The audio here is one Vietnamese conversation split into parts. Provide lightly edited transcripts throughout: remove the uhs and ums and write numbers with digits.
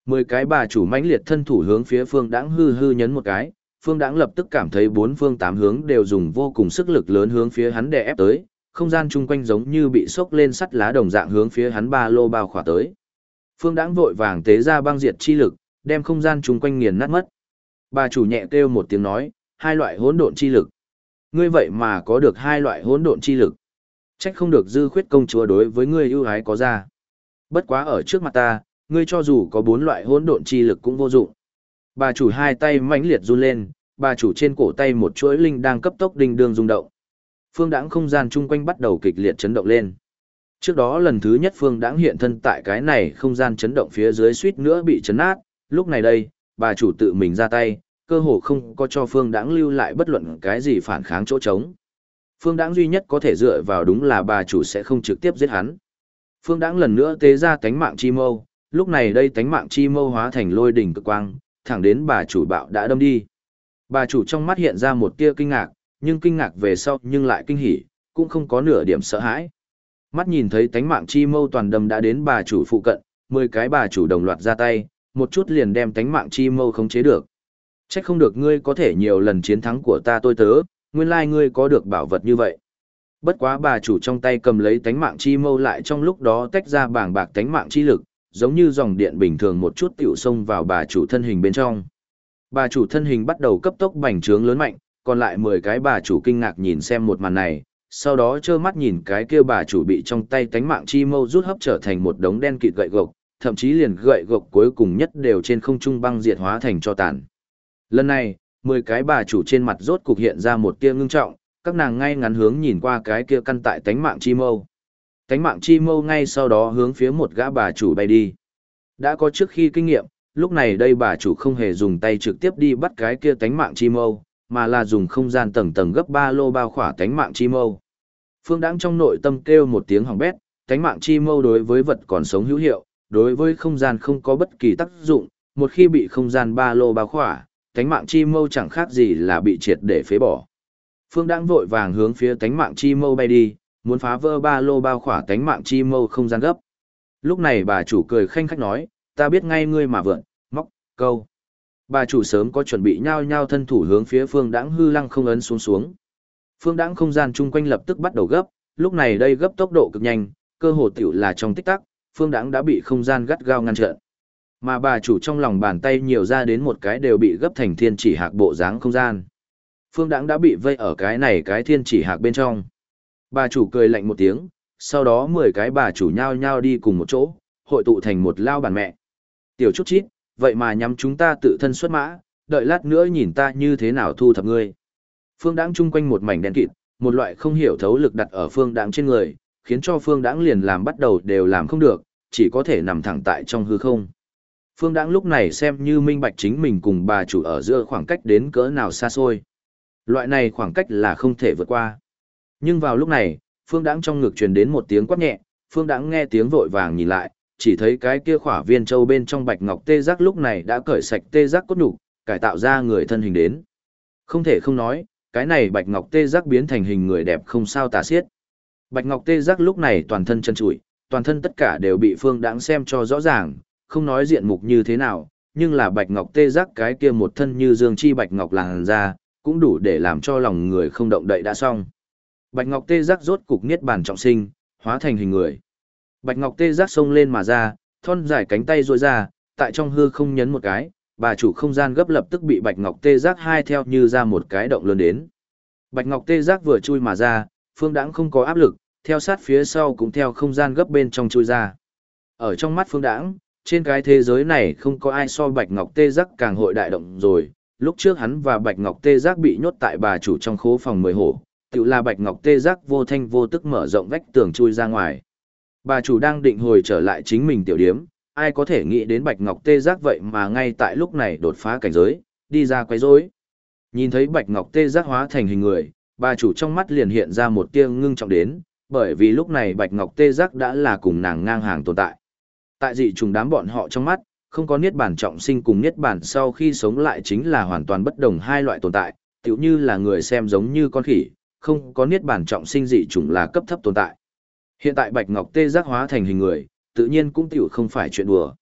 10 cái bà chủ mãnh liệt thân thủ hướng phía Phương Đãng hư hư nhấn một cái, Phương Đãng lập tức cảm thấy bốn phương tám hướng đều dùng vô cùng sức lực lớn hướng phía hắn đè ép tới, không gian chung quanh giống như bị sốc lên sắt lá đồng dạng hướng phía hắn ba lô bao khỏa tới. Phương Đãng vội vàng tế ra băng diệt chi lực, đem không gian chung quanh nghiền nát mất. Bà chủ nhẹ kêu một tiếng nói, hai loại hỗn độn chi lực. Ngươi vậy mà có được hai loại hỗn độn chi lực. Trách không được Dư Khuyết công chúa đối với ngươi ưu ái có ra. Bất quá ở trước mặt ta, ngươi cho dù có 4 loại hỗn độn chi lực cũng vô dụng. Bà chủ hai tay mãnh liệt run lên, bà chủ trên cổ tay một chuỗi linh đang cấp tốc đinh đương rung động. Phương Đãng không gian chung quanh bắt đầu kịch liệt chấn động lên. Trước đó lần thứ nhất Phương Đãng hiện thân tại cái này không gian chấn động phía dưới suýt nữa bị chấn nát, lúc này đây, bà chủ tự mình ra tay, cơ hồ không có cho Phương Đãng lưu lại bất luận cái gì phản kháng chỗ trống. Phương Đãng duy nhất có thể dựa vào đúng là bà chủ sẽ không trực tiếp giết hắn. Phương Đãng lần nữa tế ra tánh mạng chi mâu, lúc này đây tánh mạng chi mâu hóa thành lôi đỉnh cực quang, thẳng đến bà chủ bạo đã đâm đi. Bà chủ trong mắt hiện ra một tia kinh ngạc, nhưng kinh ngạc về sau nhưng lại kinh hỉ, cũng không có nửa điểm sợ hãi. Mắt nhìn thấy tánh mạng chi mâu toàn đâm đã đến bà chủ phụ cận, 10 cái bà chủ đồng loạt ra tay, một chút liền đem tánh mạng chi mâu khống chế được. Trách không được ngươi có thể nhiều lần chiến thắng của ta tôi tớ, nguyên lai ngươi có được bảo vật như vậy. Bất quá bà chủ trong tay cầm lấy tánh mạng chi mâu lại trong lúc đó tách ra bảng bạc tánh mạng chi lực, giống như dòng điện bình thường một chút tiểu xông vào bà chủ thân hình bên trong. Bà chủ thân hình bắt đầu cấp tốc bành trướng lớn mạnh, còn lại 10 cái bà chủ kinh ngạc nhìn xem một màn này, sau đó trơ mắt nhìn cái kia bà chủ bị trong tay tánh mạng chi mâu rút hấp trở thành một đống đen kịt gậy gộc, thậm chí liền gậy gộc cuối cùng nhất đều trên không trung băng diệt hóa thành tro tàn. Lần này, 10 cái bà chủ trên mặt rốt cục hiện ra một tia ngưng trọng, các nàng ngay ngắn hướng nhìn qua cái kia căn tại tánh mạng chi mâu. Tánh mạng chi mâu ngay sau đó hướng phía một gã bà chủ bay đi. Đã có trước khi kinh nghiệm, lúc này đây bà chủ không hề dùng tay trực tiếp đi bắt cái kia tánh mạng chi mâu, mà là dùng không gian tầng tầng gấp ba lô bao khỏa tánh mạng chi mâu. Phương Đãng trong nội tâm kêu một tiếng hỏng bét, tánh mạng chi mâu đối với vật còn sống hữu hiệu, đối với không gian không có bất kỳ tác dụng, một khi bị không gian ba lô bao khỏa, tánh mạng chi mâu chẳng khác gì là bị triệt để phế bỏ. Phương Đãng vội vàng hướng phía tánh mạng chi mâu bay đi, muốn phá vỡ ba lô bao khỏa tánh mạng chi mâu không gian gấp. Lúc này bà chủ cười khanh khách nói, ta biết ngay ngươi mà vượn, móc, câu. Bà chủ sớm có chuẩn bị nhao nhao thân thủ hướng phía Phương Đãng hư lăng không ấn xuống xuống. Phương Đãng không gian chung quanh lập tức bắt đầu gấp, lúc này đây gấp tốc độ cực nhanh, cơ hồ tiểu là trong tích tắc, Phương Đãng đã bị không gian gắt gao ngăn trở. Mà bà chủ trong lòng bàn tay nhiều ra đến một cái đều bị gấp thành thiên chỉ hạc bộ dáng không gian. Phương Đãng đã bị vây ở cái này cái thiên chỉ hạc bên trong. Bà chủ cười lạnh một tiếng, sau đó 10 cái bà chủ nhao nhao đi cùng một chỗ, hội tụ thành một lao bản mẹ. Tiểu chút chít, vậy mà nhắm chúng ta tự thân xuất mã, đợi lát nữa nhìn ta như thế nào thu thập ngươi. Phương Đãng chung quanh một mảnh đen kịt, một loại không hiểu thấu lực đặt ở Phương Đãng trên người, khiến cho Phương Đãng liền làm bắt đầu đều làm không được, chỉ có thể nằm thẳng tại trong hư không. Phương Đãng lúc này xem như minh bạch chính mình cùng bà chủ ở giữa khoảng cách đến cỡ nào xa xôi. Loại này khoảng cách là không thể vượt qua. Nhưng vào lúc này, Phương Đãng trong ngực truyền đến một tiếng quát nhẹ, Phương Đãng nghe tiếng vội vàng nhìn lại, chỉ thấy cái kia khỏa viên châu bên trong bạch ngọc tê giác lúc này đã cởi sạch tê giác cốt nhục, cải tạo ra người thân hình đến. Không thể không nói, cái này bạch ngọc tê giác biến thành hình người đẹp không sao tả xiết. Bạch ngọc tê giác lúc này toàn thân chân trụi, toàn thân tất cả đều bị Phương Đãng xem cho rõ ràng, không nói diện mục như thế nào, nhưng là bạch ngọc tê giác cái kia một thân như dương chi bạch ngọc làn ra, cũng đủ để làm cho lòng người không động đậy đã xong. Bạch ngọc tê giác rốt cục niết bàn trọng sinh, hóa thành hình người. Bạch ngọc tê giác xông lên mà ra, thon dài cánh tay duỗi ra, tại trong hư không nhấn một cái, bà chủ không gian gấp lập tức bị bạch ngọc tê giác hai theo như ra một cái động lớn đến. Bạch ngọc tê giác vừa chui mà ra, Phương Đãng không có áp lực, theo sát phía sau cũng theo không gian gấp bên trong chui ra. Ở trong mắt Phương Đãng, trên cái thế giới này không có ai so bạch ngọc tê giác càng hội đại động rồi. Lúc trước hắn và bạch ngọc tê giác bị nhốt tại bà chủ trong khố phòng 10 hổ, tự là bạch ngọc tê giác vô thanh vô tức mở rộng vách tường chui ra ngoài. Bà chủ đang định hồi trở lại chính mình tiểu điếm, ai có thể nghĩ đến bạch ngọc tê giác vậy mà ngay tại lúc này đột phá cảnh giới, đi ra quấy rối. Nhìn thấy bạch ngọc tê giác hóa thành hình người, bà chủ trong mắt liền hiện ra một tia ngưng trọng đến, bởi vì lúc này bạch ngọc tê giác đã là cùng nàng ngang hàng tồn tại. Tại dị trùng đám bọn họ trong mắt, không có niết bàn trọng sinh cùng niết bàn sau khi sống lại chính là hoàn toàn bất đồng hai loại tồn tại, tựu như là người xem giống như con khỉ, không có niết bàn trọng sinh dị trùng là cấp thấp tồn tại. Hiện tại bạch ngọc tê giác hóa thành hình người, tự nhiên cũng tựu không phải chuyện đùa.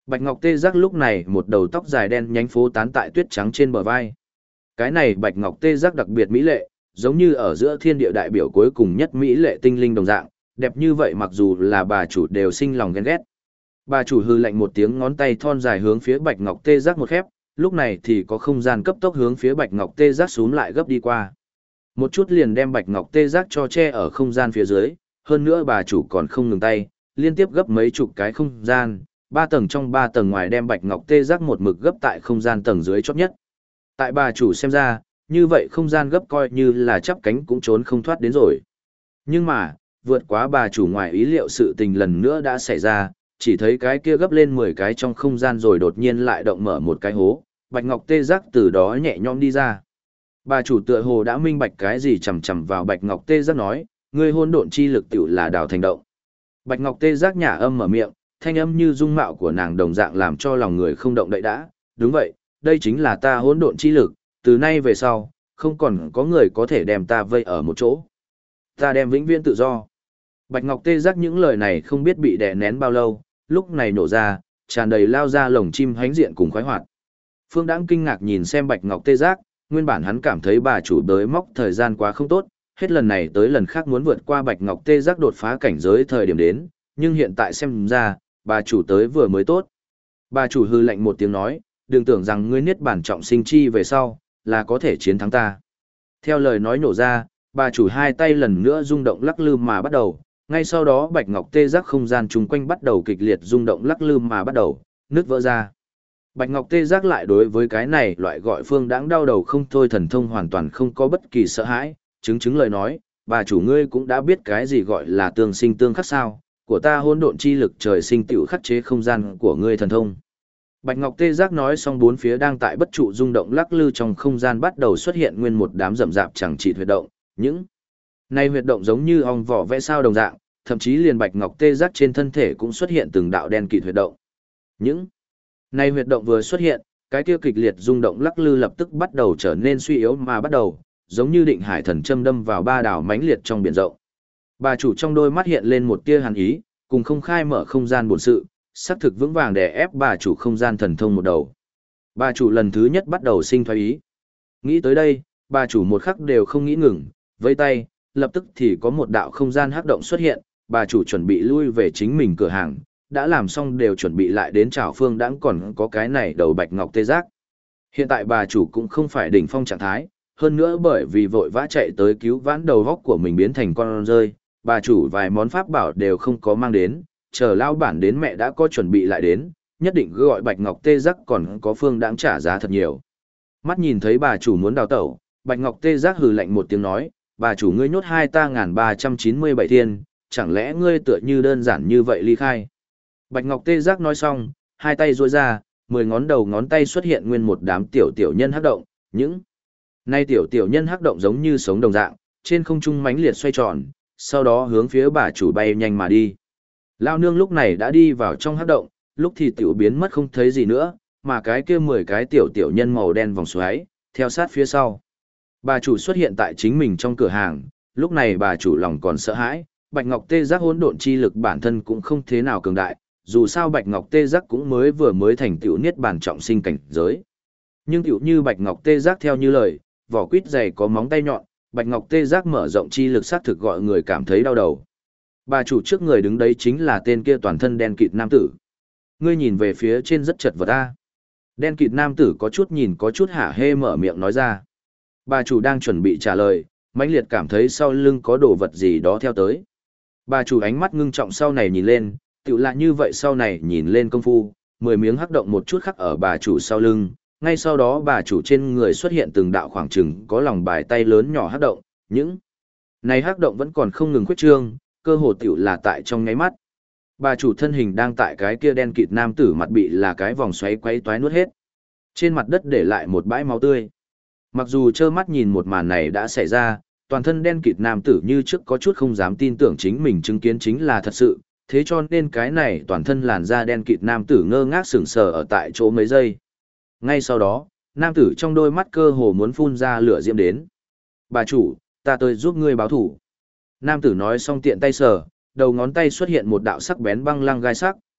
Bạch Ngọc Tê Giác lúc này một đầu tóc dài đen nhánh phố tán tại tuyết trắng trên bờ vai. Cái này Bạch Ngọc Tê Giác đặc biệt mỹ lệ, giống như ở giữa thiên địa đại biểu cuối cùng nhất mỹ lệ tinh linh đồng dạng, đẹp như vậy mặc dù là bà chủ đều sinh lòng ghen ghét. Bà chủ hư lạnh một tiếng, ngón tay thon dài hướng phía Bạch Ngọc Tê Giác một khép, lúc này thì có không gian cấp tốc hướng phía Bạch Ngọc Tê Giác xuống lại gấp đi qua. Một chút liền đem Bạch Ngọc Tê Giác cho che ở không gian phía dưới, hơn nữa bà chủ còn không ngừng tay, liên tiếp gấp mấy chục cái không gian, 3 tầng trong 3 tầng ngoài đem Bạch Ngọc Tê Giác một mực gấp tại không gian tầng dưới chót nhất. Tại bà chủ xem ra, như vậy không gian gấp coi như là chắp cánh cũng trốn không thoát đến rồi. Nhưng mà, vượt quá bà chủ ngoài ý liệu sự tình lần nữa đã xảy ra, chỉ thấy cái kia gấp lên 10 cái trong không gian rồi đột nhiên lại động mở một cái hố, Bạch Ngọc Tê Giác từ đó nhẹ nhõm đi ra. Bà chủ tựa hồ đã minh bạch cái gì chầm chầm vào Bạch Ngọc Tê Giác nói, ngươi hôn độn chi lực tiểu là đào thành động. Bạch Ngọc Tê Giác nhả âm mở miệng, thanh âm như dung mạo của nàng đồng dạng làm cho lòng người không động đậy đã, đúng vậy, đây chính là ta hỗn độn chi lực, từ nay về sau, không còn có người có thể đem ta vây ở một chỗ. Ta đem vĩnh viễn tự do. Bạch Ngọc Tê Giác những lời này không biết bị đè nén bao lâu, lúc này nổ ra, tràn đầy lao ra lồng chim hánh diện cùng khoái hoạt. Phương Đãng kinh ngạc nhìn xem Bạch Ngọc Tê Giác, nguyên bản hắn cảm thấy bà chủ đới móc thời gian quá không tốt, hết lần này tới lần khác muốn vượt qua Bạch Ngọc Tê Giác đột phá cảnh giới thời điểm đến, nhưng hiện tại xem ra, bà chủ tới vừa mới tốt. Bà chủ hư lạnh một tiếng nói, đừng tưởng rằng ngươi niết bản trọng sinh chi về sau, là có thể chiến thắng ta. Theo lời nói nổ ra, bà chủ hai tay lần nữa rung động lắc lư mà bắt đầu, ngay sau đó Bạch Ngọc Tê Giác không gian chung quanh bắt đầu kịch liệt rung động lắc lư mà bắt đầu, nứt vỡ ra. Bạch Ngọc Tê Giác lại đối với cái này loại gọi Phương Đãng đau đầu không thôi thần thông hoàn toàn không có bất kỳ sợ hãi, chứng lời nói, bà chủ ngươi cũng đã biết cái gì gọi là tương sinh tương khắc sao, của ta hỗn độn chi lực trời sinh tiểu khắc chế không gian của ngươi thần thông. Bạch Ngọc Tê Giác nói xong bốn phía đang tại bất trụ rung động lắc lư trong không gian bắt đầu xuất hiện nguyên một đám rậm rạp chẳng trị huyệt động, những này huyệt động giống như ong vỏ vẽ sao đồng dạng, thậm chí liền Bạch Ngọc Tê Giác trên thân thể cũng xuất hiện từng đạo đen kịt huyệt động. Những này huyệt động vừa xuất hiện, cái kia kịch liệt rung động lắc lư lập tức bắt đầu trở nên suy yếu mà bắt đầu, giống như định hải thần châm đâm vào ba đảo mãnh liệt trong biển rộng. Bà chủ trong đôi mắt hiện lên một tia hàn ý, cùng không khai mở không gian bổn sự, xác thực vững vàng để ép bà chủ không gian thần thông một đầu. Bà chủ lần thứ nhất bắt đầu sinh thoái ý. Nghĩ tới đây, bà chủ một khắc đều không nghĩ ngừng, vẫy tay, lập tức thì có một đạo không gian hắc động xuất hiện, bà chủ chuẩn bị lui về chính mình cửa hàng, đã làm xong đều chuẩn bị lại đến chào Phương Đãng còn có cái này đầu Bạch Ngọc Tê Giác. Hiện tại bà chủ cũng không phải đỉnh phong trạng thái, hơn nữa bởi vì vội vã chạy tới cứu vãn đầu góc của mình biến thành con rơi, bà chủ vài món pháp bảo đều không có mang đến, chờ lao bản đến mẹ đã có chuẩn bị lại đến, nhất định gọi Bạch Ngọc Tê Giác còn có Phương Đãng trả giá thật nhiều. Mắt nhìn thấy bà chủ muốn đào tẩu, Bạch Ngọc Tê Giác hừ lạnh một tiếng nói, bà chủ ngươi nhốt hai ta 1397 thiên, chẳng lẽ ngươi tựa như đơn giản như vậy ly khai. Bạch Ngọc Tê Giác nói xong, hai tay duỗi ra, 10 ngón đầu ngón tay xuất hiện nguyên một đám tiểu nhân hắc động, những nay tiểu nhân hắc động giống như sống đồng dạng, trên không trung mãnh liệt xoay tròn, sau đó hướng phía bà chủ bay nhanh mà đi. Lao nương lúc này đã đi vào trong hắc động, lúc thì tiểu biến mất không thấy gì nữa, mà cái kia 10 cái tiểu nhân màu đen vòng xoáy, theo sát phía sau. Bà chủ xuất hiện tại chính mình trong cửa hàng, lúc này bà chủ lòng còn sợ hãi, Bạch Ngọc Tê Giác hỗn độn chi lực bản thân cũng không thế nào cường đại, dù sao Bạch Ngọc Tê Giác cũng mới thành tựu niết bàn trọng sinh cảnh giới. Nhưng tựu như Bạch Ngọc Tê Giác theo như lời, vỏ quýt dày có móng tay nhọn, Bạch Ngọc Tê Giác mở rộng chi lực sát thực gọi người cảm thấy đau đầu. Bà chủ trước người đứng đấy chính là tên kia toàn thân đen kịt nam tử. Ngươi nhìn về phía trên rất chật vật ta. Đen kịt nam tử có chút nhìn có chút hả hê mở miệng nói ra. Bà chủ đang chuẩn bị trả lời, mãnh liệt cảm thấy sau lưng có đồ vật gì đó theo tới. Bà chủ ánh mắt ngưng trọng sau này nhìn lên, tựu là như vậy sau này nhìn lên công phu, 10 miếng hắc động một chút khắc ở bà chủ sau lưng, ngay sau đó bà chủ trên người xuất hiện từng đạo khoảng trừng có lòng bài tay lớn nhỏ hắc động, những này hắc động vẫn còn không ngừng khuyết trương, cơ hồ tựu là tại trong nháy mắt. Bà chủ thân hình đang tại cái kia đen kịt nam tử mặt bị là cái vòng xoáy quấy toái nuốt hết. Trên mặt đất để lại một bãi máu tươi. Mặc dù trơ mắt nhìn một màn này đã xảy ra, toàn thân đen kịt nam tử như trước có chút không dám tin tưởng chính mình chứng kiến chính là thật sự, thế cho nên cái này toàn thân làn da đen kịt nam tử ngơ ngác sững sờ ở tại chỗ mấy giây. Ngay sau đó, nam tử trong đôi mắt cơ hồ muốn phun ra lửa diễm đến. Bà chủ, ta tới giúp ngươi báo thủ. Nam tử nói xong tiện tay sờ, đầu ngón tay xuất hiện một đạo sắc bén băng lăng gai sắc,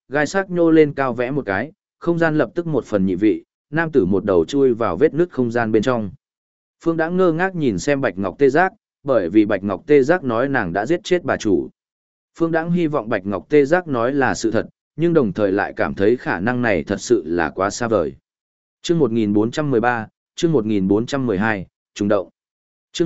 gai sắc nhô lên cao vẽ một cái, không gian lập tức một phần nhị vị, nam tử một đầu chui vào vết nứt không gian bên trong. Phương đã ngơ ngác nhìn xem Bạch Ngọc Tê Giác, bởi vì Bạch Ngọc Tê Giác nói nàng đã giết chết bà chủ. Phương đã hy vọng Bạch Ngọc Tê Giác nói là sự thật, nhưng đồng thời lại cảm thấy khả năng này thật sự là quá xa vời. Chương 1413, chương 1412, trùng động. Chương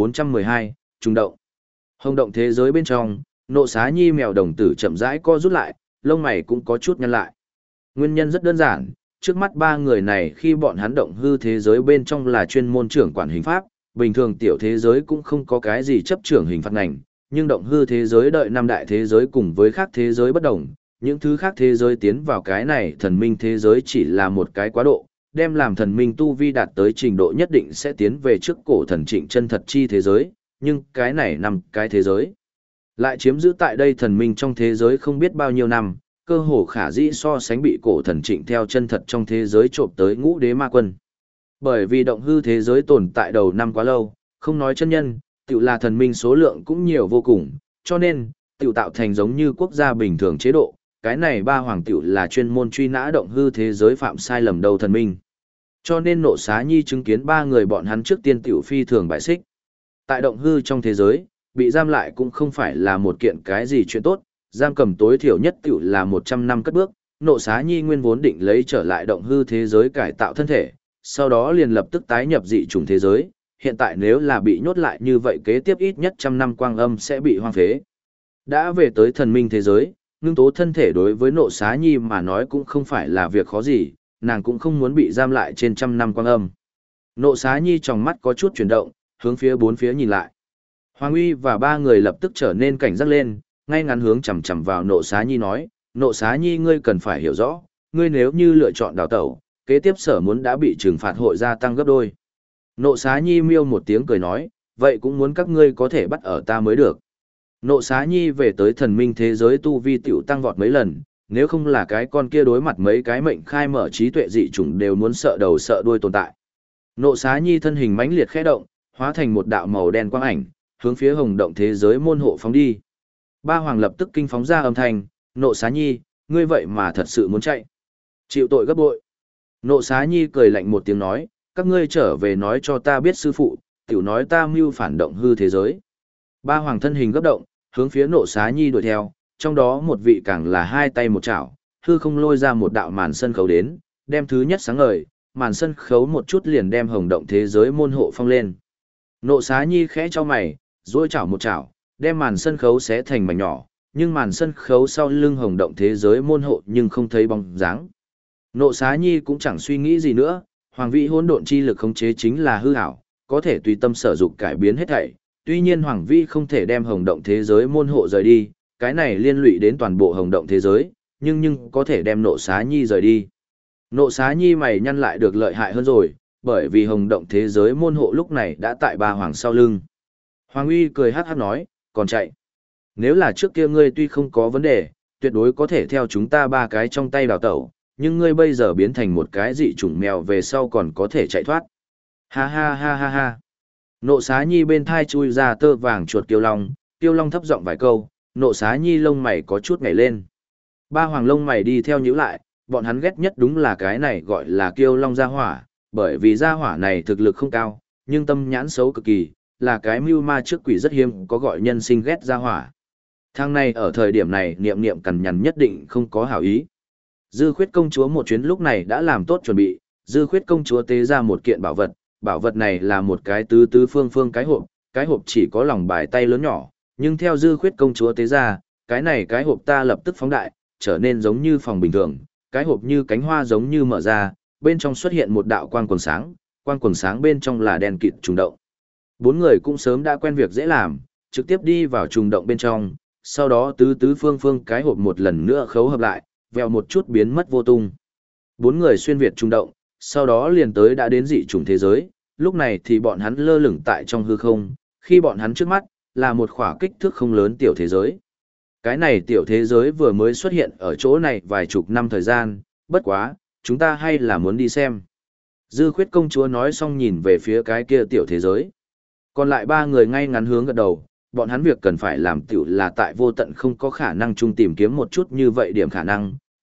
1412, trùng động. Hồng động thế giới bên trong, Nộ Xá Nhi mèo đồng tử chậm rãi co rút lại, lông mày cũng có chút nhăn lại. Nguyên nhân rất đơn giản, trước mắt ba người này khi bọn hắn động hư thế giới bên trong là chuyên môn trưởng quản hình pháp, bình thường tiểu thế giới cũng không có cái gì chấp trưởng hình phạt ngành, nhưng động hư thế giới đợi năm đại thế giới cùng với khác thế giới bất đồng, những thứ khác thế giới tiến vào cái này thần minh thế giới chỉ là một cái quá độ, đem làm thần minh tu vi đạt tới trình độ nhất định sẽ tiến về trước cổ thần trịnh chân thật chi thế giới, nhưng cái này nằm cái thế giới lại chiếm giữ tại đây thần minh trong thế giới không biết bao nhiêu năm, cơ hồ khả dĩ so sánh bị cổ thần trịnh theo chân thật trong thế giới trộm tới ngũ đế ma quân. Bởi vì động hư thế giới tồn tại đầu năm quá lâu, không nói chân nhân, tự là thần minh số lượng cũng nhiều vô cùng, cho nên, tự tạo thành giống như quốc gia bình thường chế độ, cái này ba hoàng tiểu là chuyên môn truy nã động hư thế giới phạm sai lầm đầu thần minh. Cho nên Nộ Xá Nhi chứng kiến ba người bọn hắn trước tiên tiểu phi thường bại xích. Tại động hư trong thế giới, bị giam lại cũng không phải là một kiện cái gì chuyện tốt, giam cầm tối thiểu nhất tiểu là 100 năm cất bước, Nộ Xá Nhi nguyên vốn định lấy trở lại động hư thế giới cải tạo thân thể, sau đó liền lập tức tái nhập dị chủng thế giới, hiện tại nếu là bị nhốt lại như vậy kế tiếp ít nhất 100 năm quang âm sẽ bị hoang phế. Đã về tới thần minh thế giới, ngưng tố thân thể đối với Nộ Xá Nhi mà nói cũng không phải là việc khó gì, nàng cũng không muốn bị giam lại trên 100 năm quang âm. Nộ Xá Nhi trong mắt có chút chuyển động, hướng phía bốn phía nhìn lại. Hoàng Uy và ba người lập tức trở nên cảnh giác lên, ngay ngắn hướng chằm chằm vào Nộ Xá Nhi nói, Nộ Xá Nhi ngươi cần phải hiểu rõ, ngươi nếu như lựa chọn đào tẩu, kế tiếp sở muốn đã bị trừng phạt hội gia tăng gấp đôi. Nộ Xá Nhi miêu một tiếng cười nói, vậy cũng muốn các ngươi có thể bắt ở ta mới được. Nộ Xá Nhi về tới thần minh thế giới tu vi tiểu tăng vọt mấy lần, nếu không là cái con kia đối mặt mấy cái mệnh khai mở trí tuệ dị chủng đều muốn sợ đầu sợ đuôi tồn tại. Nộ Xá Nhi thân hình mãnh liệt khẽ động, hóa thành một đạo màu đen quang ảnh, hướng phía hồng động thế giới môn hộ phóng đi. Ba hoàng lập tức kinh phóng ra âm thanh, Nộ Xá Nhi, ngươi vậy mà thật sự muốn chạy. Chịu tội gấp bội. Nộ Xá Nhi cười lạnh một tiếng nói, các ngươi trở về nói cho ta biết sư phụ, tiểu nói ta mưu phản động hư thế giới. Ba hoàng thân hình gấp động, hướng phía Nộ Xá Nhi đuổi theo, trong đó một vị càng là hai tay một chảo, hư không lôi ra một đạo màn sân khấu đến, đem thứ nhất sáng ngời, màn sân khấu một chút liền đem hồng động thế giới môn hộ phong lên. Nộ Xá Nhi khẽ cho mày, duỗi chảo một chảo, đem màn sân khấu xé thành mảnh nhỏ, nhưng màn sân khấu sau lưng hồng động thế giới môn hộ nhưng không thấy bóng dáng. Nộ Xá Nhi cũng chẳng suy nghĩ gì nữa, hoàng vị hỗn độn chi lực khống chế chính là hư ảo, có thể tùy tâm sở dục cải biến hết thảy. Tuy nhiên hoàng vị không thể đem hồng động thế giới môn hộ rời đi, cái này liên lụy đến toàn bộ hồng động thế giới, nhưng có thể đem Nộ Xá Nhi rời đi. Nộ Xá Nhi mày nhăn lại được lợi hại hơn rồi, bởi vì hồng động thế giới môn hộ lúc này đã tại ba hoàng sau lưng. Hoàng Uy cười hát hát nói, còn chạy. Nếu là trước kia ngươi tuy không có vấn đề, tuyệt đối có thể theo chúng ta ba cái trong tay đào tẩu, nhưng ngươi bây giờ biến thành một cái dị chủng mèo về sau còn có thể chạy thoát. Ha ha ha ha ha. Nộ Xá Nhi bên thai chui ra tơ vàng chuột Kiêu Long thấp giọng vài câu, Nộ Xá Nhi lông mày có chút nhảy lên. Ba hoàng lông mày đi theo nhíu lại, bọn hắn ghét nhất đúng là cái này gọi là Kiêu Long gia hỏa, bởi vì gia hỏa này thực lực không cao, nhưng tâm nhãn xấu cực kỳ, là cái mưu ma trước quỷ rất hiếm có gọi nhân sinh ghét gia hỏa. Thang này ở thời điểm này niệm cằn nhằn nhất định không có hảo ý. Dư Khuyết công chúa một chuyến lúc này đã làm tốt chuẩn bị, Dư Khuyết công chúa tế ra một kiện bảo vật này là một cái tứ phương cái hộp chỉ có lòng bài tay lớn nhỏ, nhưng theo Dư Khuyết công chúa tế ra, cái hộp ta lập tức phóng đại, trở nên giống như phòng bình thường, cái hộp như cánh hoa giống như mở ra, bên trong xuất hiện một đạo quang quần sáng bên trong là đèn kịt trùng động. Bốn người cũng sớm đã quen việc dễ làm, trực tiếp đi vào trùng động bên trong, sau đó tứ phương cái hộp một lần nữa khấu hợp lại, vèo một chút biến mất vô tung. Bốn người xuyên việt trùng động, sau đó liền tới đã đến dị chủng thế giới, lúc này thì bọn hắn lơ lửng tại trong hư không, khi bọn hắn trước mắt, là một khỏa kích thước không lớn tiểu thế giới. Cái này tiểu thế giới vừa mới xuất hiện ở chỗ này vài chục năm thời gian, bất quá, chúng ta hay là muốn đi xem. Dư Khuyết công chúa nói xong nhìn về phía cái kia tiểu thế giới. Còn lại ba người ngay ngắn hướng gật đầu, bọn hắn việc cần phải làm tiểu là tại vô tận không có khả năng chung tìm kiếm một chút như vậy điểm khả năng,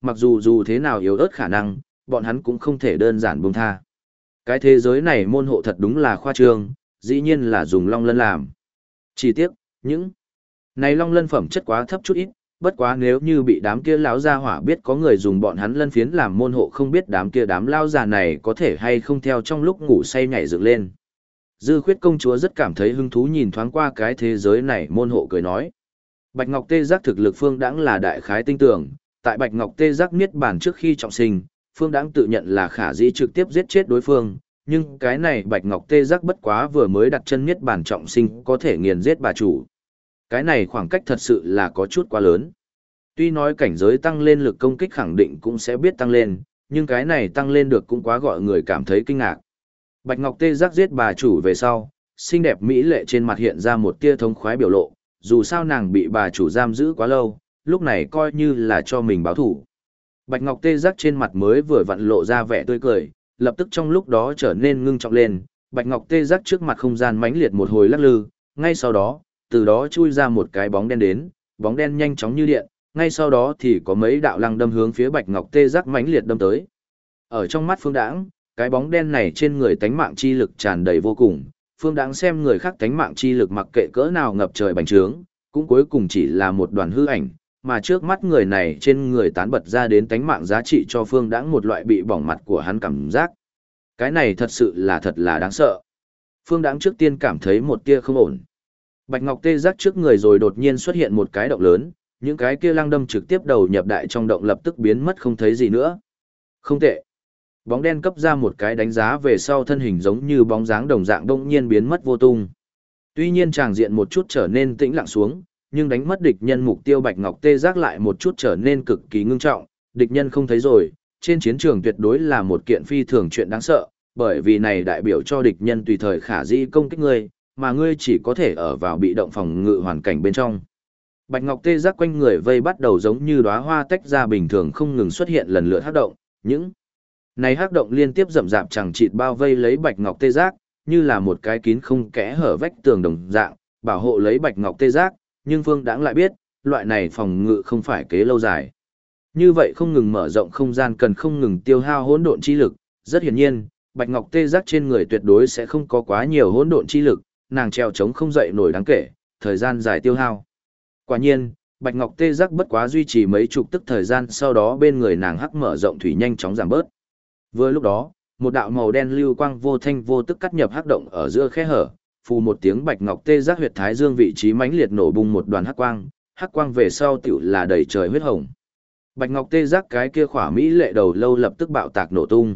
mặc dù dù thế nào yếu ớt khả năng, bọn hắn cũng không thể đơn giản buông tha. Cái thế giới này môn hộ thật đúng là khoa trương, dĩ nhiên là dùng long lân làm. Chỉ tiếc, những này long lân phẩm chất quá thấp chút ít, bất quá nếu như bị đám kia lão gia hỏa biết có người dùng bọn hắn lân phiến làm môn hộ, không biết đám lão già này có thể hay không theo trong lúc ngủ say nhảy dựng lên. Dư Khuyết công chúa rất cảm thấy hứng thú nhìn thoáng qua cái thế giới này môn hộ cười nói. Bạch Ngọc Tê Giác thực lực Phương Đãng là đại khái tinh tưởng, tại Bạch Ngọc Tê Giác niết bàn trước khi trọng sinh, Phương Đãng tự nhận là khả dĩ trực tiếp giết chết đối phương, nhưng cái này Bạch Ngọc Tê Giác bất quá vừa mới đặt chân niết bàn trọng sinh có thể nghiền giết bà chủ. Cái này khoảng cách thật sự là có chút quá lớn. Tuy nói cảnh giới tăng lên lực công kích khẳng định cũng sẽ biết tăng lên, nhưng cái này tăng lên được cũng quá gọi người cảm thấy kinh ngạc. Bạch Ngọc Tê Giác giết bà chủ về sau, xinh đẹp mỹ lệ trên mặt hiện ra một tia thống khoái biểu lộ, dù sao nàng bị bà chủ giam giữ quá lâu, lúc này coi như là cho mình báo thủ. Bạch Ngọc Tê Giác trên mặt mới vừa vặn lộ ra vẻ tươi cười, lập tức trong lúc đó trở nên ngưng trọng lên, Bạch Ngọc Tê Giác trước mặt không gian mãnh liệt một hồi lắc lư, ngay sau đó, từ đó chui ra một cái bóng đen đến, bóng đen nhanh chóng như điện, ngay sau đó thì có mấy đạo lăng đâm hướng phía Bạch Ngọc Tê Giác mãnh liệt đâm tới. Ở trong mắt Phương Đãng, cái bóng đen này trên người tánh mạng chi lực tràn đầy vô cùng, Phương Đãng xem người khác tánh mạng chi lực mặc kệ cỡ nào ngập trời bành trướng, cũng cuối cùng chỉ là một đoàn hư ảnh, mà trước mắt người này trên người tán bật ra đến tánh mạng giá trị cho Phương Đãng một loại bị bỏng mặt của hắn cảm giác. Cái này thật sự là thật là đáng sợ. Phương Đãng trước tiên cảm thấy một tia không ổn. Bạch Ngọc Tê Giác trước người rồi đột nhiên xuất hiện một cái động lớn, những cái kia lăng đâm trực tiếp đầu nhập đại trong động lập tức biến mất không thấy gì nữa. Không tệ. Bóng đen cấp ra một cái đánh giá về sau thân hình giống như bóng dáng đồng dạng đông nhiên biến mất vô tung. Tuy nhiên tràng diện một chút trở nên tĩnh lặng xuống, nhưng đánh mất địch nhân mục tiêu Bạch Ngọc Tê Giác lại một chút trở nên cực kỳ ngưng trọng, địch nhân không thấy rồi, trên chiến trường tuyệt đối là một kiện phi thường chuyện đáng sợ, bởi vì này đại biểu cho địch nhân tùy thời khả dĩ công kích ngươi, mà ngươi chỉ có thể ở vào bị động phòng ngự hoàn cảnh bên trong. Bạch Ngọc Tê Giác quanh người vây bắt đầu giống như đóa hoa tách ra bình thường không ngừng xuất hiện lần lượt hắc động, những này hắc động liên tiếp rậm rạp chẳng chịt bao vây lấy Bạch Ngọc Tê Giác, như là một cái kín không kẽ hở vách tường đồng dạng, bảo hộ lấy Bạch Ngọc Tê Giác, nhưng Phương Đãng lại biết, loại này phòng ngự không phải kế lâu dài. Như vậy không ngừng mở rộng không gian cần không ngừng tiêu hao hỗn độn chi lực, rất hiển nhiên, Bạch Ngọc Tê Giác trên người tuyệt đối sẽ không có quá nhiều hỗn độn chi lực, nàng treo chống không dậy nổi đáng kể, thời gian dài tiêu hao. Quả nhiên, Bạch Ngọc Tê Giác bất quá duy trì mấy chục tức thời gian, sau đó bên người nàng hắc mở rộng thủy nhanh chóng giảm bớt. Vừa lúc đó, một đạo màu đen lưu quang vô thanh vô tức cắt nhập hắc động ở giữa khe hở, phù một tiếng Bạch Ngọc Tê Giác huyệt thái dương vị trí mãnh liệt nổ bung một đoàn hắc quang về sau tiểu là đầy trời huyết hồng. Bạch Ngọc Tê Giác cái kia khỏa mỹ lệ đầu lâu lập tức bạo tạc nổ tung.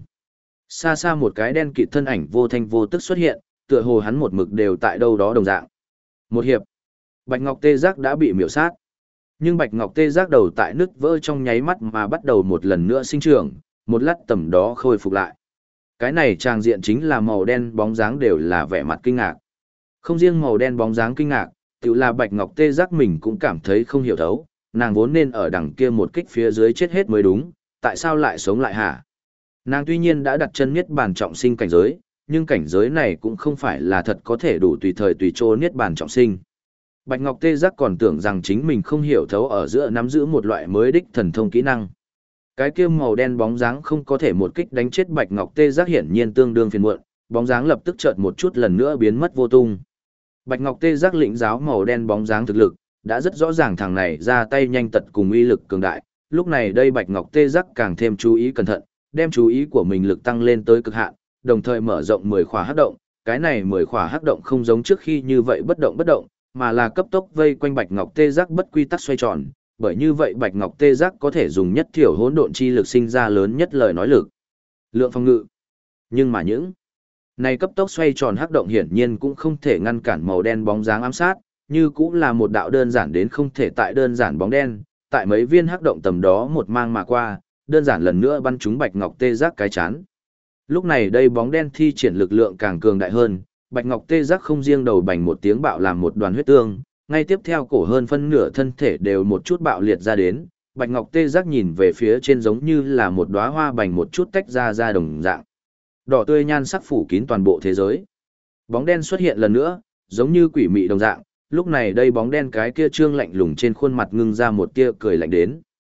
Xa xa một cái đen kịt thân ảnh vô thanh vô tức xuất hiện, tựa hồ hắn một mực đều tại đâu đó đồng dạng. Một hiệp, Bạch Ngọc Tê Giác đã bị miểu sát. Nhưng Bạch Ngọc Tê Giác đầu tại nứt vỡ trong nháy mắt mà bắt đầu một lần nữa sinh trưởng, một lát tầm đó khôi phục lại. Cái này trang diện chính là màu đen bóng dáng đều là vẻ mặt kinh ngạc. Không riêng màu đen bóng dáng kinh ngạc, tự là Bạch Ngọc Tê Giác mình cũng cảm thấy không hiểu thấu, nàng vốn nên ở đằng kia một kích phía dưới chết hết mới đúng, tại sao lại sống lại hả? Nàng tuy nhiên đã đặt chân niết bàn trọng sinh cảnh giới, nhưng cảnh giới này cũng không phải là thật có thể đủ tùy thời tùy chỗ niết bàn trọng sinh. Bạch Ngọc Tê Giác còn tưởng rằng chính mình không hiểu thấu ở giữa nắm giữ một loại mới đích thần thông kỹ năng. Cái kia màu đen bóng dáng không có thể một kích đánh chết Bạch Ngọc Tê Giác hiển nhiên tương đương phiền muộn, bóng dáng lập tức chợt một chút lần nữa biến mất vô tung. Bạch Ngọc Tê Giác lĩnh giáo màu đen bóng dáng thực lực, đã rất rõ ràng thằng này ra tay nhanh tật cùng uy lực cường đại, lúc này đây Bạch Ngọc Tê Giác càng thêm chú ý cẩn thận, đem chú ý của mình lực tăng lên tới cực hạn, đồng thời mở rộng 10 khóa hắc động, cái này 10 khóa hắc động không giống trước khi như vậy bất động, mà là cấp tốc vây quanh Bạch Ngọc Tê Giác bất quy tắc xoay tròn, bởi như vậy Bạch Ngọc Tê Giác có thể dùng nhất thiểu hỗn độn chi lực sinh ra lớn nhất lời nói lực. Lượng phòng ngự. Nhưng mà những này cấp tốc xoay tròn hắc động hiển nhiên cũng không thể ngăn cản màu đen bóng dáng ám sát, như cũng là một đạo đơn giản đến không thể tại đơn giản bóng đen, tại mấy viên hắc động tầm đó một mang mà qua, đơn giản lần nữa bắn trúng Bạch Ngọc Tê Giác cái chán. Lúc này đây bóng đen thi triển lực lượng càng cường đại hơn, Bạch Ngọc Tê Giác không riêng đầu bành một tiếng bạo làm một đoàn huyết tương, ngay tiếp theo cổ hơn phân nửa thân thể đều một chút bạo liệt ra đến, Bạch Ngọc Tê Giác nhìn về phía trên giống như là một đóa hoa bành một chút tách ra đồng dạng. Đỏ tươi nhan sắc phủ kín toàn bộ thế giới. Bóng đen xuất hiện lần nữa, giống như quỷ mị đồng dạng, lúc này đây bóng đen cái kia trương lạnh lùng trên khuôn mặt ngưng ra một tia cười lạnh đến.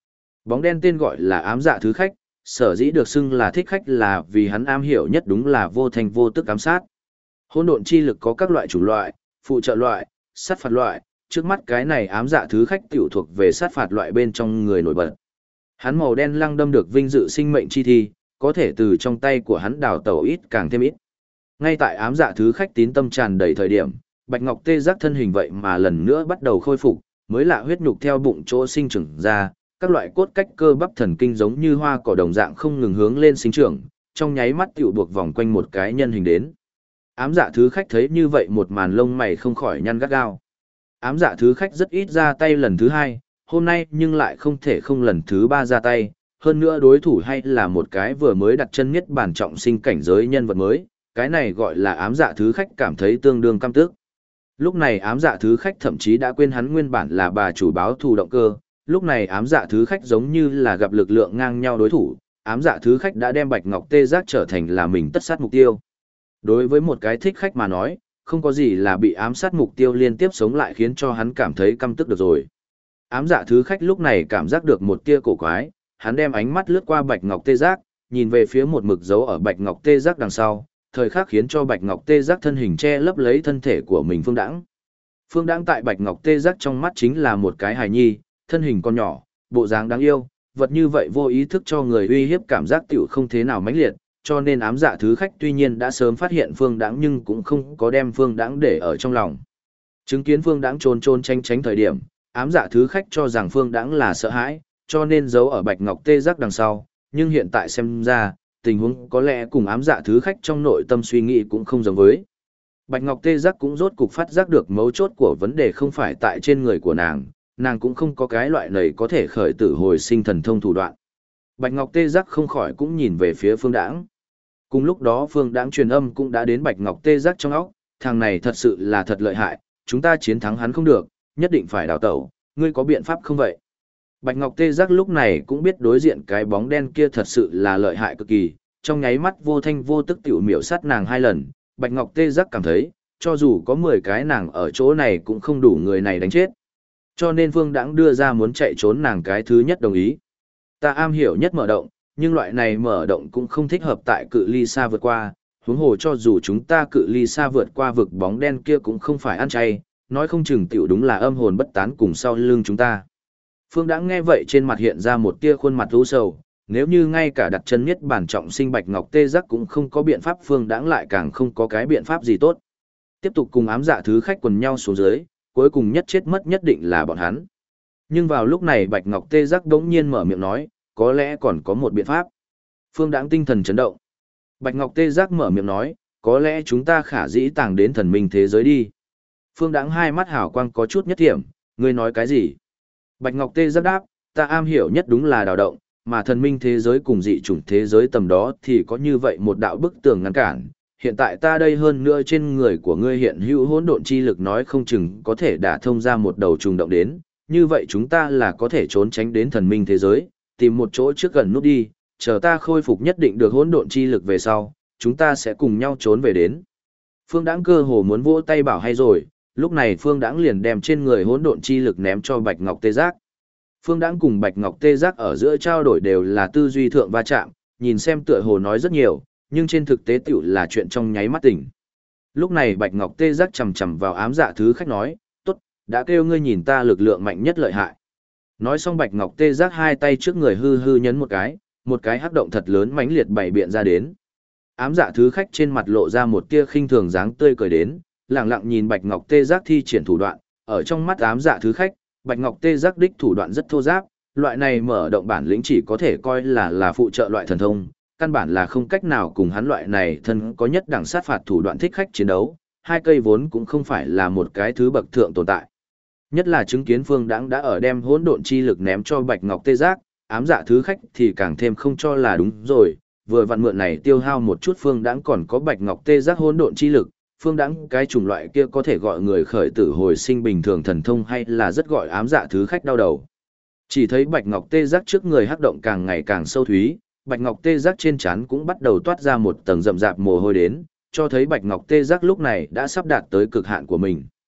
Bóng đen tên gọi là ám dạ thứ khách, sở dĩ được xưng là thích khách là vì hắn am hiểu nhất đúng là vô thành vô tức ám sát. Hỗn độn chi lực có các loại chủng loại, phụ trợ loại, sát phạt loại, trước mắt cái này ám dạ thứ khách tiểu thuộc về sát phạt loại bên trong người nổi bật. Hắn màu đen lăng đâm được vinh dự sinh mệnh chi thi, có thể từ trong tay của hắn đào tẩu ít càng thêm ít. Ngay tại ám dạ thứ khách tín tâm tràn đầy thời điểm, Bạch Ngọc Tê Giác thân hình vậy mà lần nữa bắt đầu khôi phục, mới lạ huyết nhục theo bụng chỗ sinh trưởng ra, các loại cốt cách cơ bắp thần kinh giống như hoa cỏ đồng dạng không ngừng hướng lên sinh trưởng, trong nháy mắt tiểu buộc vòng quanh một cái nhân hình đến. Ám dạ thứ khách thấy như vậy một màn lông mày không khỏi nhăn gắt gao. Ám dạ thứ khách rất ít ra tay lần thứ hai, hôm nay nhưng lại không thể không lần thứ ba ra tay, hơn nữa đối thủ hay là một cái vừa mới đặt chân nhất bản trọng sinh cảnh giới nhân vật mới, cái này gọi là ám dạ thứ khách cảm thấy tương đương căm tức. Lúc này ám dạ thứ khách thậm chí đã quên hắn nguyên bản là bà chủ báo thù động cơ, lúc này ám dạ thứ khách giống như là gặp lực lượng ngang nhau đối thủ, ám dạ thứ khách đã đem Bạch Ngọc Tê Giác trở thành là mình tất sát mục tiêu. Đối với một cái thích khách mà nói, không có gì là bị ám sát mục tiêu liên tiếp sống lại khiến cho hắn cảm thấy căm tức được rồi. Ám dạ thứ khách lúc này cảm giác được một tia cổ quái, hắn đem ánh mắt lướt qua Bạch Ngọc Tê Giác, nhìn về phía một mực dấu ở Bạch Ngọc Tê Giác đằng sau, thời khắc khiến cho Bạch Ngọc Tê Giác thân hình che lấp lấy thân thể của mình Phương Đãng. Phương Đãng tại Bạch Ngọc Tê Giác trong mắt chính là một cái hài nhi, thân hình con nhỏ, bộ dáng đáng yêu, vật như vậy vô ý thức cho người uy hiếp cảm giác tiểu không thế nào mãnh liệt, cho nên ám dạ thứ khách tuy nhiên đã sớm phát hiện Phương Đãng nhưng cũng không có đem Phương Đãng để ở trong lòng. Chứng kiến Phương Đãng trốn trốn tránh tránh thời điểm, ám dạ thứ khách cho rằng Phương Đãng là sợ hãi, cho nên giấu ở Bạch Ngọc Tê Giác đằng sau, nhưng hiện tại xem ra, tình huống có lẽ cùng ám dạ thứ khách trong nội tâm suy nghĩ cũng không giống với. Bạch Ngọc Tê Giác cũng rốt cục phát giác được mấu chốt của vấn đề không phải tại trên người của nàng cũng không có cái loại này có thể khởi tử hồi sinh thần thông thủ đoạn. Bạch Ngọc Tê Giác không khỏi cũng nhìn về phía Phương Đãng. Cùng lúc đó Phương Đãng truyền âm cũng đã đến Bạch Ngọc Tê Giác trong óc, thằng này thật sự là thật lợi hại, chúng ta chiến thắng hắn không được, nhất định phải đào tẩu, ngươi có biện pháp không vậy? Bạch Ngọc Tê Giác lúc này cũng biết đối diện cái bóng đen kia thật sự là lợi hại cực kỳ, trong nháy mắt vô thanh vô tức tiểu miểu sát nàng 2 lần, Bạch Ngọc Tê Giác cảm thấy, cho dù có 10 cái nàng ở chỗ này cũng không đủ người này đánh chết. Cho nên Phương Đãng đưa ra muốn chạy trốn nàng cái thứ nhất đồng ý. Ta am hiểu nhất mở động, nhưng loại này mở động cũng không thích hợp tại cự ly xa vượt qua, huống hồ cho dù chúng ta cự ly xa vượt qua vực bóng đen kia cũng không phải ăn chay, nói không chừng tiểu đúng là âm hồn bất tán cùng sau lưng chúng ta. Phương Đãng nghe vậy trên mặt hiện ra một tia khuôn mặt u sầu, nếu như ngay cả đặt chân nhất bản trọng sinh Bạch Ngọc Tê Giác cũng không có biện pháp, Phương Đãng lại càng không có cái biện pháp gì tốt. Tiếp tục cùng ám dạ thứ khách quần nhau xuống dưới, cuối cùng nhất chết mất nhất định là bọn hắn. Nhưng vào lúc này Bạch Ngọc Tê Giác đống nhiên mở miệng nói, có lẽ còn có một biện pháp. Phương Đãng tinh thần chấn động. Bạch Ngọc Tê Giác mở miệng nói, có lẽ chúng ta khả dĩ tàng đến thần minh thế giới đi. Phương Đãng hai mắt hào quang có chút nhất thiểm, ngươi nói cái gì? Bạch Ngọc Tê Giác đáp, ta am hiểu nhất đúng là đào động, mà thần minh thế giới cùng dị chủng thế giới tầm đó thì có như vậy một đạo bức tường ngăn cản. Hiện tại ta đây hơn nữa trên người của ngươi hiện hữu hỗn độn chi lực nói không chừng có thể đả thông ra một đầu trùng động đến, như vậy chúng ta là có thể trốn tránh đến thần minh thế giới, tìm một chỗ trước gần nút đi, chờ ta khôi phục nhất định được hỗn độn chi lực về sau, chúng ta sẽ cùng nhau trốn về đến. Phương Đãng cơ hồ muốn vỗ tay bảo hay rồi, lúc này Phương Đãng liền đem trên người hỗn độn chi lực ném cho Bạch Ngọc Tê Giác. Phương Đãng cùng Bạch Ngọc Tê Giác ở giữa trao đổi đều là tư duy thượng va chạm, nhìn xem tựa hồ nói rất nhiều, nhưng trên thực tế tiểu là chuyện trong nháy mắt tỉnh. Lúc này Bạch Ngọc Tê Giác chầm chầm vào ám dạ thứ khách nói, tốt, đã kêu ngươi nhìn ta lực lượng mạnh nhất lợi hại. Nói xong Bạch Ngọc Tê Giác hai tay trước người hư hư nhấn một cái hắc động thật lớn mãnh liệt bày biện ra đến. Ám dạ thứ khách trên mặt lộ ra một tia khinh thường dáng tươi cười đến, lặng lặng nhìn Bạch Ngọc Tê Giác thi triển thủ đoạn, ở trong mắt ám dạ thứ khách, Bạch Ngọc Tê Giác đích thủ đoạn rất thô ráp, loại này mở động bản lĩnh chỉ có thể coi là phụ trợ loại thần thông, căn bản là không cách nào cùng hắn loại này thân có nhất đẳng sát phạt thủ đoạn thích khách chiến đấu, hai cây vốn cũng không phải là một cái thứ bậc thượng tồn tại. Nhất là chứng kiến Phương Đãng đã ở đem hỗn độn chi lực ném cho Bạch Ngọc Tê Giác, ám dạ thứ khách thì càng thêm không cho là đúng rồi, vừa vặn mượn này tiêu hao một chút Phương Đãng còn có Bạch Ngọc Tê Giác hỗn độn chi lực, Phương Đãng cái chủng loại kia có thể gọi người khởi tử hồi sinh bình thường thần thông hay là rất gọi ám dạ thứ khách đau đầu. Chỉ thấy Bạch Ngọc Tê Giác trước người hắc động càng ngày càng sâu thúy, Bạch Ngọc Tê Giác trên trán cũng bắt đầu toát ra một tầng rậm rạp mồ hôi đến, cho thấy Bạch Ngọc Tê Giác lúc này đã sắp đạt tới cực hạn của mình.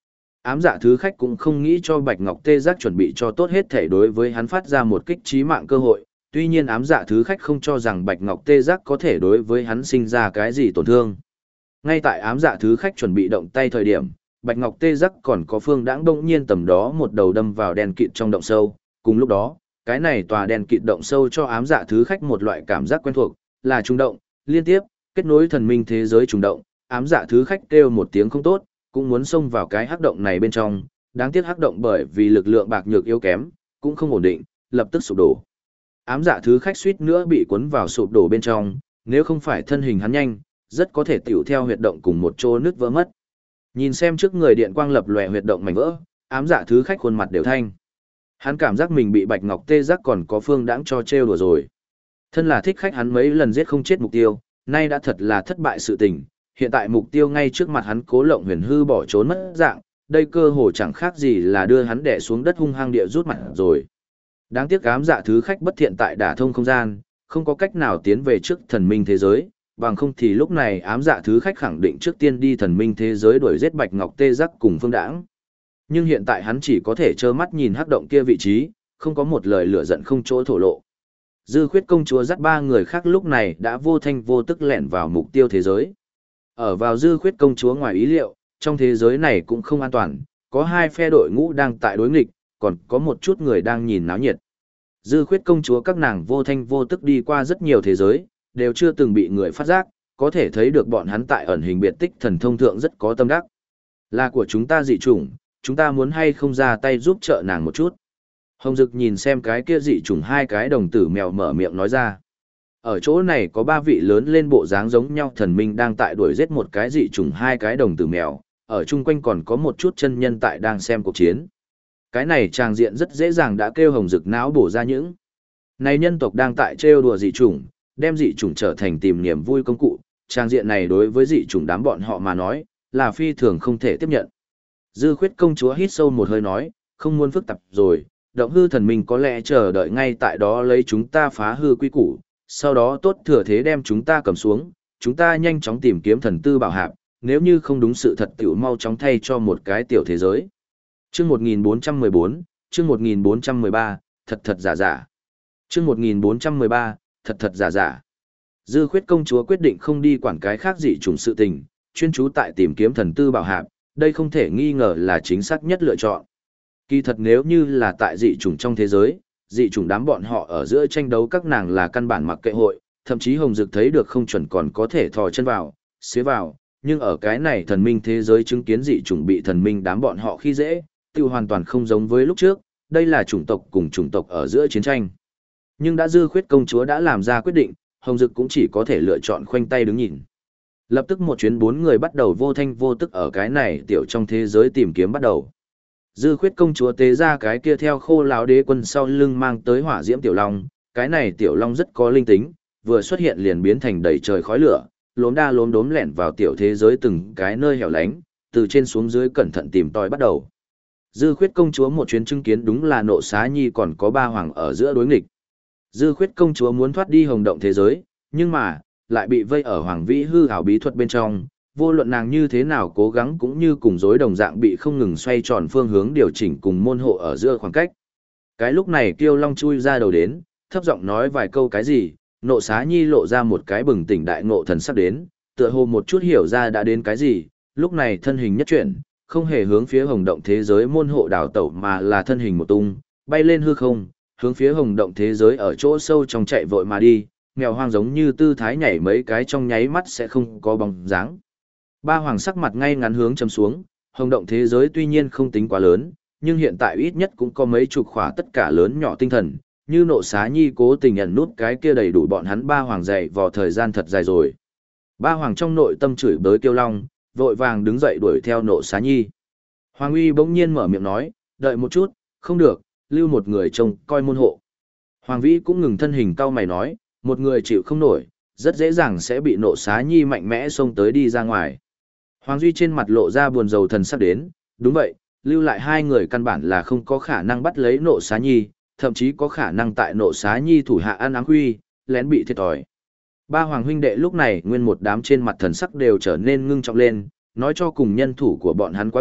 ám dạ thứ khách cũng không nghĩ cho Bạch Ngọc Tê Giác chuẩn bị cho tốt hết thể đối với hắn phát ra một kích chí mạng cơ hội, tuy nhiên ám dạ thứ khách không cho rằng Bạch Ngọc Tê Giác có thể đối với hắn sinh ra cái gì tổn thương. Ngay tại ám dạ thứ khách chuẩn bị động tay thời điểm, Bạch Ngọc Tê Giác còn có Phương Đãng đông nhiên tầm đó một đầu đâm vào đen kịt trong động sâu, cùng lúc đó, cái này tòa đen kịt động sâu cho ám dạ thứ khách một loại cảm giác quen thuộc, là trùng động, liên tiếp, kết nối thần minh thế giới trùng động, ám dạ thứ khách kêu một tiếng không tốt, cũng muốn xông vào cái hắc động này bên trong, đáng tiếc hắc động bởi vì lực lượng bạc nhược yếu kém, cũng không ổn định, lập tức sụp đổ. Ám dạ thứ khách suýt nữa bị cuốn vào sụp đổ bên trong, nếu không phải thân hình hắn nhanh, rất có thể tiểu theo huyệt động cùng một chỗ nứt vỡ mất. Nhìn xem trước người điện quang lập lòe huyệt động mảnh vỡ, ám dạ thứ khách khuôn mặt đều thanh. Hắn cảm giác mình bị Bạch Ngọc Tê Giác còn có Phương Đãng cho trêu đùa rồi. Thân là thích khách hắn mấy lần giết không chết mục tiêu, nay đã thật là thất bại sự tình, hiện tại mục tiêu ngay trước mặt hắn Cố Lộng Huyền hư bỏ trốn mất dạng, đây cơ hồ chẳng khác gì là đưa hắn đè xuống đất hung hăng địa rút mặt rồi. Đáng tiếc ám dạ thứ khách bất thiện tại đả thông không gian, không có cách nào tiến về trước thần minh thế giới, bằng không thì lúc này ám dạ thứ khách khẳng định trước tiên đi thần minh thế giới đuổi giết Bạch Ngọc Tê Giác cùng Phương Đãng. Nhưng hiện tại hắn chỉ có thể trơ mắt nhìn hắc động kia vị trí, không có một lời lửa giận không chỗ thổ lộ. Dư Khuyết công chúa dắt ba người khác lúc này đã vô thanh vô tức lẻn vào mục tiêu thế giới. Ở vào Dư Khuyết công chúa ngoài ý liệu, trong thế giới này cũng không an toàn, có hai phe đội ngũ đang tại đối nghịch, còn có một chút người đang nhìn náo nhiệt. Dư Khuyết công chúa các nàng vô thanh vô tức đi qua rất nhiều thế giới, đều chưa từng bị người phát giác, có thể thấy được bọn hắn tại ẩn hình biệt tích thần thông thượng rất có tâm đắc. Là của chúng ta dị chủng, chúng ta muốn hay không ra tay giúp trợ nàng một chút. Hồng Dực nhìn xem cái kia dị chủng hai cái đồng tử mèo mở miệng nói ra. Ở chỗ này có ba vị lớn lên bộ dáng giống nhau thần minh đang tại đuổi giết một cái dị chủng hai cái đồng tử mèo, ở chung quanh còn có một chút chân nhân tại đang xem cuộc chiến. Cái này tràng diện rất dễ dàng đã kêu Hồng Dực não bổ ra những. Này nhân tộc đang tại trêu đùa dị chủng, đem dị chủng trở thành tìm niềm vui công cụ, tràng diện này đối với dị chủng đám bọn họ mà nói, là phi thường không thể tiếp nhận. Dư Khuyết công chúa hít sâu một hơi nói, không muốn phức tạp rồi, động hư thần minh có lẽ chờ đợi ngay tại đó lấy chúng ta phá hư quy củ, sau đó tốt thừa thế đem chúng ta cầm xuống, chúng ta nhanh chóng tìm kiếm thần tư bảo hạp, nếu như không đúng sự thật tiểu mau chóng thay cho một cái tiểu thế giới. Chương 1414, chương 1413, thật thật giả giả. Chương 1413, thật thật giả giả. Dư Khuyết công chúa quyết định không đi quản cái khác dị chủng sự tình, chuyên chú tại tìm kiếm thần tư bảo hạp, đây không thể nghi ngờ là chính xác nhất lựa chọn. Kỳ thật nếu như là tại dị chủng trong thế giới, dị chủng đám bọn họ ở giữa tranh đấu các nàng là căn bản mặc kệ hội, thậm chí Hồng Dực thấy được không chuẩn còn có thể thò chân vào, xế vào, nhưng ở cái này thần minh thế giới chứng kiến dị chủng bị thần minh đám bọn họ khi dễ, tiêu hoàn toàn không giống với lúc trước, đây là chủng tộc cùng chủng tộc ở giữa chiến tranh. Nhưng đã Dư Khuyết công chúa đã làm ra quyết định, Hồng Dực cũng chỉ có thể lựa chọn khoanh tay đứng nhìn. Lập tức một chuyến bốn người bắt đầu vô thanh vô tức ở cái này tiểu trong thế giới tìm kiếm bắt đầu. Dư Khuyết công chúa tế ra cái kia theo Khô Lão đế quân sau lưng mang tới hỏa diễm tiểu long, cái này tiểu long rất có linh tính, vừa xuất hiện liền biến thành đầy trời khói lửa, lốm đa lốm đốm lẻn vào tiểu thế giới từng cái nơi hẻo lánh, từ trên xuống dưới cẩn thận tìm tòi bắt đầu. Dư Khuyết công chúa một chuyến chứng kiến đúng là Nộ Xá Nhi còn có ba hoàng ở giữa đối nghịch. Dư Khuyết công chúa muốn thoát đi hồng động thế giới, nhưng mà lại bị vây ở Hoàng Vĩ hư ảo bí thuật bên trong, vô luận nàng như thế nào cố gắng cũng như cùng rối đồng dạng bị không ngừng xoay tròn phương hướng điều chỉnh cùng môn hộ ở giữa khoảng cách. Cái lúc này Kiêu Long chui ra đầu đến, thấp giọng nói vài câu cái gì, Nộ Xá Nhi lộ ra một cái bừng tỉnh đại ngộ thần sắc đến, tựa hồ một chút hiểu ra đã đến cái gì, lúc này thân hình nhất chuyển, không hề hướng phía hồng động thế giới môn hộ đảo tẩu mà là thân hình một tung, bay lên hư không, hướng phía hồng động thế giới ở chỗ sâu trong chạy vội mà đi, mèo hoang giống như tư thái nhảy mấy cái trong nháy mắt sẽ không có bóng dáng. Ba hoàng sắc mặt ngay ngắn hướng châm xuống, hồng động thế giới tuy nhiên không tính quá lớn, nhưng hiện tại ít nhất cũng có mấy chục khỏa tất cả lớn nhỏ tinh thần, như Nộ Xá Nhi cố tình ẩn nút cái kia đầy đủ bọn hắn ba hoàng dày vào thời gian thật dài rồi. Ba hoàng trong nội tâm chửi bới Kiêu Long, vội vàng đứng dậy đuổi theo Nộ Xá Nhi. Hoàng Uy bỗng nhiên mở miệng nói, đợi một chút, không được, lưu một người trông coi môn hộ. Hoàng Vĩ cũng ngừng thân hình cau mày nói, một người chịu không nổi, rất dễ dàng sẽ bị Nộ Xá Nhi mạnh mẽ xông tới đi ra ngoài. Hoàng Duy trên mặt lộ ra buồn rầu thần sắp đến, đúng vậy, lưu lại hai người căn bản là không có khả năng bắt lấy Nộ Xá Nhi, thậm chí có khả năng tại Nộ Xá Nhi thủ hạ ăn áng huy, lén bị thiệt thòi. Ba hoàng huynh đệ lúc này nguyên một đám trên mặt thần sắc đều trở nên ngưng trọng lên, nói cho cùng nhân thủ của bọn hắn quá ít,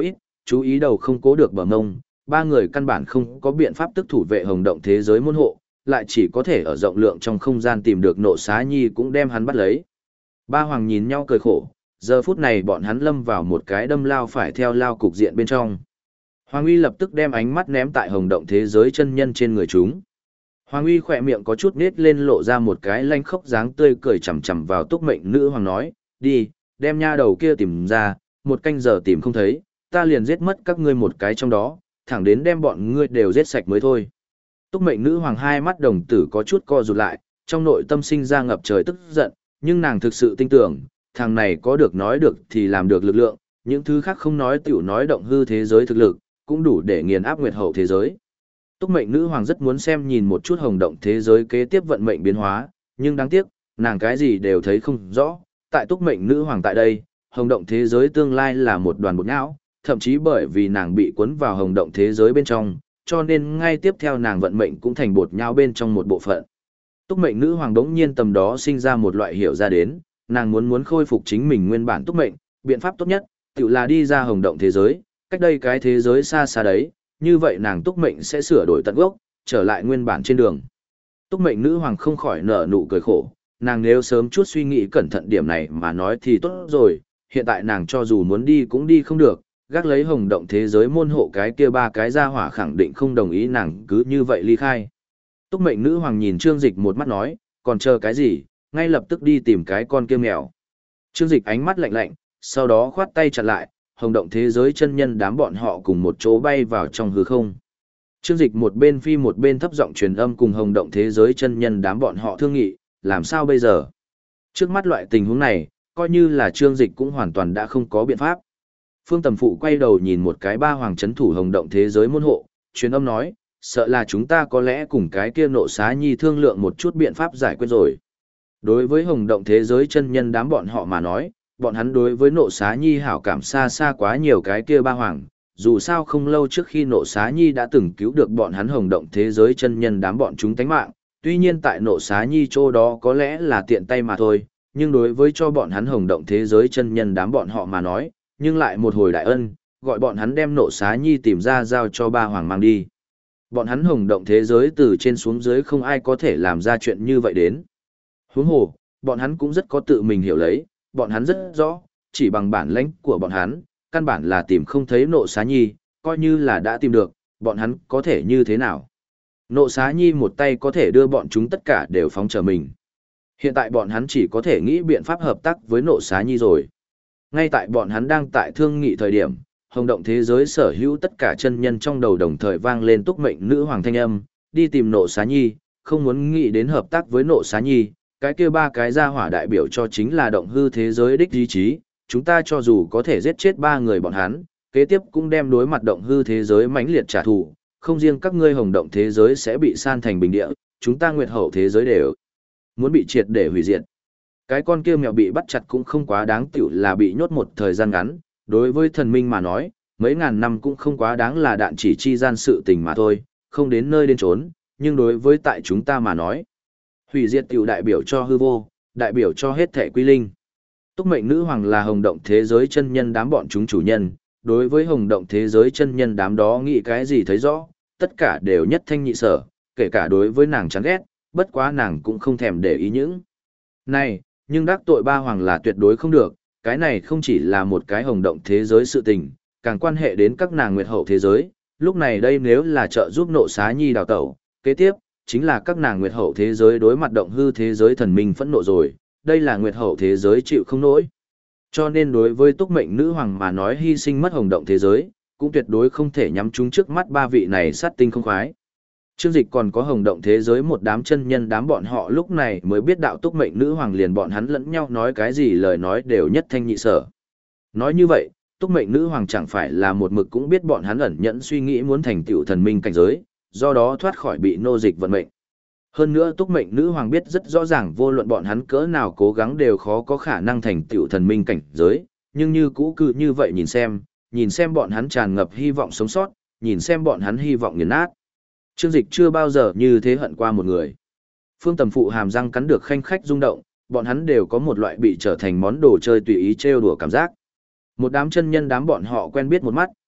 chú ý đầu không cố được bờ mông, ba người căn bản không có biện pháp tức thủ vệ hồng động thế giới môn hộ, lại chỉ có thể ở rộng lượng trong không gian tìm được Nộ Xá Nhi cũng đem hắn bắt lấy. Ba hoàng nhìn nhau cười khổ, giờ phút này bọn hắn lâm vào một cái đâm lao phải theo lao cục diện bên trong. Hoàng Uy lập tức đem ánh mắt ném tại hồng động thế giới chân nhân trên người chúng. Hoàng Uy khỏe miệng có chút nết lên lộ ra một cái lanh khốc dáng tươi cười chằm chằm vào Túc Mệnh Nữ Hoàng nói, đi, đem nha đầu kia tìm ra, một canh giờ tìm không thấy, ta liền giết mất các ngươi một cái trong đó, thẳng đến đem bọn ngươi đều giết sạch mới thôi. Túc Mệnh Nữ Hoàng hai mắt đồng tử có chút co rụt lại, trong nội tâm sinh ra ngập trời tức giận, nhưng nàng thực sự tin tưởng, thằng này có được nói được thì làm được lực lượng, những thứ khác không nói tiểu nói động hư thế giới thực lực, cũng đủ để nghiền áp nguyệt hậu thế giới. Túc Mệnh Nữ Hoàng rất muốn xem nhìn một chút hồng động thế giới kế tiếp vận mệnh biến hóa, nhưng đáng tiếc, nàng cái gì đều thấy không rõ. Tại Túc Mệnh Nữ Hoàng tại đây, hồng động thế giới tương lai là một đoàn bột nhão, thậm chí bởi vì nàng bị cuốn vào hồng động thế giới bên trong, cho nên ngay tiếp theo nàng vận mệnh cũng thành bột nhão bên trong một bộ phận. Túc Mệnh Nữ Hoàng đống nhiên tầm đó sinh ra một loại hiểu ra đến, nàng muốn khôi phục chính mình nguyên bản Túc Mệnh, biện pháp tốt nhất, tự là đi ra hồng động thế giới, cách đây cái thế giới xa xa đấy, như vậy nàng Túc Mệnh sẽ sửa đổi tận gốc, trở lại nguyên bản trên đường. Túc Mệnh Nữ Hoàng không khỏi nở nụ cười khổ, nàng nếu sớm chút suy nghĩ cẩn thận điểm này mà nói thì tốt rồi, hiện tại nàng cho dù muốn đi cũng đi không được, gác lấy hồng động thế giới môn hộ cái kia ba cái gia hỏa khẳng định không đồng ý nàng cứ như vậy ly khai. Túc Mệnh Nữ Hoàng nhìn Trương Dịch một mắt nói, còn chờ cái gì, ngay lập tức đi tìm cái con kia mèo. Trương Dịch ánh mắt lạnh lạnh, sau đó khoát tay chặn lại, hồng động thế giới chân nhân đám bọn họ cùng một chỗ bay vào trong hư không. Trương Dịch một bên phi một bên thấp giọng truyền âm cùng hồng động thế giới chân nhân đám bọn họ thương nghị, làm sao bây giờ? Trước mắt loại tình huống này, coi như là Trương Dịch cũng hoàn toàn đã không có biện pháp. Phương Tầm Phụ quay đầu nhìn một cái ba hoàng chấn thủ hồng động thế giới môn hộ, truyền âm nói, sợ là chúng ta có lẽ cùng cái kia Nộ Xá Nhi thương lượng một chút biện pháp giải quyết rồi. Đối với hồng động thế giới chân nhân đám bọn họ mà nói, bọn hắn đối với Nộ Xá Nhi hảo cảm xa xa quá nhiều cái kia ba hoàng, dù sao không lâu trước khi Nộ Xá Nhi đã từng cứu được bọn hắn hồng động thế giới chân nhân đám bọn chúng tánh mạng, tuy nhiên tại Nộ Xá Nhi chỗ đó có lẽ là tiện tay mà thôi, nhưng đối với cho bọn hắn hồng động thế giới chân nhân đám bọn họ mà nói, nhưng lại một hồi đại ân, gọi bọn hắn đem Nộ Xá Nhi tìm ra giao cho ba hoàng mang đi. Bọn hắn hồng động thế giới từ trên xuống dưới không ai có thể làm ra chuyện như vậy đến. Huống hồ, bọn hắn cũng rất có tự mình hiểu lấy, bọn hắn rất rõ, chỉ bằng bản lãnh của bọn hắn, căn bản là tìm không thấy Nộ Xá Nhi, coi như là đã tìm được, bọn hắn có thể như thế nào. Nộ Xá Nhi một tay có thể đưa bọn chúng tất cả đều phóng trở mình. Hiện tại bọn hắn chỉ có thể nghĩ biện pháp hợp tác với Nộ Xá Nhi rồi. Ngay tại bọn hắn đang tại thương nghị thời điểm, hồng động thế giới sở hữu tất cả chân nhân trong đầu đồng thời vang lên Túc Mệnh Nữ Hoàng thanh âm, đi tìm Nộ Xá Nhi, không muốn nghĩ đến hợp tác với Nộ Xá Nhi, cái kia ba cái gia hỏa đại biểu cho chính là động hư thế giới đích ý chí, chúng ta cho dù có thể giết chết ba người bọn hắn, kế tiếp cũng đem đối mặt động hư thế giới mãnh liệt trả thù, không riêng các ngươi hồng động thế giới sẽ bị san thành bình địa, chúng ta nguyệt hậu thế giới đều muốn bị triệt để hủy diệt. Cái con kia mèo bị bắt chặt cũng không quá đáng tiểu là bị nhốt một thời gian ngắn, đối với thần minh mà nói, mấy ngàn năm cũng không quá đáng là đạn chỉ chi gian sự tình mà thôi, không đến nơi đến trốn, nhưng đối với tại chúng ta mà nói, hủy diệt tiểu đại biểu cho hư vô, đại biểu cho hết thể quy linh. Túc Mệnh Nữ Hoàng là hồng động thế giới chân nhân đám bọn chúng chủ nhân, đối với hồng động thế giới chân nhân đám đó nghĩ cái gì thấy rõ, tất cả đều nhất thanh nhị sở, kể cả đối với nàng chán ghét, bất quá nàng cũng không thèm để ý những này, nhưng đắc tội ba hoàng là tuyệt đối không được, cái này không chỉ là một cái hồng động thế giới sự tình, càng quan hệ đến các nàng nguyệt hậu thế giới, lúc này đây nếu là trợ giúp Nộ Xá Nhi đào tẩu, kế tiếp, chính là các nàng nguyệt hậu thế giới đối mặt động hư thế giới thần minh phẫn nộ rồi, đây là nguyệt hậu thế giới chịu không nổi. Cho nên đối với Túc Mệnh Nữ Hoàng mà nói hy sinh mất hồng động thế giới, cũng tuyệt đối không thể nhắm chúng trước mắt ba vị này sát tinh không khoái. Trương Dịch còn có hồng động thế giới một đám chân nhân đám bọn họ lúc này mới biết đạo Túc Mệnh Nữ Hoàng liền bọn hắn lẫn nhau nói cái gì lời nói đều nhất thanh nhị sở. Nói như vậy, Túc Mệnh Nữ Hoàng chẳng phải là một mực cũng biết bọn hắn ẩn nhẫn suy nghĩ muốn thành tựu thần minh cảnh giới, do đó thoát khỏi bị nô dịch vận mệnh. Hơn nữa Túc Mệnh Nữ Hoàng biết rất rõ ràng vô luận bọn hắn cỡ nào cố gắng đều khó có khả năng thành tựu thần minh cảnh giới, nhưng như cũ cứ như vậy nhìn xem bọn hắn tràn ngập hy vọng sống sót, nhìn xem bọn hắn hy vọng nghiền nát. Trương Dịch chưa bao giờ như thế hận qua một người. Phương Tầm Phụ hàm răng cắn được khanh khách rung động, bọn hắn đều có một loại bị trở thành món đồ chơi tùy ý trêu đùa cảm giác. Một đám chân nhân đám bọn họ quen biết một mắt,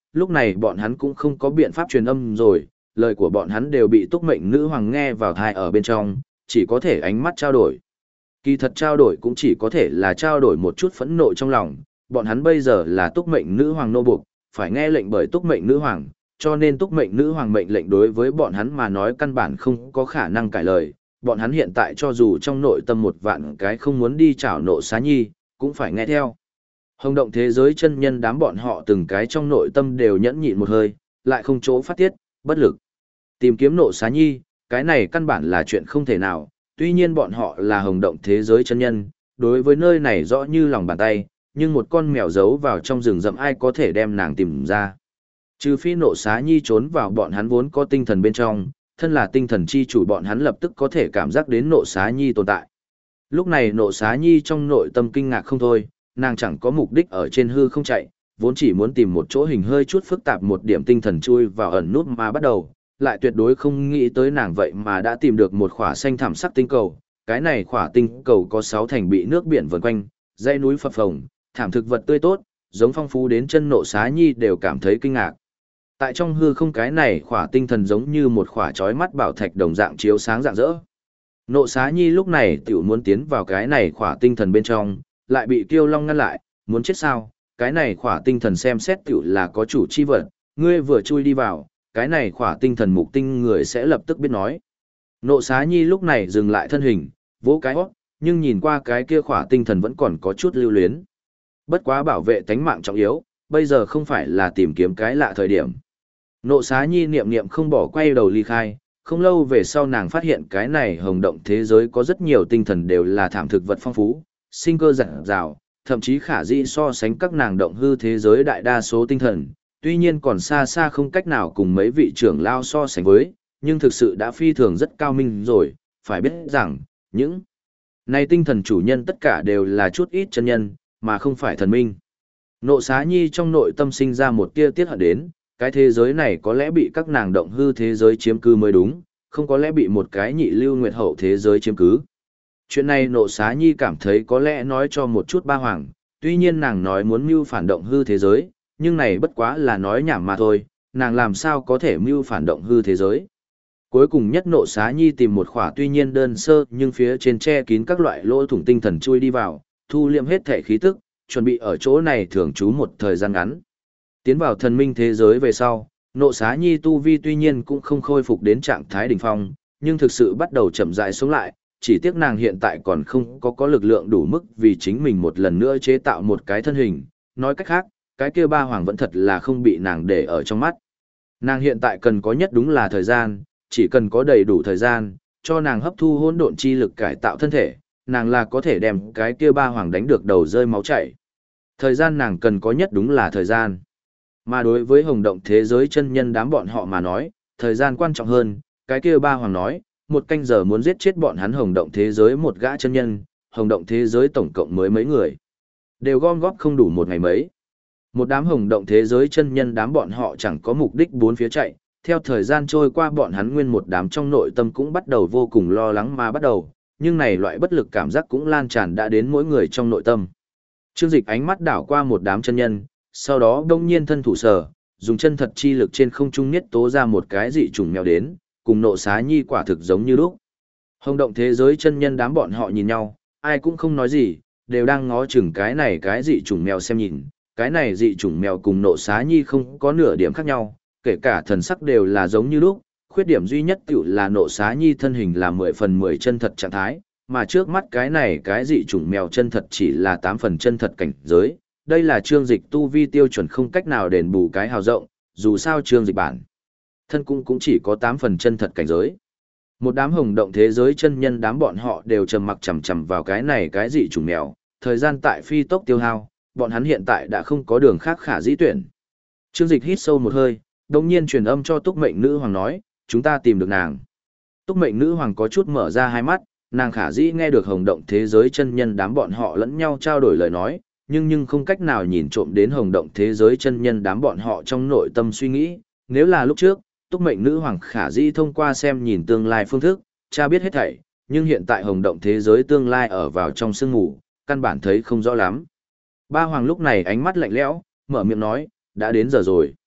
lúc này bọn hắn cũng không có biện pháp truyền âm rồi, lời của bọn hắn đều bị túc mệnh nữ hoàng nghe vào thai ở bên trong, chỉ có thể ánh mắt trao đổi. Kỳ thật trao đổi cũng chỉ có thể là trao đổi một chút phẫn nộ trong lòng, bọn hắn bây giờ là túc mệnh nữ hoàng nô buộc, phải nghe lệnh bởi túc mệnh nữ hoàng, cho nên túc mệnh nữ hoàng mệnh lệnh đối với bọn hắn mà nói căn bản không có khả năng cãi lời, bọn hắn hiện tại cho dù trong nội tâm một vạn cái không muốn đi chảo nộ xá nhi, cũng phải nghe theo. Hồng động thế giới chân nhân đám bọn họ từng cái trong nội tâm đều nhẫn nhịn một hơi, lại không chỗ phát tiết, bất lực. Tìm kiếm nộ xá nhi, cái này căn bản là chuyện không thể nào, tuy nhiên bọn họ là hồng động thế giới chân nhân, đối với nơi này rõ như lòng bàn tay, nhưng một con mèo giấu vào trong rừng rậm ai có thể đem nàng tìm ra. Trừ phi nộ xá nhi trốn vào bọn hắn vốn có tinh thần bên trong, thân là tinh thần chi chủ bọn hắn lập tức có thể cảm giác đến nộ xá nhi tồn tại. Lúc này nộ xá nhi trong nội tâm kinh ngạc không thôi, nàng chẳng có mục đích ở trên hư không chạy, vốn chỉ muốn tìm một chỗ hình hơi chút phức tạp một điểm tinh thần chui vào ẩn nút mà bắt đầu, lại tuyệt đối không nghĩ tới nàng vậy mà đã tìm được một khỏa xanh thảm sắc tinh cầu. Cái này khỏa tinh cầu có 6 thành bị nước biển vần quanh, dãy núi phập phồng, thảm thực vật tươi tốt, giống phong phú đến chân nộ xá nhi đều cảm thấy kinh ngạc. Tại trong hư không cái này khỏa tinh thần giống như một khỏa chói mắt bảo thạch đồng dạng chiếu sáng rạng rỡ. Nộ xá nhi lúc này tiểu muốn tiến vào cái này khỏa tinh thần bên trong, lại bị Kiêu Long ngăn lại, muốn chết sao? Cái này khỏa tinh thần xem xét tiểu là có chủ chi vật, ngươi vừa chui đi vào, cái này khỏa tinh thần mục tinh người sẽ lập tức biết nói. Nộ xá nhi lúc này dừng lại thân hình, vỗ cái hót, nhưng nhìn qua cái kia khỏa tinh thần vẫn còn có chút lưu luyến. Bất quá bảo vệ tánh mạng trọng yếu, bây giờ không phải là tìm kiếm cái lạ thời điểm. Nộ xá nhi niệm niệm không bỏ quay đầu ly khai, không lâu về sau nàng phát hiện cái này hồng động thế giới có rất nhiều tinh thần đều là thảm thực vật phong phú, sinh cơ rạng rào, thậm chí khả dĩ so sánh các nàng động hư thế giới đại đa số tinh thần, tuy nhiên còn xa xa không cách nào cùng mấy vị trưởng lao so sánh với, nhưng thực sự đã phi thường rất cao minh rồi, phải biết rằng, những này tinh thần chủ nhân tất cả đều là chút ít chân nhân, mà không phải thần minh. Nộ xá nhi trong nội tâm sinh ra một tia tiết hận đến, cái thế giới này có lẽ bị các nàng động hư thế giới chiếm cứ mới đúng, không có lẽ bị một cái nhị lưu nguyệt hậu thế giới chiếm cứ. Chuyện này nộ xá nhi cảm thấy có lẽ nói cho một chút ba hoàng, tuy nhiên nàng nói muốn mưu phản động hư thế giới, nhưng này bất quá là nói nhảm mà thôi, nàng làm sao có thể mưu phản động hư thế giới. Cuối cùng nhất nộ xá nhi tìm một khỏa tuy nhiên đơn sơ nhưng phía trên che kín các loại lỗ thủng tinh thần chui đi vào, thu liệm hết thể khí tức, chuẩn bị ở chỗ này thường trú một thời gian ngắn. Tiến vào thần minh thế giới về sau, nộ xá nhi tu vi tuy nhiên cũng không khôi phục đến trạng thái đỉnh phong, nhưng thực sự bắt đầu chậm rãi sống lại, chỉ tiếc nàng hiện tại còn không có lực lượng đủ mức vì chính mình một lần nữa chế tạo một cái thân hình, nói cách khác, cái kia ba hoàng vẫn thật là không bị nàng để ở trong mắt. Nàng hiện tại cần có nhất đúng là thời gian, chỉ cần có đầy đủ thời gian, cho nàng hấp thu hỗn độn chi lực cải tạo thân thể, nàng là có thể đem cái kia ba hoàng đánh được đầu rơi máu chảy. Thời gian nàng cần có nhất đúng là thời gian. Mà đối với hồng động thế giới chân nhân đám bọn họ mà nói, thời gian quan trọng hơn, cái kia ba hoàng nói, 1 canh giờ muốn giết chết bọn hắn hồng động thế giới một gã chân nhân, hồng động thế giới tổng cộng mới mấy người. Đều gom góp không đủ một ngày mấy. Một đám hồng động thế giới chân nhân đám bọn họ chẳng có mục đích bốn phía chạy, theo thời gian trôi qua bọn hắn nguyên một đám trong nội tâm cũng bắt đầu vô cùng lo lắng mà bắt đầu, nhưng này loại bất lực cảm giác cũng lan tràn đã đến mỗi người trong nội tâm. Trương Dịch ánh mắt đảo qua một đám chân nhân, sau đó đông nhiên thân thủ sở, dùng chân thật chi lực trên không trung nhất tố ra một cái dị trùng mèo đến, cùng nộ xá nhi quả thực giống như lúc. Hồng động thế giới chân nhân đám bọn họ nhìn nhau, ai cũng không nói gì, đều đang ngó chừng cái này cái dị trùng mèo xem nhìn, cái này dị chủng mèo cùng nộ xá nhi không có nửa điểm khác nhau, kể cả thần sắc đều là giống như lúc, khuyết điểm duy nhất tiểu là nộ xá nhi thân hình là 10 phần 10 chân thật trạng thái, mà trước mắt cái này cái dị chủng mèo chân thật chỉ là 8 phần chân thật cảnh giới, đây là Trương Dịch tu vi tiêu chuẩn không cách nào đền bù cái hào rộng, dù sao Trương Dịch bản thân cũng chỉ có 8 phần chân thật cảnh giới. Một đám hồng động thế giới chân nhân đám bọn họ đều trầm mặc chằm chằm vào cái này cái dị chủng mèo, thời gian tại phi tốc tiêu hao, bọn hắn hiện tại đã không có đường khác khả dĩ tuyển. Trương Dịch hít sâu một hơi, đồng nhiên truyền âm cho Túc Mệnh Nữ Hoàng nói, chúng ta tìm được nàng. Túc Mệnh Nữ Hoàng có chút mở ra hai mắt, nàng khả dĩ nghe được hồng động thế giới chân nhân đám bọn họ lẫn nhau trao đổi lời nói, nhưng không cách nào nhìn trộm đến hồng động thế giới chân nhân đám bọn họ trong nội tâm suy nghĩ. Nếu là lúc trước, Túc Mệnh Nữ Hoàng khả dĩ thông qua xem nhìn tương lai phương thức, cha biết hết thảy, nhưng hiện tại hồng động thế giới tương lai ở vào trong sương ngủ, căn bản thấy không rõ lắm. Ba hoàng lúc này ánh mắt lạnh lẽo, mở miệng nói, đã đến giờ rồi.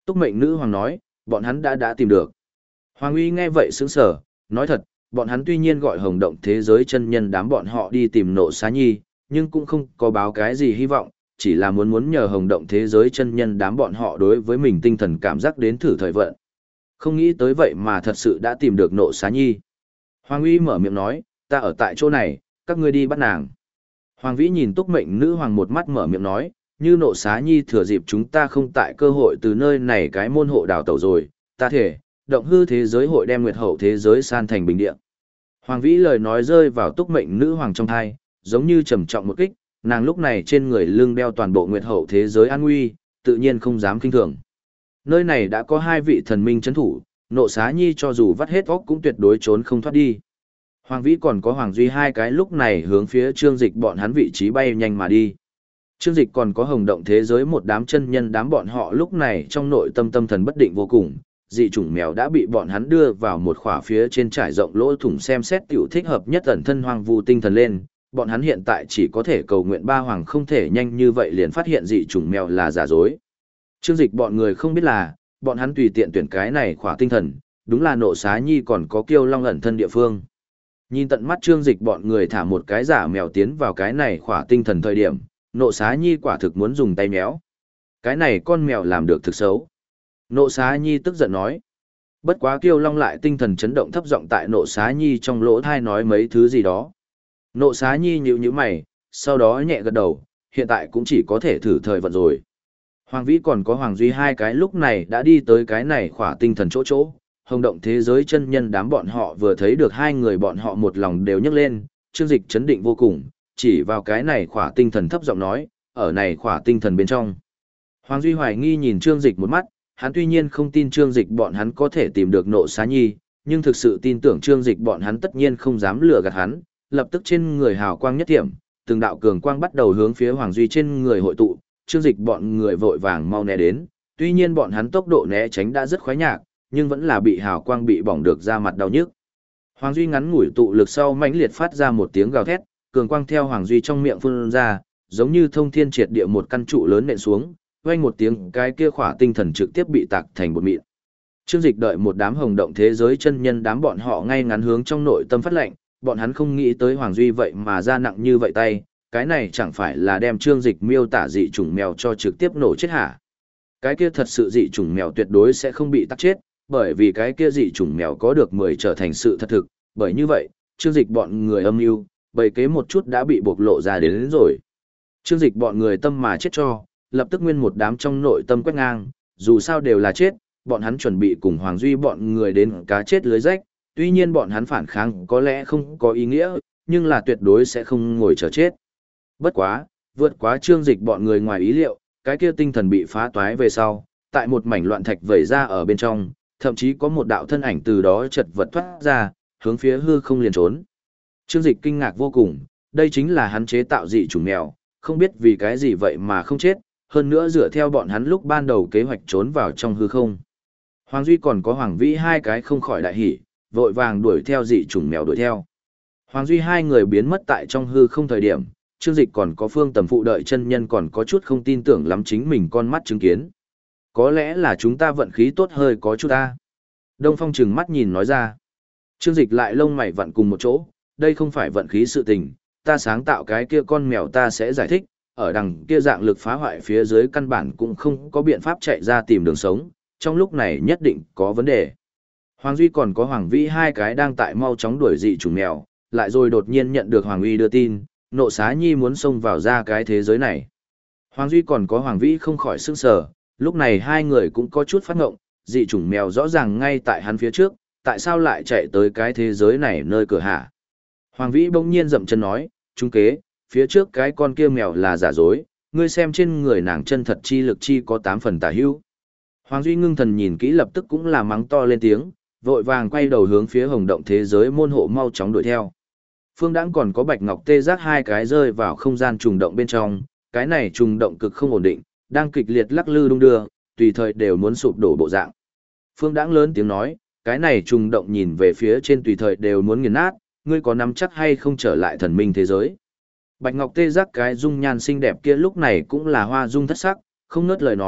Túc mệnh nữ hoàng nói, bọn hắn đã tìm được. Hoàng uy nghe vậy sững sờ, nói thật, bọn hắn tuy nhiên gọi hồng động thế giới chân nhân đám bọn họ đi tìm Nộ Xá Nhi, nhưng cũng không có báo cái gì hy vọng, chỉ là muốn nhờ hồng động thế giới chân nhân đám bọn họ đối với mình tinh thần cảm giác đến thử thời vận. Không nghĩ tới vậy mà thật sự đã tìm được Nộ Xá Nhi. Hoàng uy mở miệng nói, ta ở tại chỗ này, các ngươi đi bắt nàng. Hoàng vĩ nhìn Túc mệnh nữ hoàng một mắt mở miệng nói, như Nộ Xá Nhi thừa dịp chúng ta không tại cơ hội từ nơi này cái môn hộ đào tẩu rồi, ta thể, động hư thế giới hội đem nguyệt hậu thế giới san thành bình địa. Hoàng vĩ lời nói rơi vào Túc mệnh nữ hoàng trong thai, giống như trầm trọng một kích, nàng lúc này trên người lưng đeo toàn bộ nguyệt hậu thế giới an nguy, tự nhiên không dám kinh thường. Nơi này đã có 2 vị thần minh chấn thủ, Nộ Xá Nhi cho dù vắt hết óc cũng tuyệt đối trốn không thoát đi. Hoàng vĩ còn có Hoàng duy 2 cái lúc này hướng phía Trương Dịch bọn hắn vị trí bay nhanh mà đi. Trương Dịch còn có hồng động thế giới một đám chân nhân đám bọn họ lúc này trong nội tâm tâm thần bất định vô cùng, dị chủng mèo đã bị bọn hắn đưa vào một khỏa phía trên trải rộng lỗ thủng xem xét tiểu thích hợp nhất ẩn thân hoang vu tinh thần lên, bọn hắn hiện tại chỉ có thể cầu nguyện ba hoàng không thể nhanh như vậy liền phát hiện dị chủng mèo là giả dối. Trương Dịch bọn người không biết là, bọn hắn tùy tiện tuyển cái này khỏa tinh thần, đúng là Nộ Xá Nhi còn có Kiêu Long ẩn thân địa phương. Nhìn tận mắt Trương Dịch bọn người thả một cái giả mèo tiến vào cái này khỏa tinh thần thời điểm, Nộ Xá Nhi quả thực muốn dùng tay méo. Cái này con mèo làm được thực xấu. Nộ Xá Nhi tức giận nói. Bất quá Kiêu Long lại tinh thần chấn động thấp giọng tại Nộ Xá Nhi trong lỗ thai nói mấy thứ gì đó. Nộ Xá Nhi nhíu mày, sau đó nhẹ gật đầu, hiện tại cũng chỉ có thể thử thời vận rồi. Hoàng Vĩ còn có Hoàng Duy 2 cái lúc này đã đi tới cái này khỏa tinh thần chỗ. Hồng động thế giới chân nhân đám bọn họ vừa thấy được 2 người bọn họ một lòng đều nhấc lên, Trương Dịch chấn định vô cùng, chỉ vào cái này khỏa tinh thần thấp giọng nói, ở này khỏa tinh thần bên trong. Hoàng Duy hoài nghi nhìn Trương Dịch một mắt, hắn tuy nhiên không tin Trương Dịch bọn hắn có thể tìm được Nộ Xá Nhi, nhưng thực sự tin tưởng Trương Dịch bọn hắn tất nhiên không dám lừa gạt hắn, lập tức trên người hào quang nhất thiểm, từng đạo cường quang bắt đầu hướng phía Hoàng Duy trên người hội tụ, Trương Dịch bọn người vội vàng mau né đến, tuy nhiên bọn hắn tốc độ né tránh đã rất khoái nhạc, nhưng vẫn là bị hào quang bị bỏng được ra mặt đau nhức. Hoàng Duy ngắn ngủi tụ lực sau mãnh liệt phát ra một tiếng gào thét, cường quang theo Hoàng Duy trong miệng phun ra, giống như thông thiên triệt địa một căn trụ lớn nện xuống, vang một tiếng, cái kia khỏa tinh thần trực tiếp bị tạc thành bột mịn. Trương Dịch đợi một đám hồng động thế giới chân nhân đám bọn họ ngay ngắn hướng trong nội tâm phát lệnh, bọn hắn không nghĩ tới Hoàng Duy vậy mà ra nặng như vậy tay, cái này chẳng phải là đem Trương Dịch miêu tả dị chủng mèo cho trực tiếp nổ chết hả? Cái kia thật sự dị chủng mèo tuyệt đối sẽ không bị tắc chết, bởi vì cái kia dị chủng mèo có được 10 trở thành sự thật thực, bởi như vậy, Trương Dịch bọn người âm mưu, bày kế một chút đã bị bộc lộ ra đến rồi. Trương Dịch bọn người tâm mà chết cho, lập tức nguyên một đám trong nội tâm quét ngang, dù sao đều là chết, bọn hắn chuẩn bị cùng Hoàng Duy bọn người đến cá chết lưới rách, tuy nhiên bọn hắn phản kháng có lẽ không có ý nghĩa, nhưng là tuyệt đối sẽ không ngồi chờ chết. Bất quá, vượt quá Trương Dịch bọn người ngoài ý liệu, cái kia tinh thần bị phá toái về sau, tại một mảnh loạn thạch vẩy ra ở bên trong, thậm chí có một đạo thân ảnh từ đó chật vật thoát ra, hướng phía hư không liền trốn. Trương Dịch kinh ngạc vô cùng, đây chính là hắn chế tạo dị chủng mèo, không biết vì cái gì vậy mà không chết, hơn nữa dựa theo bọn hắn lúc ban đầu kế hoạch trốn vào trong hư không. Hoàng Duy còn có Hoàng Vĩ 2 cái không khỏi đại hỉ, vội vàng đuổi theo dị chủng mèo đuổi theo. Hoàng Duy 2 người biến mất tại trong hư không thời điểm, Trương Dịch còn có Phương Tầm phụ đợi chân nhân còn có chút không tin tưởng lắm chính mình con mắt chứng kiến. Có lẽ là chúng ta vận khí tốt hơi có chút ta. Đông Phong trừng mắt nhìn nói ra. Trương Dịch lại lông mày vặn cùng một chỗ, đây không phải vận khí sự tình, ta sáng tạo cái kia con mèo ta sẽ giải thích, ở đằng kia dạng lực phá hoại phía dưới căn bản cũng không có biện pháp chạy ra tìm đường sống, trong lúc này nhất định có vấn đề. Hoàng Duy còn có Hoàng Vĩ 2 cái đang tại mau chóng đuổi dị chủng mèo, lại rồi đột nhiên nhận được Hoàng Uy đưa tin, Nộ Xá Nhi muốn xông vào ra cái thế giới này. Hoàng Duy còn có Hoàng Vĩ không khỏi sững sờ, lúc này 2 người cũng có chút phát ngộng, dị chủng mèo rõ ràng ngay tại hắn phía trước, tại sao lại chạy tới cái thế giới này nơi cửa hạ. Hoàng Vĩ bỗng nhiên dậm chân nói, trung kế, phía trước cái con kia mèo là giả dối, ngươi xem trên người nàng chân thật chi lực chi có 8 phần tả hữu. Hoàng Duy ngưng thần nhìn kỹ lập tức cũng là mắng to lên tiếng, vội vàng quay đầu hướng phía hồng động thế giới môn hộ mau chóng đuổi theo. Phương Đãng còn có Bạch Ngọc Tê Giác 2 cái rơi vào không gian trùng động bên trong, cái này trùng động cực không ổn định, đang kịch liệt lắc lư đung đưa, tùy thời đều muốn sụp đổ bộ dạng. Phương Đãng lớn tiếng nói, cái này trùng động nhìn về phía trên tùy thời đều muốn nghiền nát, ngươi có nắm chắc hay không trở lại thần minh thế giới. Bạch Ngọc Tê Giác cái dung nhan xinh đẹp kia lúc này cũng là hoa dung thất sắc, không ngớt lời nói,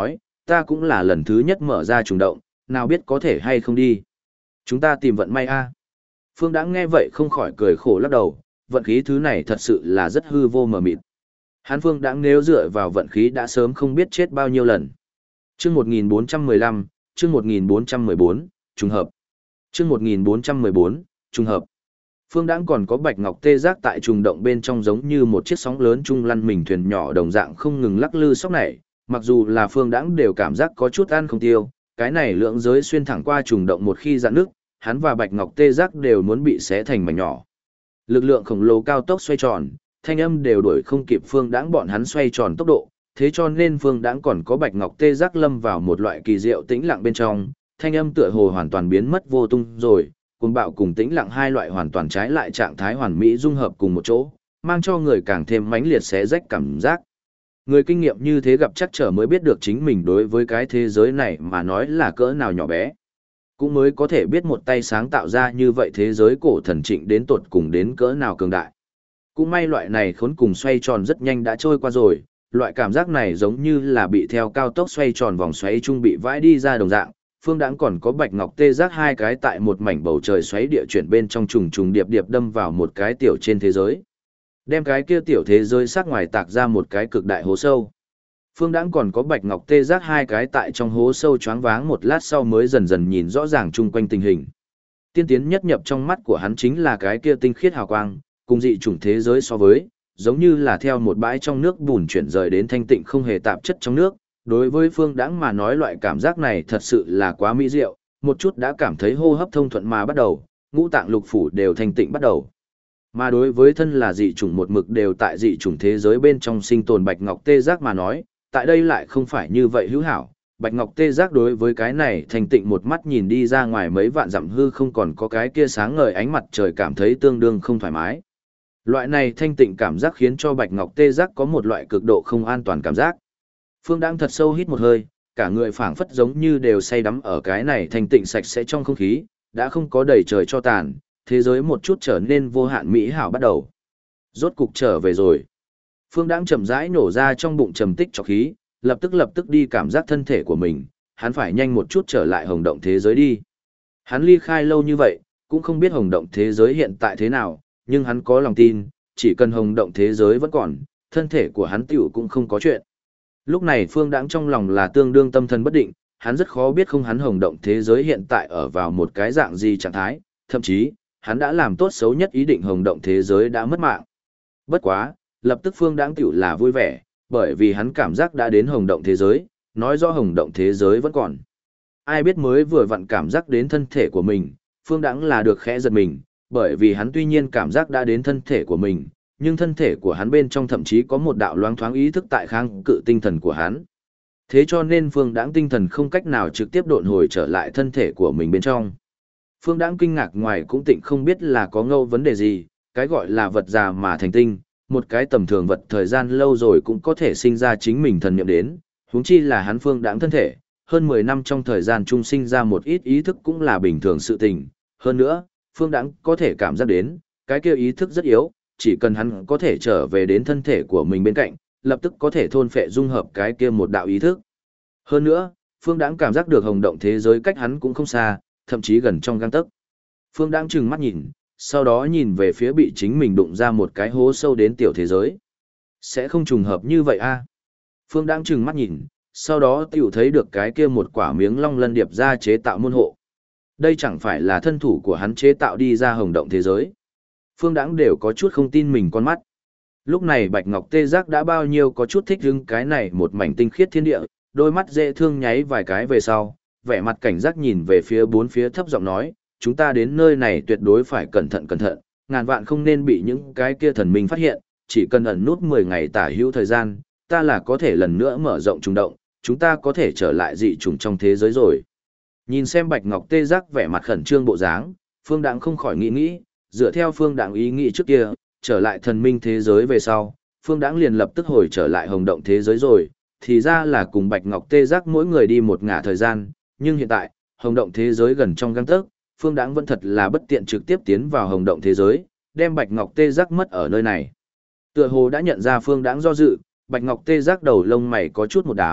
ta cũng là lần thứ nhất mở ra trùng động, nào biết có thể hay không đi. Chúng ta tìm vận may a. Phương Đãng nghe vậy không khỏi cười khổ lắc đầu, vận khí thứ này thật sự là rất hư vô mờ mịt. Hắn Phương Đãng nếu dựa vào vận khí đã sớm không biết chết bao nhiêu lần. Chương 1415, chương 1414, trùng hợp. Chương 1414, trùng hợp. Phương Đãng còn có bạch ngọc tê giác tại trùng động bên trong giống như một chiếc sóng lớn trung lăn mình thuyền nhỏ đồng dạng không ngừng lắc lư sóc này, mặc dù là Phương Đãng đều cảm giác có chút ăn không tiêu, cái này lượng giới xuyên thẳng qua trùng động một khi dạn nước, hắn và bạch ngọc tê giác đều muốn bị xé thành mảnh nhỏ. Lực lượng khổng lồ cao tốc xoay tròn, thanh âm đều đuổi không kịp Phương Đãng bọn hắn xoay tròn tốc độ, thế cho nên Phương Đãng còn có bạch ngọc tê giác lâm vào một loại kỳ diệu tĩnh lặng bên trong, thanh âm tựa hồ hoàn toàn biến mất vô tung rồi, cuồng bạo cùng tĩnh lặng hai loại hoàn toàn trái lại trạng thái hoàn mỹ dung hợp cùng một chỗ, mang cho người càng thêm mãnh liệt xé rách cảm giác. Người kinh nghiệm như thế gặp chắc trở mới biết được chính mình đối với cái thế giới này mà nói là cỡ nào nhỏ bé. Cũng mới có thể biết một tay sáng tạo ra như vậy thế giới cổ thần trịnh đến tột cùng đến cỡ nào cường đại. Cũng may loại này khốn cùng xoay tròn rất nhanh đã trôi qua rồi, loại cảm giác này giống như là bị theo cao tốc xoay tròn vòng xoáy trung bị vãi đi ra đồng dạng. Phương Đãng còn có bạch ngọc tê giác hai cái tại một mảnh bầu trời xoáy địa chuyển bên trong trùng trùng điệp điệp đâm vào một cái tiểu trên thế giới. Đem cái kia tiểu thế giới sắc ngoài tạc ra một cái cực đại hố sâu. Phương Đãng còn có bạch ngọc tê giác hai cái tại trong hố sâu choáng váng một lát sau mới dần dần nhìn rõ ràng chung quanh tình hình. Tiên tiến nhất nhập trong mắt của hắn chính là cái kia tinh khiết hào quang, cùng dị chủng thế giới so với, giống như là theo một bãi trong nước bùn chuyển rời đến thanh tịnh không hề tạp chất trong nước. Đối với Phương Đãng mà nói loại cảm giác này thật sự là quá mỹ diệu, một chút đã cảm thấy hô hấp thông thuận mà bắt đầu, ngũ tạng lục phủ đều thanh tịnh bắt đầu. Mà đối với thân là dị chủng một mực đều tại dị chủng thế giới bên trong sinh tồn bạch ngọc tê giác mà nói, tại đây lại không phải như vậy hữu hảo. Bạch ngọc tê giác đối với cái này thanh tịnh một mắt nhìn đi ra ngoài mấy vạn dặm hư không còn có cái kia sáng ngời ánh mặt trời cảm thấy tương đương không thoải mái. Loại này thanh tịnh cảm giác khiến cho bạch ngọc tê giác có một loại cực độ không an toàn cảm giác. Phương Đãng thật sâu hít một hơi, cả người phảng phất giống như đều say đắm ở cái này thanh tịnh sạch sẽ trong không khí, đã không có đầy trời cho tàn, thế giới một chút trở nên vô hạn mỹ hảo bắt đầu. Rốt cục trở về rồi. Phương Đãng chậm rãi nổ ra trong bụng trầm tích trọc khí, lập tức đi cảm giác thân thể của mình, hắn phải nhanh một chút trở lại hồng động thế giới đi. Hắn ly khai lâu như vậy, cũng không biết hồng động thế giới hiện tại thế nào, nhưng hắn có lòng tin, chỉ cần hồng động thế giới vẫn còn, thân thể của hắn tiểu cũng không có chuyện. Lúc này Phương Đãng trong lòng là tương đương tâm thần bất định, hắn rất khó biết không hắn hồng động thế giới hiện tại ở vào một cái dạng gì trạng thái, thậm chí, hắn đã làm tốt xấu nhất ý định hồng động thế giới đã mất mạng. Bất quá, lập tức Phương Đãng tiểu là vui vẻ, bởi vì hắn cảm giác đã đến hồng động thế giới, nói rõ hồng động thế giới vẫn còn. Ai biết mới vừa vặn cảm giác đến thân thể của mình, Phương Đãng là được khẽ giật mình, bởi vì hắn tuy nhiên cảm giác đã đến thân thể của mình, nhưng thân thể của hắn bên trong thậm chí có một đạo loáng thoáng ý thức tại kháng cự tinh thần của hắn. Thế cho nên Phương Đãng tinh thần không cách nào trực tiếp độn hồi trở lại thân thể của mình bên trong. Phương Đãng kinh ngạc ngoài cũng tịnh không biết là có ngâu vấn đề gì, cái gọi là vật già mà thành tinh, một cái tầm thường vật thời gian lâu rồi cũng có thể sinh ra chính mình thần niệm đến, huống chi là hắn Phương Đãng thân thể, hơn 10 năm trong thời gian trung sinh ra một ít ý thức cũng là bình thường sự tình, hơn nữa, Phương Đãng có thể cảm giác đến, cái kia ý thức rất yếu, chỉ cần hắn có thể trở về đến thân thể của mình bên cạnh, lập tức có thể thôn phệ dung hợp cái kia một đạo ý thức. Hơn nữa, Phương Đãng cảm giác được hồng động thế giới cách hắn cũng không xa, thậm chí gần trong gang tấc. Phương Đãng trừng mắt nhìn, sau đó nhìn về phía bị chính mình đụng ra một cái hố sâu đến tiểu thế giới. Sẽ không trùng hợp như vậy a? Phương Đãng trừng mắt nhìn, sau đó tiểu thấy được cái kia một quả miếng long lân điệp ra chế tạo môn hộ. Đây chẳng phải là thân thủ của hắn chế tạo đi ra hồng động thế giới. Phương Đãng đều có chút không tin mình con mắt. Lúc này Bạch Ngọc Tê Giác đã bao nhiêu có chút thích hứng cái này một mảnh tinh khiết thiên địa, đôi mắt dễ thương nháy vài cái về sau, vẻ mặt cảnh giác nhìn về phía bốn phía thấp giọng nói, chúng ta đến nơi này tuyệt đối phải cẩn thận, ngàn vạn không nên bị những cái kia thần minh phát hiện, chỉ cần ẩn nút 10 ngày tả hữu thời gian, ta là có thể lần nữa mở rộng trùng động, chúng ta có thể trở lại dị trùng trong thế giới rồi. Nhìn xem Bạch Ngọc Tê Giác vẻ mặt khẩn trương bộ dáng, Phương Đãng không khỏi nghĩ, dựa theo Phương Đãng ý nghĩ trước kia, trở lại thần minh thế giới về sau, Phương Đãng liền lập tức hồi trở lại hồng động thế giới rồi, thì ra là cùng Bạch Ngọc Tê Giác mỗi người đi một ngả thời gian, nhưng hiện tại, hồng động thế giới gần trong gang tấc, Phương Đãng vẫn thật là bất tiện trực tiếp tiến vào hồng động thế giới, đem Bạch Ngọc Tê Giác mất ở nơi này. Tựa hồ đã nhận ra Phương Đãng do dự, Bạch Ngọc Tê Giác đầu lông mày có chút một đám,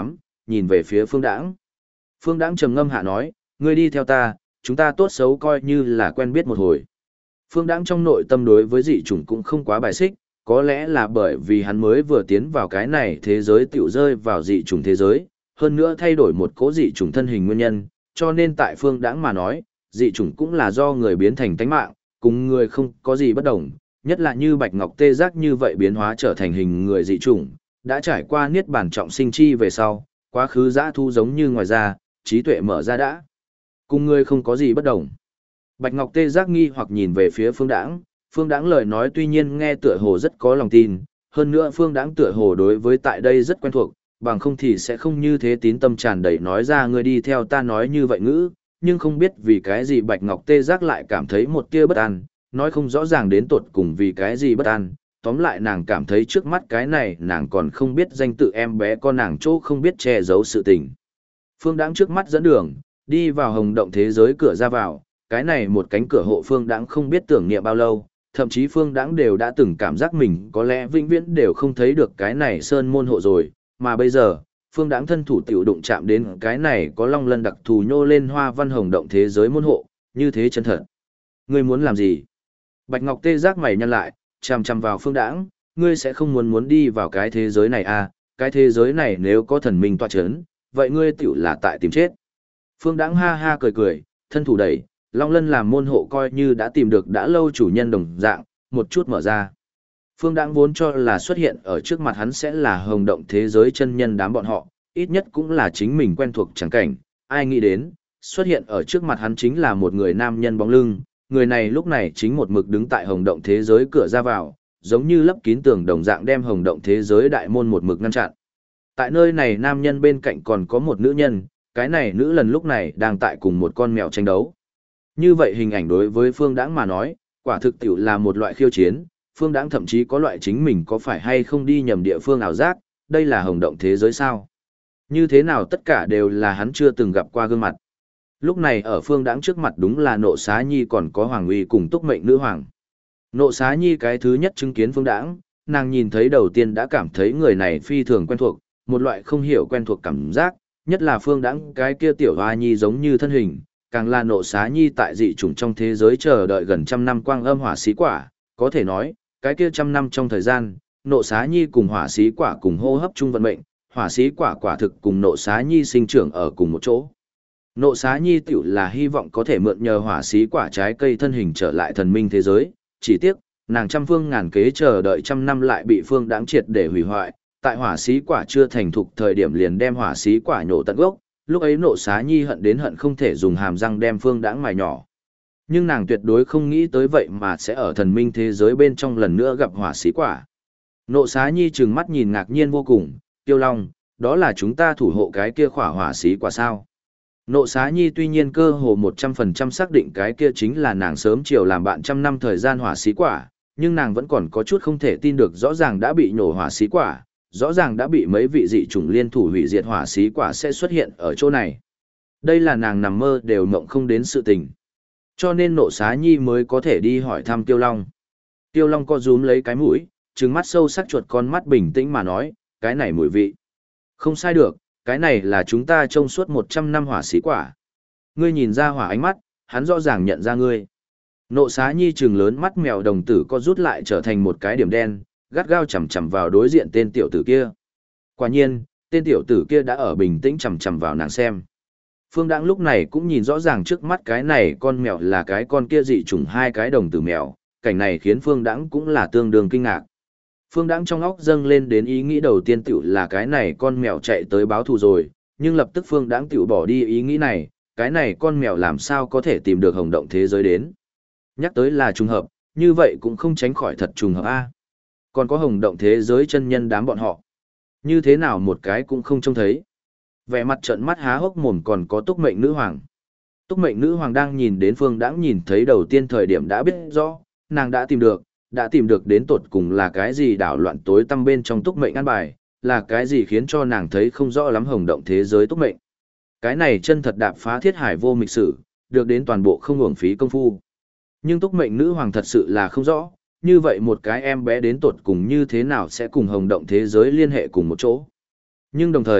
nhìn về phía Phương Đãng. Phương Đãng trầm ngâm hạ nói, ngươi đi theo ta, chúng ta tốt xấu coi như là quen biết một hồi. Phương Đãng trong nội tâm đối với dị chủng cũng không quá bài xích, có lẽ là bởi vì hắn mới vừa tiến vào cái này thế giới tiểu rơi vào dị chủng thế giới, hơn nữa thay đổi một cố dị chủng thân hình nguyên nhân, cho nên tại Phương Đãng mà nói, dị chủng cũng là do người biến thành tánh mạng, cùng người không có gì bất đồng, nhất là như Bạch Ngọc Tê Giác như vậy biến hóa trở thành hình người dị chủng, đã trải qua niết bàn trọng sinh chi về sau, quá khứ dã thu giống như ngoài ra, trí tuệ mở ra đã. Cùng người không có gì bất đồng. Bạch Ngọc Tê Giác nghi hoặc nhìn về phía Phương Đãng lời nói tuy nhiên nghe tựa hồ rất có lòng tin, hơn nữa Phương Đãng tựa hồ đối với tại đây rất quen thuộc, bằng không thì sẽ không như thế tín tâm tràn đầy nói ra ngươi đi theo ta nói như vậy ngữ, nhưng không biết vì cái gì Bạch Ngọc Tê Giác lại cảm thấy một tia bất an, nói không rõ ràng đến tột cùng vì cái gì bất an, tóm lại nàng cảm thấy trước mắt cái này nàng còn không biết danh tự em bé con nàng chỗ không biết che giấu sự tình. Phương Đãng trước mắt dẫn đường, đi vào hồng động thế giới cửa ra vào, cái này một cánh cửa hộ Phương Đãng không biết tưởng niệm bao lâu, thậm chí Phương Đãng đều đã từng cảm giác mình có lẽ vĩnh viễn đều không thấy được cái này sơn môn hộ rồi, mà bây giờ, Phương Đãng thân thủ tiểu đụng chạm đến cái này có long lân đặc thù nhô lên hoa văn hồng động thế giới môn hộ, như thế chân thật. Ngươi muốn làm gì? Bạch Ngọc Tê Giác mày nhăn lại, chằm chằm vào Phương Đãng, ngươi sẽ không muốn đi vào cái thế giới này à, cái thế giới này nếu có thần minh tọa chấn, vậy ngươi tiểu là tại tìm chết. Phương Đãng ha ha cười cười, thân thủ đẩy, long lân làm môn hộ coi như đã tìm được đã lâu chủ nhân đồng dạng, một chút mở ra. Phương Đãng vốn cho là xuất hiện ở trước mặt hắn sẽ là hồng động thế giới chân nhân đám bọn họ, ít nhất cũng là chính mình quen thuộc chẳng cảnh, ai nghĩ đến, xuất hiện ở trước mặt hắn chính là một người nam nhân bóng lưng, người này lúc này chính một mực đứng tại hồng động thế giới cửa ra vào, giống như lấp kín tường đồng dạng đem hồng động thế giới đại môn một mực ngăn chặn. Tại nơi này nam nhân bên cạnh còn có một nữ nhân, cái này nữ lần lúc này đang tại cùng một con mèo tranh đấu. Như vậy hình ảnh đối với Phương Đãng mà nói, quả thực tiểu là một loại khiêu chiến, Phương Đãng thậm chí có loại chính mình có phải hay không đi nhầm địa phương ảo giác, đây là hồng động thế giới sao? Như thế nào tất cả đều là hắn chưa từng gặp qua gương mặt. Lúc này ở Phương Đãng trước mặt đúng là Nộ Xá Nhi còn có Hoàng Uy cùng Túc Mệnh Nữ Hoàng. Nộ Xá Nhi cái thứ nhất chứng kiến Phương Đãng, nàng nhìn thấy đầu tiên đã cảm thấy người này phi thường quen thuộc, một loại không hiểu quen thuộc cảm giác, nhất là Phương Đãng cái kia tiểu hoa nhi giống như thân hình, càng là Nộ Xá Nhi tại dị chủng trong thế giới chờ đợi gần trăm năm quang âm hỏa xí quả, có thể nói, cái kia trăm năm trong thời gian, Nộ Xá Nhi cùng hỏa xí quả cùng hô hấp chung vận mệnh, hỏa xí quả quả thực cùng Nộ Xá Nhi sinh trưởng ở cùng một chỗ. Nộ Xá Nhi tiểu là hy vọng có thể mượn nhờ hỏa xí quả trái cây thân hình trở lại thần minh thế giới, chỉ tiếc, nàng trăm phương ngàn kế chờ đợi trăm năm lại bị Phương Đãng triệt để hủy hoại, tại hỏa xí quả chưa thành thục thời điểm liền đem hỏa xí quả nhổ tận gốc, lúc ấy Nộ Xá Nhi hận đến hận không thể dùng hàm răng đem Phương Đãng mài nhỏ. Nhưng nàng tuyệt đối không nghĩ tới vậy mà sẽ ở thần minh thế giới bên trong lần nữa gặp hỏa xí quả. Nộ Xá Nhi trừng mắt nhìn ngạc nhiên vô cùng, Tiêu Long, đó là chúng ta thủ hộ cái kia khỏa hỏa xí quả sao? Nộ Xá Nhi tuy nhiên cơ hồ 100% xác định cái kia chính là nàng sớm chiều làm bạn trăm năm thời gian hỏa xí quả, nhưng nàng vẫn còn có chút không thể tin được rõ ràng đã bị nổ hỏa xí quả, rõ ràng đã bị mấy vị dị chủng liên thủ hủy diệt hỏa xí quả sẽ xuất hiện ở chỗ này. Đây là nàng nằm mơ đều mộng không đến sự tình. Cho nên Nộ Xá Nhi mới có thể đi hỏi thăm Tiêu Long. Tiêu Long co rúm lấy cái mũi, trừng mắt sâu sắc chuột con mắt bình tĩnh mà nói, cái này mùi vị. Không sai được, cái này là chúng ta trông suốt 100 năm hỏa xí quả. Ngươi nhìn ra hỏa ánh mắt, hắn rõ ràng nhận ra ngươi. Nộ Xá Nhi trừng lớn mắt mèo đồng tử co rút lại trở thành một cái điểm đen, gắt gao chằm chằm vào đối diện tên tiểu tử kia. Quả nhiên, tên tiểu tử kia đã ở bình tĩnh chằm chằm vào nàng xem. Phương Đãng lúc này cũng nhìn rõ ràng trước mắt cái này con mèo là cái con kia dị trùng hai cái đồng tử mèo, cảnh này khiến Phương Đãng cũng là tương đương kinh ngạc. Phương Đãng trong óc dâng lên đến ý nghĩ đầu tiên tiểu là cái này con mèo chạy tới báo thù rồi, nhưng lập tức Phương Đãng tiểu bỏ đi ý nghĩ này, cái này con mèo làm sao có thể tìm được hồng động thế giới đến. Nhắc tới là trùng hợp, như vậy cũng không tránh khỏi thật trùng hợp a. Còn có hồng động thế giới chân nhân đám bọn họ. Như thế nào một cái cũng không trông thấy. Vẻ mặt trợn mắt há hốc mồm còn có Túc Mệnh Nữ Hoàng. Túc Mệnh Nữ Hoàng đang nhìn đến Phương Đãng nhìn thấy đầu tiên thời điểm đã biết rõ, nàng đã tìm được đến tột cùng là cái gì đảo loạn tối tăm bên trong Túc Mệnh an bài, là cái gì khiến cho nàng thấy không rõ lắm hồng động thế giới Túc Mệnh. Cái này chân thật đạp phá thiết hải vô mịch sử, được đến toàn bộ không uổng phí công phu. Nhưng Túc Mệnh Nữ Hoàng thật sự là không rõ, như vậy một cái em bé đến tột cùng như thế nào sẽ cùng hồng động thế giới liên hệ cùng một chỗ. Nhưng đồng thời,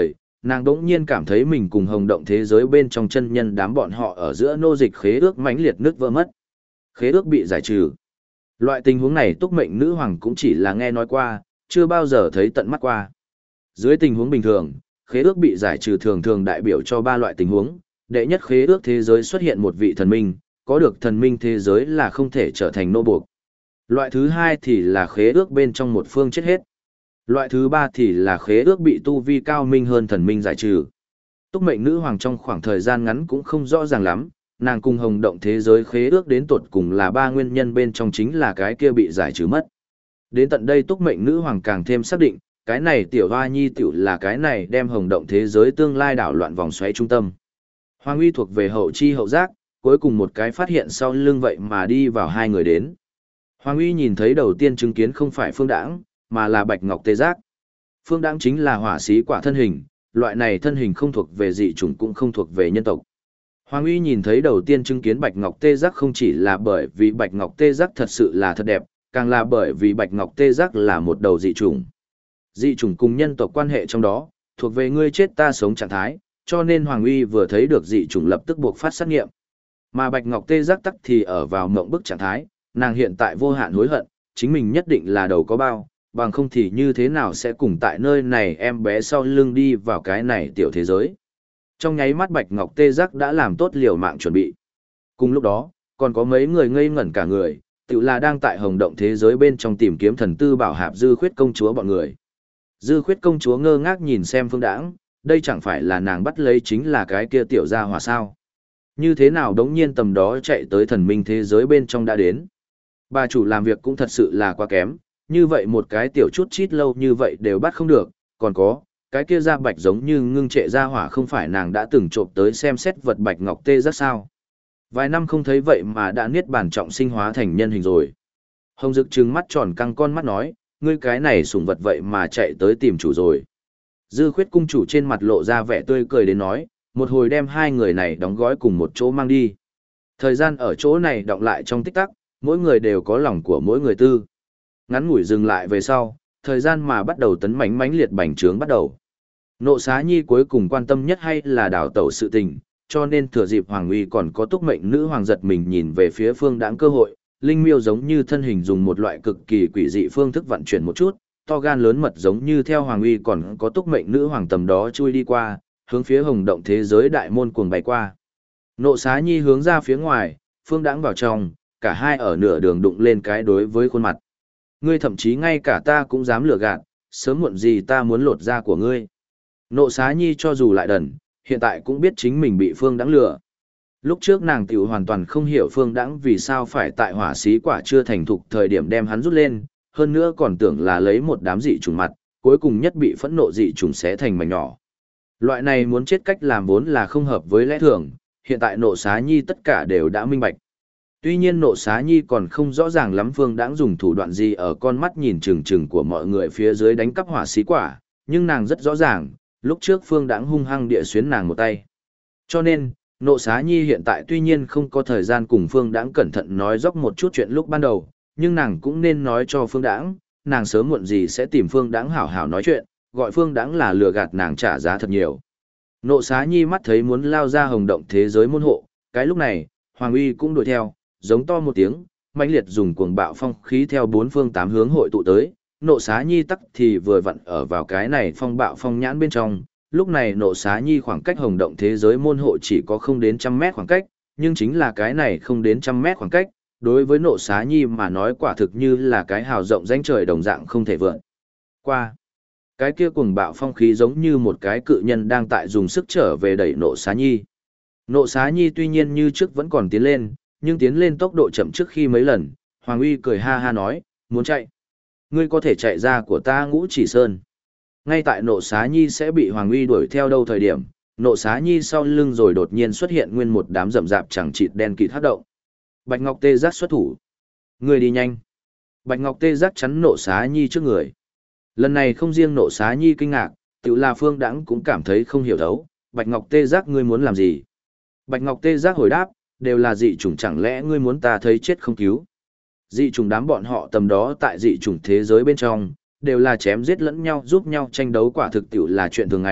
Nàng đỗng nhiên cảm thấy mình cùng hồng động thế giới bên trong chân nhân đám bọn họ ở giữa nô dịch khế ước mãnh liệt nứt vỡ mất. Khế ước bị giải trừ. Loại tình huống này túc mệnh nữ hoàng cũng chỉ là nghe nói qua, chưa bao giờ thấy tận mắt qua. Dưới tình huống bình thường, khế ước bị giải trừ thường thường đại biểu cho ba loại tình huống. Đệ nhất, khế ước thế giới xuất hiện một vị thần minh, có được thần minh thế giới là không thể trở thành nô buộc. Loại thứ hai thì là khế ước bên trong một phương chết hết. Loại thứ ba thì là khế ước bị tu vi cao minh hơn thần minh giải trừ. Túc mệnh nữ hoàng trong khoảng thời gian ngắn cũng không rõ ràng lắm, nàng cùng hồng động thế giới khế ước đến tột cùng là ba nguyên nhân bên trong chính là cái kia bị giải trừ mất. Đến tận đây túc mệnh nữ hoàng càng thêm xác định, cái này tiểu hoa nhi tiểu là cái này đem hồng động thế giới tương lai đảo loạn vòng xoáy trung tâm. Hoàng uy thuộc về hậu chi hậu giác, cuối cùng một cái phát hiện sau lưng vậy mà đi vào hai người đến. Hoàng uy nhìn thấy đầu tiên chứng kiến không phải Phương Đãng, mà là Bạch Ngọc Tê Giác. Phương Đãng chính là hỏa sĩ quả thân hình, loại này thân hình không thuộc về dị chủng cũng không thuộc về nhân tộc. Hoàng uy nhìn thấy đầu tiên chứng kiến Bạch Ngọc Tê Giác không chỉ là bởi vì Bạch Ngọc Tê Giác thật sự là thật đẹp, càng là bởi vì Bạch Ngọc Tê Giác là một đầu dị chủng. Dị chủng cùng nhân tộc quan hệ trong đó, thuộc về ngươi chết ta sống trạng thái, cho nên Hoàng uy vừa thấy được dị chủng lập tức buộc phát xét nghiệm. Mà Bạch Ngọc Tê Giác tắc thì ở vào mộng bức trạng thái, nàng hiện tại vô hạn hối hận, chính mình nhất định là đầu có bao, bằng không thì như thế nào sẽ cùng tại nơi này em bé sau lưng đi vào cái này tiểu thế giới. Trong nháy mắt Bạch Ngọc Tê Giác đã làm tốt liều mạng chuẩn bị. Cùng lúc đó, còn có mấy người ngây ngẩn cả người, tự là đang tại hồng động thế giới bên trong tìm kiếm thần tư bảo hạp Dư Khuyết công chúa bọn người. Dư Khuyết công chúa ngơ ngác nhìn xem Phương Đãng, đây chẳng phải là nàng bắt lấy chính là cái kia tiểu gia hỏa sao. Như thế nào đống nhiên tầm đó chạy tới thần minh thế giới bên trong đã đến. Bà chủ làm việc cũng thật sự là quá kém, như vậy một cái tiểu chút chít lâu như vậy đều bắt không được, còn có, cái kia da bạch giống như ngưng trệ ra hỏa không phải nàng đã từng trộm tới xem xét vật Bạch Ngọc Tê Giác sao. Vài năm không thấy vậy mà đã niết bàn trọng sinh hóa thành nhân hình rồi. Hồng Dực trừng mắt tròn căng con mắt nói, ngươi cái này sủng vật vậy mà chạy tới tìm chủ rồi. Dư Khuyết cung chủ trên mặt lộ ra vẻ tươi cười đến nói, một hồi đem hai người này đóng gói cùng một chỗ mang đi. Thời gian ở chỗ này đọng lại trong tích tắc, mỗi người đều có lòng của mỗi người tư. Ngắn ngủi dừng lại về sau, thời gian mà bắt đầu tấn mãnh mãnh liệt bành trướng bắt đầu. Nộ Xá Nhi cuối cùng quan tâm nhất hay là đảo tẩu sự tình, cho nên thừa dịp Hoàng uy còn có túc mệnh nữ hoàng giật mình nhìn về phía Phương Đãng cơ hội, linh miêu giống như thân hình dùng một loại cực kỳ quỷ dị phương thức vận chuyển một chút, to gan lớn mật giống như theo Hoàng uy còn có túc mệnh nữ hoàng tầm đó chui đi qua, hướng phía hồng động thế giới đại môn cuồng bay qua. Nộ Xá Nhi hướng ra phía ngoài, Phương Đãng vào trong, cả hai ở nửa đường đụng lên cái đối với khuôn mặt. Ngươi thậm chí ngay cả ta cũng dám lừa gạt, sớm muộn gì ta muốn lột da của ngươi. Nộ Xá Nhi cho dù lại đần, hiện tại cũng biết chính mình bị Phương Đãng lừa. Lúc trước nàng tiểu hoàn toàn không hiểu Phương Đãng vì sao phải tại hỏa xí quả chưa thành thục thời điểm đem hắn rút lên, hơn nữa còn tưởng là lấy một đám dị trùng mặt, cuối cùng nhất bị phẫn nộ dị trùng xé thành mảnh nhỏ. Loại này muốn chết cách làm vốn là không hợp với lẽ thường, hiện tại Nộ Xá Nhi tất cả đều đã minh bạch. Tuy nhiên Nộ Xá Nhi còn không rõ ràng lắm Phương Đãng dùng thủ đoạn gì ở con mắt nhìn chừng chừng của mọi người phía dưới đánh cắp hỏa xí quả, nhưng nàng rất rõ ràng, lúc trước Phương Đãng hung hăng địa xuyến nàng một tay. Cho nên, Nộ Xá Nhi hiện tại tuy nhiên không có thời gian cùng Phương Đãng cẩn thận nói dốc một chút chuyện lúc ban đầu, nhưng nàng cũng nên nói cho Phương Đãng, nàng sớm muộn gì sẽ tìm Phương Đãng hảo hảo nói chuyện, gọi Phương Đãng là lừa gạt nàng trả giá thật nhiều. Nộ Xá Nhi mắt thấy muốn lao ra hồng động thế giới môn hộ, cái lúc này, Hoàng uy cũng đuổi theo, giống to một tiếng, mãnh liệt dùng cuồng bạo phong khí theo bốn phương tám hướng hội tụ tới. Nộ Xá Nhi tắc thì vừa vặn ở vào cái này phong bạo phong nhãn bên trong, lúc này Nộ Xá Nhi khoảng cách hồng động thế giới môn hộ chỉ có không đến 100 mét khoảng cách, nhưng chính là cái này không đến 100 mét khoảng cách, đối với Nộ Xá Nhi mà nói quả thực như là cái hào rộng danh trời đồng dạng không thể vượt qua. Cái kia cuồng bạo phong khí giống như một cái cự nhân đang tại dùng sức trở về đẩy Nộ Xá Nhi. Nộ Xá Nhi tuy nhiên như trước vẫn còn tiến lên, nhưng tiến lên tốc độ chậm trước khi mấy lần, Hoàng uy cười ha ha nói, muốn chạy. Ngươi có thể chạy ra của ta Ngũ Chỉ Sơn. Ngay tại Nộ Xá Nhi sẽ bị Hoàng uy đuổi theo đâu thời điểm, Nộ Xá Nhi sau lưng rồi đột nhiên xuất hiện nguyên một đám rậm rạp chẳng chịt đen kịt hắc động. Bạch Ngọc Tê Giác xuất thủ. Ngươi đi nhanh. Bạch Ngọc Tê Giác chắn Nộ Xá Nhi trước người. Lần này không riêng Nộ Xá Nhi kinh ngạc, tự là Phương Đãng cũng cảm thấy không hiểu thấu. Bạch Ngọc Tê Giác ngươi muốn làm gì? Bạch Ngọc Tê Giác hồi đáp, đều là dị chủng, chẳng lẽ ngươi muốn ta thấy chết không cứu? Dị chủng đám bọn họ tầm đó tại dị chủng thế giới bên trong, đều là chém giết lẫn nhau giúp nhau tranh đấu quả thực tiểu là chuyện thường ngày,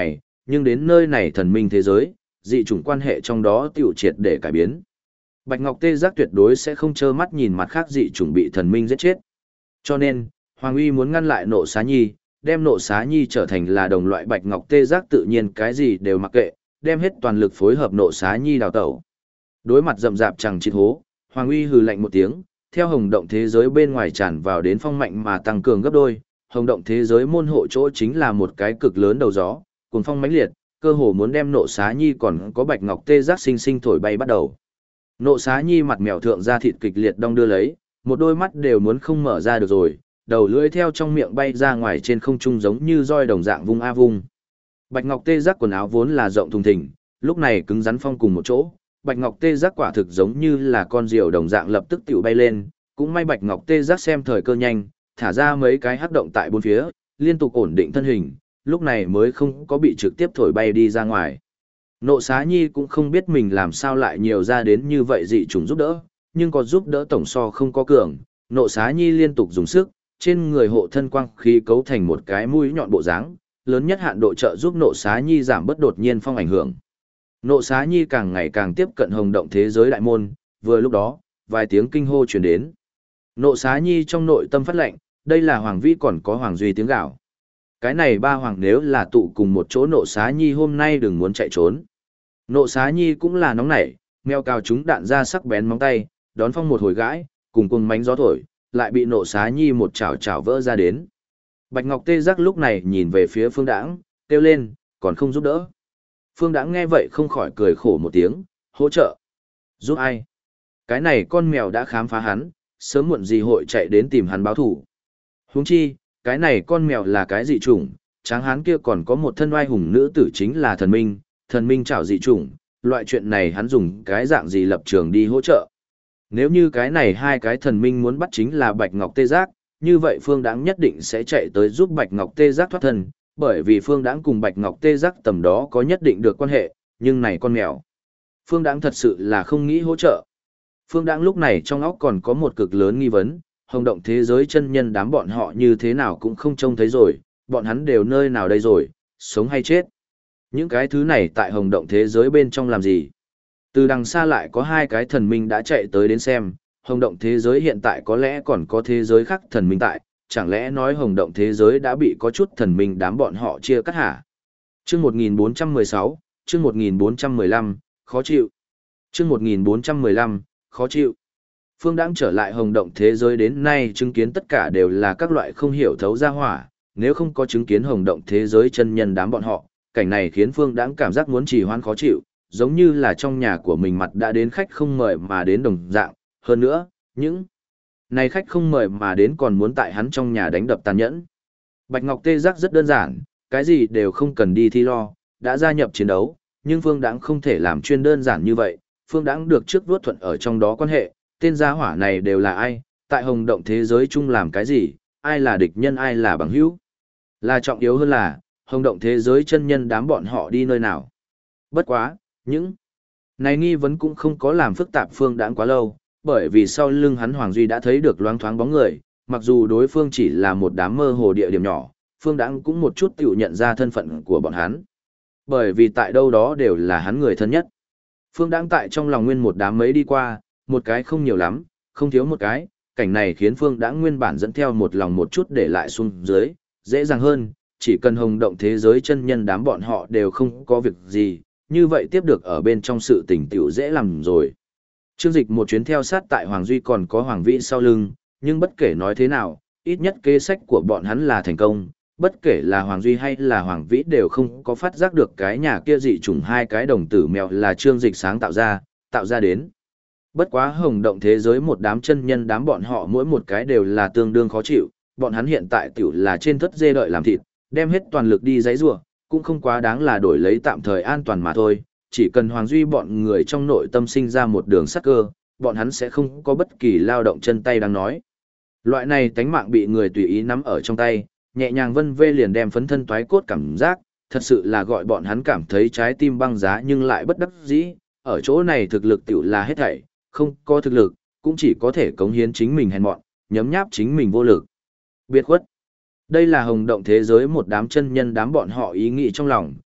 nhưng đến nơi này thần minh thế giới, dị chủng quan hệ trong đó tiểu triệt để cải biến. Bạch Ngọc Tê Giác tuyệt đối sẽ không trơ mắt nhìn mặt khác dị chủng bị thần minh giết chết. Cho nên, Hoàng Uy muốn ngăn lại Nộ Xá Nhi, đem Nộ Xá Nhi trở thành là đồng loại Bạch Ngọc Tê Giác tự nhiên cái gì đều mặc kệ, đem hết toàn lực phối hợp Nộ Xá Nhi đào tẩu. Đối mặt rậm rạp chẳng chịt hố, Hoàng Uy hừ lạnh một tiếng, theo hồng động thế giới bên ngoài tràn vào đến phong mạnh mà tăng cường gấp đôi, hồng động thế giới môn hộ chỗ chính là một cái cực lớn đầu gió, cuồng phong mãnh liệt, cơ hồ muốn đem Nộ Xá Nhi còn có Bạch Ngọc Tê Giác sinh sinh thổi bay bắt đầu. Nộ Xá Nhi mặt mèo thượng ra thịt kịch liệt đong đưa lấy, một đôi mắt đều muốn không mở ra được rồi, đầu lưỡi theo trong miệng bay ra ngoài trên không trung giống như roi đồng dạng vung a vung. Bạch Ngọc Tê Giác quần áo vốn là rộng thùng thình, lúc này cứng rắn phong cùng một chỗ, Bạch Ngọc Tê Giác quả thực giống như là con diều đồng dạng lập tức tiểu bay lên, cũng may Bạch Ngọc Tê Giác xem thời cơ nhanh, thả ra mấy cái hắc động tại bốn phía, liên tục ổn định thân hình, lúc này mới không có bị trực tiếp thổi bay đi ra ngoài. Nộ Xá Nhi cũng không biết mình làm sao lại nhiều ra đến như vậy dị chủng giúp đỡ, nhưng có giúp đỡ tổng so không có cường, Nộ Xá Nhi liên tục dùng sức, trên người hộ thân quang khí cấu thành một cái mũi nhọn bộ dáng, lớn nhất hạn độ trợ giúp Nộ Xá Nhi giảm bất đột nhiên phong ảnh hưởng. Nộ Xá Nhi càng ngày càng tiếp cận hồng động thế giới đại môn, vừa lúc đó, vài tiếng kinh hô truyền đến. Nộ Xá Nhi trong nội tâm phát lệnh, đây là Hoàng Vĩ còn có Hoàng Duy tiếng gào. Cái này ba hoàng nếu là tụ cùng một chỗ Nộ Xá Nhi hôm nay đừng muốn chạy trốn. Nộ Xá Nhi cũng là nóng nảy, meo cao chúng đạn ra sắc bén móng tay, đón phong một hồi gãi, cùng cuồng mánh gió thổi, lại bị Nộ Xá Nhi một chảo chảo vỡ ra đến. Bạch Ngọc Tê Giác lúc này nhìn về phía Phương Đãng, kêu lên, còn không giúp đỡ. Phương Đãng nghe vậy không khỏi cười khổ một tiếng, hỗ trợ. Giúp ai? Cái này con mèo đã khám phá hắn, sớm muộn gì hội chạy đến tìm hắn báo thủ. Huống chi, cái này con mèo là cái dị chủng, tráng hán kia còn có một thân oai hùng nữ tử chính là thần minh chảo dị chủng, loại chuyện này hắn dùng cái dạng gì lập trường đi hỗ trợ. Nếu như cái này hai cái thần minh muốn bắt chính là Bạch Ngọc Tê Giác, như vậy Phương Đãng nhất định sẽ chạy tới giúp Bạch Ngọc Tê Giác thoát thân, bởi vì Phương Đãng cùng Bạch Ngọc Tê Giác tầm đó có nhất định được quan hệ, nhưng này con mèo. Phương Đãng thật sự là không nghĩ hỗ trợ. Phương Đãng lúc này trong óc còn có một cực lớn nghi vấn, hồng động thế giới chân nhân đám bọn họ như thế nào cũng không trông thấy rồi, bọn hắn đều nơi nào đây rồi, sống hay chết. Những cái thứ này tại hồng động thế giới bên trong làm gì? Từ đằng xa lại có hai cái thần minh đã chạy tới đến xem, hồng động thế giới hiện tại có lẽ còn có thế giới khác thần minh tại, chẳng lẽ nói hồng động thế giới đã bị có chút thần minh đám bọn họ chia cắt hả? Chương 1416, chương 1415, khó chịu. Chương 1415, khó chịu. Phương Đãng trở lại hồng động thế giới đến nay chứng kiến tất cả đều là các loại không hiểu thấu ra hỏa, nếu không có chứng kiến hồng động thế giới chân nhân đám bọn họ, cảnh này khiến Phương Đãng cảm giác muốn trì hoãn khó chịu, giống như là trong nhà của mình mặt đã đến khách không mời mà đến đồng dạng, hơn nữa, những này khách không mời mà đến còn muốn tại hắn trong nhà đánh đập tàn nhẫn. Bạch Ngọc Tê Giác rất đơn giản, cái gì đều không cần đi thi lo, đã gia nhập chiến đấu, nhưng Phương Đãng không thể làm chuyên đơn giản như vậy, Phương Đãng được trước vuốt thuận ở trong đó quan hệ, tên gia hỏa này đều là ai, tại hồng động thế giới chung làm cái gì, ai là địch nhân ai là bằng hữu. Là trọng yếu hơn là, hồng động thế giới chân nhân đám bọn họ đi nơi nào. Bất quá, những này nghi vấn cũng không có làm phức tạp Phương Đãng quá lâu, bởi vì sau lưng hắn Hoàng Duy đã thấy được loáng thoáng bóng người, mặc dù đối phương chỉ là một đám mơ hồ địa điểm nhỏ, Phương Đãng cũng một chút tiểu nhận ra thân phận của bọn hắn. Bởi vì tại đâu đó đều là hắn người thân nhất. Phương Đãng tại trong lòng nguyên một đám mấy đi qua, một cái không nhiều lắm, không thiếu một cái, cảnh này khiến Phương Đãng nguyên bản dẫn theo một lòng một chút để lại xuống dưới, dễ dàng hơn, chỉ cần hồng động thế giới chân nhân đám bọn họ đều không có việc gì, như vậy tiếp được ở bên trong sự tình tiểu dễ làm rồi. Trương Dịch một chuyến theo sát tại Hoàng Duy còn có Hoàng Vĩ sau lưng, nhưng bất kể nói thế nào, ít nhất kế sách của bọn hắn là thành công, bất kể là Hoàng Duy hay là Hoàng Vĩ đều không có phát giác được cái nhà kia dị chủng hai cái đồng tử mèo là Trương Dịch sáng tạo ra đến. Bất quá hồng động thế giới một đám chân nhân đám bọn họ mỗi một cái đều là tương đương khó chịu, bọn hắn hiện tại tiểu là trên thất dê đợi làm thịt, đem hết toàn lực đi giấy rủa, cũng không quá đáng là đổi lấy tạm thời an toàn mà thôi, chỉ cần Hoàng Duy bọn người trong nội tâm sinh ra một đường sắc cơ, bọn hắn sẽ không có bất kỳ lao động chân tay đang nói. Loại này tánh mạng bị người tùy ý nắm ở trong tay, nhẹ nhàng vân vê liền đem phấn thân toái cốt cảm giác, thật sự là gọi bọn hắn cảm thấy trái tim băng giá nhưng lại bất đắc dĩ, ở chỗ này thực lực tiểu là hết thảy, không có thực lực, cũng chỉ có thể cống hiến chính mình hèn mọn, nhấm nháp chính mình vô lực. Biệt khuất. Đây là hồng động thế giới một đám chân nhân đám bọn họ ý nghĩ trong lòng,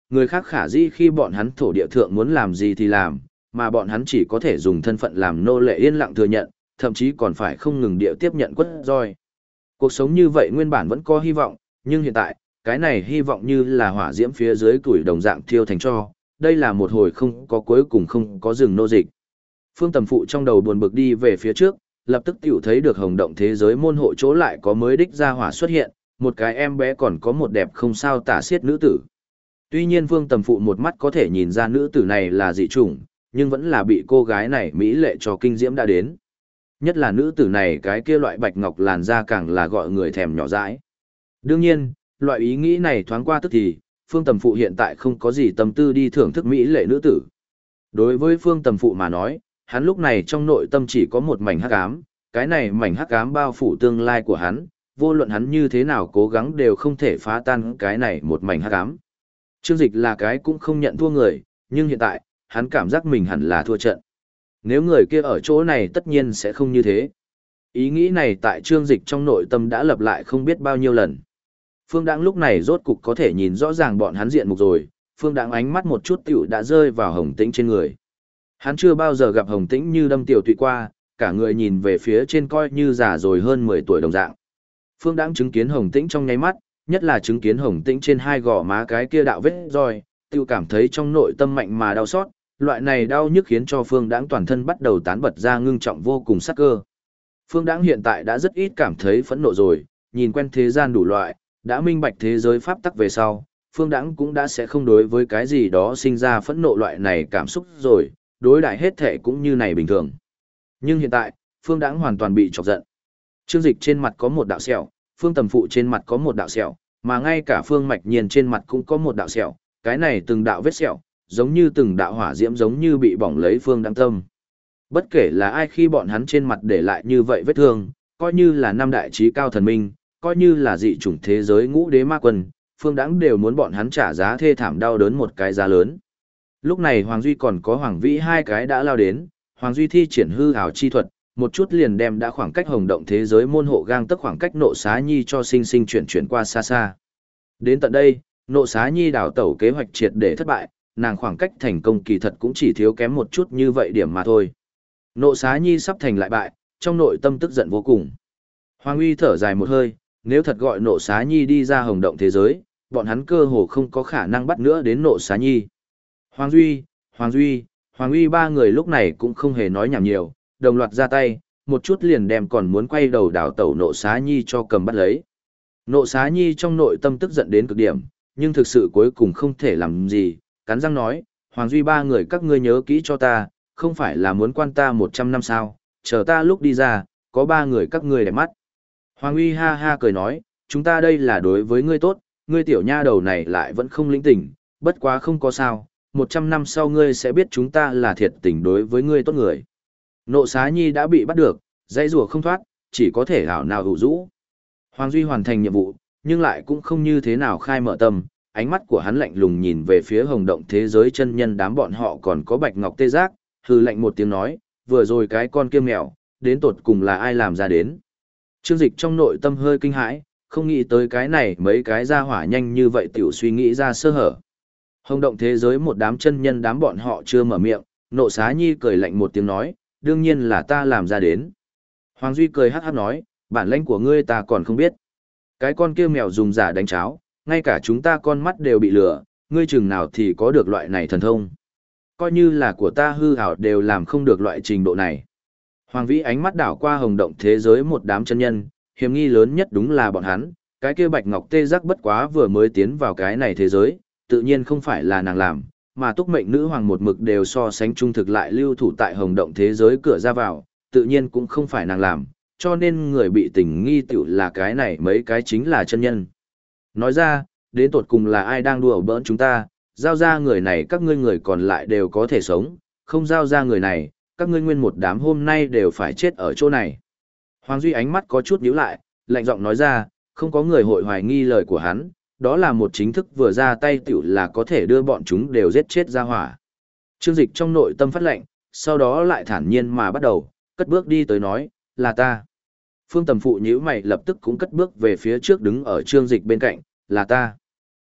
người khác khả dĩ khi bọn hắn thổ địa thượng muốn làm gì thì làm, mà bọn hắn chỉ có thể dùng thân phận làm nô lệ yên lặng thừa nhận, thậm chí còn phải không ngừng địa tiếp nhận quất roi. Cuộc sống như vậy nguyên bản vẫn có hy vọng, nhưng hiện tại, cái này hy vọng như là hỏa diễm phía dưới củi đồng dạng thiêu thành tro, đây là một hồi không có cuối cùng không có dừng nô dịch. Phương Tầm Phụ trong đầu buồn bực đi về phía trước, lập tức tiểu thấy được hồng động thế giới môn hộ chỗ lại có mới đích ra hỏa xuất hiện, một cái em bé còn có một đẹp không sao tả xiết nữ tử. Tuy nhiên Phương Tầm Phụ một mắt có thể nhìn ra nữ tử này là dị chủng, nhưng vẫn là bị cô gái này mỹ lệ cho kinh diễm đã đến. Nhất là nữ tử này cái kia loại bạch ngọc làn da càng là gọi người thèm nhỏ dãi. Đương nhiên, loại ý nghĩ này thoáng qua tức thì, Phương Tầm Phụ hiện tại không có gì tâm tư đi thưởng thức mỹ lệ nữ tử. Đối với Phương Tầm Phụ mà nói, hắn lúc này trong nội tâm chỉ có một mảnh hắc ám, cái này mảnh hắc ám bao phủ tương lai của hắn, vô luận hắn như thế nào cố gắng đều không thể phá tan cái này một mảnh hắc ám. Trương Dịch là cái cũng không nhận thua người, nhưng hiện tại, hắn cảm giác mình hẳn là thua trận. Nếu người kia ở chỗ này tất nhiên sẽ không như thế. Ý nghĩ này tại Trương Dịch trong nội tâm đã lặp lại không biết bao nhiêu lần. Phương Đãng lúc này rốt cục có thể nhìn rõ ràng bọn hắn diện mục rồi, Phương Đãng ánh mắt một chút tiểu đã rơi vào Hồng Tĩnh trên người. Hắn chưa bao giờ gặp Hồng Tĩnh như đâm tiểu tụy qua, cả người nhìn về phía trên coi như già rồi hơn 10 tuổi đồng dạng. Phương Đãng chứng kiến Hồng Tĩnh trong nháy mắt, nhất là chứng kiến Hồng Tĩnh trên hai gò má cái kia đạo vết roi, tiêu cảm thấy trong nội tâm mạnh mà đau xót, loại này đau nhức khiến cho Phương Đãng toàn thân bắt đầu tán bật ra ngưng trọng vô cùng sắc cơ. Phương Đãng hiện tại đã rất ít cảm thấy phẫn nộ rồi, nhìn quen thế gian đủ loại, đã minh bạch thế giới pháp tắc về sau, Phương Đãng cũng đã sẽ không đối với cái gì đó sinh ra phẫn nộ loại này cảm xúc rồi, đối đại hết thể cũng như này bình thường. Nhưng hiện tại, Phương Đãng hoàn toàn bị chọc giận. Trương Dịch trên mặt có một đạo sẹo, Phương Tầm Phụ trên mặt có một đạo sẹo, mà ngay cả Phương Mạch Nhiên trên mặt cũng có một đạo sẹo, cái này từng đạo vết sẹo, giống như từng đạo hỏa diễm giống như bị bỏng lấy Phương Đãng tâm. Bất kể là ai khi bọn hắn trên mặt để lại như vậy vết thương, coi như là năm đại trí cao thần minh, coi như là dị chủng thế giới ngũ đế ma quân, Phương Đãng đều muốn bọn hắn trả giá thê thảm đau đớn một cái giá lớn. Lúc này Hoàng Duy còn có Hoàng Vĩ hai cái đã lao đến, Hoàng Duy thi triển hư ảo chi thuật, một chút liền đem đã khoảng cách hồng động thế giới môn hộ gang tức khoảng cách Nộ Xá Nhi cho sinh sinh chuyển qua xa xa. Đến tận đây, Nộ Xá Nhi đảo tẩu kế hoạch triệt để thất bại, nàng khoảng cách thành công kỳ thật cũng chỉ thiếu kém một chút như vậy điểm mà thôi. Nộ Xá Nhi sắp thành lại bại, trong nội tâm tức giận vô cùng. Hoàng Uy thở dài một hơi, nếu thật gọi Nộ Xá Nhi đi ra hồng động thế giới, bọn hắn cơ hồ không có khả năng bắt nữa đến Nộ Xá Nhi. Hoàng Duy, Hoàng Duy, Hoàng Uy ba người lúc này cũng không hề nói nhảm nhiều, đồng loạt ra tay, một chút liền đem còn muốn quay đầu đảo tẩu Nộ Xá Nhi cho cầm bắt lấy. Nộ Xá Nhi trong nội tâm tức giận đến cực điểm, nhưng thực sự cuối cùng không thể làm gì, cắn răng nói, Hoàng Duy ba người các ngươi nhớ kỹ cho ta, không phải là muốn quan ta 100 năm sao, chờ ta lúc đi ra, có ba người các ngươi đẹp mắt. Hoàng Uy ha ha cười nói, chúng ta đây là đối với ngươi tốt, ngươi tiểu nha đầu này lại vẫn không lĩnh tỉnh, bất quá không có sao, 100 năm sau ngươi sẽ biết chúng ta là thiệt tình đối với ngươi tốt người. Nộ Xá Nhi đã bị bắt được, dây rùa không thoát, chỉ có thể hảo nào hữu rũ. Hoàng Duy hoàn thành nhiệm vụ, nhưng lại cũng không như thế nào khai mở tâm, ánh mắt của hắn lạnh lùng nhìn về phía hồng động thế giới chân nhân đám bọn họ còn có bạch ngọc tê giác, hừ lạnh một tiếng nói, vừa rồi cái con kia mèo, đến tột cùng là ai làm ra đến. Trương Dịch trong nội tâm hơi kinh hãi, không nghĩ tới cái này mấy cái ra hỏa nhanh như vậy tiểu suy nghĩ ra sơ hở. Hồng động thế giới một đám chân nhân đám bọn họ chưa mở miệng, Nộ Xá Nhi cười lạnh một tiếng nói, đương nhiên là ta làm ra đến. Hoàng Duy cười hắc hắc nói, bản lãnh của ngươi ta còn không biết. Cái con kia mèo dùng giả đánh cháo, ngay cả chúng ta con mắt đều bị lừa, ngươi chừng nào thì có được loại này thần thông. Coi như là của ta hư ảo đều làm không được loại trình độ này. Hoàng Vĩ ánh mắt đảo qua hồng động thế giới một đám chân nhân, hiểm nghi lớn nhất đúng là bọn hắn, cái kia bạch ngọc tê giác bất quá vừa mới tiến vào cái này thế giới, tự nhiên không phải là nàng làm, mà túc mệnh nữ hoàng một mực đều so sánh trung thực lại lưu thủ tại hồng động thế giới cửa ra vào, tự nhiên cũng không phải nàng làm, cho nên người bị tình nghi tiểu là cái này mấy cái chính là chân nhân. Nói ra, đến tột cùng là ai đang đùa bỡn chúng ta, giao ra người này các ngươi người còn lại đều có thể sống, không giao ra người này, các ngươi nguyên một đám hôm nay đều phải chết ở chỗ này. Hoàng Duy ánh mắt có chút nhíu lại, lạnh giọng nói ra, không có người hội hoài nghi lời của hắn, đó là một chính thức vừa ra tay tiểu là có thể đưa bọn chúng đều giết chết ra hỏa. Trương Dịch trong nội tâm phát lệnh, sau đó lại thản nhiên mà bắt đầu, cất bước đi tới nói, là ta. Phương Tầm Phụ nhíu mày lập tức cũng cất bước về phía trước đứng ở Trương Dịch bên cạnh, là ta.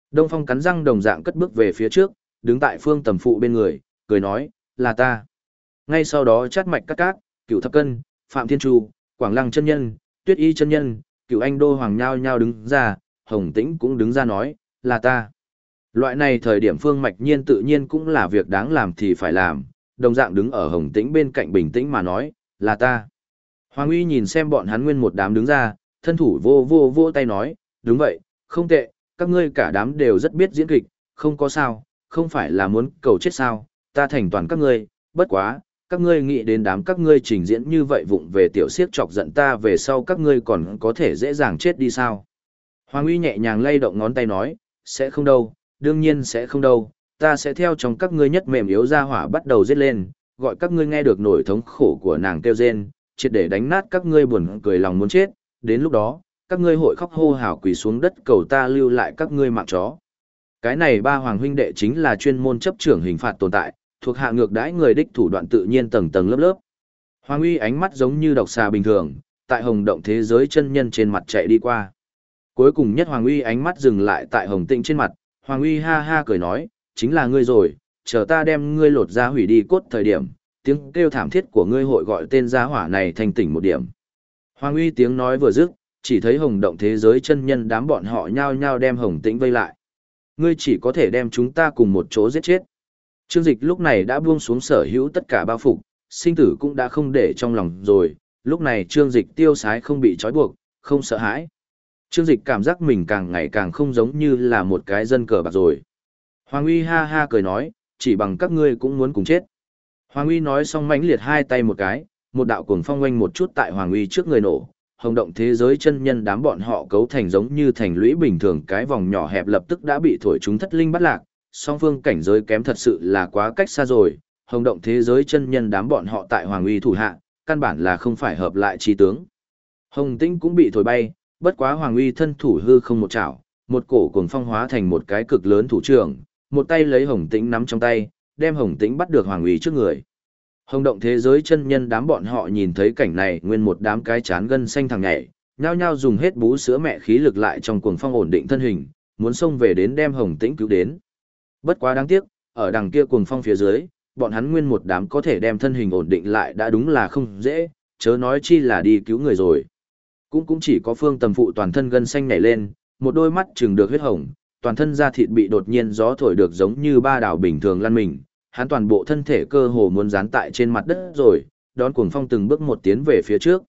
Đông Phong cắn răng đồng dạng cất bước về phía trước, đứng tại Phương Tầm Phụ bên người, cười nói, là ta. Ngay sau đó chát mạch cắt cát, Cửu Thập Cân, Phạm Thiên Chu, Quảng Lăng chân nhân, Tuyết Y chân nhân, Cửu Anh Đô Hoàng nhao nhao đứng ra, Hồng Tĩnh cũng đứng ra nói, là ta. Loại này thời điểm Phương Mạch Nhiên tự nhiên cũng là việc đáng làm thì phải làm, đồng dạng đứng ở Hồng Tĩnh bên cạnh bình tĩnh mà nói, là ta. Hoàng Uy nhìn xem bọn hắn nguyên một đám đứng ra, thân thủ vô tay nói, đúng vậy, không tệ, các ngươi cả đám đều rất biết diễn kịch, không có sao, không phải là muốn cầu chết sao, ta thành toàn các ngươi, bất quá, các ngươi nghĩ đến đám các ngươi trình diễn như vậy vụng về tiểu siếc chọc giận ta về sau các ngươi còn có thể dễ dàng chết đi sao. Hoàng Uy nhẹ nhàng lay động ngón tay nói, sẽ không đâu, đương nhiên sẽ không đâu, ta sẽ theo trong các ngươi nhất mềm yếu ra hỏa bắt đầu giết lên, gọi các ngươi nghe được nỗi thống khổ của nàng kêu rên, triệt để đánh nát các ngươi buồn cười lòng muốn chết, đến lúc đó, các ngươi hội khóc hô hào quỳ xuống đất cầu ta lưu lại các ngươi mạng chó. Cái này ba hoàng huynh đệ chính là chuyên môn chấp trưởng hình phạt tồn tại, thuộc hạ ngược đãi người đích thủ đoạn tự nhiên tầng tầng lớp lớp. Hoàng Uy ánh mắt giống như độc xà bình thường, tại Hồng Động thế giới chân nhân trên mặt chạy đi qua. Cuối cùng nhất Hoàng Uy ánh mắt dừng lại tại Hồng Tĩnh trên mặt, Hoàng Uy ha ha cười nói, chính là ngươi rồi, chờ ta đem ngươi lột ra hủy đi cốt thời điểm, tiếng kêu thảm thiết của ngươi hội gọi tên gia hỏa này thành tỉnh một điểm. Hoàng Uy tiếng nói vừa dứt, chỉ thấy Hồng Động thế giới chân nhân đám bọn họ nhao nhao đem Hồng Tĩnh vây lại. Ngươi chỉ có thể đem chúng ta cùng một chỗ giết chết. Trương Dịch lúc này đã buông xuống sở hữu tất cả bao phục, sinh tử cũng đã không để trong lòng rồi, lúc này Trương Dịch tiêu sái không bị trói buộc, không sợ hãi. Trương Dịch cảm giác mình càng ngày càng không giống như là một cái dân cờ bạc rồi. Hoàng Uy ha ha cười nói, chỉ bằng các ngươi cũng muốn cùng chết. Hoàng Uy nói xong mãnh liệt hai tay một cái, một đạo cuồng phong oanh một chút tại Hoàng Uy trước người nổ. Hồng Động thế giới chân nhân đám bọn họ cấu thành giống như thành lũy bình thường, cái vòng nhỏ hẹp lập tức đã bị thổi chúng thất linh bắt lạc, song phương cảnh giới kém thật sự là quá cách xa rồi. Hồng Động thế giới chân nhân đám bọn họ tại Hoàng Uy thủ hạ, căn bản là không phải hợp lại chi tướng. Hồng Tĩnh cũng bị thổi bay, bất quá Hoàng Uy thân thủ hư không một chảo, một cổ cuồng phong hóa thành một cái cực lớn thủ trưởng, một tay lấy Hồng Tĩnh nắm trong tay, đem Hồng Tĩnh bắt được Hoàng Uy trước người. Hồng Động thế giới chân nhân đám bọn họ nhìn thấy cảnh này, nguyên một đám cái chán gân xanh thằng nhảy, nhao nhao dùng hết bú sữa mẹ khí lực lại trong cuồng phong ổn định thân hình, muốn xông về đến đem Hồng Tĩnh cứu đến. Bất quá đáng tiếc, ở đằng kia cuồng phong phía dưới, bọn hắn nguyên một đám có thể đem thân hình ổn định lại đã đúng là không dễ, chớ nói chi là đi cứu người rồi. Cũng chỉ có Phương Tầm Phụ toàn thân gân xanh nhảy lên, một đôi mắt trừng được huyết hồng, toàn thân da thịt bị đột nhiên gió thổi được giống như ba đảo bình thường lăn mình, hắn toàn bộ thân thể cơ hồ muốn dán tại trên mặt đất rồi, đón cuồng phong từng bước một tiến về phía trước.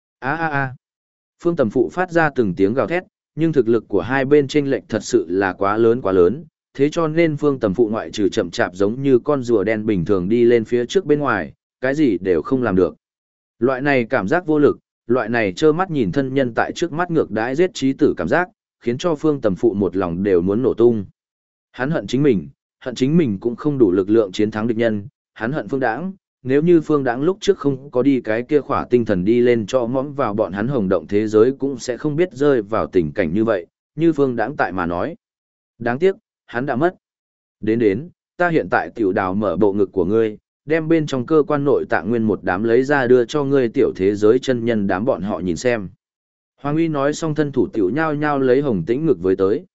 A. Phương Tầm Phụ phát ra từng tiếng gào thét, nhưng thực lực của hai bên chênh lệch thật sự là quá lớn, thế cho nên Phương Tầm Phụ ngoại trừ chậm chạp giống như con rùa đen bình thường đi lên phía trước bên ngoài, cái gì đều không làm được. Loại này cảm giác vô lực, loại này trơ mắt nhìn thân nhân tại trước mắt ngược đãi giết chí tử cảm giác, khiến cho Phương Tầm Phụ một lòng đều muốn nổ tung. Hắn hận chính mình cũng không đủ lực lượng chiến thắng địch nhân, hắn hận Phương Đãng, nếu như Phương Đãng lúc trước không có đi cái kia khỏa tinh thần đi lên cho mõm vào bọn hắn Hồng Động thế giới cũng sẽ không biết rơi vào tình cảnh như vậy, như Phương Đãng tại mà nói. Đáng tiếc, hắn đã mất. Đến, ta hiện tại tiểu đào mở bộ ngực của ngươi, đem bên trong cơ quan nội tạng nguyên một đám lấy ra đưa cho ngươi tiểu thế giới chân nhân đám bọn họ nhìn xem. Hoàng Uy nói xong thân thủ tiểu nhao nhao lấy Hồng Tĩnh ngực với tới.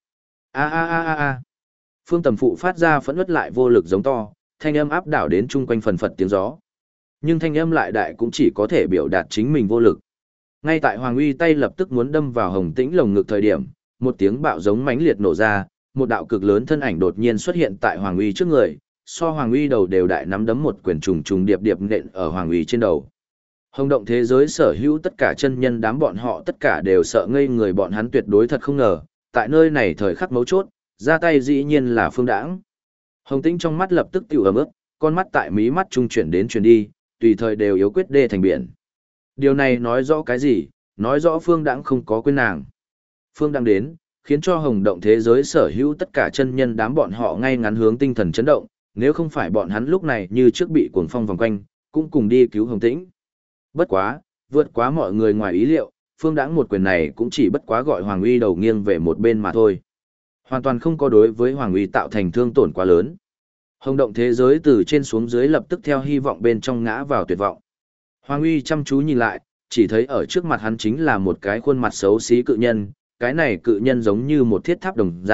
A. Phương Tầm Phụ phát ra phẫn uất lại vô lực giống to, thanh âm áp đảo đến chung quanh phần phật tiếng gió. Nhưng thanh âm lại đại cũng chỉ có thể biểu đạt chính mình vô lực. Ngay tại Hoàng Uy tay lập tức muốn đâm vào Hồng Tĩnh lồng ngực thời điểm, một tiếng bạo giống mãnh liệt nổ ra, một đạo cực lớn thân ảnh đột nhiên xuất hiện tại Hoàng Uy trước người, so Hoàng Uy đầu đều đại nắm đấm một quyền trùng trùng điệp điệp nện ở Hoàng Uy trên đầu. Hồng Động thế giới sở hữu tất cả chân nhân đám bọn họ tất cả đều sợ ngây người, bọn hắn tuyệt đối thật không ngờ, tại nơi này thời khắc mấu chốt, ra tay dĩ nhiên là Phương Đãng. Hồng Tĩnh trong mắt lập tức tiểu ấm ức, con mắt tại mí mắt trung chuyển đến chuyển đi, tùy thời đều yếu quyết đê thành biển. Điều này nói rõ cái gì? Nói rõ Phương Đãng không có quên nàng. Phương Đãng đến, khiến cho Hồng Động thế giới sở hữu tất cả chân nhân đám bọn họ ngay ngắn hướng tinh thần chấn động, nếu không phải bọn hắn lúc này như trước bị cuồng phong vòng quanh, cũng cùng đi cứu Hồng Tĩnh. Bất quá, vượt quá mọi người ngoài ý liệu, Phương Đãng một quyền này cũng chỉ bất quá gọi Hoàng Uy đầu nghiêng về một bên mà thôi. Hoàn toàn không có đối với Hoàng Uy tạo thành thương tổn quá lớn. Hồng Động thế giới từ trên xuống dưới lập tức theo hy vọng bên trong ngã vào tuyệt vọng. Hoàng Uy chăm chú nhìn lại, chỉ thấy ở trước mặt hắn chính là một cái khuôn mặt xấu xí cự nhân, cái này cự nhân giống như một thiết tháp đồng dạng,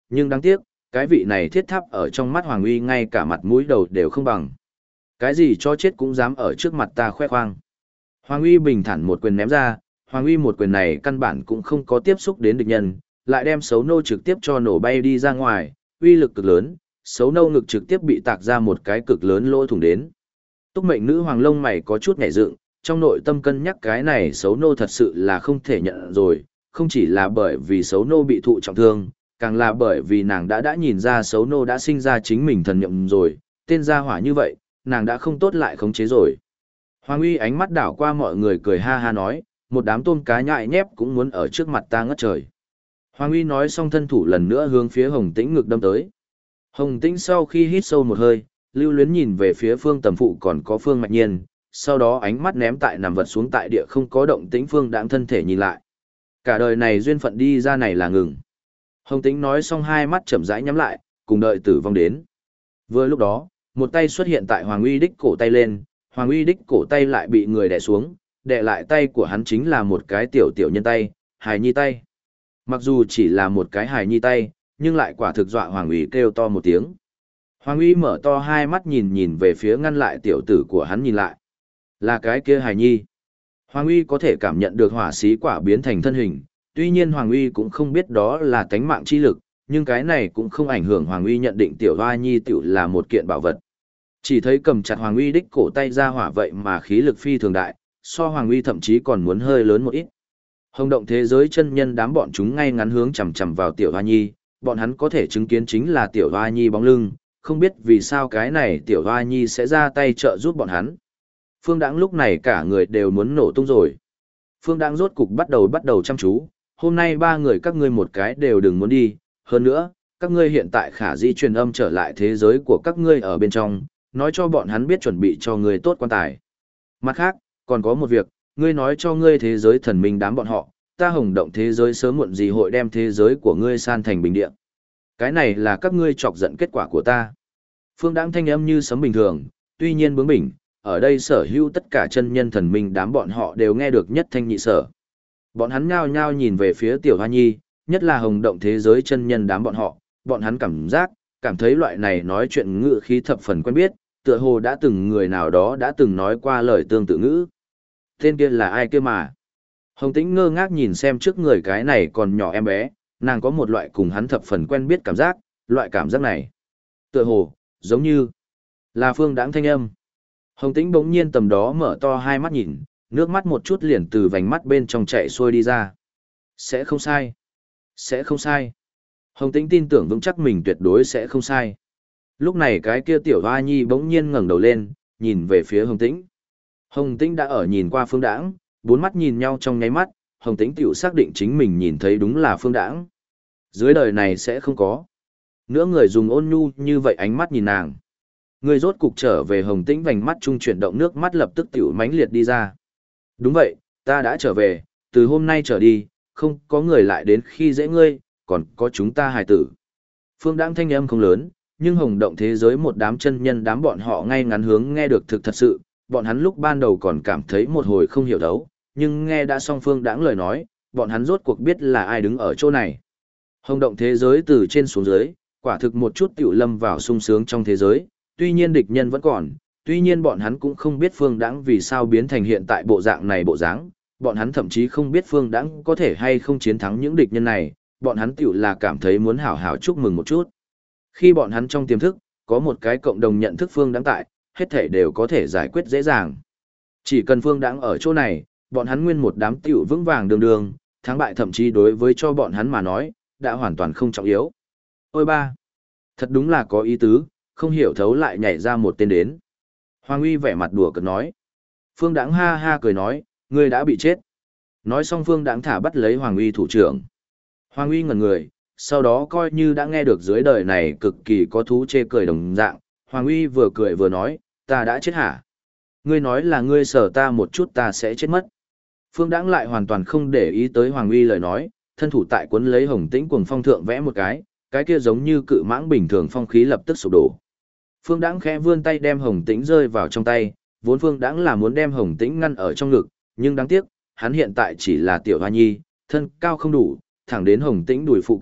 Nhưng đáng tiếc, cái vị này thiết tháp ở trong mắt Hoàng Uy ngay cả mặt mũi đầu đều không bằng. Cái gì cho chết cũng dám ở trước mặt ta khoe khoang. Hoàng Uy bình thản một quyền ném ra, Hoàng Uy một quyền này căn bản cũng không có tiếp xúc đến địch nhân, lại đem xấu nô trực tiếp cho nổ bay đi ra ngoài, uy lực cực lớn, xấu nô ngực trực tiếp bị tạc ra một cái cực lớn lỗ thủng đến. Túc mệnh nữ hoàng lông mày có chút nhảy dựng, trong nội tâm cân nhắc cái này xấu nô thật sự là không thể nhận rồi, không chỉ là bởi vì xấu nô bị thụ trọng thương, càng là bởi vì nàng đã nhìn ra xấu nô đã sinh ra chính mình thần nhậm rồi, tên gia hỏa như vậy, nàng đã không tốt lại khống chế rồi. Hoàng Uy ánh mắt đảo qua mọi người cười ha ha nói, một đám tôm cá nhại nhép cũng muốn ở trước mặt ta ngất trời. Hoàng Uy nói xong thân thủ lần nữa hướng phía Hồng Tĩnh ngực đâm tới. Hồng Tĩnh sau khi hít sâu một hơi, lưu luyến nhìn về phía Phương Tầm Phụ còn có Phương Mạch Nhiên, sau đó ánh mắt ném tại nằm vật xuống tại địa không có động tĩnh Phương Đãng thân thể nhìn lại. Cả đời này duyên phận đi ra này là ngừng. Hồng Tĩnh nói xong hai mắt chậm rãi nhắm lại, cùng đợi tử vong đến. Vừa lúc đó, một tay xuất hiện tại Hoàng Uy đích cổ tay lên, Hoàng Uy đích cổ tay lại bị người đè xuống, đè lại tay của hắn chính là một cái tiểu tiểu nhân tay, hài nhi tay. Mặc dù chỉ là một cái hài nhi tay, nhưng lại quả thực dọa Hoàng Uy kêu to một tiếng. Hoàng Uy mở to hai mắt nhìn về phía ngăn lại tiểu tử của hắn nhìn lại. Là cái kia hài nhi. Hoàng Uy có thể cảm nhận được hỏa xí quả biến thành thân hình, tuy nhiên Hoàng Uy cũng không biết đó là tánh mạng chi lực, nhưng cái này cũng không ảnh hưởng Hoàng Uy nhận định tiểu hoa nhi tiểu là một kiện bảo vật. Chỉ thấy cầm chặt Hoàng Uy đích cổ tay ra hỏa vậy mà khí lực phi thường đại, so Hoàng Uy thậm chí còn muốn hơi lớn một ít. Hồng động thế giới chân nhân đám bọn chúng ngay ngắn hướng chằm chằm vào tiểu hoa nhi, bọn hắn có thể chứng kiến chính là tiểu hoa nhi bóng lưng, không biết vì sao cái này tiểu hoa nhi sẽ ra tay trợ giúp bọn hắn. Phương Đãng lúc này cả người đều muốn nổ tung rồi. Phương Đãng rốt cục bắt đầu chăm chú, hôm nay ba người các ngươi một cái đều đừng muốn đi, hơn nữa, các ngươi hiện tại khả di truyền âm trở lại thế giới của các ngươi ở bên trong, nói cho bọn hắn biết chuẩn bị cho ngươi tốt quan tài. Mặt khác, còn có một việc, ngươi nói cho ngươi thế giới thần minh đám bọn họ, ta hồng động thế giới sớm muộn gì hội đem thế giới của ngươi san thành bình địa. Cái này là các ngươi chọc giận kết quả của ta. Phương Đãng thanh âm như sấm bình thường, tuy nhiên bướng bỉnh, ở đây sở hữu tất cả chân nhân thần minh đám bọn họ đều nghe được nhất thanh nhị sở. Bọn hắn nhao nhao nhìn về phía tiểu hoa nhi, nhất là hồng động thế giới chân nhân đám bọn hắn cảm thấy loại này nói chuyện ngữ khí thập phần quen biết, tựa hồ đã từng người nào đó đã từng nói qua lời tương tự ngữ. Tên kia là ai kia mà? Hồng Tĩnh ngơ ngác nhìn xem trước người cái này còn nhỏ em bé, nàng có một loại cùng hắn thập phần quen biết cảm giác, loại cảm giác này. Tựa hồ, giống như là Phương Đãng thanh âm. Hồng Tĩnh bỗng nhiên tầm đó mở to hai mắt nhìn, nước mắt một chút liền từ vành mắt bên trong chạy xuôi đi ra. Sẽ không sai. Sẽ không sai. Hồng Tĩnh tin tưởng vững chắc mình tuyệt đối sẽ không sai. Lúc này cái kia tiểu hoa nhi bỗng nhiên ngẩng đầu lên, nhìn về phía Hồng Tĩnh. Hồng Tĩnh đã ở nhìn qua Phương Đãng, bốn mắt nhìn nhau trong nháy mắt, Hồng Tĩnh tiểu xác định chính mình nhìn thấy đúng là Phương Đãng. Dưới đời này sẽ không có nữa người dùng ôn nhu như vậy ánh mắt nhìn nàng. Người rốt cục trở về. Hồng Tĩnh vành mắt trung chuyển động, nước mắt lập tức tiểu mãnh liệt đi ra. Đúng vậy, ta đã trở về, từ hôm nay trở đi, không có người lại đến khi dễ ngươi, còn có chúng ta hài tử. Phương Đãng thanh âm không lớn, nhưng hồng động thế giới một đám chân nhân đám bọn họ ngay ngắn hướng nghe được thực thật sự, bọn hắn lúc ban đầu còn cảm thấy một hồi không hiểu đấu, nhưng nghe đã xong Phương Đãng lời nói, bọn hắn rốt cuộc biết là ai đứng ở chỗ này. Hồng động thế giới từ trên xuống dưới, quả thực một chút tiểu lâm vào sung sướng trong thế giới, tuy nhiên địch nhân vẫn còn, tuy nhiên bọn hắn cũng không biết Phương Đãng vì sao biến thành hiện tại bộ dạng này bộ dáng, bọn hắn thậm chí không biết Phương Đãng có thể hay không chiến thắng những địch nhân này, bọn hắn tiểu là cảm thấy muốn hảo hảo chúc mừng một chút. Khi bọn hắn trong tiềm thức, có một cái cộng đồng nhận thức Phương Đãng tại, hết thể đều có thể giải quyết dễ dàng. Chỉ cần Phương Đãng ở chỗ này, bọn hắn nguyên một đám tiểu vững vàng đường đường, thắng bại thậm chí đối với cho bọn hắn mà nói, đã hoàn toàn không trọng yếu. Ôi ba! Thật đúng là có ý tứ, không hiểu thấu lại nhảy ra một tên đến. Hoàng Uy vẻ mặt đùa cợt nói. Phương Đãng ha ha cười nói, ngươi đã bị chết. Nói xong Phương Đãng thả bắt lấy Hoàng Uy thủ trưởng. Hoàng Uy ngẩn người, sau đó coi như đã nghe được dưới đời này cực kỳ có thú chê cười đồng dạng. Hoàng Uy vừa cười vừa nói, ta đã chết hả? Ngươi nói là ngươi sở ta một chút ta sẽ chết mất. Phương Đãng lại hoàn toàn không để ý tới Hoàng Uy lời nói, thân thủ tại cuốn lấy Hồng Tĩnh cuồng phong thượng vẽ một cái kia giống như cự mãng bình thường phong khí lập tức sụp đổ. Phương Đãng khẽ vươn tay đem Hồng Tĩnh rơi vào trong tay, vốn Phương Đãng là muốn đem Hồng Tĩnh ngăn ở trong ngực, nhưng đáng tiếc, hắn hiện tại chỉ là tiểu hoa nhi, thân cao không đủ, thẳng đến Hồng Tĩnh đùi phụ cận,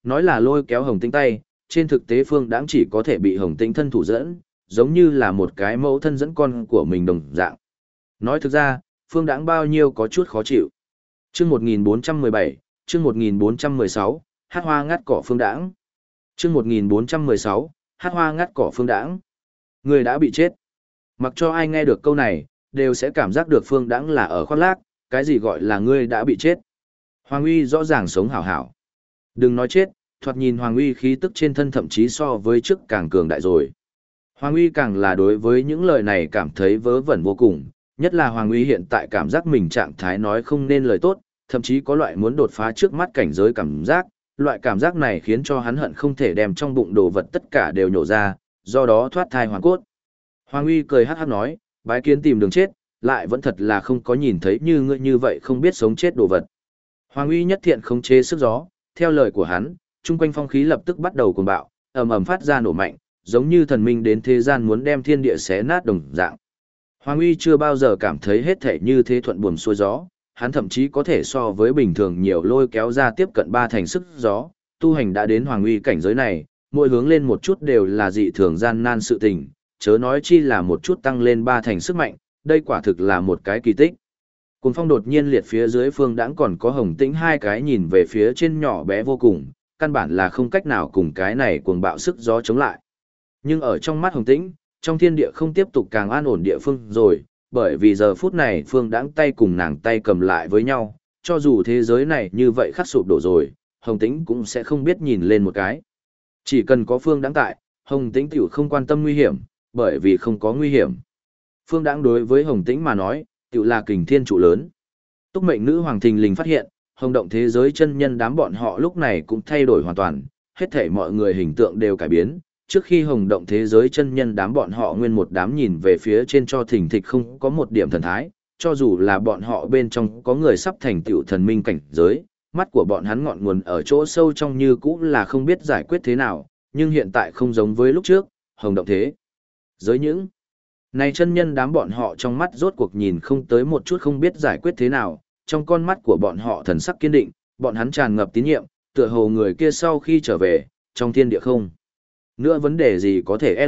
Nói là lôi kéo Hồng Tĩnh tay, trên thực tế Phương Đãng chỉ có thể bị Hồng Tĩnh thân thủ dẫn, giống như là một cái mẫu thân dẫn con của mình đồng dạng. Nói thực ra, Phương Đãng bao nhiêu có chút khó chịu. Chương 1417, chương 1416, hát hoa ngắt cỏ Phương Đãng. Chương 1416, hát hoa ngắt cỏ Phương Đãng. Người đã bị chết. Mặc cho ai nghe được câu này, đều sẽ cảm giác được Phương Đãng là ở khoác lác, cái gì gọi là ngươi đã bị chết. Hoàng Uy rõ ràng sống hảo hảo. Đừng nói chết, thoạt nhìn Hoàng Uy khí tức trên thân thậm chí so với trước càng cường đại rồi. Hoàng Uy càng là đối với những lời này cảm thấy vớ vẩn vô cùng, nhất là Hoàng Uy hiện tại cảm giác mình trạng thái nói không nên lời tốt, thậm chí có loại muốn đột phá trước mắt cảnh giới cảm giác, loại cảm giác này khiến cho hắn hận không thể đem trong bụng đồ vật tất cả đều nhổ ra, do đó thoát thai hoàn cốt. Hoàng Uy cười hắc hắc nói, bái kiến tìm đường chết, lại vẫn thật là không có nhìn thấy như ngươi như vậy không biết sống chết đồ vật. Hoàng Uy nhất thiện khống chế sức gió, theo lời của hắn, chung quanh phong khí lập tức bắt đầu cuồng bạo, ầm ầm phát ra nổ mạnh, giống như thần minh đến thế gian muốn đem thiên địa xé nát đồng dạng. Hoàng Uy chưa bao giờ cảm thấy hết thể như thế thuận buồm xuôi gió, hắn thậm chí có thể so với bình thường nhiều lôi kéo ra tiếp cận 3 thành sức gió, tu hành đã đến Hoàng Uy cảnh giới này, mỗi hướng lên một chút đều là dị thường gian nan sự tình, chớ nói chi là một chút tăng lên 3 thành sức mạnh, đây quả thực là một cái kỳ tích. Cuồng phong đột nhiên liệt phía dưới Phương Đãng còn có Hồng Tĩnh hai cái nhìn về phía trên nhỏ bé vô cùng, căn bản là không cách nào cùng cái này cuồng bạo sức gió chống lại. Nhưng ở trong mắt Hồng Tĩnh, trong thiên địa không tiếp tục càng an ổn địa phương rồi, bởi vì giờ phút này Phương Đãng tay cùng nàng tay cầm lại với nhau, cho dù thế giới này như vậy khắc sụp đổ rồi, Hồng Tĩnh cũng sẽ không biết nhìn lên một cái. Chỉ cần có Phương Đãng tại, Hồng Tĩnh tiểu không quan tâm nguy hiểm, bởi vì không có nguy hiểm. Phương Đãng đối với Hồng Tĩnh mà nói, tiểu là kình thiên trụ lớn. Túc mệnh nữ hoàng thình lình phát hiện, hồng động thế giới chân nhân đám bọn họ lúc này cũng thay đổi hoàn toàn, hết thảy mọi người hình tượng đều cải biến. Trước khi hồng động thế giới chân nhân đám bọn họ nguyên một đám nhìn về phía trên cho thình thịch không có một điểm thần thái, cho dù là bọn họ bên trong có người sắp thành tựu thần minh cảnh giới, mắt của bọn hắn ngọn nguồn ở chỗ sâu trong như cũ là không biết giải quyết thế nào, nhưng hiện tại không giống với lúc trước, hồng động thế giới những này chân nhân đám bọn họ trong mắt rốt cuộc nhìn không tới một chút không biết giải quyết thế nào, trong con mắt của bọn họ thần sắc kiên định, bọn hắn tràn ngập tín nhiệm, tựa hồ người kia sau khi trở về, trong thiên địa không. Nữa vấn đề gì có thể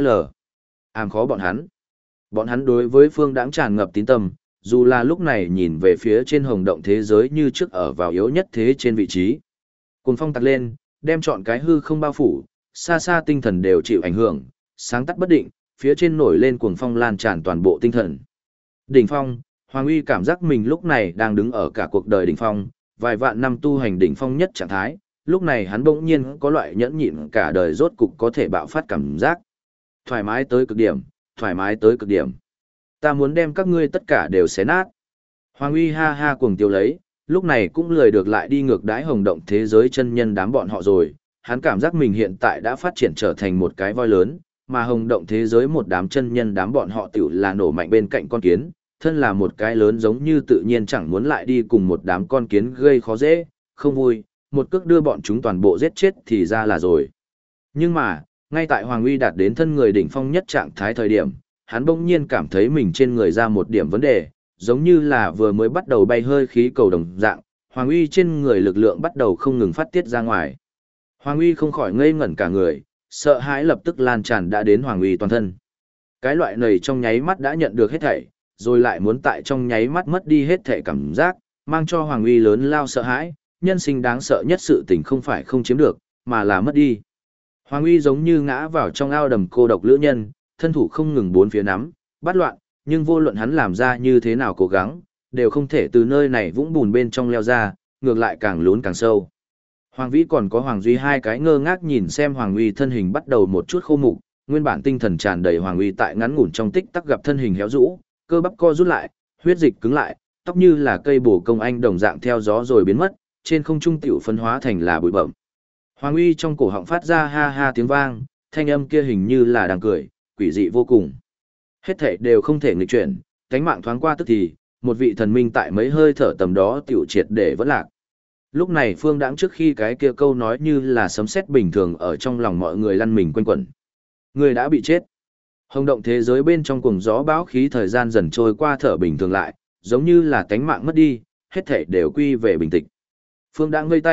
àm khó bọn hắn. Bọn hắn đối với Phương Đãng tràn ngập tín tâm, dù là lúc này nhìn về phía trên hồng động thế giới như trước ở vào yếu nhất thế trên vị trí. Cuồng phong tạt lên, đem trọn cái hư không bao phủ, xa xa tinh thần đều chịu ảnh hưởng, sáng tắt bất định, phía trên nổi lên cuồng phong lan tràn toàn bộ tinh thần. Đỉnh phong, Hoàng Uy cảm giác mình lúc này đang đứng ở cả cuộc đời đỉnh phong, vài vạn năm tu hành đỉnh phong nhất trạng thái, lúc này hắn bỗng nhiên có loại nhẫn nhịn cả đời rốt cục có thể bạo phát cảm giác. Thoải mái tới cực điểm, thoải mái tới cực điểm. Ta muốn đem các ngươi tất cả đều xé nát. Hoàng Uy ha ha cuồng tiêu lấy, lúc này cũng lười được lại đi ngược đãi hồng động thế giới chân nhân đám bọn họ rồi, hắn cảm giác mình hiện tại đã phát triển trở thành một cái voi lớn, mà hồng động thế giới một đám chân nhân đám bọn họ tiểu là nổ mạnh bên cạnh con kiến, thân là một cái lớn giống như tự nhiên chẳng muốn lại đi cùng một đám con kiến gây khó dễ, không vui, một cước đưa bọn chúng toàn bộ giết chết thì ra là rồi. Nhưng mà, ngay tại Hoàng Uy đạt đến thân người đỉnh phong nhất trạng thái thời điểm, hắn bỗng nhiên cảm thấy mình trên người ra một điểm vấn đề, giống như là vừa mới bắt đầu bay hơi khí cầu đồng dạng, Hoàng Uy trên người lực lượng bắt đầu không ngừng phát tiết ra ngoài. Hoàng Uy không khỏi ngây ngẩn cả người, sợ hãi lập tức lan tràn đã đến Hoàng Uy toàn thân. Cái loại này trong nháy mắt đã nhận được hết thảy, rồi lại muốn tại trong nháy mắt mất đi hết thảy cảm giác, mang cho Hoàng Uy lớn lao sợ hãi, nhân sinh đáng sợ nhất sự tình không phải không chiếm được, mà là mất đi. Hoàng Uy giống như ngã vào trong ao đầm cô độc lữ nhân, thân thủ không ngừng bốn phía nắm, bắt loạn, nhưng vô luận hắn làm ra như thế nào cố gắng, đều không thể từ nơi này vũng bùn bên trong leo ra, ngược lại càng lún càng sâu. Hoàng Vĩ còn có Hoàng Duy hai cái ngơ ngác nhìn xem Hoàng Uy thân hình bắt đầu một chút khô mục, nguyên bản tinh thần tràn đầy Hoàng Uy tại ngắn ngủn trong tích tắc gặp thân hình héo rũ, cơ bắp co rút lại, huyết dịch cứng lại, tóc như là cây bổ công anh đồng dạng theo gió rồi biến mất, trên không trung tiểu phân hóa thành là bụi bặm. Hoàng Uy trong cổ họng phát ra ha ha tiếng vang, thanh âm kia hình như là đang cười, quỷ dị vô cùng. Hết thảy đều không thể nghịch chuyển, cánh mạng thoáng qua tức thì, một vị thần minh tại mấy hơi thở tầm đó tiểu triệt để vẫn lạc. Lúc này Phương Đãng trước khi cái kia câu nói như là sấm sét bình thường ở trong lòng mọi người lăn mình quanh quẩn. Người đã bị chết. Hồng động thế giới bên trong cuồng gió bão khí thời gian dần trôi qua thở bình thường lại, giống như là tánh mạng mất đi, hết thảy đều quy về bình tĩnh. Phương Đãng vây tay,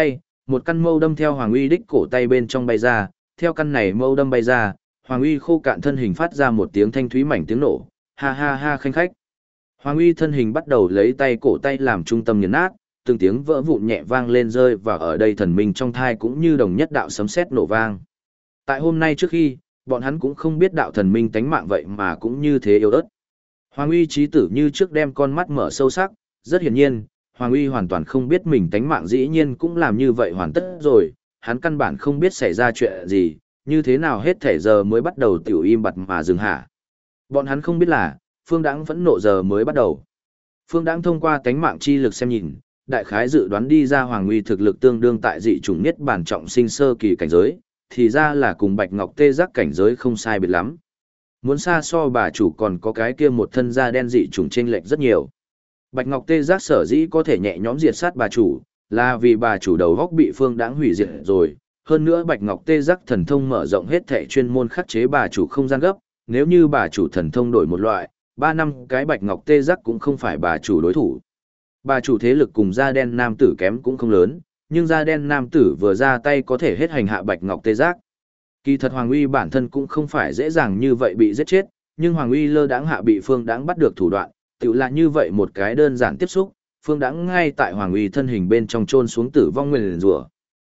một căn mâu đâm theo Hoàng Uy đích cổ tay bên trong bay ra, theo căn này mâu đâm bay ra, Hoàng Uy khô cạn thân hình phát ra một tiếng thanh thúy mảnh tiếng nổ, ha ha ha khanh khách. Hoàng Uy thân hình bắt đầu lấy tay cổ tay làm trung tâm nghiền nát, từng tiếng vỡ vụn nhẹ vang lên rơi và ở đây thần minh trong thai cũng như đồng nhất đạo sấm sét nổ vang. Tại hôm nay trước khi, bọn hắn cũng không biết đạo thần minh tánh mạng vậy mà cũng như thế yếu ớt. Hoàng Uy chí tử như trước đem con mắt mở sâu sắc, rất hiển nhiên, Hoàng Uy hoàn toàn không biết mình tánh mạng dĩ nhiên cũng làm như vậy hoàn tất rồi, hắn căn bản không biết xảy ra chuyện gì, như thế nào hết thể giờ mới bắt đầu tiểu im bặt mà dừng hả. Bọn hắn không biết là, Phương Đãng phẫn nộ giờ mới bắt đầu. Phương Đãng thông qua tánh mạng chi lực xem nhìn, đại khái dự đoán đi ra Hoàng Uy thực lực tương đương tại dị chủng niết bàn trọng sinh sơ kỳ cảnh giới, thì ra là cùng Bạch Ngọc Tê Giác cảnh giới không sai biệt lắm. Muốn xa so bà chủ còn có cái kia một thân da đen dị chủng chênh lệch rất nhiều. Bạch Ngọc Tê Giác sở dĩ có thể nhẹ nhõm diệt sát bà chủ, là vì bà chủ đầu góc bị Phương Đãng hủy diệt rồi. Hơn nữa Bạch Ngọc Tê Giác thần thông mở rộng hết thảy chuyên môn khắc chế bà chủ không gian gấp, nếu như bà chủ thần thông đổi một loại, 3 năm cái Bạch Ngọc Tê Giác cũng không phải bà chủ đối thủ. Bà chủ thế lực cùng da đen nam tử kém cũng không lớn, nhưng da đen nam tử vừa ra tay có thể hết hành hạ Bạch Ngọc Tê Giác. Kỳ thật Hoàng Uy bản thân cũng không phải dễ dàng như vậy bị giết chết, nhưng Hoàng Uy lơ đãng hạ bị Phương Đãng bắt được thủ đoạn, tự là như vậy một cái đơn giản tiếp xúc, Phương Đãng ngay tại Hoàng Uy thân hình bên trong chôn xuống tử vong nguyền rủa.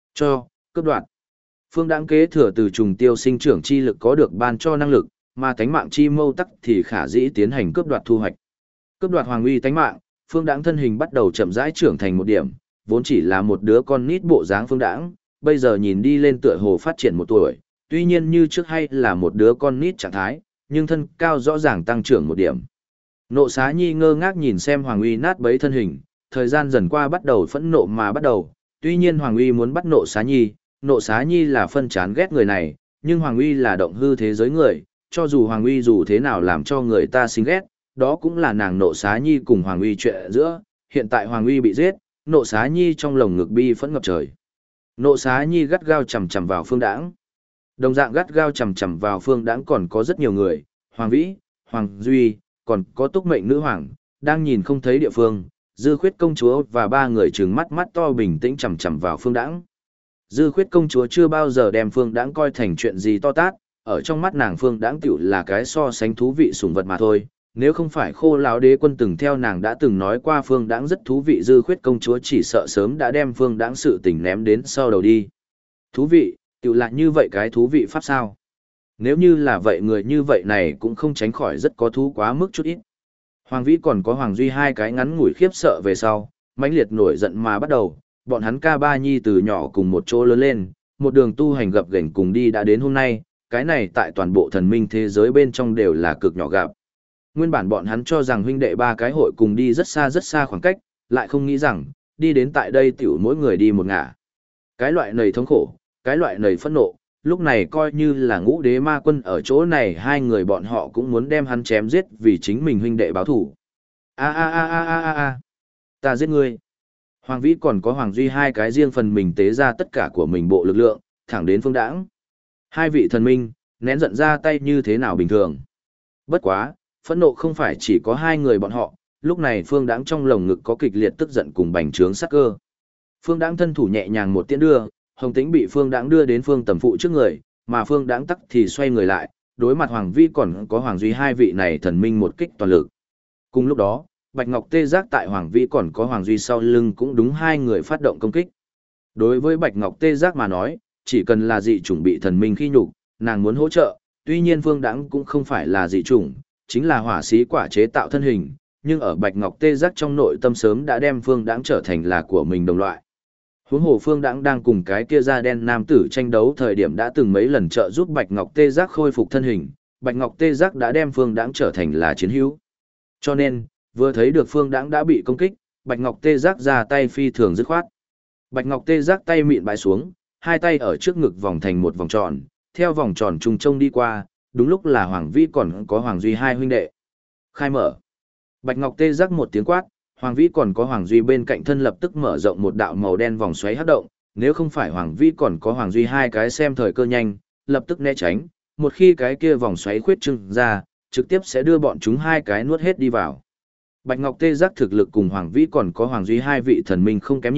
Cướp đoạt. Phương Đãng kế thừa từ trùng tiêu sinh trưởng chi lực có được ban cho năng lực, mà tánh mạng chi mâu tắc thì khả dĩ tiến hành cướp đoạt thu hoạch. Cướp đoạt Hoàng Uy tánh mạng, Phương Đãng thân hình bắt đầu chậm rãi trưởng thành một điểm, vốn chỉ là một đứa con nít bộ dáng Phương Đãng, bây giờ nhìn đi lên tựa hồ phát triển 1 tuổi, tuy nhiên như trước hay là một đứa con nít trạng thái, nhưng thân cao rõ ràng tăng trưởng 1 điểm. Nộ Xá Nhi ngơ ngác nhìn xem Hoàng Uy nát bấy thân hình, thời gian dần qua bắt đầu phẫn nộ mà bắt đầu, tuy nhiên Hoàng Uy muốn bắt Nộ Xá Nhi là phân chán ghét người này, nhưng Hoàng Uy là động hư thế giới người, cho dù Hoàng Uy dù thế nào làm cho người ta sinh ghét, đó cũng là nàng Nộ Xá Nhi cùng Hoàng Uy chuyện giữa, hiện tại Hoàng Uy bị giết, Nộ Xá Nhi trong lồng ngực bi phẫn ngập trời. Nộ Xá Nhi gắt gao chầm chầm vào Phương Đãng. Đồng dạng gắt gao chầm chầm vào Phương Đãng còn có rất nhiều người, Hoàng Vĩ, Hoàng Duy, còn có Túc Mệnh Nữ Hoàng, đang nhìn không thấy địa phương, Dư Khuyết công chúa và 3 người trừng mắt mắt to bình tĩnh chầm chầm vào Phương Đãng. Dư Khuyết công chúa chưa bao giờ đem Phương Đãng coi thành chuyện gì to tát, ở trong mắt nàng Phương Đãng tiểu là cái so sánh thú vị sủng vật mà thôi, nếu không phải Khô lão đế quân từng theo nàng đã từng nói qua Phương Đãng rất thú vị, Dư Khuyết công chúa chỉ sợ sớm đã đem Phương Đãng sự tình ném đến sau đầu đi. Thú vị, tiểu là như vậy cái thú vị pháp sao? Nếu như là vậy người như vậy này cũng không tránh khỏi rất có thú quá mức chút ít. Hoàng Vĩ còn có Hoàng Duy 2 cái ngắn ngủi khiếp sợ về sau, mãnh liệt nổi giận mà bắt đầu, bọn hắn ca ba nhi từ nhỏ cùng một chỗ lớn lên, một đường tu hành gập ghềnh cùng đi đã đến hôm nay, cái này tại toàn bộ thần minh thế giới bên trong đều là cực nhỏ gặp. Nguyên bản bọn hắn cho rằng huynh đệ 3 cái hội cùng đi rất xa khoảng cách, lại không nghĩ rằng, đi đến tại đây tiểu mỗi người đi một ngả. Cái loại nầy thống khổ, cái loại nầy phẫn nộ, lúc này coi như là Ngũ Đế Ma Quân ở chỗ này 2 người bọn họ cũng muốn đem hắn chém giết vì chính mình huynh đệ báo thủ. Ta giết ngươi. Hoàng Vĩ còn có Hoàng Duy 2 cái riêng phần mình tế ra tất cả của mình bộ lực lượng, thẳng đến Phương Đãng. 2 vị thần minh, nén giận ra tay như thế nào bình thường. Bất quá, phẫn nộ không phải chỉ có 2 người bọn họ, lúc này Phương Đãng trong lồng ngực có kịch liệt tức giận cùng bành trướng sát cơ. Phương Đãng thân thủ nhẹ nhàng một tiễn đưa, Hồng Tĩnh bị Phương Đãng đưa đến Phương Tầm Phụ trước người, mà Phương Đãng tắc thì xoay người lại, đối mặt Hoàng Vĩ còn có Hoàng Duy 2 vị này thần minh một kích toàn lực. Cùng lúc đó, Bạch Ngọc Tê Giác tại Hoàng Vĩ còn có Hoàng Duy sau lưng cũng đúng 2 người phát động công kích. Đối với Bạch Ngọc Tê Giác mà nói, chỉ cần là dị chủng bị thần minh khi nhục, nàng muốn hỗ trợ, tuy nhiên Phương Đãng cũng không phải là dị chủng, chính là hỏa sĩ quả chế tạo thân hình, nhưng ở Bạch Ngọc Tê Giác trong nội tâm sớm đã đem Phương Đãng trở thành là của mình đồng loại. Huống hồ Phương Đãng đang cùng cái kia da đen nam tử tranh đấu thời điểm đã từng mấy lần trợ giúp Bạch Ngọc Tê Giác khôi phục thân hình, Bạch Ngọc Tê Giác đã đem Phương Đãng trở thành là chiến hữu. Cho nên, vừa thấy được Phương Đãng đã bị công kích, Bạch Ngọc Tê Giác ra tay phi thường dứt khoát. Bạch Ngọc Tê Giác tay mịn bãi xuống, 2 tay ở trước ngực vòng thành một vòng tròn, theo vòng tròn trùng trông đi qua, đúng lúc là Hoàng Vĩ còn có Hoàng Duy 2 huynh đệ. Khai mở. Bạch Ngọc Tê Giác một tiếng quát, Hoàng Vĩ còn có Hoàng Duy bên cạnh thân lập tức mở rộng một đạo màu đen vòng xoáy hấp động, nếu không phải Hoàng Vĩ còn có Hoàng Duy 2 cái xem thời cơ nhanh, lập tức né tránh, một khi cái kia vòng xoáy khuyết trưng ra, trực tiếp sẽ đưa bọn chúng 2 cái nuốt hết đi vào. Bạch Ngọc Tê Giác thực lực cùng Hoàng Vĩ còn có Hoàng Duy 2 vị thần minh không kém nhiều,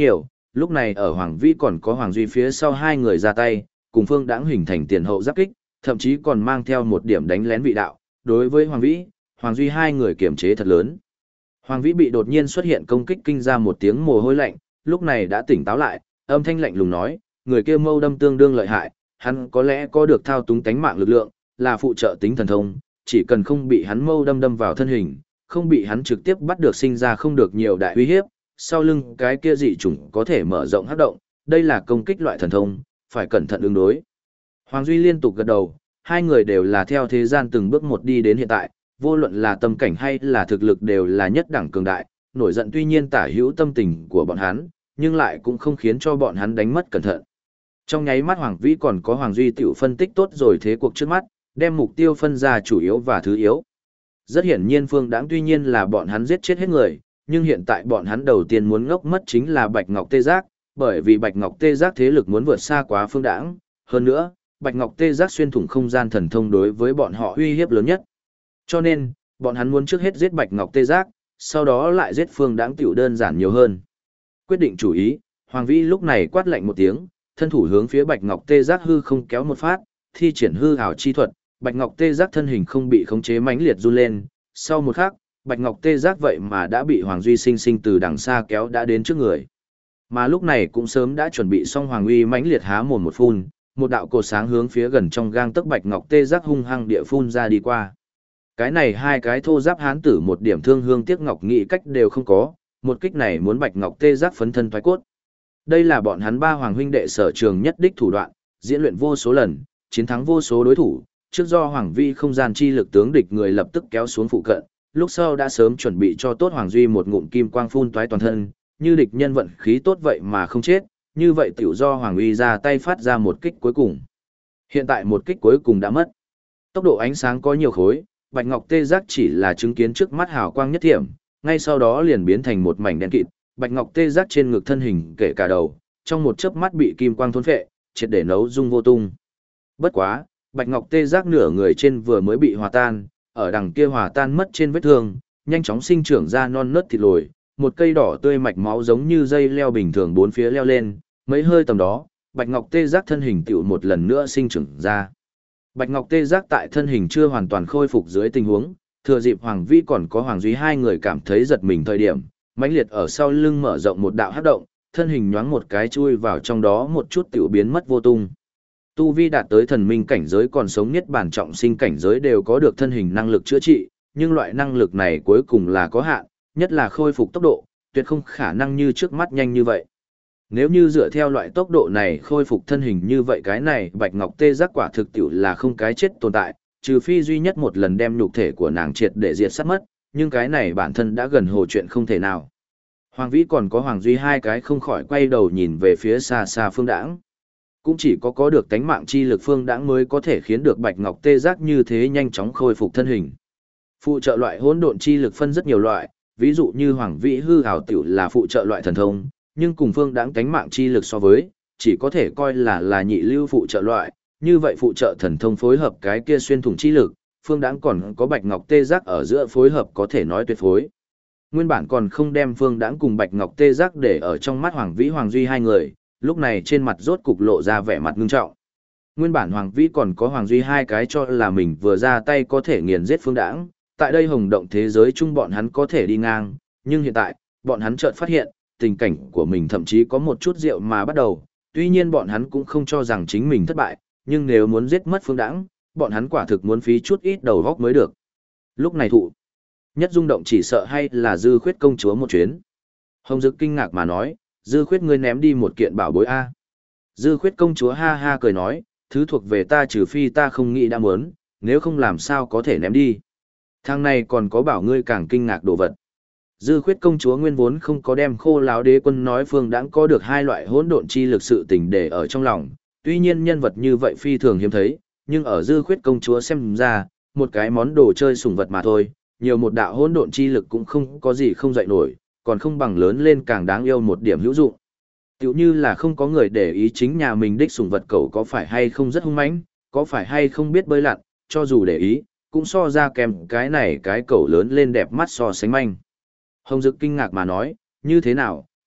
lúc này ở Hoàng Vĩ còn có Hoàng Duy phía sau hai người ra tay, cùng Phương Đãng hình thành tiền hậu giáp kích, thậm chí còn mang theo một điểm đánh lén vị đạo, đối với Hoàng Vĩ, Hoàng Duy hai người kiểm chế thật lớn. Hoàng Vĩ bị đột nhiên xuất hiện công kích kinh ra một tiếng mồ hôi lạnh, lúc này đã tỉnh táo lại, âm thanh lạnh lùng nói, người kia mâu đâm tương đương lợi hại, hắn có lẽ có được thao túng tánh mạng lực lượng, là phụ trợ tính thần thông, chỉ cần không bị hắn mâu đâm vào thân hình, không bị hắn trực tiếp bắt được sinh ra không được nhiều đại uy hiếp, sau lưng cái kia dị chủng có thể mở rộng hắc động, đây là công kích loại thần thông, phải cẩn thận ứng đối. Hoàng Duy liên tục gật đầu, hai người đều là theo thế gian từng bước một đi đến hiện tại, vô luận là tâm cảnh hay là thực lực đều là nhất đẳng cường đại, nổi giận tuy nhiên tả hữu tâm tình của bọn hắn, nhưng lại cũng không khiến cho bọn hắn đánh mất cẩn thận. Trong nháy mắt Hoàng Vĩ còn có Hoàng Duy tiểu phân tích tốt rồi thế cuộc trước mắt, đem mục tiêu phân ra chủ yếu và thứ yếu. Rất hiển nhiên Phương Đãng tuy nhiên là bọn hắn giết chết hết người, nhưng hiện tại bọn hắn đầu tiên muốn ngốc mất chính là Bạch Ngọc Tê Giác, bởi vì Bạch Ngọc Tê Giác thế lực muốn vượt xa quá Phương Đãng, hơn nữa, Bạch Ngọc Tê Giác xuyên thủng không gian thần thông đối với bọn họ uy hiếp lớn nhất. Cho nên, bọn hắn muốn trước hết giết Bạch Ngọc Tê Giác, sau đó lại giết Phương Đãng tiểu đơn giản nhiều hơn. Quyết định chủ ý, Hoàng Vĩ lúc này quát lạnh một tiếng, thân thủ hướng phía Bạch Ngọc Tê Giác hư không kéo một phát, thi triển hư ảo chi thuật, Bạch Ngọc Tê Giác thân hình không bị khống chế mãnh liệt run lên, sau một khắc, Bạch Ngọc Tê Giác vậy mà đã bị Hoàng Duy sinh sinh từ đằng xa kéo đã đến trước người. Mà lúc này cũng sớm đã chuẩn bị xong Hoàng Uy mãnh liệt há mồm một phun, một đạo cột sáng hướng phía gần trong gang tấc Bạch Ngọc Tê Giác hung hăng địa phun ra đi qua. Cái này hai cái thô giáp hán tử một điểm thương hương tiếc ngọc nghĩ cách đều không có, một kích này muốn Bạch Ngọc Tê Giác phấn thân thoái cốt. Đây là bọn hắn ba hoàng huynh đệ sở trường nhất đích thủ đoạn, diễn luyện vô số lần, chiến thắng vô số đối thủ, trước do Hoàng Vi không gian chi lực tướng địch người lập tức kéo xuống phụ cận, lúc sau đã sớm chuẩn bị cho tốt Hoàng Duy một ngụm kim quang phun toái toàn thân, như địch nhân vận khí tốt vậy mà không chết, như vậy tiểu do Hoàng Uy ra tay phát ra một kích cuối cùng. Hiện tại một kích cuối cùng đã mất. Tốc độ ánh sáng có nhiều khối, Bạch Ngọc Tê Giác chỉ là chứng kiến trước mắt hào quang nhất thiểm, ngay sau đó liền biến thành một mảnh đen kịt, Bạch Ngọc Tê Giác trên ngực thân hình kể cả đầu, trong một chớp mắt bị kim quang thôn phệ, triệt để nấu dung vô tung. Bất quá, Bạch Ngọc Tê Giác nửa người trên vừa mới bị hòa tan, ở đằng kia hòa tan mất trên vết thương, nhanh chóng sinh trưởng ra non nớt thịt lồi, một cây đỏ tươi mạch máu giống như dây leo bình thường bốn phía leo lên, mấy hơi tầm đó, Bạch Ngọc Tê Giác thân hình tựu một lần nữa sinh trưởng ra. Bạch Ngọc Tê Giác tại thân hình chưa hoàn toàn khôi phục dưới tình huống, thừa dịp Hoàng Vi còn có Hoàng Duy hai người cảm thấy giật mình thời điểm, mãnh liệt ở sau lưng mở rộng một đạo hắc động, thân hình nhoáng một cái chui vào trong đó một chút tiểu biến mất vô tung. Tu vi đạt tới thần minh cảnh giới còn sống nhất bản trọng sinh cảnh giới đều có được thân hình năng lực chữa trị, nhưng loại năng lực này cuối cùng là có hạn, nhất là khôi phục tốc độ, tuyệt không khả năng như trước mắt nhanh như vậy. Nếu như dựa theo loại tốc độ này khôi phục thân hình như vậy cái này Bạch Ngọc Tê Giác quả thực tiểu là không cái chết tồn tại, trừ phi duy nhất một lần đem nhục thể của nàng triệt để diệt sát mất, nhưng cái này bản thân đã gần hồ chuyện không thể nào. Hoàng Vĩ còn có Hoàng Duy hai cái không khỏi quay đầu nhìn về phía xa xa Phương Đãng. Cũng chỉ có được tánh mạng chi lực Phương Đãng mới có thể khiến được Bạch Ngọc Tê Giác như thế nhanh chóng khôi phục thân hình. Phụ trợ loại hỗn độn chi lực phân rất nhiều loại, ví dụ như Hoàng Vĩ hư ảo tiểu là phụ trợ loại thần thông, nhưng cùng Phương Đãng tánh mạng chi lực so với, chỉ có thể coi là nhị lưu phụ trợ loại, như vậy phụ trợ thần thông phối hợp cái kia xuyên thủng chi lực, Phương Đãng còn có Bạch Ngọc Tê Giác ở giữa phối hợp có thể nói tuyệt phối. Nguyên bản còn không đem Phương Đãng cùng Bạch Ngọc Tê Giác để ở trong mắt Hoàng Vĩ Hoàng Duy hai người, lúc này trên mặt rốt cục lộ ra vẻ mặt ngưng trọng. Nguyên bản Hoàng Vĩ còn có Hoàng Duy hai cái cho là mình vừa ra tay có thể nghiền giết Phương Đãng, tại đây hồng động thế giới chung bọn hắn có thể đi ngang, nhưng hiện tại, bọn hắn chợt phát hiện, tình cảnh của mình thậm chí có một chút rượu mà bắt đầu, tuy nhiên bọn hắn cũng không cho rằng chính mình thất bại, nhưng nếu muốn giết mất Phương Đãng, bọn hắn quả thực muốn phí chút ít đầu góc mới được. Lúc này thụ nhất rung động chỉ sợ hay là Dư Khuyết công chúa một chuyến. Hồng Dực kinh ngạc mà nói, Dư Khuyết ngươi ném đi một kiện bảo bối a. Dư Khuyết công chúa ha ha cười nói, thứ thuộc về ta trừ phi ta không nghĩ đã muốn, nếu không làm sao có thể ném đi. Thằng này còn có bảo ngươi càng kinh ngạc đồ vật. Dư Khuyết công chúa nguyên vốn không có đem Khô Láo Đế quân nói Phương Đãng có được hai loại hỗn độn chi lực sự tình để ở trong lòng, tuy nhiên nhân vật như vậy phi thường hiếm thấy, nhưng ở Dư Khuyết công chúa xem ra, một cái món đồ chơi sủng vật mà thôi, nhiều một đạo hỗn độn chi lực cũng không có gì không dậy nổi, còn không bằng lớn lên càng đáng yêu một điểm hữu dụng. Tiểu như là không có người để ý chính nhà mình đích sủng vật cậu có phải hay không rất hung mãnh, có phải hay không biết bơi lặn, cho dù để ý, cũng so ra kèm cái này cái cậu lớn lên đẹp mắt so sánh manh. Hồng Dực kinh ngạc mà nói, như thế nào,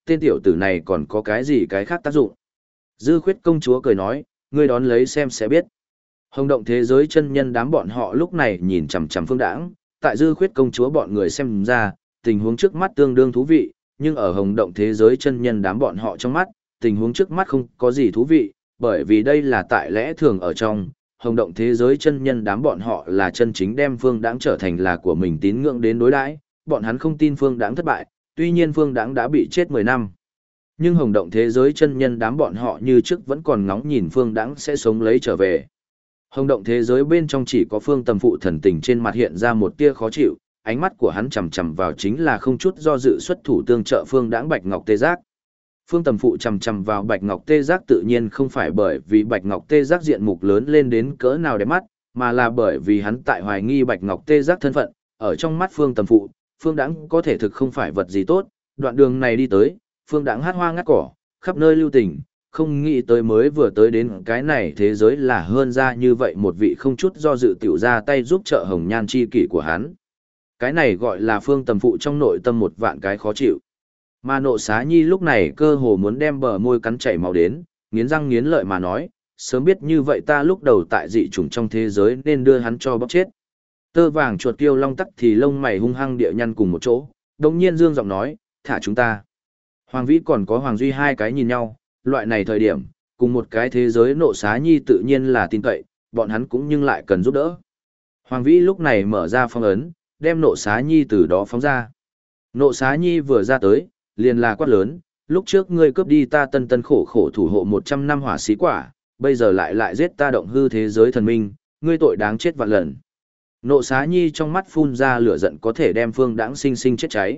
tên tiểu tử này còn có cái gì cái khác tác dụng. Dư khuyết công chúa cười nói, ngươi đón lấy xem sẽ biết. Hồng động thế giới chân nhân đám bọn họ lúc này nhìn chằm chằm Phương Đãng, tại Dư khuyết công chúa bọn người xem ra, tình huống trước mắt tương đương thú vị, nhưng ở hồng động thế giới chân nhân đám bọn họ trong mắt, tình huống trước mắt không có gì thú vị, bởi vì đây là tại lẽ thường ở trong, hồng động thế giới chân nhân đám bọn họ là chân chính đem Phương Đãng trở thành là của mình tín ngưỡng đến đối đãi, bọn hắn không tin Phương Đãng thất bại, tuy nhiên Phương Đãng đã bị chết 10 năm. Nhưng hồng động thế giới chân nhân đám bọn họ như trước vẫn còn ngóng nhìn Phương Đãng sẽ sống lấy trở về. Hồng động thế giới bên trong chỉ có Phương Tầm Phụ thần tình trên mặt hiện ra một tia khó chịu, ánh mắt của hắn chằm chằm vào chính là không chút do dự xuất thủ tương trợ Phương Đãng Bạch Ngọc Tê Giác. Phương Tầm Phụ chằm chằm vào Bạch Ngọc Tê Giác tự nhiên không phải bởi vì Bạch Ngọc Tê Giác diện mục lớn lên đến cỡ nào đẹp mắt, mà là bởi vì hắn tại hoài nghi Bạch Ngọc Tê Giác thân phận, ở trong mắt Phương Tầm Phụ, Phương Đãng có thể thực không phải vật gì tốt, đoạn đường này đi tới, Phương Đãng hát hoa ngắt cỏ, khắp nơi lưu tình, không nghĩ tới mới vừa tới đến cái này thế giới là hơn ra như vậy một vị không chút do dự tiểu ra tay giúp trợ hồng nhan chi kỷ của hắn. Cái này gọi là Phương Tầm Phụ trong nội tâm một vạn cái khó chịu. Mà Nộ Xá Nhi lúc này cơ hồ muốn đem bờ môi cắn chảy máu đến, nghiến răng nghiến lợi mà nói, sớm biết như vậy ta lúc đầu tại dị chủng trong thế giới nên đưa hắn cho bóc chết. Tơ vàng chuột kiêu long tắc thì lông mày hung hăng địa nhăn cùng một chỗ, đồng nhiên dương giọng nói, thả chúng ta. Hoàng Vĩ còn có Hoàng Duy hai cái nhìn nhau, loại này thời điểm, cùng một cái thế giới Nộ Xá Nhi tự nhiên là tin cậy, bọn hắn cũng nhưng lại cần giúp đỡ. Hoàng Vĩ lúc này mở ra phong ấn, đem Nộ Xá Nhi từ đó phóng ra. Nộ Xá Nhi vừa ra tới, liền là quát lớn, lúc trước ngươi cướp đi ta tân tân khổ khổ thủ hộ 100 năm hỏa xí quả, bây giờ lại giết ta động hư thế giới thần minh, ngươi tội đáng chết vạn lần. Nộ Xá Nhi trong mắt phun ra lửa giận có thể đem Phương Đãng sinh sinh chết cháy.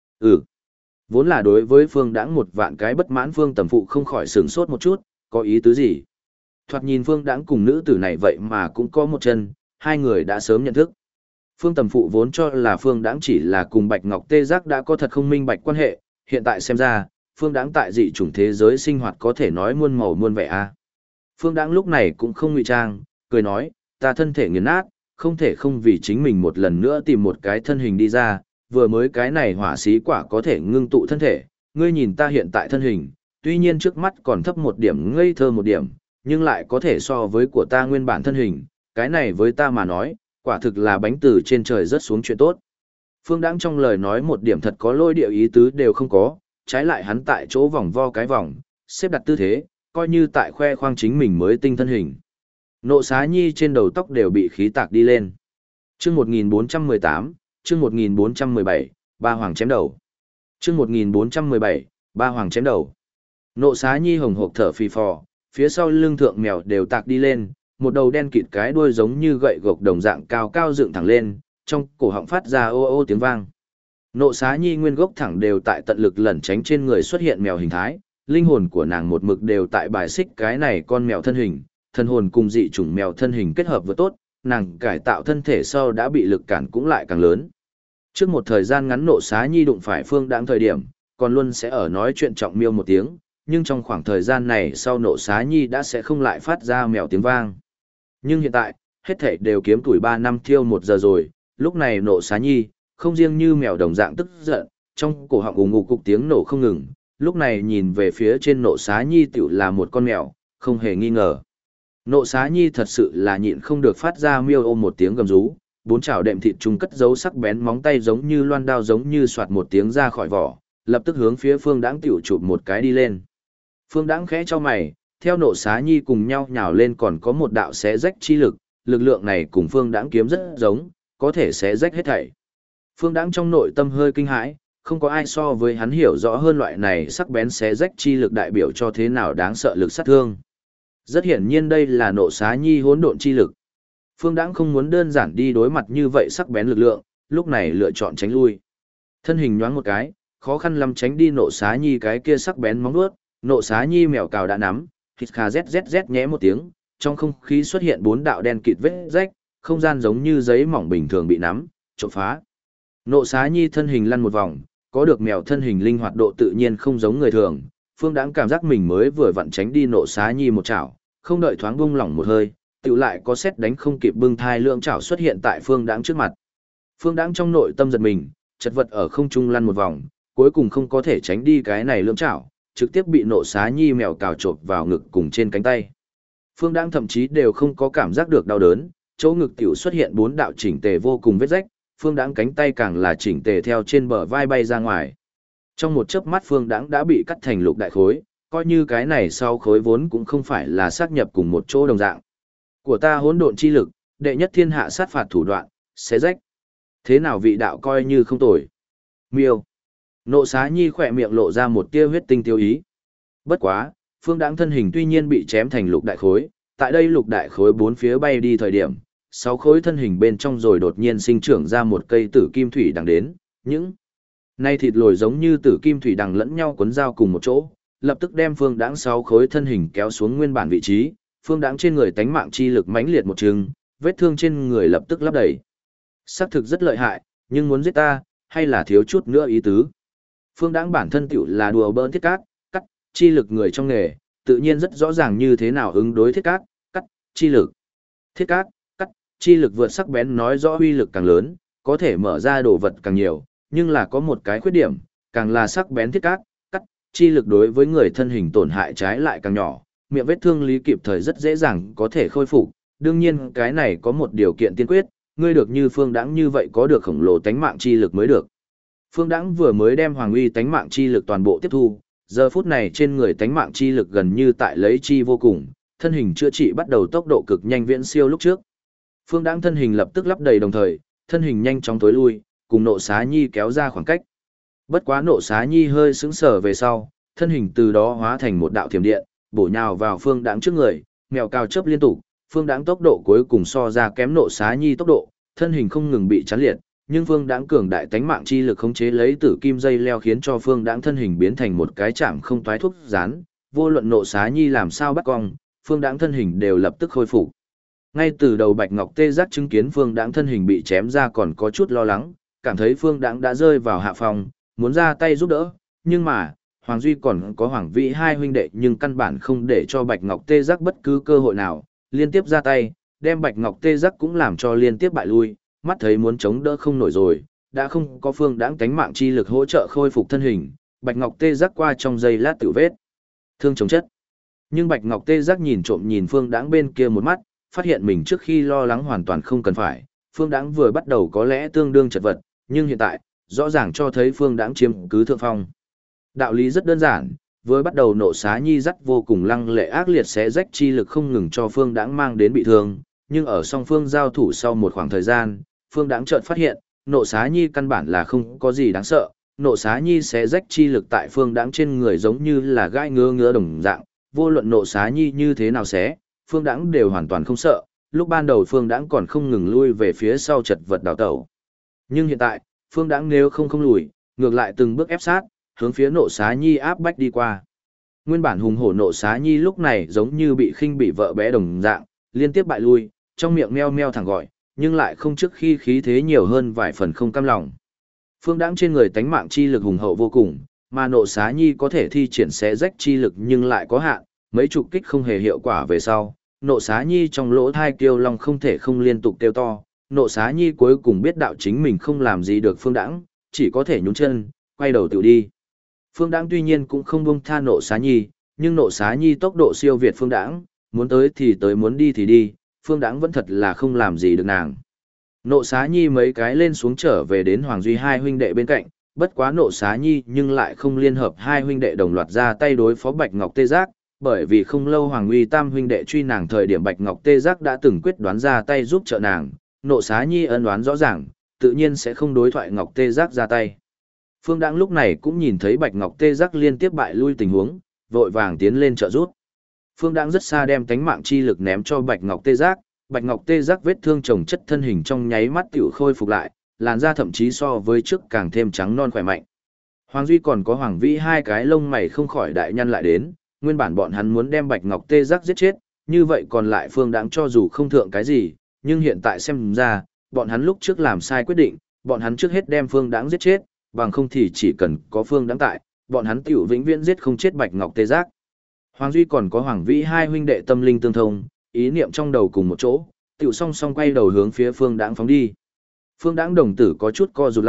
Vốn là đối với Phương Đãng một vạn cái bất mãn Phương Tầm Phụ không khỏi sửng sốt một chút, có ý tứ gì? Thoạt nhìn Phương Đãng cùng nữ tử này vậy mà cũng có một chân, hai người đã sớm nhận thức. Phương Tầm Phụ vốn cho là Phương Đãng chỉ là cùng Bạch Ngọc Tê Giác đã có thật không minh bạch quan hệ, hiện tại xem ra, Phương Đãng tại dị chủng thế giới sinh hoạt có thể nói muôn màu muôn vẻ a. Phương Đãng lúc này cũng không ngụy trang, cười nói, ta thân thể nghiền nát, không thể không vì chính mình một lần nữa tìm một cái thân hình đi ra, vừa mới cái này hỏa xí quả có thể ngưng tụ thân thể, ngươi nhìn ta hiện tại thân hình, tuy nhiên trước mắt còn thấp một điểm ngây thơ một điểm, nhưng lại có thể so với của ta nguyên bản thân hình, cái này với ta mà nói, quả thực là bánh từ trên trời rớt xuống chuyện tốt. Phương Đãng trong lời nói một điểm thật có lôi điệu ý tứ đều không có, trái lại hắn tại chỗ vòng vo cái vòng, xếp đặt tư thế, coi như tại khoe khoang chính mình mới tinh thân hình. Nộ Xá Nhi trên đầu tóc đều bị khí tạc đi lên. Chương 1418, chương 1417, ba hoàng chém đầu. Chương 1417, ba hoàng chém đầu. Nộ Xá Nhi hồng hộc thở phì phò, phía sau lưng thượng mèo đều tạc đi lên, một đầu đen kịt cái đuôi giống như gậy gộc đồng dạng cao cao dựng thẳng lên, trong cổ họng phát ra ô ô tiếng vang. Nộ Xá Nhi nguyên gốc thẳng đều tại tận lực lẩn tránh trên người xuất hiện mèo hình thái, linh hồn của nàng một mực đều tại bài xích cái này con mèo thân hình, thân hồn cùng dị chủng mèo thân hình kết hợp vừa tốt, nàng cải tạo thân thể sau đã bị lực cản cũng lại càng lớn. Trước một thời gian ngắn Nộ Xá Nhi đụng phải Phương Đãng thời điểm, còn luôn sẽ ở nói chuyện trọng miêu một tiếng, nhưng trong khoảng thời gian này sau Nộ Xá Nhi đã sẽ không lại phát ra mèo tiếng vang. Nhưng hiện tại, hết thảy đều kiếm tuổi 3 năm thiêu 1 giờ rồi, lúc này Nộ Xá Nhi, không riêng như mèo đồng dạng tức giận, trong cổ họng ù ngục cục tiếng nổ không ngừng, lúc này nhìn về phía trên Nộ Xá Nhi tiểu là một con mèo, không hề nghi ngờ. Nộ Xá Nhi thật sự là nhịn không được phát ra miêu ôm một tiếng gầm rú, bốn chảo đệm thịt trung cất dấu sắc bén móng tay giống như loan đao giống như soạt một tiếng ra khỏi vỏ, lập tức hướng phía Phương Đãng tiểu chụp một cái đi lên. Phương Đãng khẽ cho mày, theo Nộ Xá Nhi cùng nhau nhào lên còn có một đạo xé rách chi lực, lực lượng này cùng Phương Đãng kiếm rất giống, có thể xé rách hết thảy. Phương Đãng trong nội tâm hơi kinh hãi, không có ai so với hắn hiểu rõ hơn loại này sắc bén xé rách chi lực đại biểu cho thế nào đáng sợ lực sát thương. Rất hiển nhiên đây là Nộ Xá Nhi hỗn độn chi lực. Phương Đãng không muốn đơn giản đi đối mặt như vậy sắc bén lực lượng, lúc này lựa chọn tránh lui. Thân hình nhoáng một cái, khó khăn lắm tránh đi Nộ Xá Nhi cái kia sắc bén móng vuốt, Nộ Xá Nhi mèo cào đã nắm, hít kha zzz nhẽ một tiếng, trong không khí xuất hiện 4 đạo đen kịt vết rách, không gian giống như giấy mỏng bình thường bị nắm, trộm phá. Nộ Xá Nhi thân hình lăn một vòng, có được mèo thân hình linh hoạt độ tự nhiên không giống người thường, Phương Đãng cảm giác mình mới vừa vặn tránh đi Nộ Xá Nhi một chảo, không đợi thoáng buông lỏng một hơi, tựu lại có sét đánh không kịp bưng thai lượng chảo xuất hiện tại Phương Đãng trước mặt. Phương Đãng trong nội tâm giật mình, chật vật ở không trung lăn một vòng, cuối cùng không có thể tránh đi cái này lưỡng chảo, trực tiếp bị Nộ Xá Nhi mèo cào chộp vào ngực cùng trên cánh tay. Phương Đãng thậm chí đều không có cảm giác được đau đớn, chỗ ngực tiểu xuất hiện 4 đạo chỉnh tề vô cùng vết rách, Phương Đãng cánh tay càng là chỉnh tề theo trên bờ vai bay ra ngoài. Trong một chớp mắt Phương Đãng đã bị cắt thành lục đại khối, coi như cái này sau khối vốn cũng không phải là sát nhập cùng một chỗ đồng dạng. Của ta hỗn độn chi lực, đệ nhất thiên hạ sát phạt thủ đoạn, xé rách. Thế nào vị đạo coi như không tồi. Miêu. Nộ Xá Nhi khỏe miệng lộ ra một tia huyết tinh tiêu ý. Bất quá, Phương Đãng thân hình tuy nhiên bị chém thành lục đại khối, tại đây lục đại khối bốn phía bay đi thời điểm, 6 khối thân hình bên trong rồi đột nhiên sinh trưởng ra một cây tử kim thủy đằng đến, những nay thịt lồi giống như tử kim thủy đằng lẫn nhau cuốn dao cùng một chỗ, lập tức đem Phương Đãng 6 khối thân hình kéo xuống nguyên bản vị trí, Phương Đãng trên người tánh mạng chi lực mãnh liệt một chừng, vết thương trên người lập tức lấp đầy. Xác thực rất lợi hại, nhưng muốn giết ta, hay là thiếu chút nữa ý tứ. Phương Đãng bản thân tiểu là đùa bỡn thiết cát, cắt, chi lực người trong nghề, tự nhiên rất rõ ràng như thế nào ứng đối thiết cát, cắt, chi lực. Thiết cát, cắt, chi lực vượt sắc bén nói rõ uy lực càng lớn, có thể mở ra đồ vật càng nhiều, nhưng là có một cái khuyết điểm, càng là sắc bén thiết cát, cắt, chi lực đối với người thân hình tổn hại trái lại càng nhỏ, miệng vết thương lý kịp thời rất dễ dàng có thể khôi phục. Đương nhiên cái này có một điều kiện tiên quyết, ngươi được như Phương Đãng như vậy có được khổng lồ tánh mạng chi lực mới được. Phương Đãng vừa mới đem Hoàng Uy tánh mạng chi lực toàn bộ tiếp thu, giờ phút này trên người tánh mạng chi lực gần như tại lấy chi vô cùng, thân hình chữa trị bắt đầu tốc độ cực nhanh viễn siêu lúc trước. Phương Đãng thân hình lập tức lấp đầy đồng thời, thân hình nhanh chóng tối lui, cùng Nộ Xá Nhi kéo ra khoảng cách. Bất quá Nộ Xá Nhi hơi sững sờ về sau, thân hình từ đó hóa thành một đạo thiểm điện, bổ nhào vào Phương Đãng trước người, mèo cao chớp liên tục, Phương Đãng tốc độ cuối cùng so ra kém Nộ Xá Nhi tốc độ, thân hình không ngừng bị chắn liệt, nhưng Phương Đãng cường đại tánh mạng chi lực khống chế lấy tử kim dây leo khiến cho Phương Đãng thân hình biến thành một cái chạm không toái thuốc rán, vô luận Nộ Xá Nhi làm sao bắt cong, Phương Đãng thân hình đều lập tức khôi phục. Ngay từ đầu Bạch Ngọc Tê Giác chứng kiến Phương Đãng thân hình bị chém ra còn có chút lo lắng, cảm thấy Phương Đãng đã rơi vào hạ phòng, muốn ra tay giúp đỡ, nhưng mà, Hoàng Duy còn có Hoàng Vĩ hai huynh đệ nhưng căn bản không để cho Bạch Ngọc Tê Giác bất cứ cơ hội nào, liên tiếp ra tay, đem Bạch Ngọc Tê Giác cũng làm cho liên tiếp bại lui, mắt thấy muốn chống đỡ không nổi rồi, đã không có Phương Đãng tánh mạng chi lực hỗ trợ khôi phục thân hình, Bạch Ngọc Tê Giác qua trong giây lát tiểu vết thương chống chất. Nhưng Bạch Ngọc Tê Giác nhìn trộm nhìn Phương Đãng bên kia một mắt, phát hiện mình trước khi lo lắng hoàn toàn không cần phải, Phương Đãng vừa bắt đầu có lẽ tương đương chật vật, nhưng hiện tại, rõ ràng cho thấy Phương Đãng chiếm cứ thượng phong. Đạo lý rất đơn giản, vừa bắt đầu Nộ Xá Nhi dắt vô cùng lăng lệ ác liệt xé rách chi lực không ngừng cho Phương Đãng mang đến bị thương, nhưng ở song phương giao thủ sau một khoảng thời gian, Phương Đãng chợt phát hiện, Nộ Xá Nhi căn bản là không có gì đáng sợ, Nộ Xá Nhi xé rách chi lực tại Phương Đãng trên người giống như là gai ngứa ngứa đồng dạng, vô luận Nộ Xá Nhi như thế nào xé, Phương Đãng đều hoàn toàn không sợ, lúc ban đầu Phương Đãng còn không ngừng lui về phía sau chật vật đảo tẩu. Nhưng hiện tại, Phương Đãng nếu không lùi, ngược lại từng bước ép sát, hướng phía Nộ Xá Nhi áp bách đi qua. Nguyên bản hùng hổ Nộ Xá Nhi lúc này giống như bị khinh bị vợ bé đồng dạng, liên tiếp bại lui, trong miệng meo meo thẳng gọi, nhưng lại không trước khi khí thế nhiều hơn vài phần không cam lòng. Phương Đãng trên người tánh mạng chi lực hùng hậu vô cùng, mà Nộ Xá Nhi có thể thi triển xé rách chi lực nhưng lại có hạn, mấy chục kích không hề hiệu quả về sau, Nộ Xá Nhi trong lỗ thai kêu long không thể không liên tục kêu to, Nộ Xá Nhi cuối cùng biết đạo chính mình không làm gì được Phương Đãng, chỉ có thể nhún chân, quay đầu tự đi. Phương Đãng tuy nhiên cũng không buông tha Nộ Xá Nhi, nhưng Nộ Xá Nhi tốc độ siêu việt Phương Đãng, muốn tới thì tới muốn đi thì đi, Phương Đãng vẫn thật là không làm gì được nàng. Nộ Xá Nhi mấy cái lên xuống trở về đến Hoàng Duy hai huynh đệ bên cạnh, bất quá Nộ Xá Nhi nhưng lại không liên hợp hai huynh đệ đồng loạt ra tay đối phó Bạch Ngọc Tê Giác, bởi vì không lâu Hoàng Uy tam huynh đệ truy nàng thời điểm Bạch Ngọc Tê Giác đã từng quyết đoán ra tay giúp trợ nàng, Nộ Xá Nhi ân đoán rõ ràng, tự nhiên sẽ không đối thoại Ngọc Tê Giác ra tay. Phương Đãng lúc này cũng nhìn thấy Bạch Ngọc Tê Giác liên tiếp bại lui tình huống, vội vàng tiến lên trợ giúp. Phương Đãng rất xa đem tánh mạng chi lực ném cho Bạch Ngọc Tê Giác, Bạch Ngọc Tê Giác vết thương chồng chất thân hình trong nháy mắt tiểu khôi phục lại, làn da thậm chí so với trước càng thêm trắng non khỏe mạnh. Hoàng Duy còn có Hoàng Vĩ hai cái lông mày không khỏi đại nhăn lại đến, nguyên bản bọn hắn muốn đem Bạch Ngọc Tê Giác giết chết, như vậy còn lại Phương Đãng cho dù không thượng cái gì, nhưng hiện tại xem ra, bọn hắn lúc trước làm sai quyết định, bọn hắn trước hết đem Phương Đãng giết chết, bằng không thì chỉ cần có Phương Đãng tại, bọn hắn tiểu vĩnh viễn giết không chết Bạch Ngọc Tê Giác. Hoàng Duy còn có Hoàng Vĩ hai huynh đệ tâm linh tương thông, ý niệm trong đầu cùng một chỗ, tiểu song song quay đầu hướng phía Phương Đãng phóng đi. Phương Đãng đồng tử có chút co rụt lại,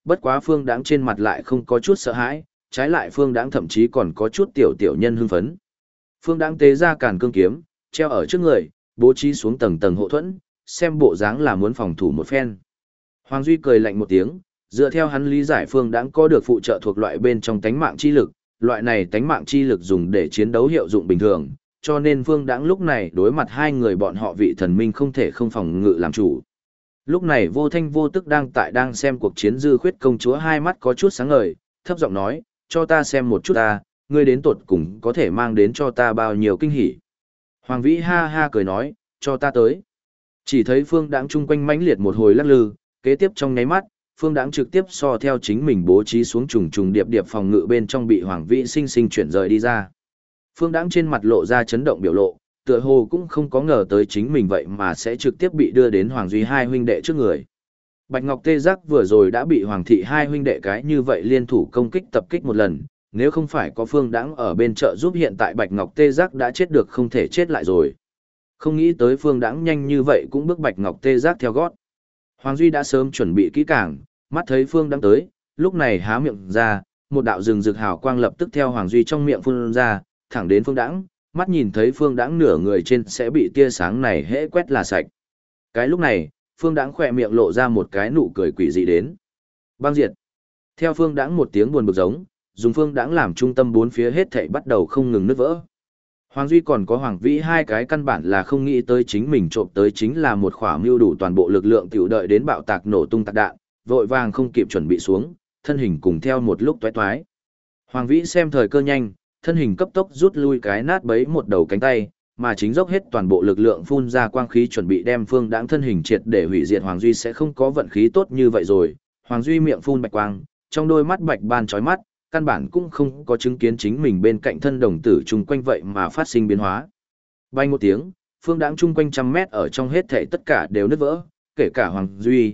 bất quá Phương Đãng trên mặt lại không có chút sợ hãi, trái lại Phương Đãng thậm chí còn có chút tiểu nhân hưng phấn. Phương Đãng tế ra càn cương kiếm, treo ở trước người, bố trí xuống tầng tầng hộ thuẫn, xem bộ dáng là muốn phòng thủ một phen. Hoàng Duy cười lạnh một tiếng, dựa theo hắn lý giải Phương Đãng có được phụ trợ thuộc loại bên trong tánh mạng chi lực, loại này tánh mạng chi lực dùng để chiến đấu hiệu dụng bình thường, cho nên Phương Đãng lúc này đối mặt hai người bọn họ vị thần minh không thể không phòng ngự làm chủ. Lúc này Vô Thanh Vô Tức đang xem cuộc chiến Dư Khuyết công chúa, hai mắt có chút sáng ngời, thấp giọng nói, cho ta xem một chút ta, ngươi đến tột cùng có thể mang đến cho ta bao nhiêu kinh hỉ. Hoàng Vĩ ha ha cười nói, cho ta tới. Chỉ thấy Phương Đãng chung quanh mãnh liệt một hồi lắc lư, kế tiếp trong nháy mắt, Phương Đãng trực tiếp so theo chính mình bố trí xuống trùng trùng điệp điệp phòng ngự bên trong bị Hoàng Vĩ sinh sinh chuyển rời đi ra. Phương Đãng trên mặt lộ ra chấn động biểu lộ, tựa hồ cũng không có ngờ tới chính mình vậy mà sẽ trực tiếp bị đưa đến Hoàng Duy hai huynh đệ trước người. Bạch Ngọc Tê Giác vừa rồi đã bị Hoàng thị hai huynh đệ cái như vậy liên thủ công kích tập kích một lần, nếu không phải có Phương Đãng ở bên trợ giúp hiện tại Bạch Ngọc Tê Giác đã chết được không thể chết lại rồi. Không nghĩ tới Phương Đãng nhanh như vậy cũng bước Bạch Ngọc Tê Giác theo gót. Hoàng Duy đã sớm chuẩn bị kỹ càng, mắt thấy Phương Đãng tới, lúc này há miệng ra, một đạo rừng rực hào quang lập tức theo Hoàng Duy trong miệng phun ra, thẳng đến Phương Đãng, mắt nhìn thấy Phương Đãng nửa người trên sẽ bị tia sáng này hễ quét là sạch. Cái lúc này, Phương Đãng khỏe miệng lộ ra một cái nụ cười quỷ dị đến. Băng diệt. Theo Phương Đãng một tiếng buồn bực giống, dùng Phương Đãng làm trung tâm bốn phía hết thảy bắt đầu không ngừng nứt vỡ. Hoàng Duy còn có Hoàng Vĩ hai cái căn bản là không nghĩ tới chính mình trộm tới chính là một khỏa mưu đủ toàn bộ lực lượng tiểu đợi đến bạo tạc nổ tung tạc đạn, vội vàng không kịp chuẩn bị xuống, thân hình cùng theo một lúc toái toái. Hoàng Vĩ xem thời cơ nhanh, thân hình cấp tốc rút lui cái nát bấy một đầu cánh tay, mà chính dốc hết toàn bộ lực lượng phun ra quang khí chuẩn bị đem Phương Đãng thân hình triệt để hủy diệt. Hoàng Duy sẽ không có vận khí tốt như vậy rồi. Hoàng Duy miệng phun bạch quang, trong đôi mắt bạch ban chói mắt, căn bản cũng không có chứng kiến chính mình bên cạnh thân đồng tử chung quanh vậy mà phát sinh biến hóa. Bay một tiếng, Phương Đãng chung quanh trăm mét ở trong hết thảy tất cả đều nứt vỡ, kể cả Hoàng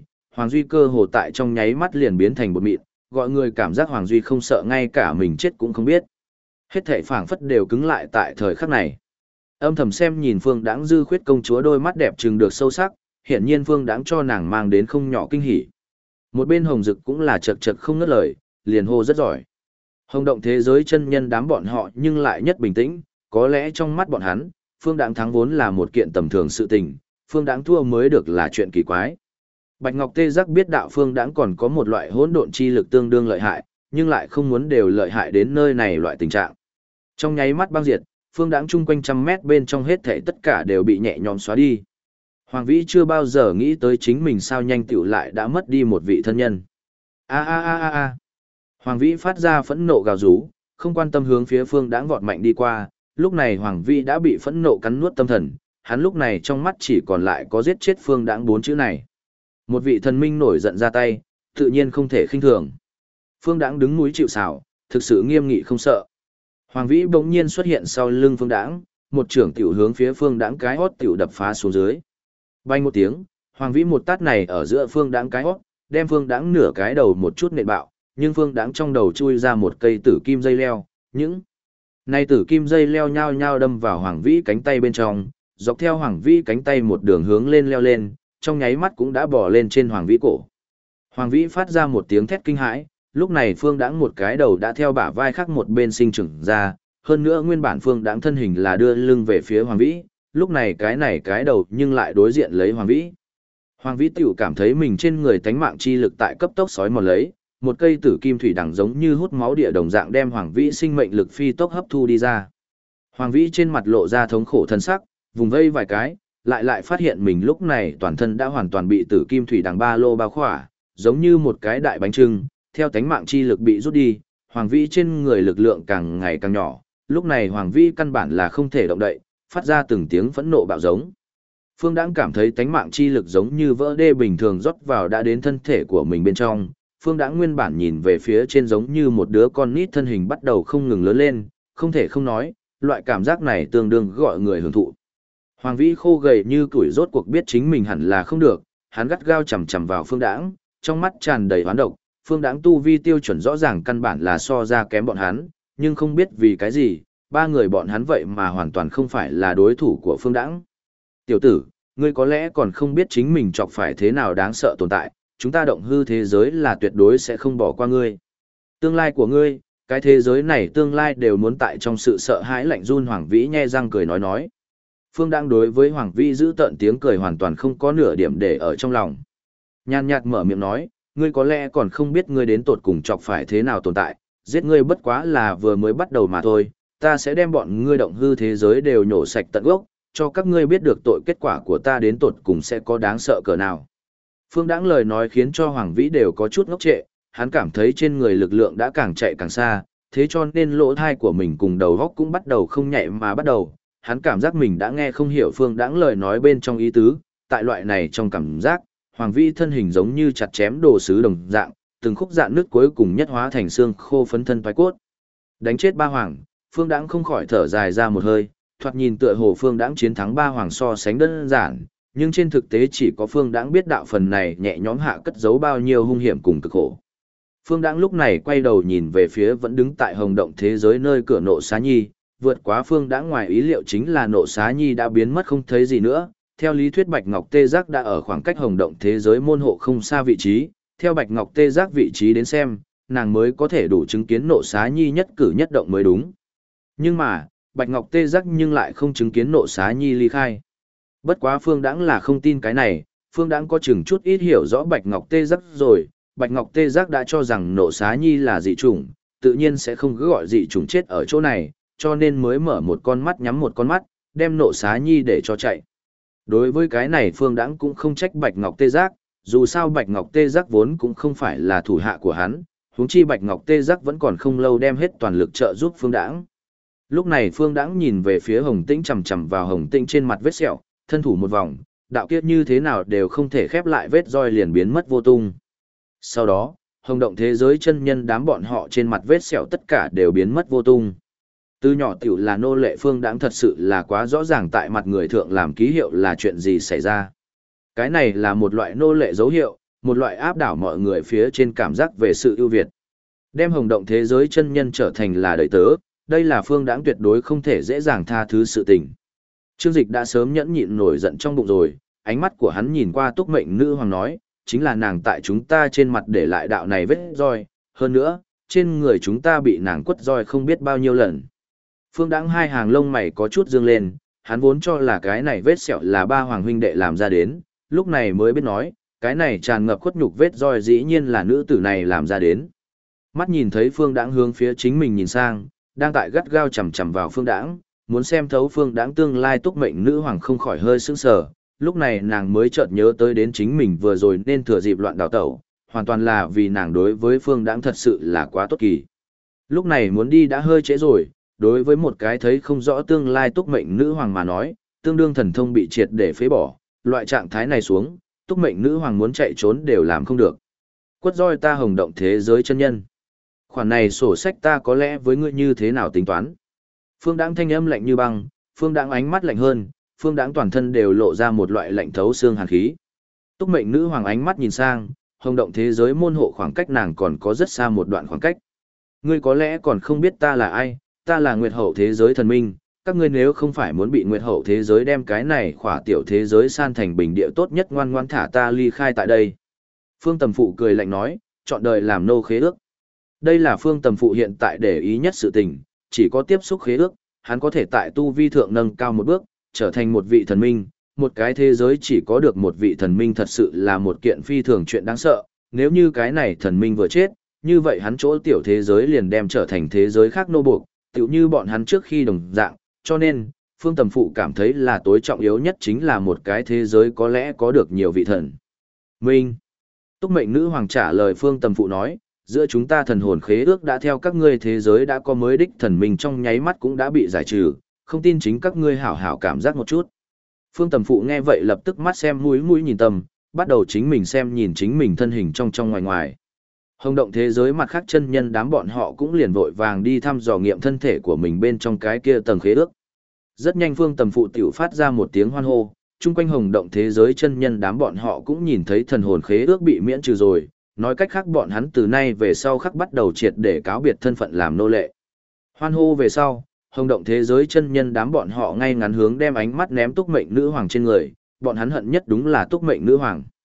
Duy cơ hồ tại trong nháy mắt liền biến thành bột mịn, gọi người cảm giác Hoàng Duy không sợ ngay cả mình chết cũng không biết. Hết thảy phảng phất đều cứng lại tại thời khắc này. Âm thầm xem nhìn Phương Đãng Dư Khuyết công chúa đôi mắt đẹp trừng được sâu sắc, hiển nhiên Phương Đãng cho nàng mang đến không nhỏ kinh hỉ. Một bên Hồng Dực cũng là chật chật không ngớt lời, liền hô rất giỏi. Hồng động thế giới chân nhân đám bọn họ nhưng lại nhất bình tĩnh, có lẽ trong mắt bọn hắn, Phương Đãng thắng vốn là một kiện tầm thường sự tình, Phương Đãng thua mới được là chuyện kỳ quái. Bạch Ngọc Tê Giác biết đạo Phương Đãng còn có một loại hỗn độn chi lực tương đương lợi hại, nhưng lại không muốn đều lợi hại đến nơi này loại tình trạng. Trong nháy mắt băng diệt, Phương Đãng chung quanh trăm mét bên trong hết thảy tất cả đều bị nhẹ nhõm xóa đi. Hoàng Vĩ chưa bao giờ nghĩ tới chính mình sao nhanh tiểu lại đã mất đi một vị thân nhân. A a a a a. Hoàng Vĩ phát ra phẫn nộ gào rú, không quan tâm hướng phía Phương Đãng vọt mạnh đi qua, lúc này Hoàng Vĩ đã bị phẫn nộ cắn nuốt tâm thần, hắn lúc này trong mắt chỉ còn lại có giết chết Phương Đãng bốn chữ này. Một vị thần minh nổi giận ra tay, tự nhiên không thể khinh thường. Phương Đãng đứng núi chịu sào, thực sự nghiêm nghị không sợ. Hoàng Vĩ bỗng nhiên xuất hiện sau lưng Phương Đãng, một trưởng tiểu hướng phía Phương Đãng cái hót tiểu đập phá xuống dưới. Bay một tiếng, Hoàng Vĩ một tát này ở giữa Phương Đãng cái hót, đem Phương Đãng nửa cái đầu một chút nện bạo, nhưng Phương Đãng trong đầu chui ra một cây tử kim dây leo, những này tử kim dây leo nhao nhao đâm vào Hoàng Vĩ cánh tay bên trong, dọc theo Hoàng Vĩ cánh tay một đường hướng lên leo lên, trong nháy mắt cũng đã bò lên trên Hoàng Vĩ cổ. Hoàng Vĩ phát ra một tiếng thét kinh hãi, lúc này Phương Đãng một cái đầu đã theo bả vai khác một bên sinh trưởng ra, hơn nữa nguyên bản Phương Đãng thân hình là đưa lưng về phía Hoàng Vĩ, lúc này cái đầu nhưng lại đối diện lấy Hoàng Vĩ. Hoàng Vĩ tiểu cảm thấy mình trên người tánh mạng chi lực tại cấp tốc sói mòn lấy, một cây tử kim thủy đằng giống như hút máu địa đồng dạng đem Hoàng Vĩ sinh mệnh lực phi tốc hấp thu đi ra. Hoàng Vĩ trên mặt lộ ra thống khổ thân sắc, vùng vây vài cái, lại phát hiện mình lúc này toàn thân đã hoàn toàn bị tử kim thủy đằng ba lô bao khỏa, giống như một cái đại bánh trưng, theo tánh mạng chi lực bị rút đi, Hoàng Vĩ trên người lực lượng càng ngày càng nhỏ, lúc này Hoàng Vĩ căn bản là không thể động đậy, phát ra từng tiếng phẫn nộ bạo giống. Phương Đãng cảm thấy tánh mạng chi lực giống như vỡ đê bình thường rót vào đã đến thân thể của mình bên trong, Phương Đãng nguyên bản nhìn về phía trên giống như một đứa con nít thân hình bắt đầu không ngừng lớn lên, không thể không nói, loại cảm giác này tương đương gọi người hưởng thụ. Hoàng Vĩ khô gầy như củi rốt cuộc biết chính mình hẳn là không được, hắn gắt gao chằm chằm vào Phương Đãng, trong mắt tràn đầy oán độc. Phương Đãng tu vi tiêu chuẩn rõ ràng căn bản là so ra kém bọn hắn, nhưng không biết vì cái gì, ba người bọn hắn vậy mà hoàn toàn không phải là đối thủ của Phương Đãng. Tiểu tử, ngươi có lẽ còn không biết chính mình chọc phải thế nào đáng sợ tồn tại, chúng ta động hư thế giới là tuyệt đối sẽ không bỏ qua ngươi. Tương lai của ngươi, cái thế giới này tương lai đều muốn tại trong sự sợ hãi lạnh run. Hoàng Vĩ nhe răng cười nói. Phương Đãng đối với Hoàng Vĩ giữ tợn tiếng cười hoàn toàn không có nửa điểm để ở trong lòng. Nhàn nhạt mở miệng nói, ngươi có lẽ còn không biết ngươi đến tột cùng chọc phải thế nào tồn tại, giết ngươi bất quá là vừa mới bắt đầu mà thôi, ta sẽ đem bọn ngươi động hư thế giới đều nhổ sạch tận gốc, cho các ngươi biết được tội kết quả của ta đến tột cùng sẽ có đáng sợ cỡ nào. Phương Đãng lời nói khiến cho Hoàng Vĩ đều có chút ngốc trệ, hắn cảm thấy trên người lực lượng đã càng chạy càng xa, thế cho nên lỗ thai của mình cùng đầu góc cũng bắt đầu không nhạy mà bắt đầu, hắn cảm giác mình đã nghe không hiểu Phương Đãng lời nói bên trong ý tứ, tại loại này trong cảm giác, Hoàng Vĩ thân hình giống như chặt chém đồ sứ đồng dạng, từng khúc dạn nước cuối cùng nhất hóa thành xương khô phấn thân toái cốt. Đánh chết ba hoàng, Phương Đãng không khỏi thở dài ra một hơi, thoạt nhìn tựa hồ Phương Đãng chiến thắng ba hoàng so sánh đơn giản, nhưng trên thực tế chỉ có Phương Đãng biết đạo phần này nhẹ nhõm hạ cất giấu bao nhiêu hung hiểm cùng cực khổ. Phương Đãng lúc này quay đầu nhìn về phía vẫn đứng tại hồng động thế giới nơi cửa Nộ Xá Nhi, vượt quá Phương Đãng ngoài ý liệu chính là Nộ Xá Nhi đã biến mất không thấy gì nữa. Theo lý thuyết Bạch Ngọc Tê Giác đã ở khoảng cách hồng động thế giới môn hộ không xa vị trí, theo Bạch Ngọc Tê Giác vị trí đến xem, nàng mới có thể đủ chứng kiến Nộ Xá Nhi nhất cử nhất động mới đúng. Nhưng mà, Bạch Ngọc Tê Giác nhưng lại không chứng kiến Nộ Xá Nhi ly khai. Bất quá Phương Đãng là không tin cái này, Phương Đãng có chừng chút ít hiểu rõ Bạch Ngọc Tê Giác rồi, Bạch Ngọc Tê Giác đã cho rằng Nộ Xá Nhi là dị chủng, tự nhiên sẽ không cứ gọi dị chủng chết ở chỗ này, cho nên mới mở một con mắt nhắm một con mắt, đem Nộ Xá Nhi để cho chạy. Đối với cái này Phương Đãng cũng không trách Bạch Ngọc Tê Giác, dù sao Bạch Ngọc Tê Giác vốn cũng không phải là thủ hạ của hắn, huống chi Bạch Ngọc Tê Giác vẫn còn không lâu đem hết toàn lực trợ giúp Phương Đãng. Lúc này Phương Đãng nhìn về phía Hồng Tĩnh chằm chằm vào Hồng Tĩnh trên mặt vết sẹo, thân thủ một vòng, đạo kiếp như thế nào đều không thể khép lại vết roi liền biến mất vô tung. Sau đó, hồng động thế giới chân nhân đám bọn họ trên mặt vết sẹo tất cả đều biến mất vô tung. Từ nhỏ tiểu là nô lệ Phương Đãng thật sự là quá rõ ràng tại mặt người thượng làm ký hiệu là chuyện gì xảy ra. Cái này là một loại nô lệ dấu hiệu, một loại áp đảo mọi người phía trên cảm giác về sự ưu việt. Đem hồng động thế giới chân nhân trở thành là đợi tớ, đây là Phương Đãng tuyệt đối không thể dễ dàng tha thứ sự tình. Trương Dịch đã sớm nhẫn nhịn nổi giận trong bụng rồi, ánh mắt của hắn nhìn qua Túc Mệnh Nữ Hoàng nói, chính là nàng tại chúng ta trên mặt để lại đạo này vết roi, hơn nữa, trên người chúng ta bị nàng quất roi không biết bao nhiêu lần. Phương Đãng hai hàng lông mày có chút dương lên, hắn vốn cho là cái này vết sẹo là ba hoàng huynh đệ làm ra đến, lúc này mới biết nói, cái này tràn ngập khuất nhục vết roi dĩ nhiên là nữ tử này làm ra đến. Mắt nhìn thấy Phương Đãng hướng phía chính mình nhìn sang, đang tại gắt gao chằm chằm vào Phương Đãng, muốn xem thấu Phương Đãng tương lai Túc Mệnh Nữ Hoàng không khỏi hơi sững sờ, lúc này nàng mới chợt nhớ tới đến chính mình vừa rồi nên thừa dịp loạn đào tẩu, hoàn toàn là vì nàng đối với Phương Đãng thật sự là quá tốt kỳ. Lúc này muốn đi đã hơi trễ rồi, đối với một cái thấy không rõ tương lai Túc Mệnh Nữ Hoàng mà nói, tương đương thần thông bị triệt để phế bỏ, loại trạng thái này xuống, Túc Mệnh Nữ Hoàng muốn chạy trốn đều làm không được. Quất roi ta hồng động thế giới chân nhân. Khoản này sổ sách ta có lẽ với ngươi như thế nào tính toán. Phương Đãng thanh âm lạnh như băng, Phương Đãng ánh mắt lạnh hơn, Phương Đãng toàn thân đều lộ ra một loại lạnh thấu xương hàn khí. Túc Mệnh Nữ Hoàng ánh mắt nhìn sang, hồng động thế giới môn hộ khoảng cách nàng còn có rất xa một đoạn khoảng cách. Ngươi có lẽ còn không biết ta là ai, ta là Nguyệt Hậu thế giới thần minh, các ngươi nếu không phải muốn bị Nguyệt Hậu thế giới đem cái này khỏa tiểu thế giới san thành bình địa tốt nhất, ngoan ngoãn thả ta ly khai tại đây. Phương Tầm Phụ cười lạnh nói, chọn đời làm nô khế ước. Đây là Phương Tầm Phụ hiện tại để ý nhất sự tình, chỉ có tiếp xúc khế ước, hắn có thể tại tu vi thượng nâng cao một bước, trở thành một vị thần minh. Một cái thế giới chỉ có được một vị thần minh thật sự là một kiện phi thường chuyện đáng sợ, nếu như cái này thần minh vừa chết, như vậy hắn chỗ tiểu thế giới liền đem trở thành thế giới khác nô buộc, tựu như bọn hắn trước khi đồng dạng, cho nên, Phương Tầm Phụ cảm thấy là tối trọng yếu nhất chính là một cái thế giới có lẽ có được nhiều vị thần. Minh. Túc Mệnh Nữ Hoàng trả lời Phương Tầm Phụ nói, giữa chúng ta thần hồn khế ước đã theo các ngươi thế giới đã có mới đích thần minh trong nháy mắt cũng đã bị giải trừ, không tin chính các ngươi hảo hảo cảm giác một chút. Phương Tầm Phụ nghe vậy lập tức mắt xem mũi mũi nhìn tâm, bắt đầu chính mình xem nhìn chính mình thân hình trong trong ngoài ngoài. Hồng động thế giới mặt khác chân nhân đám bọn họ cũng liền vội vàng đi thăm dò nghiệm thân thể của mình bên trong cái kia tầng khế ước. Rất nhanh Phương Tầm Phụ tiểu phát ra một tiếng hoan hô, chung quanh hồng động thế giới chân nhân đám bọn họ cũng nhìn thấy thần hồn khế ước bị miễn trừ rồi, nói cách khác bọn hắn từ nay về sau khắc bắt đầu triệt để cáo biệt thân phận làm nô lệ. Hoan hô về sau, hồng động thế giới chân nhân đám bọn họ ngay ngắn hướng đem ánh mắt ném Túc Mệnh Nữ Hoàng trên người, bọn hắn hận nhất đúng là Túc Mệnh Nữ Hoàng.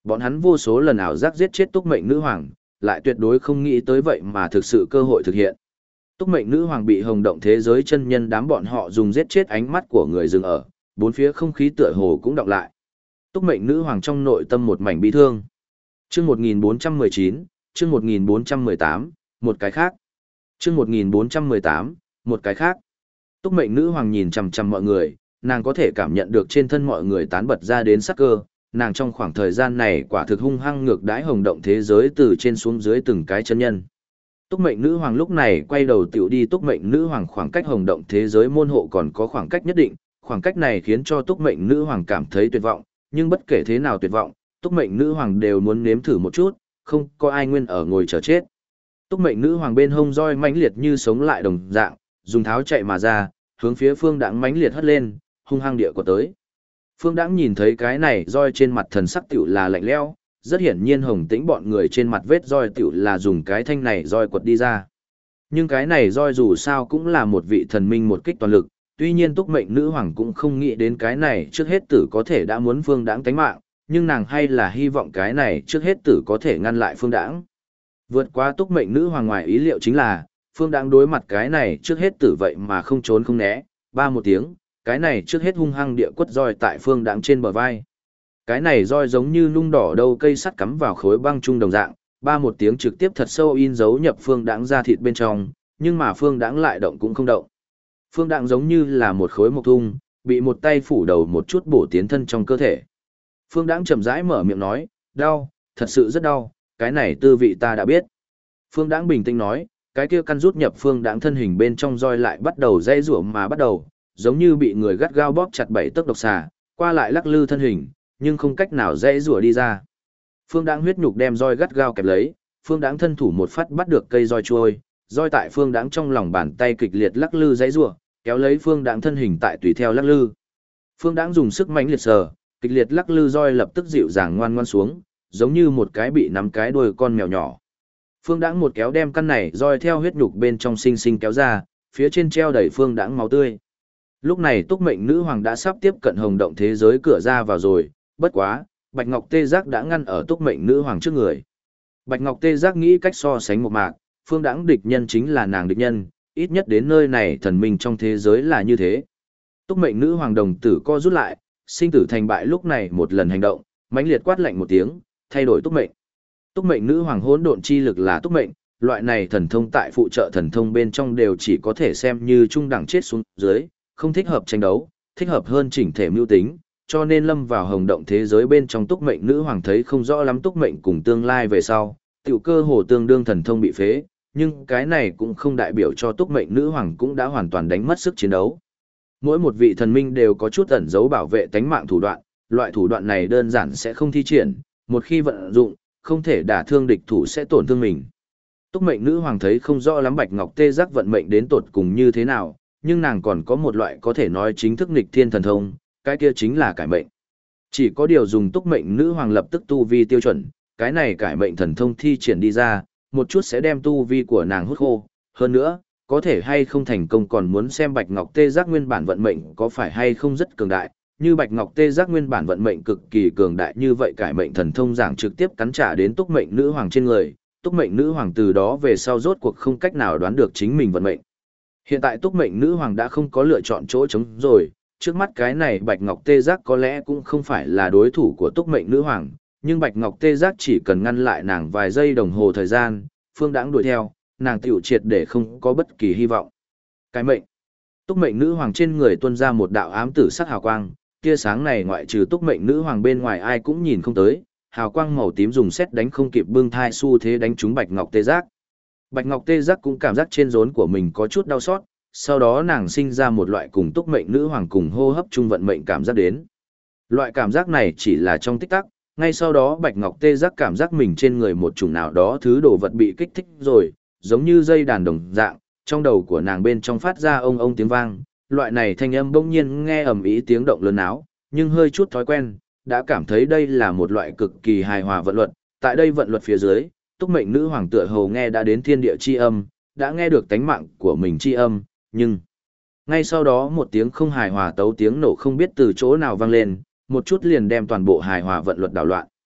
Bọn hắn vô số lần ảo giác giết chết túc mệnh nữ hoàng, lại tuyệt đối không nghĩ tới vậy mà thực sự cơ hội thực hiện. Túc mệnh nữ hoàng bị hồng động thế giới chân nhân đám bọn họ dùng giết chết ánh mắt của người dừng ở, bốn phía không khí tựa hồ cũng đọng lại. Túc mệnh nữ hoàng trong nội tâm một mảnh bi thương. Chương 1419, chương 1418, một cái khác. Chương 1418, một cái khác. Túc mệnh nữ hoàng nhìn chằm chằm mọi người, nàng có thể cảm nhận được trên thân mọi người tán bật ra đến sắc cơ, nàng trong khoảng thời gian này quả thực hung hăng ngược đãi hồng động thế giới từ trên xuống dưới từng cái chân nhân. Túc mệnh nữ hoàng lúc này quay đầu tiểu đi, túc mệnh nữ hoàng khoảng cách hồng động thế giới môn hộ còn có khoảng cách nhất định, khoảng cách này khiến cho túc mệnh nữ hoàng cảm thấy tuyệt vọng, nhưng bất kể thế nào tuyệt vọng, túc mệnh nữ hoàng đều muốn nếm thử một chút, không có ai nguyên ở ngồi chờ chết. Túc mệnh nữ hoàng bên hông roi mãnh liệt như sống lại đồng dạng, dùng tháo chạy mà ra, hướng phía Phương Đãng mãnh liệt hất lên, hung hăng địa của tới. Phương Đãng nhìn thấy cái này roi trên mặt thần sắc tiểu là lạnh lẽo, rất hiển nhiên Hồng Tĩnh bọn người trên mặt vết roi tiểu là dùng cái thanh này roi quật đi ra. Nhưng cái này roi dù sao cũng là một vị thần minh một kích toàn lực, tuy nhiên túc mệnh nữ hoàng cũng không nghĩ đến cái này trước hết tử có thể đã muốn Phương Đãng tánh mạng, nhưng nàng hay là hy vọng cái này trước hết tử có thể ngăn lại Phương Đãng. Vượt qua túc mệnh nữ hoàng ngoài ý liệu chính là, Phương Đãng đối mặt cái này trước hết tử vậy mà không trốn không né, ba một tiếng, cái này trước hết hung hăng địa quất roi tại Phương Đãng trên bờ vai. Cái này roi giống như nung đỏ đâu cây sắt cắm vào khối băng trung đồng dạng, ba một tiếng trực tiếp thật sâu in dấu nhập Phương Đãng ra thịt bên trong, nhưng mà Phương Đãng lại động cũng không động. Phương Đãng giống như là một khối mộc thung, bị một tay phủ đầu một chút bổ tiến thân trong cơ thể. Phương Đãng chậm rãi mở miệng nói, đau, thật sự rất đau, cái này tư vị ta đã biết. Phương Đãng bình tĩnh nói, cái kia căn rút nhập Phương Đãng thân hình bên trong roi lại bắt đầu dây rủa mà bắt đầu, giống như bị người gắt gao bóp chặt bảy tấc độc xà, qua lại lắc lư thân hình, nhưng không cách nào dây rủa đi ra. Phương Đãng huyết nhục đem roi gắt gao kẹp lấy, Phương Đãng thân thủ một phát bắt được cây roi trôi, roi tại Phương Đãng trong lòng bàn tay kịch liệt lắc lư dây rủa, kéo lấy Phương Đãng thân hình tại tùy theo lắc lư. Phương Đãng dùng sức mãnh liệt sờ, kịch liệt lắc lư roi lập tức dịu dàng ngoan ngoãn xuống, giống như một cái bị nắm cái đuôi con mèo nhỏ. Phương Đãng một kéo đem căn này roi theo huyết nhục bên trong sinh sinh kéo ra, phía trên treo đầy Phương Đãng máu tươi. Lúc này Túc mệnh nữ hoàng đã sắp tiếp cận hồng động thế giới cửa ra vào rồi, bất quá, Bạch Ngọc Tê Giác đã ngăn ở Túc mệnh nữ hoàng trước người. Bạch Ngọc Tê Giác nghĩ cách so sánh một mạc, Phương Đãng địch nhân chính là nàng địch nhân, ít nhất đến nơi này thần minh trong thế giới là như thế. Túc mệnh nữ hoàng đồng tử co rút lại, sinh tử thành bại lúc này một lần hành động, mãnh liệt quát lạnh một tiếng, thay đổi túc mệnh. Túc mệnh nữ hoàng hỗn độn chi lực là túc mệnh, loại này thần thông tại phụ trợ thần thông bên trong đều chỉ có thể xem như trung đẳng chết xuống dưới, không thích hợp tranh đấu, thích hợp hơn chỉnh thể mưu tính, cho nên lâm vào hồng động thế giới bên trong túc mệnh nữ hoàng thấy không rõ lắm túc mệnh cùng tương lai về sau, tiểu cơ hồ tương đương thần thông bị phế, nhưng cái này cũng không đại biểu cho túc mệnh nữ hoàng cũng đã hoàn toàn đánh mất sức chiến đấu. Mỗi một vị thần minh đều có chút ẩn giấu bảo vệ tánh mạng thủ đoạn, loại thủ đoạn này đơn giản sẽ không thi triển, một khi vận dụng, không thể đả thương địch thủ sẽ tổn thương mình. Túc mệnh nữ hoàng thấy không rõ lắm Bạch Ngọc Tê Giác vận mệnh đến tột cùng như thế nào, nhưng nàng còn có một loại có thể nói chính thức nghịch thiên thần thông, cái kia chính là cải mệnh. Chỉ có điều dùng túc mệnh nữ hoàng lập tức tu vi tiêu chuẩn, cái này cải mệnh thần thông thi triển đi ra, một chút sẽ đem tu vi của nàng hút khô. Hơn nữa, có thể hay không thành công còn muốn xem Bạch Ngọc Tê Giác nguyên bản vận mệnh có phải hay không rất cường đại. Như Bạch Ngọc Tê Giác nguyên bản vận mệnh cực kỳ cường đại như vậy cải mệnh thần thông giảng trực tiếp cắn trả đến túc mệnh nữ hoàng trên người, túc mệnh nữ hoàng từ đó về sau rốt cuộc không cách nào đoán được chính mình vận mệnh. Hiện tại túc mệnh nữ hoàng đã không có lựa chọn chỗ trống rồi, trước mắt cái này Bạch Ngọc Tê Giác có lẽ cũng không phải là đối thủ của túc mệnh nữ hoàng, nhưng Bạch Ngọc Tê Giác chỉ cần ngăn lại nàng vài giây đồng hồ thời gian, Phương Đãng đuổi theo, nàng tiểu triệt để không có bất kỳ hy vọng. Cái mệnh. Túc mệnh nữ hoàng trên người tuôn ra một đạo ám tử sắc hào quang, tia sáng này ngoại trừ túc mệnh nữ hoàng bên ngoài ai cũng nhìn không tới, hào quang màu tím dùng sét đánh không kịp bưng thai xu thế đánh trúng Bạch Ngọc Tê Giác. Bạch Ngọc Tê Giác cũng cảm giác trên rốn của mình có chút đau xót, sau đó nàng sinh ra một loại cùng túc mệnh nữ hoàng cùng hô hấp chung vận mệnh cảm giác đến. Loại cảm giác này chỉ là trong tích tắc, ngay sau đó Bạch Ngọc Tê Giác cảm giác mình trên người một chủng nào đó thứ đồ vật bị kích thích rồi, giống như dây đàn đồng dạng, trong đầu của nàng bên trong phát ra ông ông tiếng vang, loại này thanh âm bỗng nhiên nghe ầm ĩ tiếng động lớn áo, nhưng hơi chút thói quen, đã cảm thấy đây là một loại cực kỳ hài hòa vận luật, tại đây vận luật phía dưới, túc mệnh nữ hoàng tựa hồ nghe đã đến thiên địa chi âm, đã nghe được tánh mạng của mình chi âm, nhưng ngay sau đó một tiếng không hài hòa tấu tiếng nổ không biết từ chỗ nào vang lên, một chút liền đem toàn bộ hài hòa vận luật đảo loạn.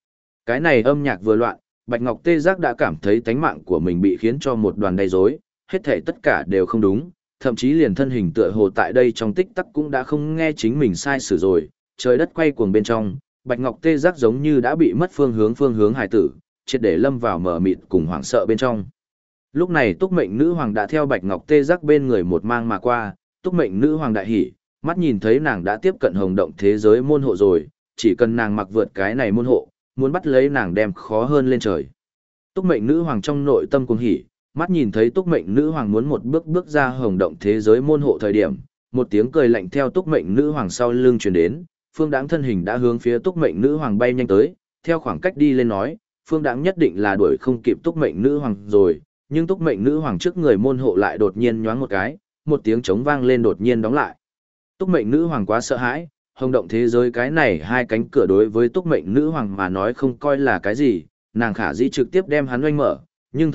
Cái này âm nhạc vừa loạn, Bạch Ngọc Tê Giác đã cảm thấy tánh mạng của mình bị khiến cho một đoàn đầy rối, hết thảy tất cả đều không đúng, thậm chí liền thân hình tựa hồ tại đây trong tích tắc cũng đã không nghe chính mình sai sử rồi, trời đất quay cuồng bên trong, Bạch Ngọc Tê Giác giống như đã bị mất phương hướng hải tử, triệt để lâm vào mờ mịt cùng hoảng sợ bên trong. Lúc này Túc Mệnh Nữ Hoàng đã theo Bạch Ngọc Tê Giác bên người một mang mà qua, Túc Mệnh Nữ Hoàng đại hỉ, mắt nhìn thấy nàng đã tiếp cận hồng động thế giới môn hộ rồi, chỉ cần nàng mặc vượt cái này môn hộ, muốn bắt lấy nàng đem khó hơn lên trời. Túc Mệnh Nữ Hoàng trong nội tâm cuồng hỉ, mắt nhìn thấy Túc Mệnh Nữ Hoàng muốn một bước bước ra hồng động thế giới môn hộ thời điểm, một tiếng cười lạnh theo Túc Mệnh Nữ Hoàng sau lưng truyền đến, Phương Đãng thân hình đã hướng phía Túc Mệnh Nữ Hoàng bay nhanh tới, theo khoảng cách đi lên nói, Phương Đãng nhất định là đuổi không kịp Túc Mệnh Nữ Hoàng rồi, nhưng Túc Mệnh Nữ Hoàng trước người môn hộ lại đột nhiên nhoáng một cái, một tiếng trống vang lên đột nhiên đóng lại. Túc Mệnh Nữ Hoàng quá sợ hãi, hồng động thế giới cái này hai cánh cửa đối với Túc Mệnh Nữ Hoàng mà nói không coi là cái gì, nàng khả dĩ trực tiếp đem hắn oanh mở, nhưng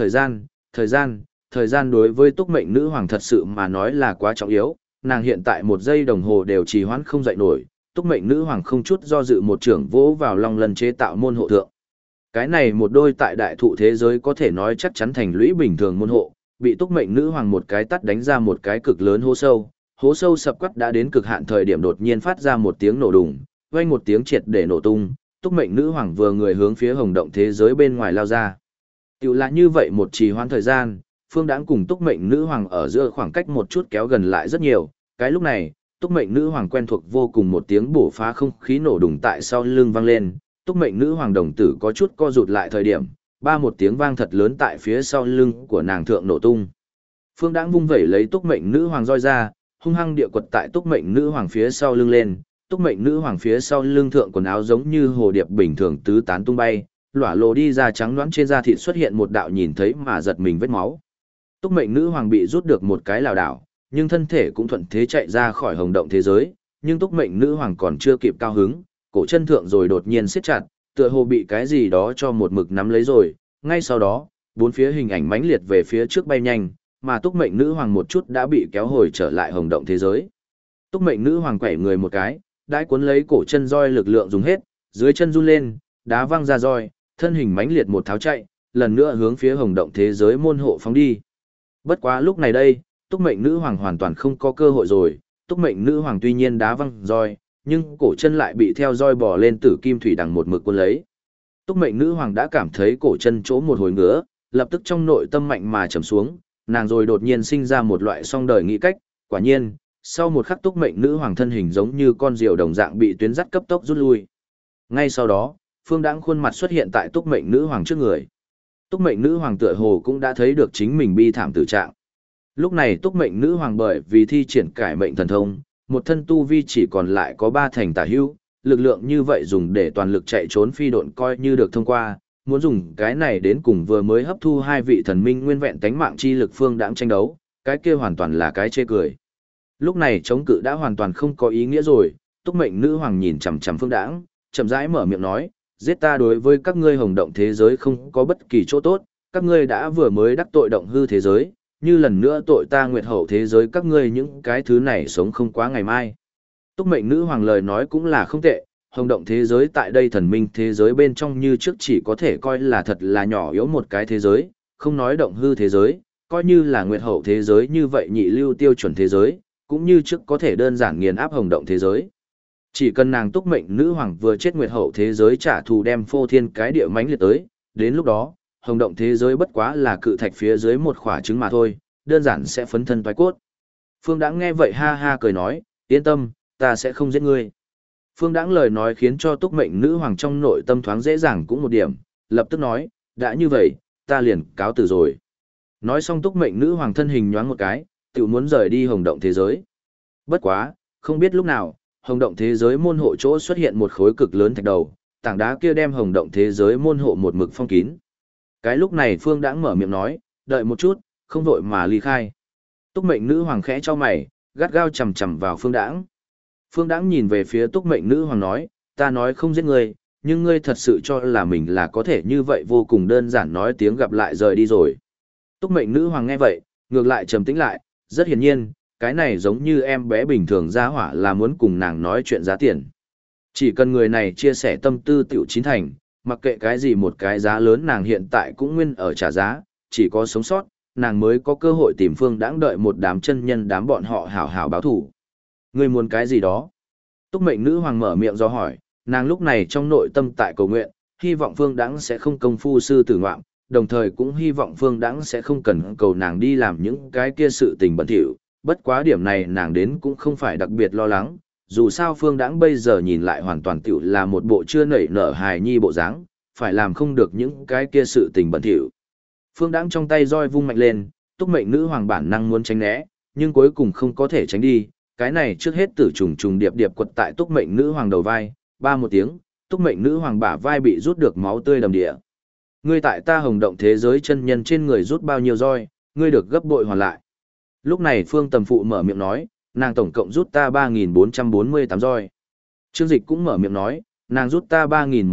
thời gian đối với Túc Mệnh Nữ Hoàng thật sự mà nói là quá trọng yếu, nàng hiện tại một giây đồng hồ đều trì hoãn không dậy nổi, Túc Mệnh Nữ Hoàng không chút do dự một trưởng vỗ vào long lân chế tạo môn hộ thượng. Cái này một đôi tại đại thụ thế giới có thể nói chắc chắn thành lũy bình thường môn hộ, bị Túc Mệnh Nữ Hoàng một cái tát đánh ra một cái cực lớn hố sâu sập quắc đã đến cực hạn thời điểm đột nhiên phát ra một tiếng nổ đùng, vang một tiếng triệt để nổ tung, Túc Mệnh Nữ Hoàng vừa người hướng phía hồng động thế giới bên ngoài lao ra. Tiểu là như vậy một trì hoãn thời gian, Phương Đãng cùng Túc Mệnh Nữ Hoàng ở giữa khoảng cách một chút kéo gần lại rất nhiều, cái lúc này, Túc Mệnh Nữ Hoàng quen thuộc vô cùng một tiếng bổ phá không khí nổ đùng tại sau lưng vang lên, Túc Mệnh Nữ Hoàng đồng tử có chút co rụt lại thời điểm, ba một tiếng vang thật lớn tại phía sau lưng của nàng thượng nổ tung. Phương Đãng vung vẩy lấy Túc Mệnh Nữ Hoàng roi ra, hung hăng địa quật tại Túc Mệnh Nữ Hoàng phía sau lưng lên, Túc Mệnh Nữ Hoàng phía sau lưng thượng quần áo giống như hồ điệp bình thường tứ tán tung bay, lỏa lộ đi ra trắng nõn trên da thịt xuất hiện một đạo nhìn thấy mà giật mình vết máu. Túc Mệnh Nữ Hoàng bị rút được một cái lảo đảo, nhưng thân thể cũng thuận thế chạy ra khỏi hồng động thế giới, nhưng Túc Mệnh Nữ Hoàng còn chưa kịp cao hứng, cổ chân thượng rồi đột nhiên siết chặt, tựa hồ bị cái gì đó cho một mực nắm lấy rồi, ngay sau đó, bốn phía hình ảnh mãnh liệt về phía trước bay nhanh, mà Túc Mệnh Nữ Hoàng một chút đã bị kéo hồi trở lại hồng động thế giới. Túc Mệnh Nữ Hoàng quẩy người một cái, đãi cuốn lấy cổ chân roi lực lượng dùng hết, dưới chân run lên, đá văng ra roi, thân hình mãnh liệt một tháo chạy, lần nữa hướng phía hồng động thế giới môn hộ phóng đi. Bất quá lúc này đây, Túc Mệnh Nữ Hoàng hoàn toàn không có cơ hội rồi, Túc Mệnh Nữ Hoàng tuy nhiên đá văng roi, nhưng cổ chân lại bị theo roi bò lên tử kim thủy đằng một mực cuốn lấy. Túc Mệnh Nữ Hoàng đã cảm thấy cổ chân chỗ một hồi ngứa, lập tức trong nội tâm mạnh mà trầm xuống, nàng rồi đột nhiên sinh ra một loại song đời nghĩ cách, quả nhiên, sau một khắc Túc Mệnh Nữ Hoàng thân hình giống như con diều đồng dạng bị tuyến dắt cấp tốc rút lui. Ngay sau đó, Phương Đãng khuôn mặt xuất hiện tại Túc Mệnh Nữ Hoàng trước người. Túc Mệnh Nữ Hoàng tựa hồ cũng đã thấy được chính mình bi thảm tử trạng. Lúc này Túc Mệnh Nữ Hoàng bởi vì thi triển cải mệnh thần thông, một thân tu vi chỉ còn lại có 3 thành tả hữu, lực lượng như vậy dùng để toàn lực chạy trốn phi độn coi như được thông qua, muốn dùng cái này đến cùng vừa mới hấp thu hai vị thần minh nguyên vẹn tánh mạng chi lực Phương Đãng tranh đấu, cái kia hoàn toàn là cái chê cười. Lúc này chống cự đã hoàn toàn không có ý nghĩa rồi, Túc Mệnh Nữ Hoàng nhìn chằm chằm Phương Đãng, chậm rãi mở miệng nói, giết ta đối với các ngươi hồng động thế giới không có bất kỳ chỗ tốt, các ngươi đã vừa mới đắc tội động hư thế giới, như lần nữa tội ta nguyệt hậu thế giới các ngươi những cái thứ này sống không quá ngày mai. Túc Mệnh Nữ Hoàng lời nói cũng là không tệ, hồng động thế giới tại đây thần minh thế giới bên trong như trước chỉ có thể coi là thật là nhỏ yếu một cái thế giới, không nói động hư thế giới, coi như là nguyệt hậu thế giới như vậy nhị lưu tiêu chuẩn thế giới, cũng như trước có thể đơn giản nghiền áp hồng động thế giới. Chỉ cần nàng Túc Mệnh Nữ Hoàng vừa chết nguyệt hậu thế giới trả thù đem phô thiên cái địa mãnh liệt tới, đến lúc đó, hồng động thế giới bất quá là cự thạch phía dưới một quả trứng mà thôi, đơn giản sẽ phấn thân toái cốt. Phương Đãng nghe vậy ha ha cười nói, yên tâm, ta sẽ không giết ngươi. Phương Đãng lời nói khiến cho Túc Mệnh Nữ Hoàng trong nội tâm thoáng dễ dàng cũng một điểm, lập tức nói, đã như vậy, ta liền cáo từ rồi. Nói xong Túc Mệnh Nữ Hoàng thân hình nhoáng một cái, tự muốn rời đi hồng động thế giới. Bất quá, không biết lúc nào, hồng động thế giới môn hộ chỗ xuất hiện một khối cực lớn thạch đầu, tảng đá kia đem hồng động thế giới môn hộ một mực phong kín. Cái lúc này Phương Đãng mở miệng nói, đợi một chút, không vội mà ly khai. Túc Mệnh Nữ Hoàng khẽ cho mày, gắt gao chằm chằm vào Phương Đãng. Phương Đãng nhìn về phía Túc Mệnh Nữ Hoàng nói, ta nói không giết ngươi, nhưng ngươi thật sự cho là mình là có thể như vậy vô cùng đơn giản nói tiếng gặp lại rời đi rồi. Túc Mệnh Nữ Hoàng nghe vậy, ngược lại trầm tĩnh lại, rất hiển nhiên, cái này giống như em bé bình thường ra hỏa là muốn cùng nàng nói chuyện giá tiền. Chỉ cần người này chia sẻ tâm tư tiểu chín thành, Mặc kệ cái gì một cái giá lớn nàng hiện tại cũng nguyên ở trả giá, chỉ có sống sót, nàng mới có cơ hội tìm Phương Đãng đợi một đám chân nhân đám bọn họ hảo hảo báo thủ. Ngươi muốn cái gì đó? Túc Mệnh Nữ Hoàng mở miệng do hỏi, nàng lúc này trong nội tâm tại cầu nguyện, hy vọng Phương Đãng sẽ không công phu sư tử ngoạm, đồng thời cũng hy vọng Phương Đãng sẽ không cần cầu nàng đi làm những cái kia sự tình bẩn thỉu. Bất quá điểm này nàng đến cũng không phải đặc biệt lo lắng, dù sao Phương Đãng bây giờ nhìn lại hoàn toàn tiểu là một bộ chưa nảy nở hài nhi bộ dáng, phải làm không được những cái kia sự tình bẩn thỉu. Phương Đãng trong tay roi vung mạnh lên, Túc Mệnh Nữ Hoàng bản năng muốn tránh né, nhưng cuối cùng không có thể tránh đi, cái này trước hết tử trùng trùng điệp điệp quật tại Túc Mệnh Nữ Hoàng đầu vai, ba một tiếng, Túc Mệnh Nữ Hoàng bả vai bị rút được máu tươi đầm địa. Ngươi tại ta Hồng Động thế giới chân nhân trên người rút bao nhiêu roi, ngươi được gấp bội hoàn lại. Lúc này Phương Tầm Phụ mở miệng nói, nàng tổng cộng rút ta 3.448 roi. Trương Dịch cũng mở miệng nói, nàng rút ta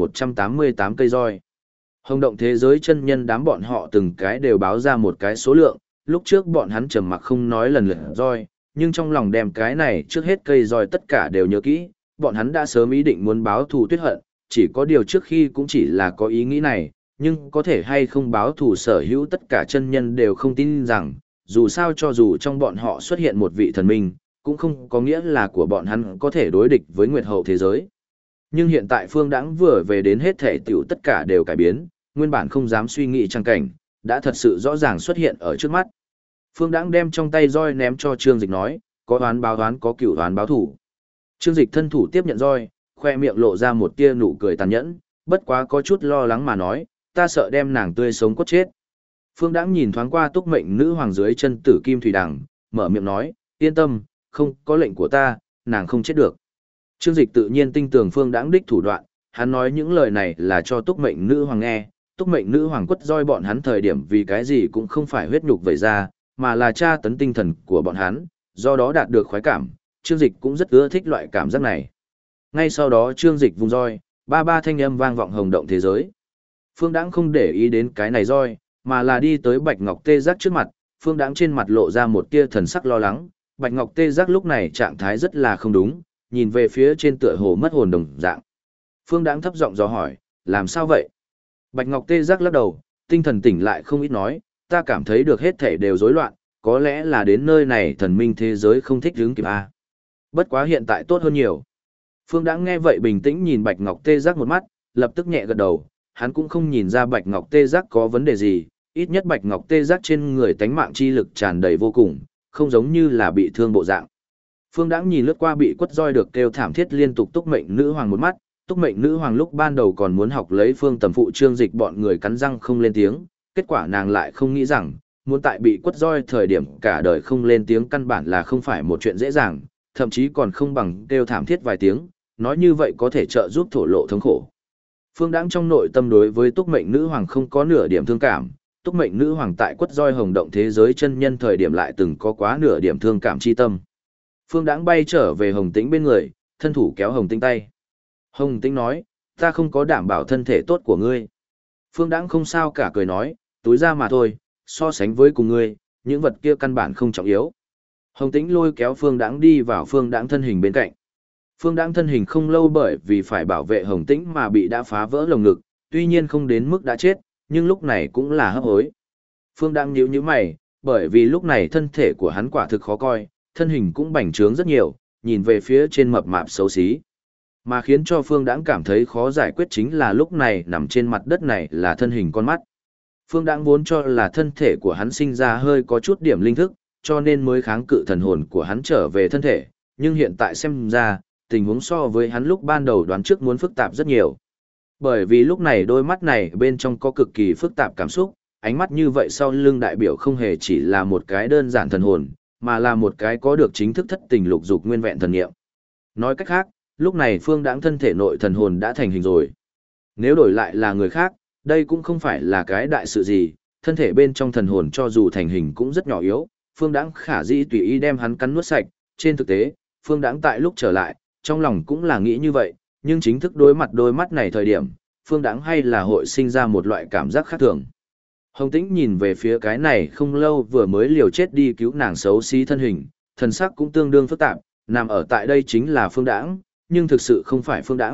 3.188 cây roi. Hồng Động thế giới chân nhân đám bọn họ từng cái đều báo ra một cái số lượng, lúc trước bọn hắn trầm mặc không nói lần lượt roi, nhưng trong lòng đem cái này trước hết cây roi tất cả đều nhớ kỹ, bọn hắn đã sớm ý định muốn báo thù tuyết hận, chỉ có điều trước khi cũng chỉ là có ý nghĩ này, nhưng có thể hay không báo thù sở hữu tất cả chân nhân đều không tin rằng, dù sao cho dù trong bọn họ xuất hiện một vị thần minh, cũng không có nghĩa là của bọn hắn có thể đối địch với Nguyệt Hậu thế giới. Nhưng hiện tại Phương Đãng vừa về đến hết thể tiểu tất cả đều cải biến, nguyên bản không dám suy nghĩ trang cảnh, đã thật sự rõ ràng xuất hiện ở trước mắt. Phương Đãng đem trong tay roi ném cho Trương Dịch nói, có oán báo oán, có cửu oán báo thủ. Trương Dịch thân thủ tiếp nhận roi, khoe miệng lộ ra một tia nụ cười tàn nhẫn, bất quá có chút lo lắng mà nói, ta sợ đem nàng tươi sống cốt chết. Phương Đãng nhìn thoáng qua Túc Mệnh Nữ Hoàng dưới chân Tử Kim Thủy Đằng, mở miệng nói, yên tâm, không có lệnh của ta, nàng không chết được. Trương Dịch tự nhiên tin tưởng Phương Đãng đích thủ đoạn, hắn nói những lời này là cho Túc Mệnh Nữ Hoàng nghe. Túc Mệnh Nữ Hoàng quất roi bọn hắn thời điểm vì cái gì cũng không phải huyết nhục vẩy ra, mà là tra tấn tinh thần của bọn hắn, do đó đạt được khoái cảm. Trương Dịch cũng rất ưa thích loại cảm giác này. Ngay sau đó Trương Dịch vung roi, ba ba thanh âm vang vọng Hồng Động thế giới. Phương Đãng không để ý đến cái này roi, mà là đi tới Bạch Ngọc Tê Giác trước mặt. Phương Đãng trên mặt lộ ra một tia thần sắc lo lắng. Bạch Ngọc Tê Giác lúc này trạng thái rất là không đúng, nhìn về phía trên tựa hồ mất hồn đồng dạng. Phương Đãng thấp giọng dò hỏi, làm sao vậy? Bạch Ngọc Tê Giác lắc đầu, tinh thần tỉnh lại không ít nói, ta cảm thấy được hết thể đều rối loạn, có lẽ là đến nơi này thần minh thế giới không thích hướng kịp a. Bất quá hiện tại tốt hơn nhiều. Phương Đãng nghe vậy bình tĩnh nhìn Bạch Ngọc Tê Giác một mắt, lập tức nhẹ gật đầu, hắn cũng không nhìn ra Bạch Ngọc Tê Giác có vấn đề gì, ít nhất Bạch Ngọc Tê Giác trên người tánh mạng chi lực tràn đầy vô cùng, không giống như là bị thương bộ dạng. Phương Đãng nhìn lướt qua bị quất roi được kêu thảm thiết liên tục Túc Mệnh Nữ Hoàng một mắt, Túc Mệnh Nữ Hoàng lúc ban đầu còn muốn học lấy Phương Tầm Phụ Trương Dịch bọn người cắn răng không lên tiếng, kết quả nàng lại không nghĩ rằng, muốn tại bị quất roi thời điểm cả đời không lên tiếng căn bản là không phải một chuyện dễ dàng, thậm chí còn không bằng kêu thảm thiết vài tiếng, nói như vậy có thể trợ giúp thổ lộ thống khổ. Phương Đãng trong nội tâm đối với Túc Mệnh Nữ Hoàng không có nửa điểm thương cảm, Túc Mệnh Nữ Hoàng tại quất roi Hồng Động thế giới chân nhân thời điểm lại từng có quá nửa điểm thương cảm chi tâm. Phương Đãng bay trở về Hồng Tĩnh bên người, thân thủ kéo Hồng Tĩnh tay. Hồng Tĩnh nói, ta không có đảm bảo thân thể tốt của ngươi. Phương Đãng không sao cả cười nói, túi ra mà thôi, so sánh với cùng ngươi, những vật kia căn bản không trọng yếu. Hồng Tĩnh lôi kéo Phương Đãng đi vào Phương Đãng thân hình bên cạnh. Phương Đãng thân hình không lâu bởi vì phải bảo vệ Hồng Tĩnh mà bị đã phá vỡ lồng ngực, tuy nhiên không đến mức đã chết, nhưng lúc này cũng là hấp hối. Phương Đãng nhíu nhíu mày, bởi vì lúc này thân thể của hắn quả thực khó coi, thân hình cũng bành trướng rất nhiều, nhìn về phía trên mập mạp xấu xí. Mà khiến cho Phương Đãng cảm thấy khó giải quyết chính là lúc này nằm trên mặt đất này là thân hình con mắt. Phương Đãng vốn cho là thân thể của hắn sinh ra hơi có chút điểm linh thức, cho nên mới kháng cự thần hồn của hắn trở về thân thể, nhưng hiện tại xem ra, tình huống so với hắn lúc ban đầu đoán trước muốn phức tạp rất nhiều. Bởi vì lúc này đôi mắt này bên trong có cực kỳ phức tạp cảm xúc, ánh mắt như vậy sau lưng đại biểu không hề chỉ là một cái đơn giản thần hồn, mà là một cái có được chính thức thất tình lục dục nguyên vẹn thần nghiệm. Nói cách khác, lúc này Phương Đãng thân thể nội thần hồn đã thành hình rồi. Nếu đổi lại là người khác, đây cũng không phải là cái đại sự gì, thân thể bên trong thần hồn cho dù thành hình cũng rất nhỏ yếu, Phương Đãng khả dĩ tùy ý đem hắn cắn nuốt sạch, trên thực tế, Phương Đãng tại lúc trở lại, trong lòng cũng là nghĩ như vậy, nhưng chính thức đối mặt đôi mắt này thời điểm, Phương Đãng hay là hội sinh ra một loại cảm giác khác thường. Hồng Tĩnh nhìn về phía cái này không lâu vừa mới liều chết đi cứu nàng xấu xí thân hình, thần sắc cũng tương đương phức tạp, nằm ở tại đây chính là Phương Đãng, nhưng thực sự không phải Phương Đãng,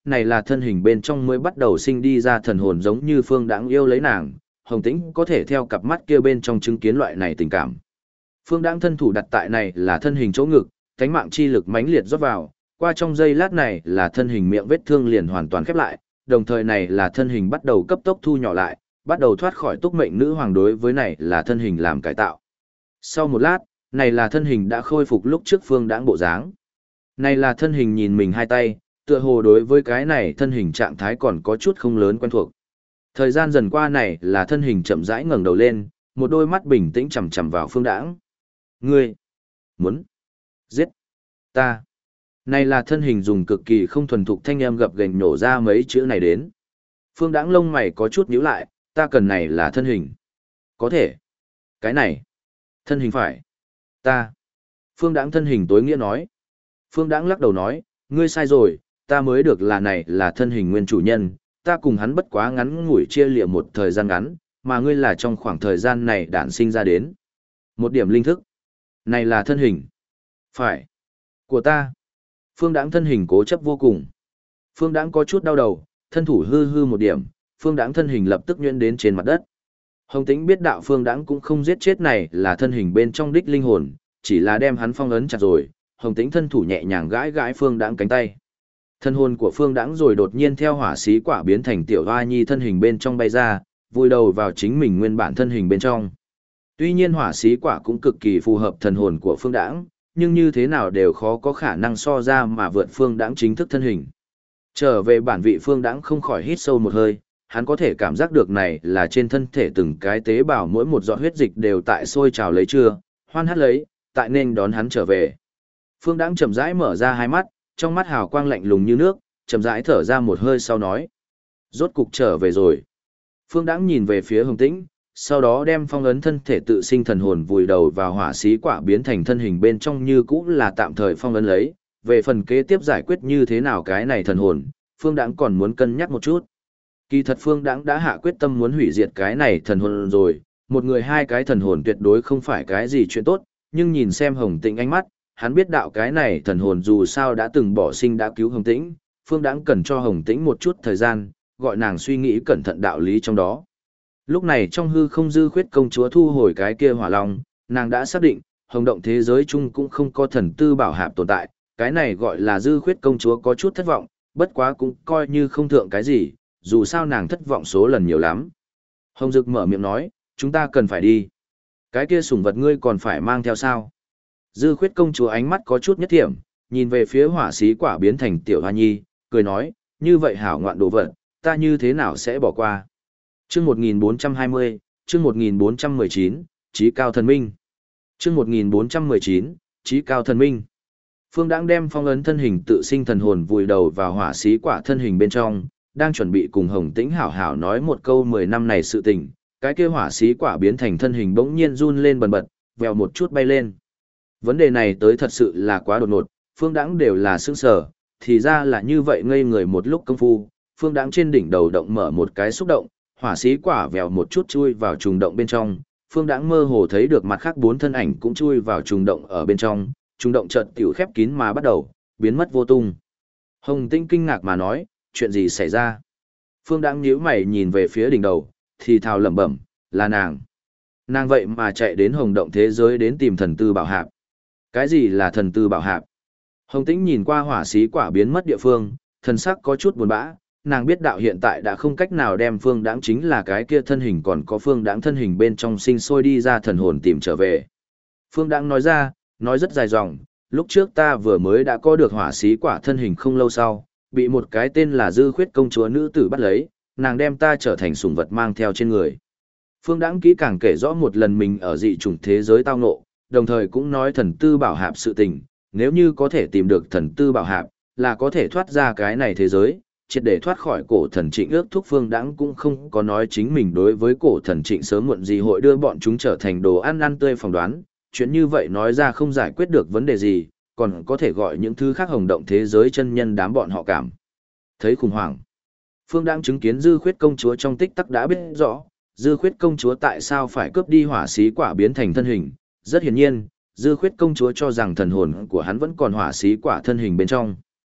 này là thân hình bên trong mới bắt đầu sinh đi ra thần hồn giống như Phương Đãng yêu lấy nàng, Hồng Tĩnh có thể theo cặp mắt kia bên trong chứng kiến loại này tình cảm. Phương Đãng thân thủ đặt tại này là thân hình chỗ ngực, cánh mạng chi lực mãnh liệt rót vào, qua trong giây lát này là thân hình miệng vết thương liền hoàn toàn khép lại, đồng thời này là thân hình bắt đầu cấp tốc thu nhỏ lại, bắt đầu thoát khỏi túc mệnh nữ hoàng đối với này là thân hình làm cải tạo. Sau một lát, này là thân hình đã khôi phục lúc trước Phương Đãng bộ dáng. Này là thân hình nhìn mình hai tay, tựa hồ đối với cái này thân hình trạng thái còn có chút không lớn quen thuộc. Thời gian dần qua này là thân hình chậm rãi ngẩng đầu lên, một đôi mắt bình tĩnh chằm chằm vào Phương Đãng. Ngươi muốn giết ta? Này là thân hình dùng cực kỳ không thuần thục thanh âm gập ghềnh nổ ra mấy chữ này đến. Phương Đãng lông mày có chút nhíu lại, ta cần này là thân hình. Có thể. Cái này. Thân hình phải. Ta. Phương Đãng thân hình tối nghĩa nói. Phương Đãng lắc đầu nói, ngươi sai rồi, ta mới được là này là thân hình nguyên chủ nhân, ta cùng hắn bất quá ngắn ngủi chia lịa một thời gian ngắn, mà ngươi là trong khoảng thời gian này đản sinh ra đến. Một điểm linh thức. Này là thân hình. Phải. Của ta. Phương Đãng thân hình cố chấp vô cùng. Phương Đãng có chút đau đầu, thân thủ hư hư một điểm, Phương Đãng thân hình lập tức nhuyễn đến trên mặt đất. Hồng Tĩnh biết đạo Phương Đãng cũng không giết chết này là thân hình bên trong đích linh hồn, chỉ là đem hắn phong ấn chặt rồi. Hồng Tĩnh thân thủ nhẹ nhàng gãi gãi Phương Đãng cánh tay. Thân hồn của Phương Đãng rồi đột nhiên theo hỏa xí quả biến thành tiểu hoa nhi thân hình bên trong bay ra, vùi đầu vào chính mình nguyên bản thân hình bên trong. Tuy nhiên hỏa xí quả cũng cực kỳ phù hợp thần hồn của Phương Đãng, nhưng như thế nào đều khó có khả năng so ra mà vượt Phương Đãng chính thức thân hình. Trở về bản vị Phương Đãng không khỏi hít sâu một hơi, hắn có thể cảm giác được này là trên thân thể từng cái tế bào mỗi một giọt huyết dịch đều tại sôi trào lấy chưa, hoan hát lấy, tại nên đón hắn trở về. Phương Đãng chậm rãi mở ra hai mắt, trong mắt hào quang lạnh lùng như nước, chậm rãi thở ra một hơi sau nói: rốt cục trở về rồi. Phương Đãng nhìn về phía Hồng Tĩnh, sau đó đem phong ấn thân thể tự sinh thần hồn vùi đầu vào hỏa xí quả biến thành thân hình bên trong như cũ là tạm thời phong ấn lấy, về phần kế tiếp giải quyết như thế nào cái này thần hồn, Phương Đãng còn muốn cân nhắc một chút. Kỳ thật Phương Đãng đã hạ quyết tâm muốn hủy diệt cái này thần hồn rồi, một người hai cái thần hồn tuyệt đối không phải cái gì chuyện tốt, nhưng nhìn xem Hồng Tĩnh ánh mắt, hắn biết đạo cái này thần hồn dù sao đã từng bỏ sinh đã cứu Hồng Tĩnh, Phương Đãng cần cho Hồng Tĩnh một chút thời gian, gọi nàng suy nghĩ cẩn thận đạo lý trong đó. Lúc này trong hư không Dư Khuyết công chúa thu hồi cái kia hỏa long, nàng đã xác định, hồng động thế giới chung cũng không có thần tư bảo hạp tồn tại, cái này gọi là Dư Khuyết công chúa có chút thất vọng, bất quá cũng coi như không thượng cái gì, dù sao nàng thất vọng số lần nhiều lắm. Hồng Dực mở miệng nói, chúng ta cần phải đi. Cái kia sủng vật ngươi còn phải mang theo sao? Dư Khuyết công chúa ánh mắt có chút nhất thiểm, nhìn về phía hỏa xí quả biến thành tiểu hoa nhi, cười nói, như vậy hảo ngoạn đồ vật, ta như thế nào sẽ bỏ qua? Chương 1420, chương 1419, Chí cao thần minh. Chương 1419, Chí cao thần minh. Phương Đãng đem phong ấn thân hình tự sinh thần hồn vùi đầu vào hỏa xí quả thân hình bên trong, đang chuẩn bị cùng Hồng Tĩnh hảo hảo nói một câu 10 năm này sự tình, cái kia hỏa xí quả biến thành thân hình bỗng nhiên run lên bần bật, vèo một chút bay lên. Vấn đề này tới thật sự là quá đột ngột, Phương Đãng đều là sững sờ, thì ra là như vậy ngây người một lúc công phu, Phương Đãng trên đỉnh đầu động mở một cái xúc động, hỏa xí quả vèo một chút chui vào trùng động bên trong, Phương Đãng mơ hồ thấy được mặt khác 4 thân ảnh cũng chui vào trùng động ở bên trong, trùng động chợt tiểu khép kín mà bắt đầu biến mất vô tung. Hồng Tĩnh kinh ngạc mà nói, chuyện gì xảy ra? Phương Đãng nhíu mày nhìn về phía đỉnh đầu, thì thào lẩm bẩm, là nàng. Nàng vậy mà chạy đến hồng động thế giới đến tìm thần tư bảo hạp. Cái gì là thần tư bảo hạp? Hồng Tĩnh nhìn qua hỏa xí quả biến mất địa phương, thần sắc có chút buồn bã, nàng biết đạo hiện tại đã không cách nào đem Phương Đãng chính là cái kia thân hình còn có Phương Đãng thân hình bên trong sinh sôi đi ra thần hồn tìm trở về. Phương Đãng nói ra, nói rất dài dòng, lúc trước ta vừa mới đã có được hỏa xí quả thân hình không lâu sau, bị một cái tên là Dư Khuyết công chúa nữ tử bắt lấy, nàng đem ta trở thành sủng vật mang theo trên người. Phương Đãng kỹ càng kể rõ một lần mình ở dị chủng thế giới tao ngộ, đồng thời cũng nói thần tư bảo hạp sự tình, nếu như có thể tìm được thần tư bảo hạp, là có thể thoát ra cái này thế giới, triệt để thoát khỏi cổ thần Trịnh ước thúc. Phương Đãng cũng không có nói chính mình đối với cổ thần Trịnh sớm muộn gì hội đưa bọn chúng trở thành đồ ăn ăn tươi phỏng đoán, chuyện như vậy nói ra không giải quyết được vấn đề gì, còn có thể gọi những thứ khác hồng động thế giới chân nhân đám bọn họ cảm thấy khủng hoảng. Phương Đãng chứng kiến Dư Khuyết công chúa trong tích tắc đã biết rõ, Dư Khuyết công chúa tại sao phải cướp đi hỏa xí quả biến thành thân hình, rất hiển nhiên, Dư Khuyết công chúa cho rằng thần hồn của hắn vẫn còn hỏa xí quả thân hình bên trong.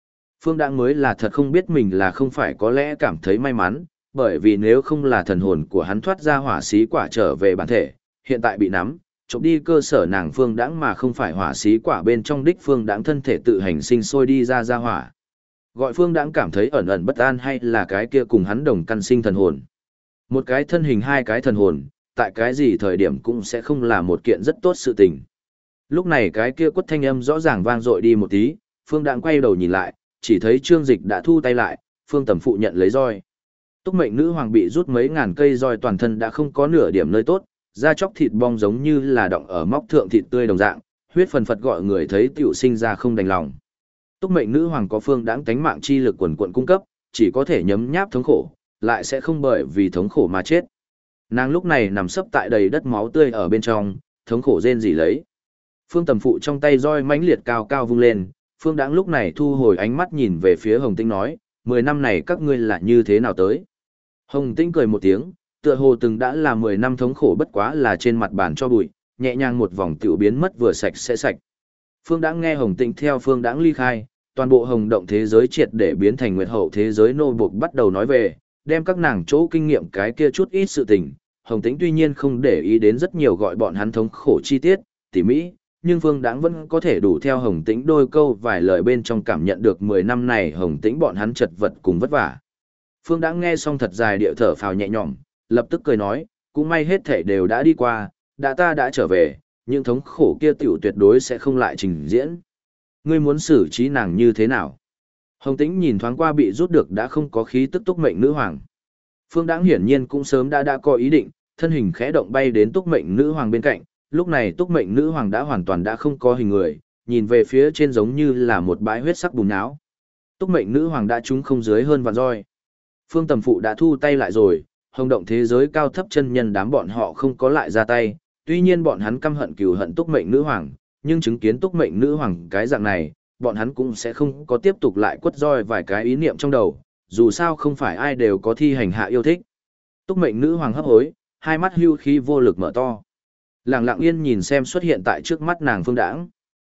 Phương Đãng mới là thật không biết mình là không phải có lẽ cảm thấy may mắn, bởi vì nếu không là thần hồn của hắn thoát ra hỏa xí quả trở về bản thể, hiện tại bị nắm, trộm đi cơ sở nàng Phương Đãng mà không phải hỏa xí quả bên trong đích Phương Đãng thân thể tự hành sinh sôi đi ra hỏa. Gọi Phương Đãng cảm thấy ẩn ẩn bất an hay là cái kia cùng hắn đồng căn sinh thần hồn. Một cái thân hình hai cái thần hồn, tại cái gì thời điểm cũng sẽ không là một kiện rất tốt sự tình. Lúc này cái kia quất thanh âm rõ ràng vang dội đi một tí, Phương Đãng quay đầu nhìn lại, chỉ thấy Trương Dịch đã thu tay lại, Phương Tầm Phụ nhận lấy roi. Túc Mệnh Nữ Hoàng bị rút mấy ngàn cây roi toàn thân đã không có nửa điểm nơi tốt, da chóc thịt bong giống như là đọng ở móc thượng thịt tươi đồng dạng, huyết phần phật gọi người thấy tiểu sinh ra không đành lòng. Túc Mệnh Nữ Hoàng có Phương Đãng tánh mạng chi lực quần quần cung cấp, chỉ có thể nhấm nháp thống khổ, lại sẽ không bởi vì thống khổ mà chết. Nàng lúc này nằm sấp tại đầy đất máu tươi ở bên trong, thống khổ rên rỉ lấy. Phương Tầm Phụ trong tay roi mãnh liệt cao cao vung lên, Phương Đãng lúc này thu hồi ánh mắt nhìn về phía Hồng Tĩnh nói, 10 năm này các ngươi là như thế nào tới? Hồng Tĩnh cười một tiếng, tựa hồ từng đã là 10 năm thống khổ bất quá là trên mặt bàn cho bụi, nhẹ nhàng một vòng tiểu biến mất vừa sạch sẽ sạch. Phương Đãng nghe Hồng Tĩnh theo Phương Đãng ly khai, toàn bộ hồng động thế giới triệt để biến thành nguyệt hậu thế giới nô buộc bắt đầu nói về, đem các nàng chỗ kinh nghiệm cái kia chút ít sự tình. Hồng Tĩnh tuy nhiên không để ý đến rất nhiều gọi bọn hắn thống khổ chi tiết, tỉ mỹ, nhưng Phương Đãng vẫn có thể đủ theo Hồng Tĩnh đôi câu vài lời bên trong cảm nhận được 10 năm này Hồng Tĩnh bọn hắn chật vật cùng vất vả. Phương Đãng nghe xong thật dài điệu thở phào nhẹ nhõm, lập tức cười nói, cũng may hết thảy đều đã đi qua, ta đã trở về, những thống khổ kia tiểu tuyệt đối sẽ không lại trình diễn. Ngươi muốn xử trí nàng như thế nào? Hồng Tĩnh nhìn thoáng qua bị rút được đã không có khí tức Túc Mệnh Nữ Hoàng. Phương Đãng hiển nhiên cũng sớm đã có ý định, thân hình khẽ động bay đến Túc Mệnh Nữ Hoàng bên cạnh, lúc này Túc Mệnh Nữ Hoàng đã hoàn toàn đã không có hình người, nhìn về phía trên giống như là một bãi huyết sắc bùn nhão. Túc Mệnh Nữ Hoàng đã trúng không dưới hơn vạn roi. Phương Tầm Phụ đã thu tay lại rồi, hồng động thế giới cao thấp chân nhân đám bọn họ không có lại ra tay, tuy nhiên bọn hắn căm hận cừu hận Túc Mệnh Nữ Hoàng, nhưng chứng kiến Túc Mệnh Nữ Hoàng cái dạng này, bọn hắn cũng sẽ không có tiếp tục lại quất roi vài cái ý niệm trong đầu, dù sao không phải ai đều có thi hành hạ yêu thích. Túc Mệnh Nữ Hoàng hấp hối, hai mắt hưu khí vô lực mở to. Lặng lặng yên nhìn xem xuất hiện tại trước mắt nàng Phương Đãng.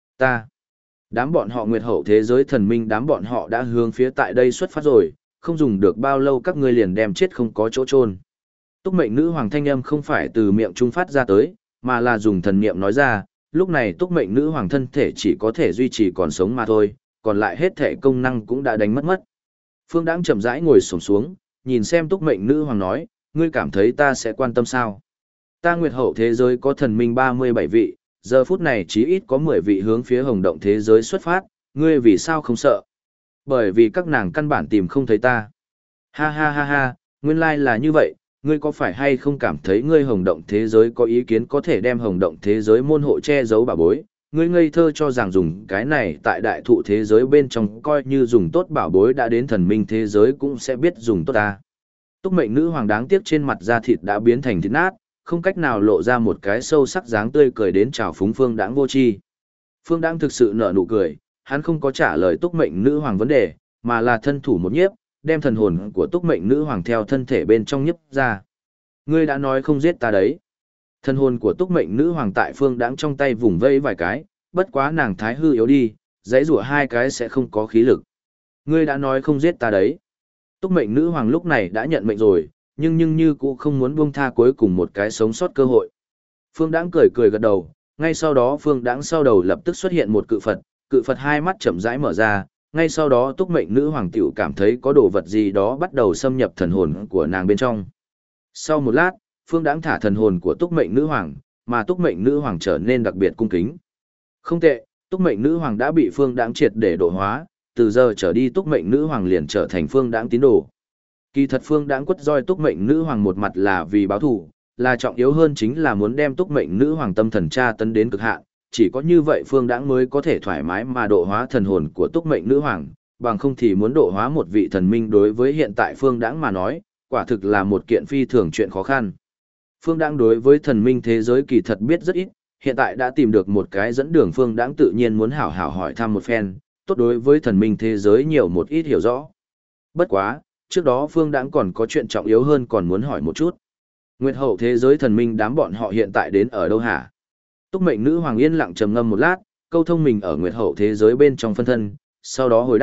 Đám bọn họ nguyệt hậu thế giới thần minh đám bọn họ đã hướng phía tại đây xuất phát rồi, không dùng được bao lâu các ngươi liền đem chết không có chỗ chôn. Túc Mệnh Nữ Hoàng thanh âm không phải từ miệng trung phát ra tới, mà là dùng thần niệm nói ra, lúc này Túc Mệnh Nữ Hoàng thân thể chỉ có thể duy trì còn sống mà thôi, còn lại hết thể công năng cũng đã đánh mất. Phương Đãng chậm rãi ngồi xổm xuống, nhìn xem Túc Mệnh Nữ Hoàng nói, ngươi cảm thấy ta sẽ quan tâm sao? Ta nguyệt hậu thế giới có thần minh 37 vị, giờ phút này chí ít có 10 vị hướng phía hồng động thế giới xuất phát, ngươi vì sao không sợ? Bởi vì các nàng căn bản tìm không thấy ta. Ha ha ha ha, nguyên lai là như vậy, ngươi có phải hay không cảm thấy ngươi hồng động thế giới có ý kiến có thể đem hồng động thế giới môn hộ che giấu bảo bối? Ngươi ngây thơ cho rằng dùng cái này tại đại thụ thế giới bên trong coi như dùng tốt bảo bối đã đến thần minh thế giới cũng sẽ biết dùng tốt ta. Túc Mệnh Nữ Hoàng đáng tiếc trên mặt da thịt đã biến thành thịt nát, không cách nào lộ ra một cái sâu sắc dáng tươi cười đến chào phúng Phương Đãng vô tri. Phương Đãng thực sự nở nụ cười, hắn không có trả lời Túc Mệnh Nữ Hoàng vấn đề, mà là thân thủ một nhiếp, đem thần hồn của Túc Mệnh Nữ Hoàng theo thân thể bên trong nhiếp ra. Ngươi đã nói không giết ta đấy. Thần hồn của Túc Mệnh Nữ Hoàng tại Phương Đãng trong tay vùng vây vài cái, bất quá nàng thái hư yếu đi, dãy rủa hai cái sẽ không có khí lực. Ngươi đã nói không giết ta đấy. Túc Mệnh Nữ Hoàng lúc này đã nhận mệnh rồi, nhưng như cũng không muốn buông tha cuối cùng một cái sống sót cơ hội. Phương Đãng cười cười gật đầu, ngay sau đó Phương Đãng sau đầu lập tức xuất hiện một cự Phật hai mắt chậm rãi mở ra, ngay sau đó Túc Mệnh Nữ Hoàng tiểu cảm thấy có đồ vật gì đó bắt đầu xâm nhập thần hồn của nàng bên trong. Sau một lát, Phương Đãng thả thần hồn của Túc Mệnh Nữ Hoàng, mà Túc Mệnh Nữ Hoàng trở nên đặc biệt cung kính. Không tệ, Túc Mệnh Nữ Hoàng đã bị Phương Đãng triệt để độ hóa, từ giờ trở đi Túc Mệnh Nữ Hoàng liền trở thành Phương Đãng tín đồ. Kỳ thật Phương Đãng quất roi Túc Mệnh Nữ Hoàng một mặt là vì báo thù, là trọng yếu hơn chính là muốn đem Túc Mệnh Nữ Hoàng tâm thần tra tấn đến cực hạn, chỉ có như vậy Phương Đãng mới có thể thoải mái mà độ hóa thần hồn của Túc Mệnh Nữ Hoàng, bằng không thì muốn độ hóa một vị thần minh đối với hiện tại Phương Đãng mà nói, quả thực là một kiện phi thường chuyện khó khăn. Phương Đãng đối với thần minh thế giới kỳ thật biết rất ít, hiện tại đã tìm được một cái dẫn đường Phương Đãng tự nhiên muốn hảo hảo hỏi thăm một phen, tốt đối với thần minh thế giới nhiều một ít hiểu rõ. Bất quá, trước đó Phương Đãng còn có chuyện trọng yếu hơn còn muốn hỏi một chút. Nguyệt hậu thế giới thần minh đám bọn họ hiện tại đến ở đâu hả? Túc Mệnh Nữ Hoàng yên lặng trầm ngâm một lát, câu thông mình ở Nguyệt hậu thế giới bên trong phân thân, sau đó hồi đáp,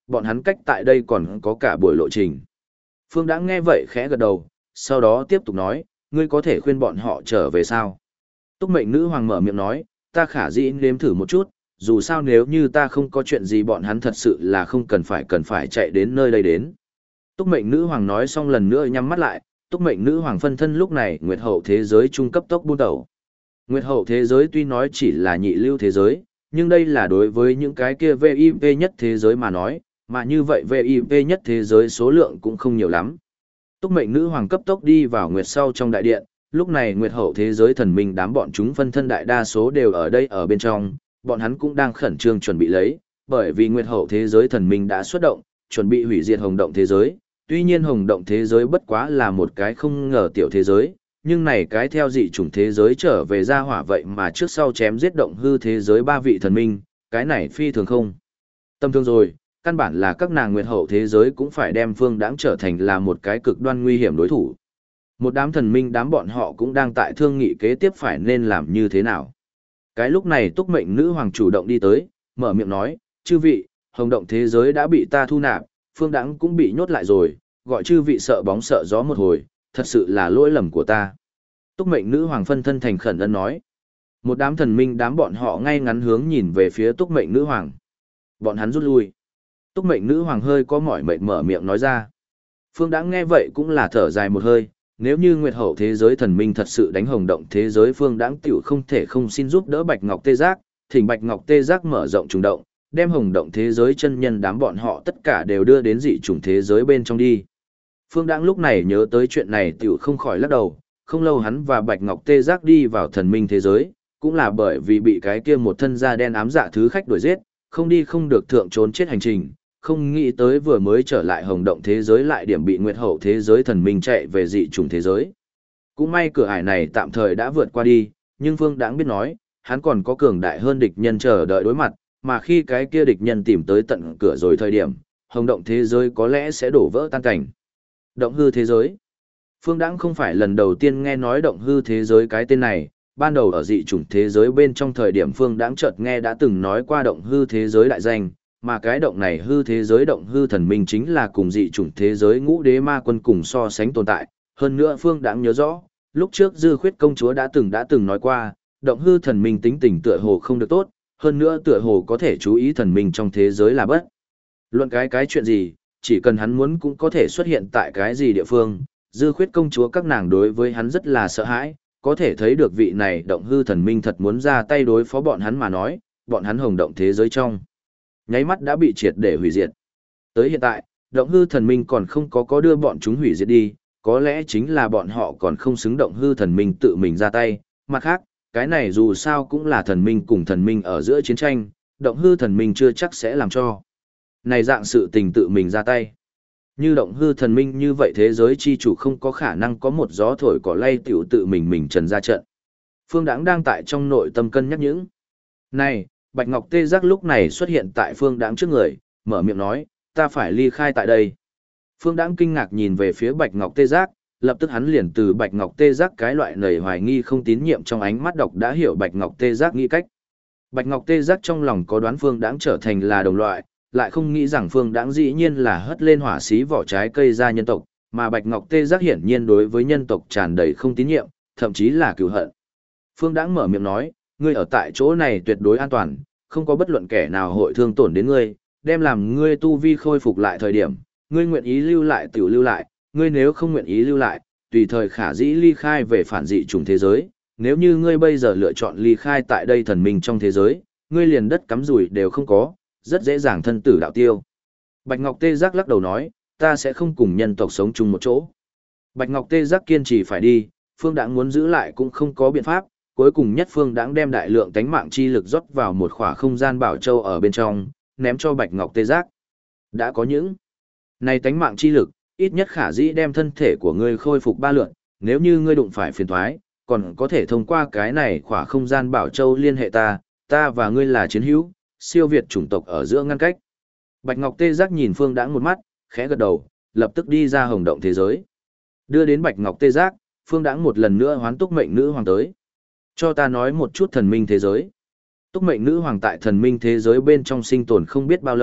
bọn hắn cách tại đây còn có cả buổi lộ trình. Phương Đãng nghe vậy khẽ gật đầu, sau đó tiếp tục nói, ngươi có thể khuyên bọn họ trở về sao? Túc mệnh nữ hoàng mở miệng nói, ta khả dĩ nếm thử một chút, dù sao nếu như ta không có chuyện gì bọn hắn thật sự là không cần phải chạy đến nơi đây đến. Túc mệnh nữ hoàng nói xong lần nữa nhắm mắt lại, túc mệnh nữ hoàng phân thân lúc này nguyệt hậu thế giới trung cấp tốc buôn tẩu. Nguyệt hậu thế giới tuy nói chỉ là nhị lưu thế giới, nhưng đây là đối với những cái kia VIP nhất thế giới mà nói, mà như vậy VIP nhất thế giới số lượng cũng không nhiều lắm. Túc mệnh nữ hoàng cấp tốc đi vào nguyệt sau trong đại điện, lúc này nguyệt hậu thế giới thần minh đám bọn chúng phân thân đại đa số đều ở đây ở bên trong, bọn hắn cũng đang khẩn trương chuẩn bị lấy, bởi vì nguyệt hậu thế giới thần minh đã xuất động, chuẩn bị hủy diệt hồng động thế giới. Tuy nhiên hồng động thế giới bất quá là một cái không ngờ tiểu thế giới, nhưng này cái theo dị chủng thế giới trở về ra hỏa vậy mà trước sau chém giết động hư thế giới ba vị thần minh, cái này phi thường không. Tâm thương rồi, căn bản là các nàng nguyệt hậu thế giới cũng phải đem Phương Đãng trở thành là một cái cực đoan nguy hiểm đối thủ. Một đám thần minh đám bọn họ cũng đang tại thương nghị kế tiếp phải nên làm như thế nào. Cái lúc này túc mệnh nữ hoàng chủ động đi tới, mở miệng nói, chư vị, hồng động thế giới đã bị ta thu nạp, Phương Đãng cũng bị nhốt lại rồi, gọi chư vị sợ bóng sợ gió một hồi, thật sự là lỗi lầm của ta. Túc mệnh nữ hoàng phân thân thành khẩn ân nói. Một đám thần minh đám bọn họ ngay ngắn hướng nhìn về phía túc mệnh nữ hoàng. Bọn hắn rút lui. Túc mệnh nữ hoàng hơi có mỏi mệt mở miệng nói ra. Phương Đãng nghe vậy cũng là thở dài một hơi, nếu như nguyệt hậu thế giới thần minh thật sự đánh hồng động thế giới Phương Đãng tiểu không thể không xin giúp đỡ Bạch Ngọc Tê Giác, thỉnh Bạch Ngọc Tê Giác mở rộng trùng động, đem hồng động thế giới chân nhân đám bọn họ tất cả đều đưa đến dị chủng thế giới bên trong đi. Phương Đãng lúc này nhớ tới chuyện này tiểu không khỏi lắc đầu, không lâu hắn và Bạch Ngọc Tê Giác đi vào thần minh thế giới, cũng là bởi vì bị cái kia một thân da đen ám dạ thứ khách đuổi giết, không đi không được thượng trốn chết hành trình, không nghĩ tới vừa mới trở lại hồng động thế giới lại điểm bị nguyệt hậu thế giới thần minh chạy về dị chủng thế giới. Cũng may cửa ải này tạm thời đã vượt qua đi, nhưng Phương Đãng biết nói, hắn còn có cường đại hơn địch nhân chờ đợi đối mặt, mà khi cái kia địch nhân tìm tới tận cửa rồi thời điểm, hồng động thế giới có lẽ sẽ đổ vỡ tan cảnh. Động hư thế giới. Phương Đãng không phải lần đầu tiên nghe nói động hư thế giới cái tên này, ban đầu ở dị chủng thế giới bên trong thời điểm Phương Đãng chợt nghe đã từng nói qua động hư thế giới đại danh, mà cái động này hư thế giới động hư thần minh chính là cùng dị chủng thế giới ngũ đế ma quân cùng so sánh tồn tại. Hơn nữa Phương Đãng nhớ rõ, lúc trước Dư Khuyết công chúa đã từng nói qua, động hư thần minh tính tình tựa hồ không được tốt, hơn nữa tựa hồ có thể chú ý thần minh trong thế giới là bất. Luận cái chuyện gì, chỉ cần hắn muốn cũng có thể xuất hiện tại cái gì địa phương, Dư Khuyết công chúa các nàng đối với hắn rất là sợ hãi, có thể thấy được vị này động hư thần minh thật muốn ra tay đối phó bọn hắn mà nói, bọn hắn hồng động thế giới trong nháy mắt đã bị triệt để hủy diệt. Tới hiện tại, động hư thần minh còn không có đưa bọn chúng hủy diệt đi, có lẽ chính là bọn họ còn không xứng động hư thần minh tự mình ra tay, mặt khác, cái này dù sao cũng là thần minh cùng thần minh ở giữa chiến tranh, động hư thần minh chưa chắc sẽ làm cho này dạng sự tình tự mình ra tay. Như động hư thần minh như vậy thế giới chi chủ không có khả năng có một gió thổi cỏ lay tiểu tự mình trần ra trận. Phương Đãng đang tại trong nội tâm cân nhắc những. Này, Bạch Ngọc Tê Giác lúc này xuất hiện tại Phương Đãng trước người, mở miệng nói, ta phải ly khai tại đây. Phương Đãng kinh ngạc nhìn về phía Bạch Ngọc Tê Giác, lập tức hắn liền từ Bạch Ngọc Tê Giác cái loại nảy hoài nghi không tín nhiệm trong ánh mắt độc đã hiểu Bạch Ngọc Tê Giác nghĩ cách. Bạch Ngọc Tê Giác trong lòng có đoán Phương Đãng trở thành là đồng loại, lại không nghĩ rằng Phương Đãng dĩ nhiên là hất lên hỏa xí vỏ trái cây ra nhân tộc, mà Bạch Ngọc Tê Giác hiển nhiên đối với nhân tộc tràn đầy không tín nhiệm, thậm chí là cừu hận. Phương Đãng mở miệng nói, ngươi ở tại chỗ này tuyệt đối an toàn, không có bất luận kẻ nào hội thương tổn đến ngươi, đem làm ngươi tu vi khôi phục lại thời điểm, ngươi nguyện ý lưu lại tiểu lưu lại, ngươi nếu không nguyện ý lưu lại, tùy thời khả dĩ ly khai về phản dị chủng thế giới, nếu như ngươi bây giờ lựa chọn ly khai tại đây thần minh trong thế giới, ngươi liền đất cắm rủi đều không có, rất dễ dàng thân tử đạo tiêu. Bạch Ngọc Tê Giác lắc đầu nói, ta sẽ không cùng nhân tộc sống chung một chỗ. Bạch Ngọc Tê Giác kiên trì phải đi, Phương Đãng muốn giữ lại cũng không có biện pháp, cuối cùng nhất Phương Đãng đem đại lượng tánh mạng chi lực rót vào một khỏa không gian bảo châu ở bên trong, ném cho Bạch Ngọc Tê Giác. Đã có những này tánh mạng chi lực, ít nhất khả dĩ đem thân thể của ngươi khôi phục 3 lượt, nếu như ngươi đụng phải phiền toái, còn có thể thông qua cái này khỏa không gian bảo châu liên hệ ta và ngươi là chiến hữu, siêu việt chủng tộc ở giữa ngăn cách. Bạch Ngọc Tê Giác nhìn Phương Đãng một mắt, khẽ gật đầu, lập tức đi ra hồng động thế giới. Đưa đến Bạch Ngọc Tê Giác, Phương Đãng một lần nữa hoán túc mệnh nữ hoàng tới. Cho ta nói một chút thần minh thế giới. Túc mệnh nữ hoàng tại thần minh thế giới bên trong sinh tồn không biết bao lâu,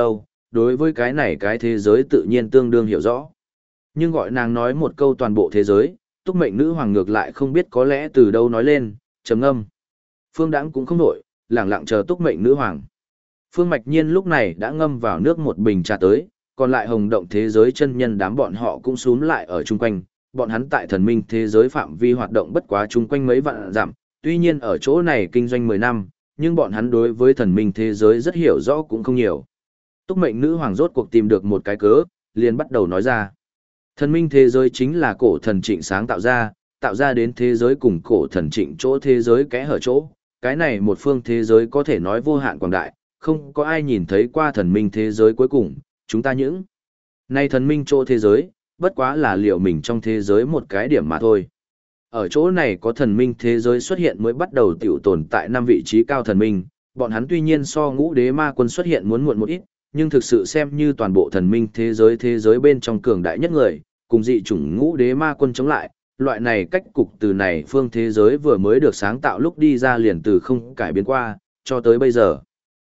đối với cái này cái thế giới tự nhiên tương đương hiểu rõ. Nhưng gọi nàng nói một câu toàn bộ thế giới, Túc Mệnh Nữ Hoàng ngược lại không biết có lẽ từ đâu nói lên, trầm ngâm. Phương Đãng cũng không nổi, lẳng lặng chờ Túc Mệnh Nữ Hoàng. Phương Mạch Nhiên lúc này đã ngâm vào nước một bình trà tới, còn lại hồng động thế giới chân nhân đám bọn họ cũng xúm lại ở chung quanh, bọn hắn tại thần minh thế giới phạm vi hoạt động bất quá chung quanh mấy vạn dặm, tuy nhiên ở chỗ này kinh doanh 10 năm, nhưng bọn hắn đối với thần minh thế giới rất hiểu rõ cũng không nhiều. Túc Mệnh Nữ Hoàng rốt cuộc tìm được một cái cớ, liền bắt đầu nói ra. Thần minh thế giới chính là cổ thần trịnh sáng tạo ra đến thế giới cùng cổ thần trịnh chỗ thế giới kẽ hở chỗ, cái này một phương thế giới có thể nói vô hạn quảng đại, không có ai nhìn thấy qua thần minh thế giới cuối cùng, chúng ta những nay thần minh chỗ thế giới, bất quá là liệu mình trong thế giới một cái điểm mà thôi. Ở chỗ này có thần minh thế giới xuất hiện mới bắt đầu tiểu tồn tại 5 vị trí cao thần minh, bọn hắn tuy nhiên so ngũ đế ma quân xuất hiện muốn muộn một ít, nhưng thực sự xem như toàn bộ thần minh thế giới bên trong cường đại nhất người, cùng dị chủng ngũ đế ma quân chống lại, loại này cách cục từ này phương thế giới vừa mới được sáng tạo lúc đi ra liền từ không cải biến qua, cho tới bây giờ.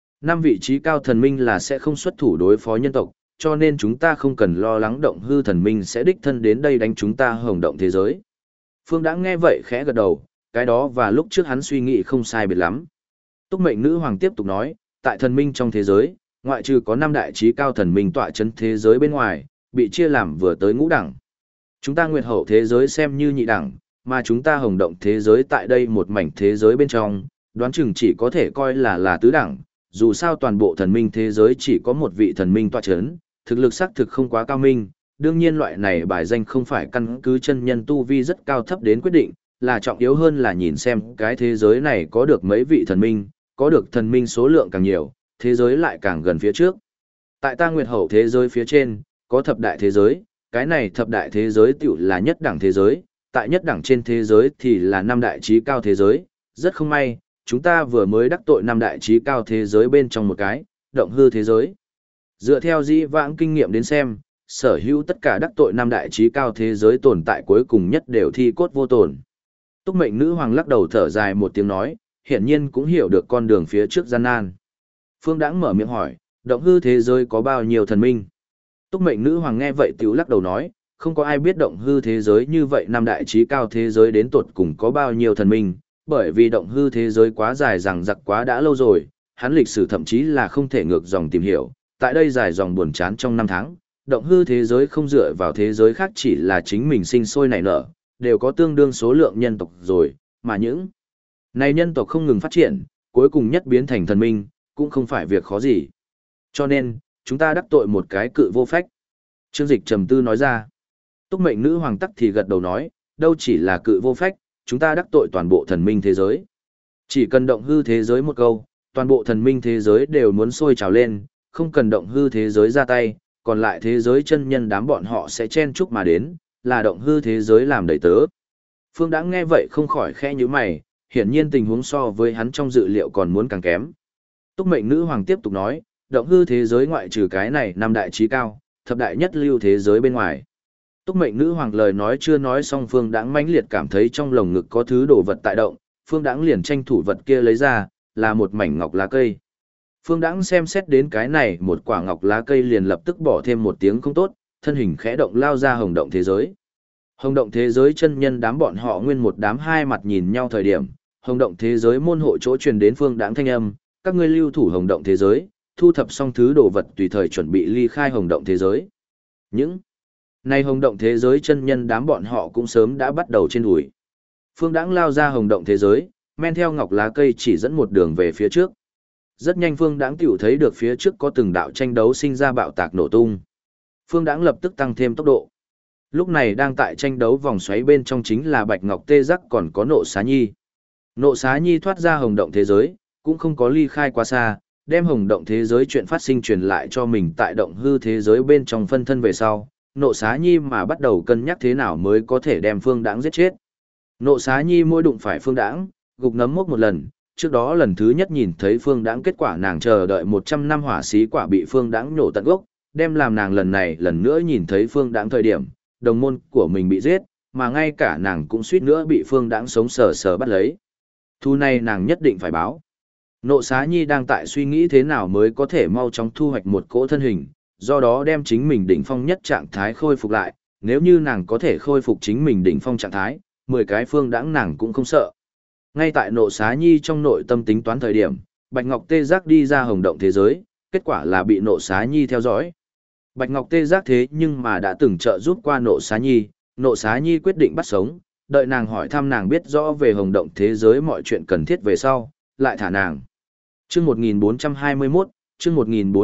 5 vị trí cao thần minh là sẽ không xuất thủ đối phó nhân tộc, cho nên chúng ta không cần lo lắng động hư thần minh sẽ đích thân đến đây đánh chúng ta hồng động thế giới. Phương đã nghe vậy khẽ gật đầu, cái đó và lúc trước hắn suy nghĩ không sai biệt lắm. Túc Mệnh Nữ Hoàng tiếp tục nói, tại thần minh trong thế giới, ngoại trừ có 5 đại trí cao thần minh tọa chấn thế giới bên ngoài, bị chia làm vừa tới ngũ đẳng. Chúng ta nguyệt hậu thế giới xem như nhị đẳng, mà chúng ta hồng động thế giới tại đây một mảnh thế giới bên trong, đoán chừng chỉ có thể coi là tứ đẳng, dù sao toàn bộ thần minh thế giới chỉ có một vị thần minh tọa chấn, thực lực xác thực không quá cao minh, đương nhiên loại này bài danh không phải căn cứ chân nhân tu vi rất cao thấp đến quyết định, là trọng yếu hơn là nhìn xem cái thế giới này có được mấy vị thần minh, có được thần minh số lượng càng nhiều, thế giới lại càng gần phía trước. Tại ta nguyệt hậu thế giới phía trên, có thập đại thế giới, cái này thập đại thế giới tiểu là nhất đẳng thế giới, tại nhất đẳng trên thế giới thì là 5 đại trí cao thế giới, rất không may, chúng ta vừa mới đắc tội 5 đại trí cao thế giới bên trong một cái, động hư thế giới. Dựa theo dĩ vãng kinh nghiệm đến xem, sở hữu tất cả đắc tội 5 đại trí cao thế giới tồn tại cuối cùng nhất đều thi cốt vô tổn. Túc Mệnh Nữ Hoàng lắc đầu thở dài một tiếng nói, hiển nhiên cũng hiểu được con đường phía trước gian nan. Phương Đãng mở miệng hỏi, động hư thế giới có bao nhiêu thần minh? Túc Mệnh Nữ Hoàng nghe vậy tiểu lắc đầu nói, không có ai biết động hư thế giới như vậy 5 đại trí cao thế giới đến tột cùng có bao nhiêu thần minh, bởi vì động hư thế giới quá dài rằng giặc quá đã lâu rồi, hắn lịch sử thậm chí là không thể ngược dòng tìm hiểu, tại đây dài dòng buồn chán trong 5 tháng, động hư thế giới không dựa vào thế giới khác chỉ là chính mình sinh sôi nảy nở, đều có tương đương số lượng nhân tộc rồi, mà những này nhân tộc không ngừng phát triển, cuối cùng nhất biến thành thần minh, cũng không phải việc khó gì. Cho nên, chúng ta đắc tội một cái cự vô phách. Trương Dịch trầm tư nói ra. Túc Mệnh Nữ Hoàng tắc thì gật đầu nói, đâu chỉ là cự vô phách, chúng ta đắc tội toàn bộ thần minh thế giới. Chỉ cần động hư thế giới một câu, toàn bộ thần minh thế giới đều muốn sôi trào lên, không cần động hư thế giới ra tay, còn lại thế giới chân nhân đám bọn họ sẽ chen chúc mà đến, là động hư thế giới làm đầy tớ. Phương Đãng nghe vậy không khỏi khẽ nhíu mày, hiển nhiên tình huống so với hắn trong dự liệu còn muốn càng kém. Túc Mệnh Nữ Hoàng tiếp tục nói, động hư thế giới ngoại trừ cái này 5 đại trí cao, thập đại nhất lưu thế giới bên ngoài. Túc Mệnh Nữ Hoàng lời nói chưa nói xong, Phương Đãng mãnh liệt cảm thấy trong lồng ngực có thứ đồ vật tại động, Phương Đãng liền tranh thủ vật kia lấy ra, là một mảnh ngọc lá cây. Phương Đãng xem xét đến cái này một quả ngọc lá cây liền lập tức bỏ thêm một tiếng không tốt, thân hình khẽ động lao ra hồng động thế giới. Hồng động thế giới chân nhân đám bọn họ nguyên một đám hai mặt nhìn nhau thời điểm, hồng động thế giới môn hộ chỗ truyền đến Phương Đãng thanh âm, các ngươi lưu thủ hồng động thế giới, thu thập xong thứ đồ vật tùy thời chuẩn bị ly khai hồng động thế giới. Những này hồng động thế giới chân nhân đám bọn họ cũng sớm đã bắt đầu trên đùi. Phương Đãng lao ra hồng động thế giới, men theo ngọc lá cây chỉ dẫn một đường về phía trước. Rất nhanh Phương Đãng tiểu thấy được phía trước có từng đạo tranh đấu sinh ra bạo tạc nổ tung. Phương Đãng lập tức tăng thêm tốc độ. Lúc này đang tại tranh đấu vòng xoáy bên trong chính là Bạch Ngọc Tê Giác còn có Nộ Xá Nhi. Nộ Xá Nhi thoát ra hồng động thế giới, cũng không có ly khai quá xa, đem hồng động thế giới chuyện phát sinh truyền lại cho mình tại động hư thế giới bên trong phân thân về sau. Nộ Xá Nhi mà bắt đầu cân nhắc thế nào mới có thể đem Phương Đãng giết chết. Nộ Xá Nhi mỗi đụng phải Phương Đãng, gục nấm mốc một lần, trước đó lần thứ nhất nhìn thấy Phương Đãng kết quả nàng chờ đợi 100 năm hỏa xí quả bị Phương Đãng nhổ tận gốc, đem làm nàng lần này lần nữa nhìn thấy Phương Đãng thời điểm, đồng môn của mình bị giết, mà ngay cả nàng cũng suýt nữa bị Phương Đãng sống sờ sờ bắt lấy. Thu này nàng nhất định phải báo. Nộ xá nhi đang tại suy nghĩ thế nào mới có thể mau chóng thu hoạch một cỗ thân hình, do đó đem chính mình đỉnh phong nhất trạng thái khôi phục lại, nếu như nàng có thể khôi phục chính mình đỉnh phong trạng thái, 10 cái phương đãng nàng cũng không sợ. Ngay tại nộ xá nhi trong nội tâm tính toán thời điểm, Bạch Ngọc Tê Giác đi ra hồng động thế giới, kết quả là bị nộ xá nhi theo dõi. Bạch Ngọc Tê Giác thế nhưng mà đã từng trợ giúp qua nộ xá nhi quyết định bắt sống, đợi nàng hỏi thăm nàng biết rõ về hồng động thế giới mọi chuyện cần thiết về sau, lại thả nàng. Chương 1421, chương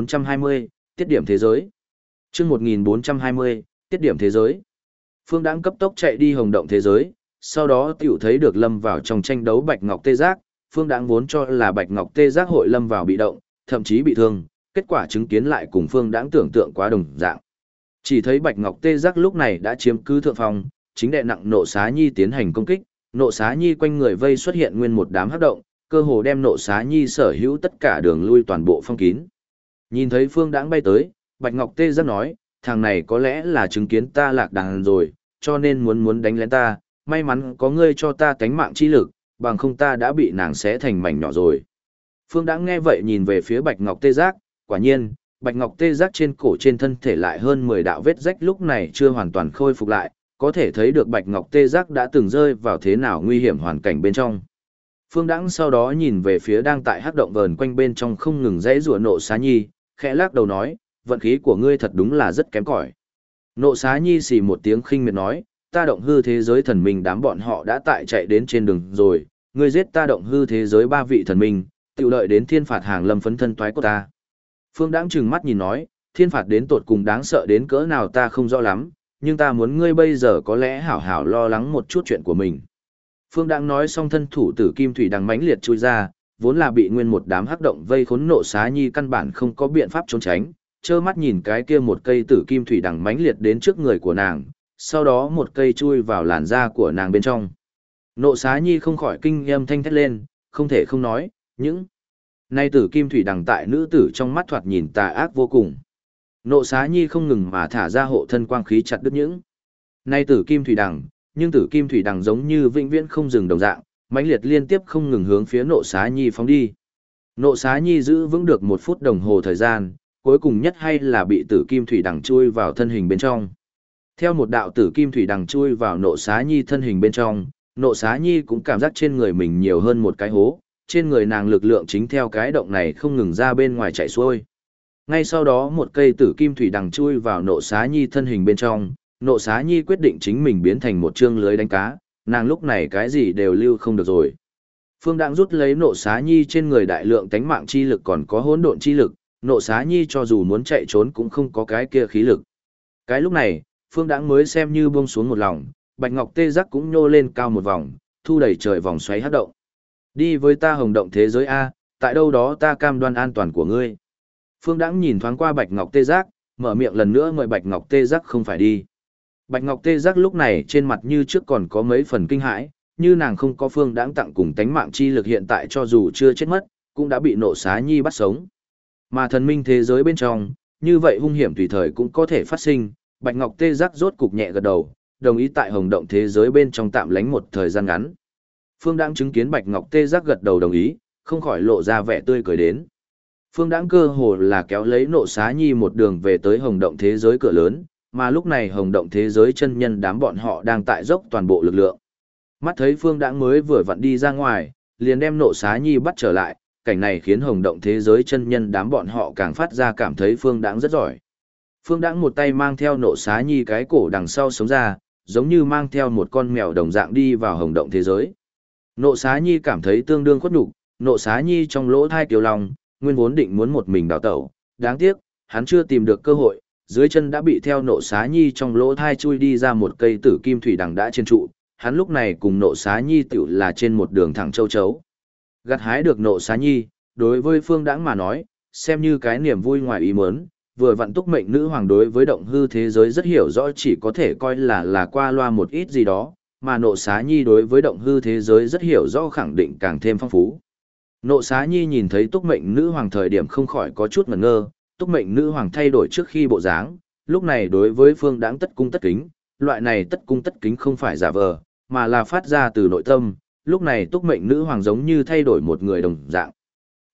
1420, tiết điểm thế giới. Chương 1420, tiết điểm thế giới. Phương Đãng cấp tốc chạy đi hồng động thế giới, sau đó tiểu thấy được lâm vào trong tranh đấu Bạch Ngọc Tê Giác. Phương Đãng vốn cho là Bạch Ngọc Tê Giác hội lâm vào bị động, thậm chí bị thương, kết quả chứng kiến lại cùng Phương Đãng tưởng tượng quá đồng dạng. Chỉ thấy Bạch Ngọc Tê Giác lúc này đã chiếm cứ thượng phong, chính đệ nặng nộ xá nhi tiến hành công kích, nộ xá nhi quanh người vây xuất hiện nguyên một đám hắc động, cơ hồ đem nộ xá nhi sở hữu tất cả đường lui toàn bộ phong kín. Nhìn thấy Phương Đãng bay tới, Bạch Ngọc Tê Giác nói, thằng này có lẽ là chứng kiến ta lạc đàn rồi, cho nên muốn đánh lén ta, may mắn có ngươi cho ta tánh mạng chi lực, bằng không ta đã bị nàng xé thành mảnh nhỏ rồi. Phương Đãng nghe vậy nhìn về phía Bạch Ngọc Tê Giác, quả nhiên, Bạch Ngọc Tê Giác trên cổ trên thân thể lại hơn 10 đạo vết rách lúc này chưa hoàn toàn khôi phục lại, có thể thấy được Bạch Ngọc Tê Giác đã từng rơi vào thế nào nguy hiểm hoàn cảnh bên trong. Phương Đãng sau đó nhìn về phía đang tại hắc động vờn quanh bên trong không ngừng dãy rủa nộ xá nhi, khẽ lắc đầu nói, vận khí của ngươi thật đúng là rất kém cỏi. Nộ xá nhi xì một tiếng khinh miệt nói, ta động hư thế giới thần minh đám bọn họ đã tại chạy đến trên đường rồi, ngươi giết ta động hư thế giới 3 vị thần minh, tự đợi đến thiên phạt hàng lâm phấn thân toái của ta. Phương Đãng trừng mắt nhìn nói, thiên phạt đến tột cùng đáng sợ đến cỡ nào ta không rõ lắm, nhưng ta muốn ngươi bây giờ có lẽ hảo hảo lo lắng một chút chuyện của mình. Phương Đãng nói xong thân thủ tử kim thủy đằng mãnh liệt chui ra, vốn là bị nguyên một đám hắc động vây khốn nộ xá nhi căn bản không có biện pháp trốn tránh, trơ mắt nhìn cái kia một cây tử kim thủy đằng mãnh liệt đến trước người của nàng, sau đó một cây chui vào làn da của nàng bên trong. Nộ xá nhi không khỏi kinh âm thanh thét lên, không thể không nói, những nay tử kim thủy đằng tại nữ tử trong mắt thoạt nhìn tà ác vô cùng. Nộ xá nhi không ngừng mà thả ra hộ thân quang khí chặt đứt những nay tử kim thủy đằng, nhưng tử kim thủy đằng giống như vĩnh viễn không dừng đồng dạng, mãnh liệt liên tiếp không ngừng hướng phía nộ xá nhi phóng đi. Nộ xá nhi giữ vững được 1 phút đồng hồ thời gian, cuối cùng nhất hay là bị tử kim thủy đằng chui vào thân hình bên trong. Theo một đạo tử kim thủy đằng chui vào nộ xá nhi thân hình bên trong, nộ xá nhi cũng cảm giác trên người mình nhiều hơn một cái hố, trên người nàng lực lượng chính theo cái động này không ngừng ra bên ngoài chạy xuôi. Ngay sau đó một cây tử kim thủy đằng chui vào nộ xá nhi thân hình bên trong, nộ xá nhi quyết định chính mình biến thành một chương lưới đánh cá, nàng lúc này cái gì đều lưu không được rồi. Phương Đãng rút lấy nộ xá nhi trên người đại lượng tánh mạng chi lực còn có hỗn độn chi lực, nộ xá nhi cho dù muốn chạy trốn cũng không có cái kia khí lực. Cái lúc này, Phương Đãng mới xem như buông xuống một lòng, Bạch Ngọc Tê Giác cũng nhô lên cao một vòng, thu đẩy trời vòng xoáy hắc động. Đi với ta hồng động thế giới A, tại đâu đó ta cam đoan an toàn của ngươi. Phương Đãng nhìn thoáng qua Bạch Ngọc Tê Giác, mở miệng lần nữa mời Bạch Ngọc Tê Giác không phải đi. Bạch Ngọc Tê Giác lúc này trên mặt như trước còn có mấy phần kinh hãi, như nàng không có Phương Đãng tặng cùng tánh mạng chi lực hiện tại cho dù chưa chết mất, cũng đã bị nộ xá nhi bắt sống. Mà thần minh thế giới bên trong, như vậy hung hiểm tùy thời cũng có thể phát sinh, Bạch Ngọc Tê Giác rốt cục nhẹ gật đầu, đồng ý tại hồng động thế giới bên trong tạm lánh một thời gian ngắn. Phương Đãng chứng kiến Bạch Ngọc Tê Giác gật đầu đồng ý, không khỏi lộ ra vẻ tươi cười đến. Phương Đãng cơ hồ là kéo lấy nộ xá nhi một đường về tới hồng động thế giới cửa lớn, mà lúc này hồng động thế giới chân nhân đám bọn họ đang tại dốc toàn bộ lực lượng. Mắt thấy Phương Đãng mới vừa vặn đi ra ngoài, liền đem nộ xá nhi bắt trở lại, cảnh này khiến hồng động thế giới chân nhân đám bọn họ càng phát ra cảm thấy Phương Đãng rất giỏi. Phương Đãng một tay mang theo nộ xá nhi cái cổ đằng sau sống ra, giống như mang theo một con mèo đồng dạng đi vào hồng động thế giới. Nộ xá nhi cảm thấy tương đương khuất nhục, nộ xá nhi trong lỗ thai kiều lòng, nguyên vốn định muốn một mình đào tẩu, đáng tiếc, hắn chưa tìm được cơ hội, dưới chân đã bị theo nộ xá nhi trong lỗ thai chui đi ra một cây tử kim thủy đằng đã trên trụ, hắn lúc này cùng nộ xá nhi tiểu là trên một đường thẳng châu chấu. Gặt hái được nộ xá nhi, đối với Phương Đãng mà nói, xem như cái niềm vui ngoài ý muốn, vừa vặn túc mệnh nữ hoàng đối với động hư thế giới rất hiểu rõ chỉ có thể coi là qua loa một ít gì đó, mà nộ xá nhi đối với động hư thế giới rất hiểu rõ khẳng định càng thêm phong phú. Nộ xá nhi nhìn thấy túc mệnh nữ hoàng thời điểm không khỏi có chút ngẩn ngơ, túc mệnh nữ hoàng thay đổi trước khi bộ dáng, lúc này đối với Phương Đãng tất cung tất kính, loại này tất cung tất kính không phải giả vờ, mà là phát ra từ nội tâm, lúc này túc mệnh nữ hoàng giống như thay đổi một người đồng dạng.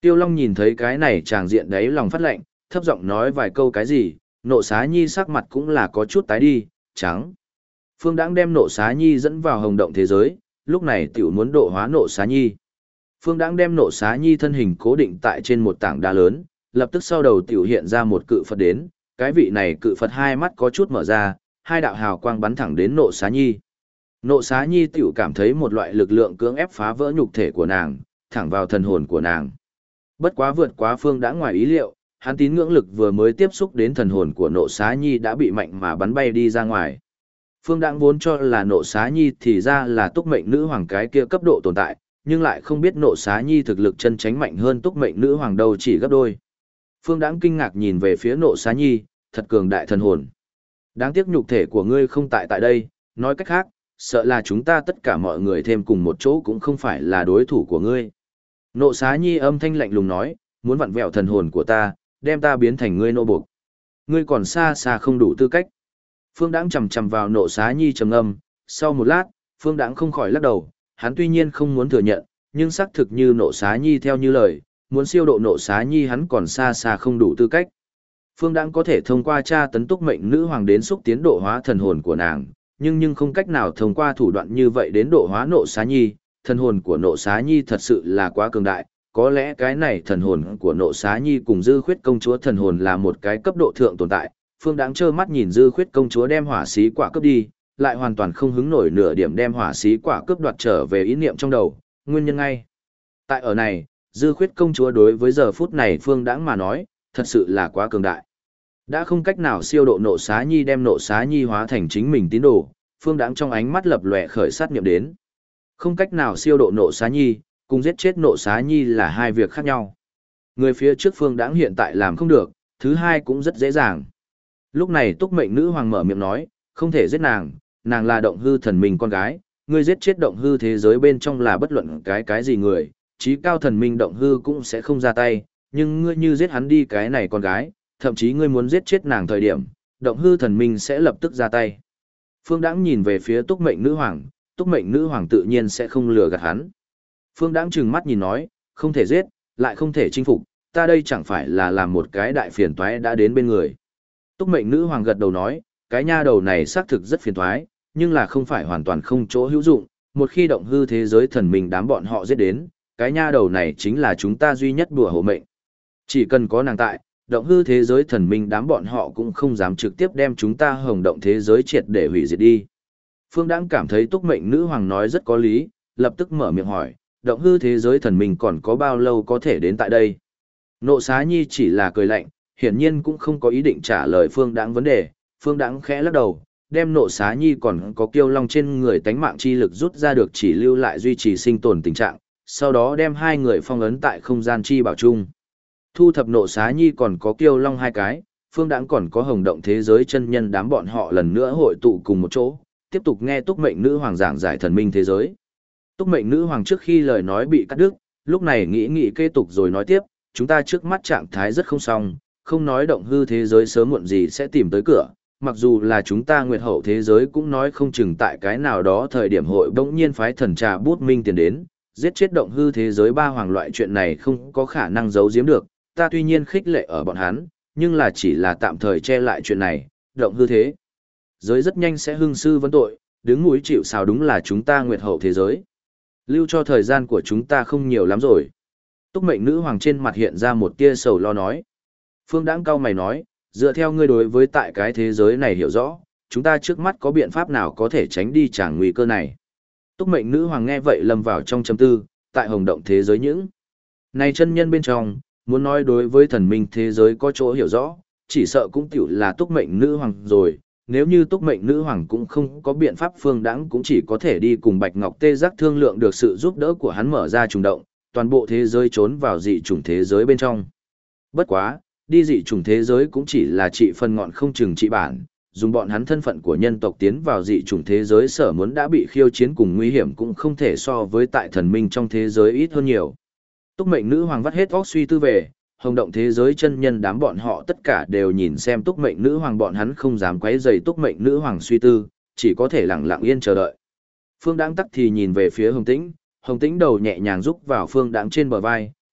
Tiêu Long nhìn thấy cái này tràng diện đấy lòng phát lạnh, thấp giọng nói vài câu cái gì, Nộ Xá Nhi sắc mặt cũng là có chút tái đi, trắng. Phương Đãng đem Nộ Xá Nhi dẫn vào hồng động thế giới, lúc này tiểu muốn độ hóa Nộ Xá Nhi. Phương Đãng đem Nộ Xá Nhi thân hình cố định tại trên một tảng đá lớn, lập tức sau đầu tiểu hiện ra một cự Phật đến, cái vị này cự Phật hai mắt có chút mở ra, hai đạo hào quang bắn thẳng đến Nộ Xá Nhi. Nộ Xá Nhi tiểu cảm thấy một loại lực lượng cưỡng ép phá vỡ nhục thể của nàng, thẳng vào thần hồn của nàng. Bất quá vượt quá Phương Đãng ngoài ý liệu, hắn tín ngưỡng lực vừa mới tiếp xúc đến thần hồn của Nộ Xá Nhi đã bị mạnh mà bắn bay đi ra ngoài. Phương Đãng vốn cho là Nộ Xá Nhi thì ra là Túc Mệnh Nữ Hoàng cái kia cấp độ tồn tại, nhưng lại không biết Nộ Xá Nhi thực lực chân chính mạnh hơn Túc Mệnh Nữ Hoàng đâu chỉ gấp đôi. Phương Đãng kinh ngạc nhìn về phía Nộ Xá Nhi, thật cường đại thần hồn. Đáng tiếc nhục thể của ngươi không tại đây, nói cách khác, sợ là chúng ta tất cả mọi người thêm cùng một chỗ cũng không phải là đối thủ của ngươi. Nộ Xá Nhi âm thanh lạnh lùng nói, muốn vặn vẹo thần hồn của ta, đem ta biến thành ngươi nô buộc. Ngươi còn xa xa không đủ tư cách. Phương Đãng chầm chầm vào Nộ Xá Nhi trầm ngâm, sau một lát, Phương Đãng không khỏi lắc đầu, hắn tuy nhiên không muốn thừa nhận, nhưng xác thực như Nộ Xá Nhi theo như lời, muốn siêu độ Nộ Xá Nhi hắn còn xa xa không đủ tư cách. Phương Đãng có thể thông qua tra tấn Túc Mệnh Nữ Hoàng đến xúc tiến độ hóa thần hồn của nàng, nhưng không cách nào thông qua thủ đoạn như vậy đến độ hóa Nộ Xá Nhi, thần hồn của Nộ Xá Nhi thật sự là quá cường đại, có lẽ cái này thần hồn của Nộ Xá Nhi cùng Dư Khuyết công chúa thần hồn là một cái cấp độ thượng tồn tại. Phương Đãng trơ mắt nhìn Dư Khuyết công chúa đem hỏa xí quả cướp đi, lại hoàn toàn không hứng nổi nửa điểm đem hỏa xí quả cướp đoạt trở về ý niệm trong đầu, nguyên nhân ngay. Tại ở này, Dư Khuyết công chúa đối với giờ phút này Phương Đãng mà nói, thật sự là quá cường đại. Đã không cách nào siêu độ Nộ Xá Nhi đem Nộ Xá Nhi hóa thành chính mình tín đồ, Phương Đãng trong ánh mắt lập lòe khởi sát niệm đến. Không cách nào siêu độ Nộ Xá Nhi, cùng giết chết Nộ Xá Nhi là hai việc khác nhau. Người phía trước Phương Đãng hiện tại làm không được, thứ hai cũng rất dễ dàng. Lúc này Túc Mệnh Nữ Hoàng mở miệng nói, không thể giết nàng, nàng là động hư thần minh con gái, ngươi giết chết động hư thế giới bên trong là bất luận cái gì người, chí cao thần minh động hư cũng sẽ không ra tay, nhưng ngươi như giết hắn đi cái này con gái, thậm chí ngươi muốn giết chết nàng thời điểm, động hư thần minh sẽ lập tức ra tay. Phương Đãng nhìn về phía Túc Mệnh Nữ Hoàng, Túc Mệnh Nữ Hoàng tự nhiên sẽ không lừa gạt hắn. Phương Đãng trừng mắt nhìn nói, không thể giết, lại không thể chinh phục, ta đây chẳng phải là làm một cái đại phiền toái đã đến bên người. Túc Mệnh Nữ Hoàng gật đầu nói, cái nha đầu này xác thực rất phiền toái, nhưng là không phải hoàn toàn không chỗ hữu dụng, một khi động hư thế giới thần minh đám bọn họ giết đến, cái nha đầu này chính là chúng ta duy nhất đùa hộ mệnh. Chỉ cần có nàng tại, động hư thế giới thần minh đám bọn họ cũng không dám trực tiếp đem chúng ta hồng động thế giới triệt để hủy diệt đi. Phương Đãng cảm thấy Túc Mệnh Nữ Hoàng nói rất có lý, lập tức mở miệng hỏi, động hư thế giới thần minh còn có bao lâu có thể đến tại đây? Nộ Xá Nhi chỉ là cười lạnh, hiển nhiên cũng không có ý định trả lời Phương Đãng vấn đề. Phương Đãng khẽ lắc đầu, đem Nộ Xá Nhi còn có Kiêu Long trên người tánh mạng chi lực rút ra được chỉ lưu lại duy trì sinh tồn tình trạng, sau đó đem hai người phong ấn tại không gian chi bảo chung. Thu thập Nộ Xá Nhi còn có Kiêu Long hai cái, Phương Đãng còn có hồng động thế giới chân nhân đám bọn họ lần nữa hội tụ cùng một chỗ, tiếp tục nghe Túc Mệnh Nữ Hoàng giảng giải thần minh thế giới. Túc Mệnh Nữ Hoàng trước khi lời nói bị cắt đứt, lúc này nghĩ kế tục rồi nói tiếp, chúng ta trước mắt trạng thái rất không xong, không nói động hư thế giới sớm muộn gì sẽ tìm tới cửa, mặc dù là chúng ta nguyệt hậu thế giới cũng nói không chừng tại cái nào đó thời điểm hội bỗng nhiên phái thần trà bút minh tiền đến, giết chết động hư thế giới ba hoàng loại chuyện này không có khả năng giấu giếm được, ta tuy nhiên khích lệ ở bọn hắn, nhưng là chỉ là tạm thời che lại chuyện này, động hư thế giới rất nhanh sẽ hưng sư vấn tội, đứng mũi chịu sào đúng là chúng ta nguyệt hậu thế giới. Lưu cho thời gian của chúng ta không nhiều lắm rồi. Túc Mệnh Nữ Hoàng trên mặt hiện ra một tia sầu lo nói. Phương Đãng cau mày nói, dựa theo ngươi đối với tại cái thế giới này hiểu rõ, chúng ta trước mắt có biện pháp nào có thể tránh đi tràng nguy cơ này. Túc Mệnh Nữ Hoàng nghe vậy lâm vào trong trầm tư, tại hồng động thế giới những này chân nhân bên trong, muốn nói đối với thần minh thế giới có chỗ hiểu rõ, chỉ sợ cũng tiểu là Túc Mệnh Nữ Hoàng rồi. Nếu như Túc Mệnh Nữ Hoàng cũng không có biện pháp, Phương Đãng cũng chỉ có thể đi cùng Bạch Ngọc Tê Giác thương lượng được sự giúp đỡ của hắn mở ra trùng động, toàn bộ thế giới trốn vào dị chủng thế giới bên trong. Bất quá, đi dị chủng thế giới cũng chỉ là trị phần ngọn không chừng trị bản, dùng bọn hắn thân phận của nhân tộc tiến vào dị chủng thế giới sở muốn đã bị khiêu chiến cùng nguy hiểm cũng không thể so với tại thần minh trong thế giới ít hơn nhiều. Túc Mệnh Nữ Hoàng vắt hết óc suy tư về, hồng động thế giới chân nhân đám bọn họ tất cả đều nhìn xem Túc Mệnh Nữ Hoàng, bọn hắn không dám quấy rầy Túc Mệnh Nữ Hoàng suy tư, chỉ có thể lặng lặng yên chờ đợi. Phương Đãng tắc thì nhìn về phía Hồng Tĩnh, Hồng Tĩnh đầu nhẹ nhàng rúc vào Phương Đãng trên bờ vai,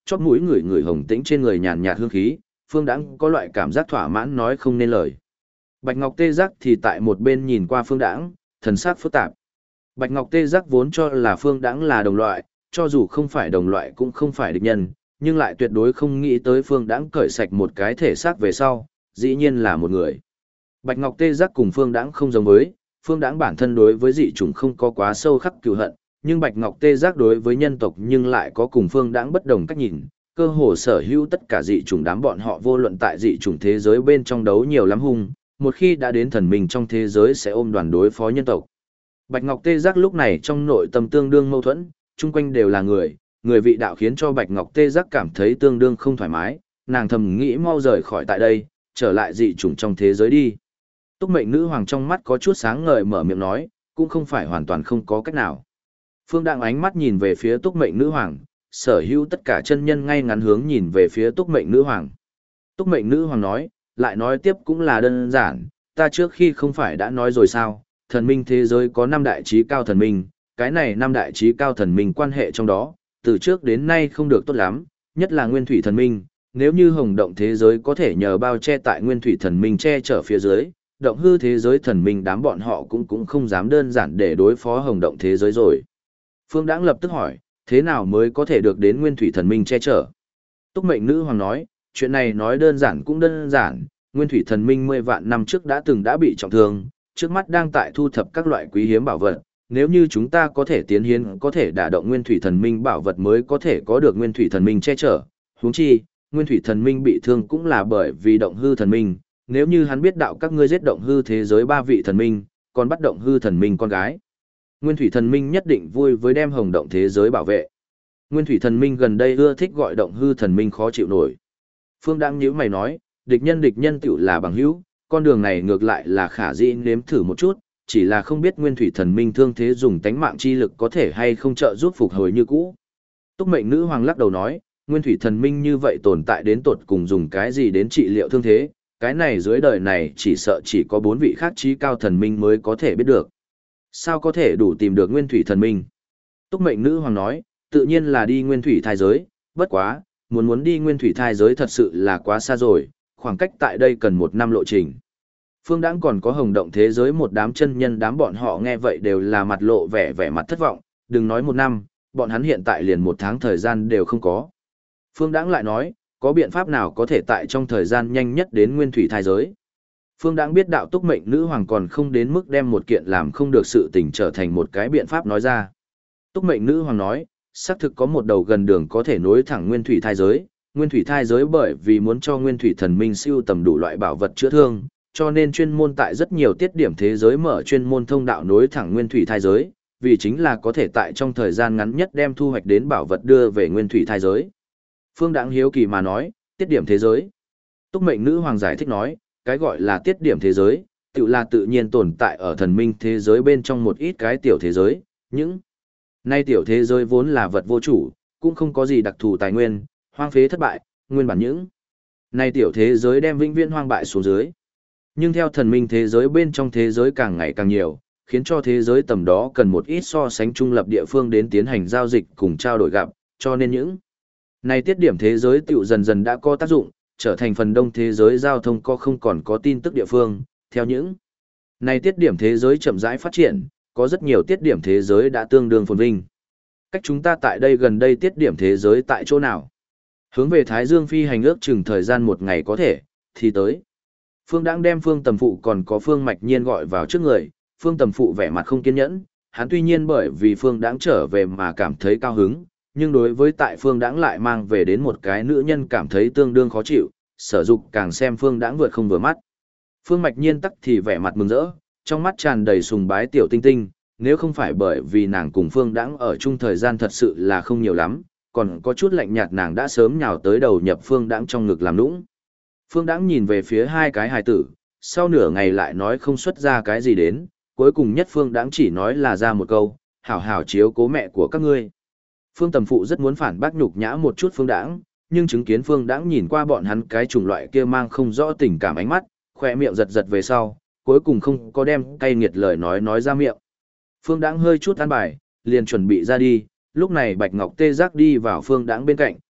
chóp mũi ngửi ngửi Hồng Tĩnh trên người nhàn nhạt hương khí, Phương Đãng có loại cảm giác thỏa mãn nói không nên lời. Bạch Ngọc Tê Giác thì tại một bên nhìn qua Phương Đãng, thần sắc phức tạp. Bạch Ngọc Tê Giác vốn cho là Phương Đãng là đồng loại, cho dù không phải đồng loại cũng không phải địch nhân, nhưng lại tuyệt đối không nghĩ tới Phương Đãng cởi sạch một cái thể xác về sau, dĩ nhiên là một người. Bạch Ngọc Tê Giác cùng Phương Đãng không giống với, Phương Đãng bản thân đối với dị chủng không có quá sâu khắc cừu hận, nhưng Bạch Ngọc Tê Giác đối với nhân tộc nhưng lại có cùng Phương Đãng bất đồng cách nhìn, cơ hồ sở hữu tất cả dị chủng đám bọn họ vô luận tại dị chủng thế giới bên trong đấu nhiều lắm hung, một khi đã đến thần minh trong thế giới sẽ ôm đoàn đối phó nhân tộc. Bạch Ngọc Tê Giác lúc này trong nội tâm tương đương mâu thuẫn, chung quanh đều là người vị đạo khiến cho Bạch Ngọc Tê Giác cảm thấy tương đương không thoải mái, nàng thầm nghĩ mau rời khỏi tại đây, trở lại dị chủng trong thế giới đi. Túc Mệnh Nữ Hoàng trong mắt có chút sáng ngời mở miệng nói, cũng không phải hoàn toàn không có cách nào. Phương Đãng ánh mắt nhìn về phía Túc Mệnh Nữ Hoàng, sở hữu tất cả chân nhân ngay ngắn hướng nhìn về phía Túc Mệnh Nữ Hoàng. Túc Mệnh Nữ Hoàng nói, lại nói tiếp cũng là đơn giản, ta trước khi không phải đã nói rồi sao, thần minh thế giới có 5 đại trí cao thần minh, cái này 5 đại trí cao thần minh quan hệ trong đó, từ trước đến nay không được tốt lắm, nhất là Nguyên Thủy thần minh, nếu như Hồng Động thế giới có thể nhờ bao che tại Nguyên Thủy thần minh che chở phía dưới, Động Hư thế giới thần minh đám bọn họ cũng không dám đơn giản để đối phó Hồng Động thế giới rồi. Phương Đãng lập tức hỏi, thế nào mới có thể được đến Nguyên Thủy thần minh che chở? Túc Mệnh Nữ Hoàng nói, chuyện này nói đơn giản cũng đơn giản, Nguyên Thủy thần minh 10 vạn năm trước đã bị trọng thương, trước mắt đang tại thu thập các loại quý hiếm bảo vật, nếu như chúng ta có thể tiến hiến có thể đả động Nguyên Thủy thần minh bảo vật mới có thể có được Nguyên Thủy thần minh che chở. Huống chi, Nguyên Thủy thần minh bị thương cũng là bởi vì Động Hư thần minh, nếu như hắn biết đạo các ngươi giết Động Hư thế giới 3 vị thần minh, còn bắt Động Hư thần minh con gái, Nguyên Thủy thần minh nhất định vui với đem Hồng Động thế giới bảo vệ. Nguyên Thủy thần minh gần đây ưa thích gọi Động Hư thần minh khó chịu nổi. Phương Đãng nhíu mày nói, địch nhân tựu là bằng hữu, con đường này ngược lại là khả dĩ nếm thử một chút, chỉ là không biết Nguyên Thủy thần minh thương thế dùng tánh mạng chi lực có thể hay không trợ giúp phục hồi như cũ. Túc Mệnh Nữ Hoàng lắc đầu nói, Nguyên Thủy thần minh như vậy tồn tại đến tột cùng dùng cái gì đến trị liệu thương thế, cái này dưới đời này chỉ sợ chỉ có 4 vị khác trí cao thần minh mới có thể biết được. Sao có thể đủ tìm được Nguyên Thủy thần minh? Túc Mệnh Nữ Hoàng nói, tự nhiên là đi Nguyên Thủy thai giới, bất quá, muốn đi Nguyên Thủy thai giới thật sự là quá xa rồi, khoảng cách tại đây cần 1 năm lộ trình. Phương Đãng còn có Hồng Động thế giới một đám chân nhân đám bọn họ nghe vậy đều là mặt lộ vẻ mặt thất vọng, đừng nói 1 năm, bọn hắn hiện tại liền 1 tháng thời gian đều không có. Phương Đãng lại nói, có biện pháp nào có thể tại trong thời gian nhanh nhất đến Nguyên Thủy thai giới? Phương Đãng biết đạo Túc Mệnh Nữ Hoàng còn không đến mức đem một kiện làm không được sự tình trở thành một cái biện pháp nói ra. Túc Mệnh Nữ Hoàng nói, xác thực có một đầu gần đường có thể nối thẳng Nguyên Thủy thai giới. Nguyên Thủy thai giới bởi vì muốn cho Nguyên Thủy thần minh siêu tầm đủ loại bảo vật chữa thương, cho nên chuyên môn tại rất nhiều tiết điểm thế giới mở chuyên môn thông đạo nối thẳng Nguyên Thủy thai giới, vì chính là có thể tại trong thời gian ngắn nhất đem thu hoạch đến bảo vật đưa về Nguyên Thủy thai giới. Phương Đãng hiếu kỳ mà nói, tiết điểm thế giới. Túc Mệnh Nữ Hoàng giải thích nói, cái gọi là tiết điểm thế giới, tự là tự nhiên tồn tại ở thần minh thế giới bên trong một ít cái tiểu thế giới, những nay tiểu thế giới vốn là vật vô chủ, cũng không có gì đặc thù tài nguyên, hoang phế thất bại, nguyên bản những nay tiểu thế giới đem vĩnh viễn hoang bại xuống dưới. Nhưng theo thần minh thế giới bên trong thế giới càng ngày càng nhiều, khiến cho thế giới tầm đó cần một ít so sánh trung lập địa phương đến tiến hành giao dịch cùng trao đổi gặp, cho nên những nay tiết điểm thế giới tiểu dần dần đã có tác dụng, trở thành phần đông thế giới giao thông không còn có tin tức địa phương, theo những nay tiết điểm thế giới chậm rãi phát triển, có rất nhiều tiết điểm thế giới đã tương đương phồn vinh. Cách chúng ta tại đây gần đây tiết điểm thế giới tại chỗ nào? Hướng về Thái Dương phi hành ước chừng thời gian 1 ngày có thể, thì tới. Phương Đãng đem Phương Tầm Phụ còn có Phương Mạch Nhiên gọi vào trước người, Phương Tầm Phụ vẻ mặt không kiên nhẫn, hắn tuy nhiên bởi vì Phương Đãng trở về mà cảm thấy cao hứng, nhưng đối với tại Phương Đãng lại mang về đến một cái nữ nhân cảm thấy tương đương khó chịu, sở dục càng xem Phương Đãng vượt không vừa mắt. Phương Mạch Nhiên tắc thì vẻ mặt mừng rỡ, trong mắt tràn đầy sùng bái tiểu tinh tinh, nếu không phải bởi vì nàng cùng Phương Đãng ở chung thời gian thật sự là không nhiều lắm, còn có chút lạnh nhạt nàng đã sớm nhào tới đầu nhập Phương Đãng trong ngực làm nũng. Phương Đãng nhìn về phía 2 cái hài tử, sau nửa ngày lại nói không xuất ra cái gì đến, cuối cùng nhất Phương Đãng chỉ nói là ra một câu, hảo hảo chiếu cố mẹ của các ngươi. Phương Tầm Phụ rất muốn phản bác nhục nhã một chút Phương Đãng, nhưng chứng kiến Phương Đãng nhìn qua bọn hắn cái chủng loại kia mang không rõ tình cảm ánh mắt, khỏe miệng giật giật về sau, cuối cùng không có đem cay nghiệt lời nói ra miệng. Phương Đãng hơi chút an bài, liền chuẩn bị ra đi, lúc này Bạch Ngọc Tê Giác đi vào Phương Đãng bên cạnh,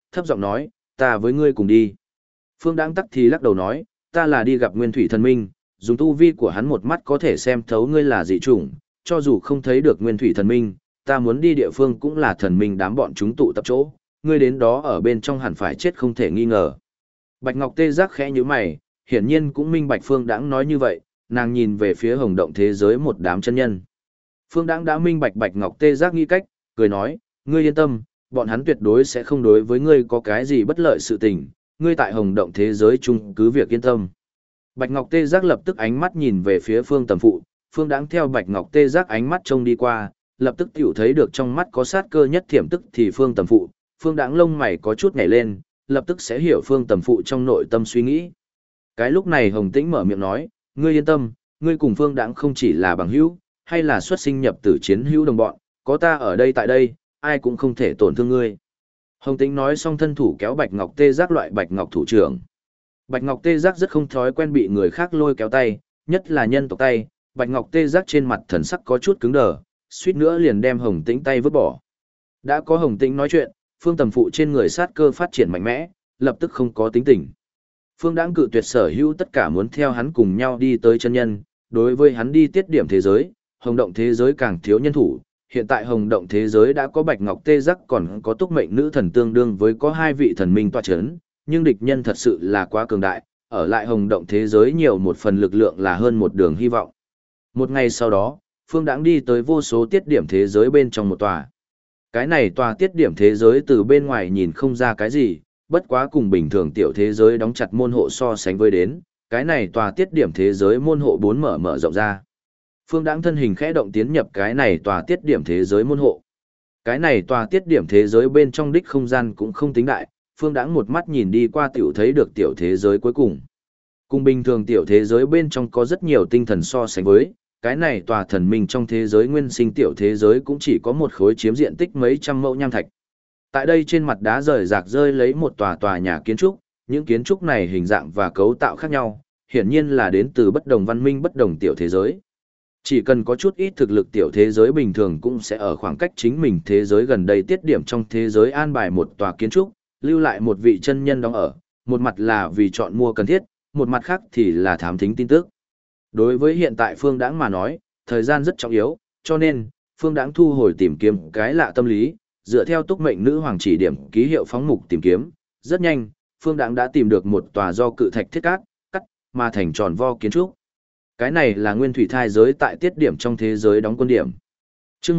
thấp giọng nói, ta với ngươi cùng đi. Phương Đãng tắc thì lắc đầu nói, ta là đi gặp Nguyên Thủy Thần Minh, dùng tu vi của hắn một mắt có thể xem thấu ngươi là dị chủng, cho dù không thấy được Nguyên Thủy Thần Minh, ta muốn đi địa phương cũng là thần minh đám bọn chúng tụ tập chỗ, ngươi đến đó ở bên trong hẳn phải chết không thể nghi ngờ. Bạch Ngọc Tê Giác khẽ nhíu mày, hiển nhiên cũng minh bạch Phương Đãng nói như vậy, nàng nhìn về phía hồng động thế giới một đám chân nhân. Phương Đãng đã minh bạch Bạch Ngọc Tê Giác nghĩ cách, cười nói, ngươi yên tâm, bọn hắn tuyệt đối sẽ không đối với ngươi có cái gì bất lợi sự tình, ngươi tại hồng động thế giới chung cứ việc yên tâm. Bạch Ngọc Tê Giác lập tức ánh mắt nhìn về phía Phương Tầm Phụ, Phương Đãng theo Bạch Ngọc Tê Giác ánh mắt trông đi qua, lập tức tiểu thấy được trong mắt có sát cơ nhất thiểm tức thì Phương Tầm Phụ, Phương Đãng lông mày có chút nhảy lên, lập tức sẽ hiểu Phương Tầm Phụ trong nội tâm suy nghĩ. Cái lúc này Hồng Tĩnh mở miệng nói, ngươi yên tâm, ngươi cùng Phương Đãng không chỉ là bằng hữu, hay là xuất sinh nhập tử chiến hữu đồng bọn, có ta ở đây tại đây, ai cũng không thể tổn thương ngươi. Hồng Tĩnh nói xong thân thủ kéo Bạch Ngọc Tê Giác loại Bạch Ngọc thủ trưởng. Bạch Ngọc Tê Giác rất không thói quen bị người khác lôi kéo tay, nhất là nhân tộc tay, Bạch Ngọc Tê Giác trên mặt thần sắc có chút cứng đờ, suýt nữa liền đem Hồng Tĩnh tay vứt bỏ. Đã có Hồng Tĩnh nói chuyện, Phương Tầm Phụ trên người sát cơ phát triển mạnh mẽ, lập tức không có tính tình. Phương Đãng cự tuyệt sở hữu tất cả muốn theo hắn cùng nhau đi tới chân nhân, đối với hắn đi tiết điểm thế giới, hồng động thế giới càng thiếu nhân thủ, hiện tại hồng động thế giới đã có Bạch Ngọc Tê Giác còn có Túc Mệnh Nữ Thần tương đương với có 2 vị thần minh tọa chấn, nhưng địch nhân thật sự là quá cường đại, ở lại hồng động thế giới nhiều một phần lực lượng là hơn một đường hy vọng. Một ngày sau đó, Phương Đãng đi tới vô số tiết điểm thế giới bên trong một tòa. Cái này tòa tiết điểm thế giới từ bên ngoài nhìn không ra cái gì, bất quá cùng bình thường tiểu thế giới đóng chặt môn hộ so sánh với đến, cái này tòa tiết điểm thế giới môn hộ 4 mở rộng ra. Phương Đãng thân hình khẽ động tiến nhập cái này tòa tiết điểm thế giới môn hộ. Cái này tòa tiết điểm thế giới bên trong đích không gian cũng không tính đại, Phương Đãng một mắt nhìn đi qua tiểu thấy được tiểu thế giới cuối cùng. Cùng bình thường tiểu thế giới bên trong có rất nhiều tinh thần so sánh với, cái này tòa thần minh trong thế giới nguyên sinh tiểu thế giới cũng chỉ có một khối chiếm diện tích mấy trăm mẫu nham thạch. Tại đây trên mặt đá rời rạc rơi lấy một tòa nhà kiến trúc, những kiến trúc này hình dạng và cấu tạo khác nhau, hiển nhiên là đến từ bất đồng văn minh bất đồng tiểu thế giới. Chỉ cần có chút ít thực lực tiểu thế giới bình thường cũng sẽ ở khoảng cách chính mình thế giới gần đây tiết điểm trong thế giới an bài một tòa kiến trúc, lưu lại một vị chân nhân đóng ở, một mặt là vì chọn mua cần thiết, một mặt khác thì là thám thính tin tức. Đối với hiện tại Phương Đãng mà nói, thời gian rất trọng yếu, cho nên, Phương Đãng thu hồi tìm kiếm cái lạ tâm lý, dựa theo Túc Mệnh Nữ Hoàng chỉ điểm ký hiệu phóng mục tìm kiếm, rất nhanh, Phương Đãng đã tìm được một tòa do cự thạch thiết cắt mà thành tròn vo kiến trúc. Cái này là nguyên thủy thai giới tại tiết điểm trong thế giới đóng quân điểm. Chương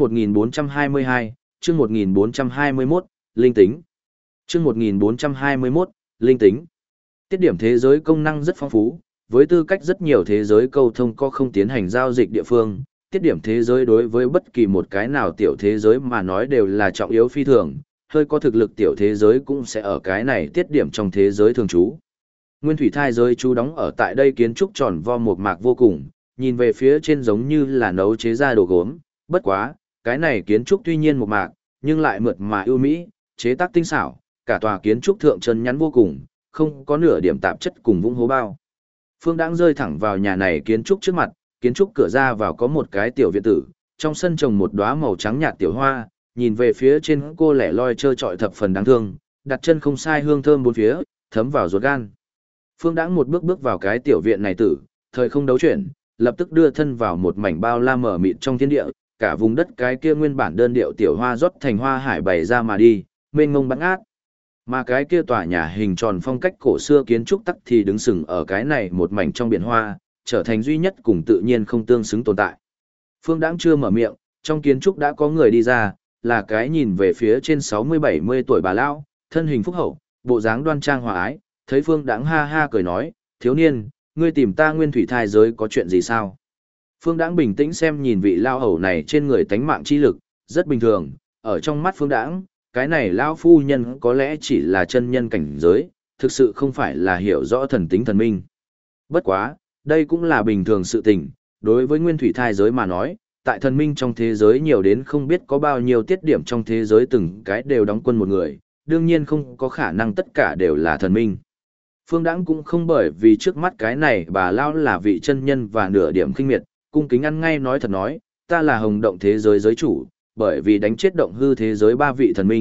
1422, chương 1421, linh tính. Chương 1421, linh tính. Tiết điểm thế giới công năng rất phong phú, với tư cách rất nhiều thế giới câu thông có không tiến hành giao dịch địa phương, tiết điểm thế giới đối với bất kỳ một cái nào tiểu thế giới mà nói đều là trọng yếu phi thường, hơi có thực lực tiểu thế giới cũng sẽ ở cái này tiết điểm trong thế giới thường trú. Nguyên thủy thai giới trú đóng ở tại đây kiến trúc tròn vo một mạc vô cùng, nhìn về phía trên giống như là nấu chế ra đồ gốm, bất quá, cái này kiến trúc tuy nhiên một mạc, nhưng lại mượt mà ưu mỹ, chế tác tinh xảo, cả tòa kiến trúc thượng chân nhắn vô cùng, không có nửa điểm tạp chất cùng vũng hố bao. Phương Đãng rơi thẳng vào nhà này kiến trúc trước mặt, kiến trúc cửa ra vào có một cái tiểu viện tử, trong sân trồng một đóa màu trắng nhạt tiểu hoa, nhìn về phía trên cô lẻ loi trơ trọi thập phần đáng thương, đặt chân không sai hương thơm bốn phía, thấm vào ruột gan. Phương Đãng một bước bước vào cái tiểu viện này tử, thời không đấu chuyển, lập tức đưa thân vào một mảnh bao la mở mịt trong thiên địa, cả vùng đất cái kia nguyên bản đơn điệu tiểu hoa rót thành hoa hải bày ra mà đi, mênh mông bắn át. Mà cái kia tòa nhà hình tròn phong cách cổ xưa kiến trúc tắc thì đứng sừng ở cái này một mảnh trong biển hoa, trở thành duy nhất cùng tự nhiên không tương xứng tồn tại. Phương Đãng chưa mở miệng, trong kiến trúc đã có người đi ra, là cái nhìn về phía trên 60-70 tuổi bà lão, thân hình phúc hậu, bộ dáng đoan trang hòa ái, thấy Phương Đãng ha ha cười nói, thiếu niên, ngươi tìm ta nguyên thủy thai giới có chuyện gì sao? Phương Đãng bình tĩnh xem nhìn vị lao hầu này trên người tánh mạng chi lực, rất bình thường, ở trong mắt Phương Đãng, cái này lão phu nhân có lẽ chỉ là chân nhân cảnh giới, thực sự không phải là hiểu rõ thần tính thần minh. Bất quá, đây cũng là bình thường sự tình, đối với nguyên thủy thai giới mà nói, tại thần minh trong thế giới nhiều đến không biết có bao nhiêu tiết điểm trong thế giới từng cái đều đóng quân một người, đương nhiên không có khả năng tất cả đều là thần minh. Phương Đãng cũng không bởi vì trước mắt cái này bà lão là vị chân nhân và nửa điểm khinh miệt, cung kính ăn ngay nói thật nói, ta là hồng động thế giới giới chủ, bởi vì đánh chết động hư thế giới 3 vị thần minh,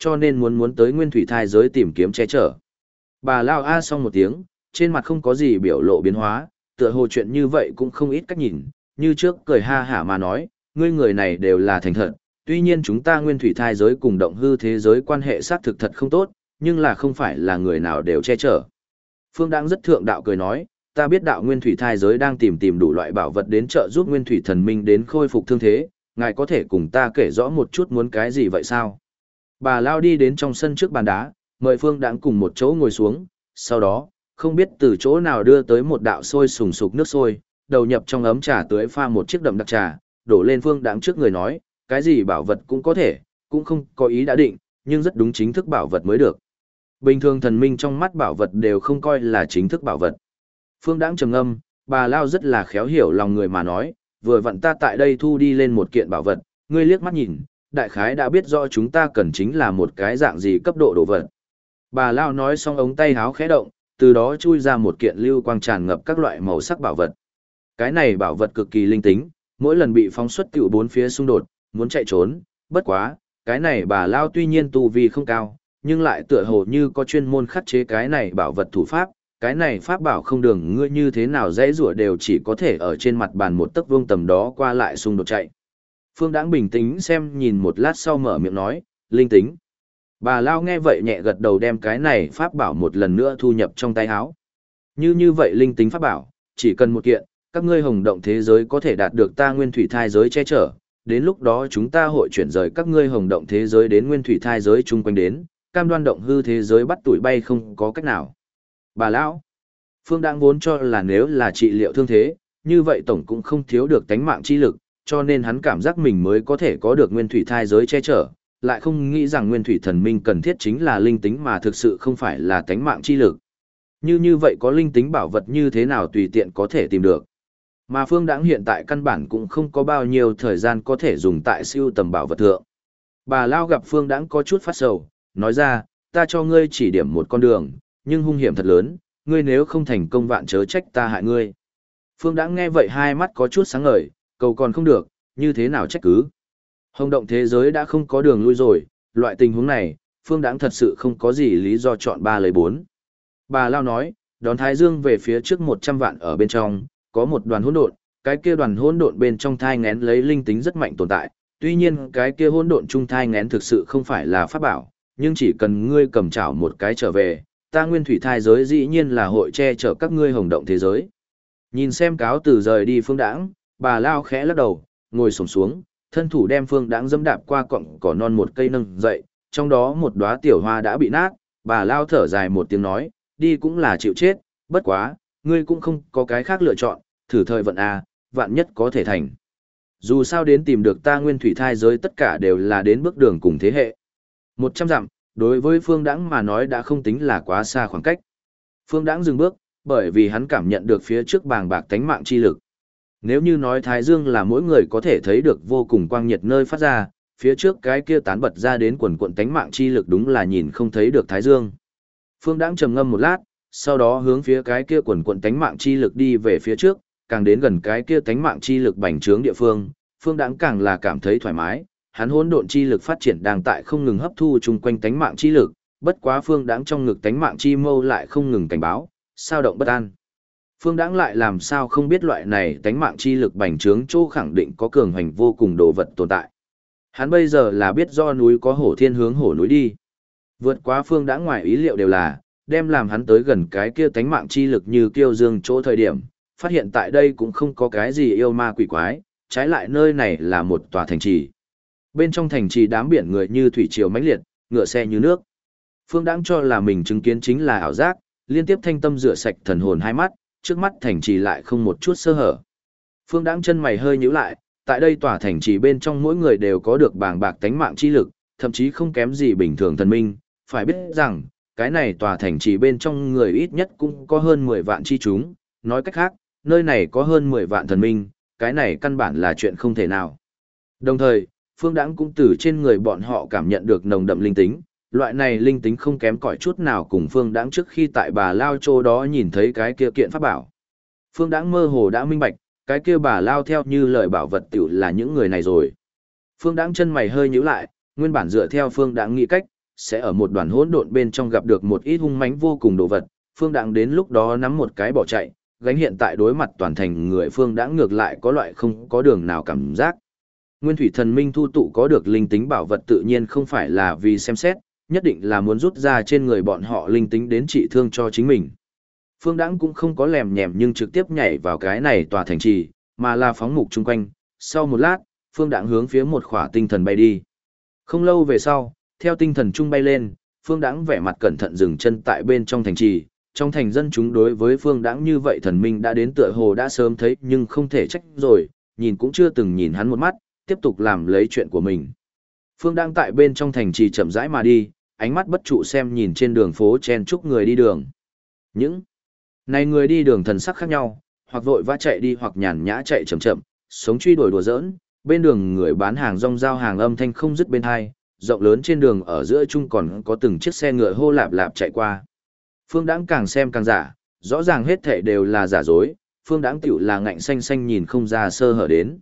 cho nên muốn tới nguyên thủy thai giới tìm kiếm che chở. Bà Lao A xong một tiếng, trên mặt không có gì biểu lộ biến hóa, tựa hồ chuyện như vậy cũng không ít cách nhìn, như trước cười ha hả mà nói, ngươi người này đều là thành thật, tuy nhiên chúng ta nguyên thủy thai giới cùng động hư thế giới quan hệ xác thực thật không tốt, nhưng là không phải là người nào đều che chở. Phương Đãng rất thượng đạo cười nói, ta biết đạo nguyên thủy thai giới đang tìm đủ loại bảo vật đến trợ giúp nguyên thủy thần minh đến khôi phục thương thế, ngài có thể cùng ta kể rõ một chút muốn cái gì vậy sao? Bà Lao đi đến trong sân trước bàn đá, mời Phương Đãng cùng một chỗ ngồi xuống, sau đó, không biết từ chỗ nào đưa tới một đạo sôi sùng sục nước sôi, đầu nhập trong ấm trà tưới pha một chiếc đậm đặc trà, đổ lên Phương Đãng trước người nói, cái gì bảo vật cũng có thể, cũng không có ý đã định, nhưng rất đúng chính thức bảo vật mới được. Bình thường thần minh trong mắt bảo vật đều không coi là chính thức bảo vật. Phương Đãng trầm ngâm, bà Lao rất là khéo hiểu lòng người mà nói, vừa vặn ta tại đây thu đi lên một kiện bảo vật, ngươi liếc mắt nhìn, đại khái đã biết rõ chúng ta cần chính là một cái dạng gì cấp độ đồ vật. Bà Lao nói xong ống tay háo khẽ động, từ đó chui ra một kiện lưu quang tràn ngập các loại màu sắc bảo vật. Cái này bảo vật cực kỳ linh tính, mỗi lần bị phóng xuất tiểu bốn phía xung đột, muốn chạy trốn, bất quá, cái này bà Lao tuy nhiên tu vi không cao, nhưng lại tựa hồ như có chuyên môn khắc chế cái này bảo vật thủ pháp, cái này pháp bảo không đường ngươi như thế nào dễ rủa đều chỉ có thể ở trên mặt bàn một tấc vuông tầm đó qua lại xung đột chạy. Phương Đãng bình tĩnh xem nhìn một lát sau mở miệng nói, linh tính. Bà Lao nghe vậy nhẹ gật đầu đem cái này pháp bảo một lần nữa thu nhập trong tay áo. Như vậy linh tính pháp bảo, chỉ cần một kiện, các ngươi hồng động thế giới có thể đạt được ta nguyên thủy thai giới che chở, đến lúc đó chúng ta hội chuyển rời các ngươi hồng động thế giới đến nguyên thủy thai giới chung quanh đến, cam đoan động hư thế giới bắt tuổi bay không có cách nào. Bà Lão, Phương Đãng vốn cho là nếu là trị liệu thương thế, như vậy tổng cũng không thiếu được tánh mạng chi lực, cho nên hắn cảm giác mình mới có thể có được nguyên thủy thai giới che chở, lại không nghĩ rằng nguyên thủy thần minh cần thiết chính là linh tính mà thực sự không phải là tánh mạng chi lực. Như vậy có linh tính bảo vật như thế nào tùy tiện có thể tìm được. Mà Phương Đãng hiện tại căn bản cũng không có bao nhiêu thời gian có thể dùng tại siêu tầm bảo vật thượng. Bà Lao gặp Phương Đãng có chút phát sầu, nói ra, ta cho ngươi chỉ điểm một con đường, nhưng hung hiểm thật lớn, ngươi nếu không thành công vạn chớ trách ta hại ngươi. Phương Đãng nghe vậy hai mắt có chút sáng ngời, cầu còn không được, như thế nào trách cứ. Hồng động thế giới đã không có đường lui rồi, loại tình huống này, Phương Đãng thật sự không có gì lý do chọn 3 lấy 4. Bà Lao nói, đón Thái Dương về phía trước 100 vạn ở bên trong, có một đoàn hỗn độn, cái kia đoàn hỗn độn bên trong thai ngén lấy linh tính rất mạnh tồn tại, tuy nhiên cái kia hỗn độn trung thai ngén thực sự không phải là pháp bảo, nhưng chỉ cần ngươi cầm chảo một cái trở về, ta nguyên thủy thai giới dĩ nhiên là hội che chở các ngươi hồng động thế giới. Nhìn xem cáo từ rời đi Phương Đãng, bà Lao khẽ lắc đầu, ngồi xổm xuống, thân thủ đem Phương Đãng dẫm đạp qua cọng cỏ non một cây nâng dậy, trong đó một đóa tiểu hoa đã bị nát, bà Lao thở dài một tiếng nói, đi cũng là chịu chết, bất quá, ngươi cũng không có cái khác lựa chọn, thử thời vận a, vạn nhất có thể thành. Dù sao đến tìm được ta nguyên thủy thai giới tất cả đều là đến bước đường cùng thế hệ. 100 dặm, đối với Phương Đãng mà nói đã không tính là quá xa khoảng cách. Phương Đãng dừng bước, bởi vì hắn cảm nhận được phía trước bàng bạc tánh mạng chi lực. Nếu như nói Thái Dương là mỗi người có thể thấy được vô cùng quang nhiệt nơi phát ra, phía trước cái kia tán bật ra đến quần quận tánh mạng chi lực đúng là nhìn không thấy được Thái Dương. Phương Đãng trầm ngâm một lát, sau đó hướng phía cái kia quần quận tánh mạng chi lực đi về phía trước, càng đến gần cái kia tánh mạng chi lực bành trướng địa phương, Phương Đãng càng là cảm thấy thoải mái, hắn hỗn độn chi lực phát triển đang tại không ngừng hấp thu chung quanh tánh mạng chi lực, bất quá Phương Đãng trong ngực tánh mạng chi mâu lại không ngừng cảnh báo, sao động bất an. Phương Đãng lại làm sao không biết loại này tánh mạng chi lực bành trướng chỗ khẳng định có cường hành vô cùng đồ vật tồn tại. Hắn bây giờ là biết do núi có hổ thiên hướng hổ núi đi. Vượt quá Phương Đãng ngoài ý liệu đều là, đem làm hắn tới gần cái kia tánh mạng chi lực như kiêu dương chỗ thời điểm, phát hiện tại đây cũng không có cái gì yêu ma quỷ quái, trái lại nơi này là một tòa thành trì. Bên trong thành trì đám biển người như thủy triều mãnh liệt, ngựa xe như nước. Phương Đãng cho là mình chứng kiến chính là ảo giác, liên tiếp thanh tâm rửa sạch thần hồn hai mắt, trước mắt thành trì lại không một chút sơ hở. Phương Đãng chân mày hơi nhíu lại, tại đây tòa thành trì bên trong mỗi người đều có được bàng bạc tánh mạng chi lực, thậm chí không kém gì bình thường thần minh, phải biết rằng, cái này tòa thành trì bên trong người ít nhất cũng có hơn 10 vạn chi chúng, nói cách khác, nơi này có hơn 10 vạn thần minh, cái này căn bản là chuyện không thể nào. Đồng thời, Phương Đãng cũng từ trên người bọn họ cảm nhận được nồng đậm linh tính, loại này linh tính không kém cỏi chút nào cùng Phương Đãng trước khi tại bà Lao Châu đó nhìn thấy cái kia kiện pháp bảo. Phương Đãng mơ hồ đã minh bạch, cái kia bà Lao theo như lời bảo vật tiểu là những người này rồi. Phương Đãng chân mày hơi nhíu lại, nguyên bản dựa theo Phương Đãng nghĩ cách, sẽ ở một đoàn hỗn độn bên trong gặp được một ít hung mãnh vô cùng đồ vật, Phương Đãng đến lúc đó nắm một cái bỏ chạy, gánh hiện tại đối mặt toàn thành người Phương Đãng ngược lại có loại không có đường nào cảm giác. Nguyên thủy thần minh thu tụ có được linh tính bảo vật tự nhiên không phải là vì xem xét, nhất định là muốn rút ra trên người bọn họ linh tính đến trị thương cho chính mình. Phương Đãng cũng không có lèm nhèm nhưng trực tiếp nhảy vào cái này tòa thành trì, mà là phóng mục chung quanh. Sau một lát, Phương Đãng hướng phía một khỏa tinh thần bay đi. Không lâu về sau, theo tinh thần trung bay lên, Phương Đãng vẻ mặt cẩn thận dừng chân tại bên trong thành trì. Trong thành dân chúng đối với Phương Đãng như vậy thần minh đã đến tựa hồ đã sớm thấy nhưng không thể trách rồi, nhìn cũng chưa từng nhìn hắn một mắt, tiếp tục làm lấy chuyện của mình. Phương Đãng tại bên trong thành trì chậm rãi mà đi, ánh mắt bất trụ xem nhìn trên đường phố chen chúc người đi đường. Những này người đi đường thần sắc khác nhau, hoặc vội vã chạy đi hoặc nhàn nhã chạy chậm chậm, sống truy đuổi đùa giỡn, bên đường người bán hàng rong giao hàng âm thanh không dứt bên hai, rộng lớn trên đường ở giữa chung còn có từng chiếc xe ngựa hô lạp lạp chạy qua. Phương Đãng càng xem càng giả, rõ ràng hết thảy đều là giả dối, Phương Đãng tiểu là ngạnh xanh xanh nhìn không ra sơ hở đến.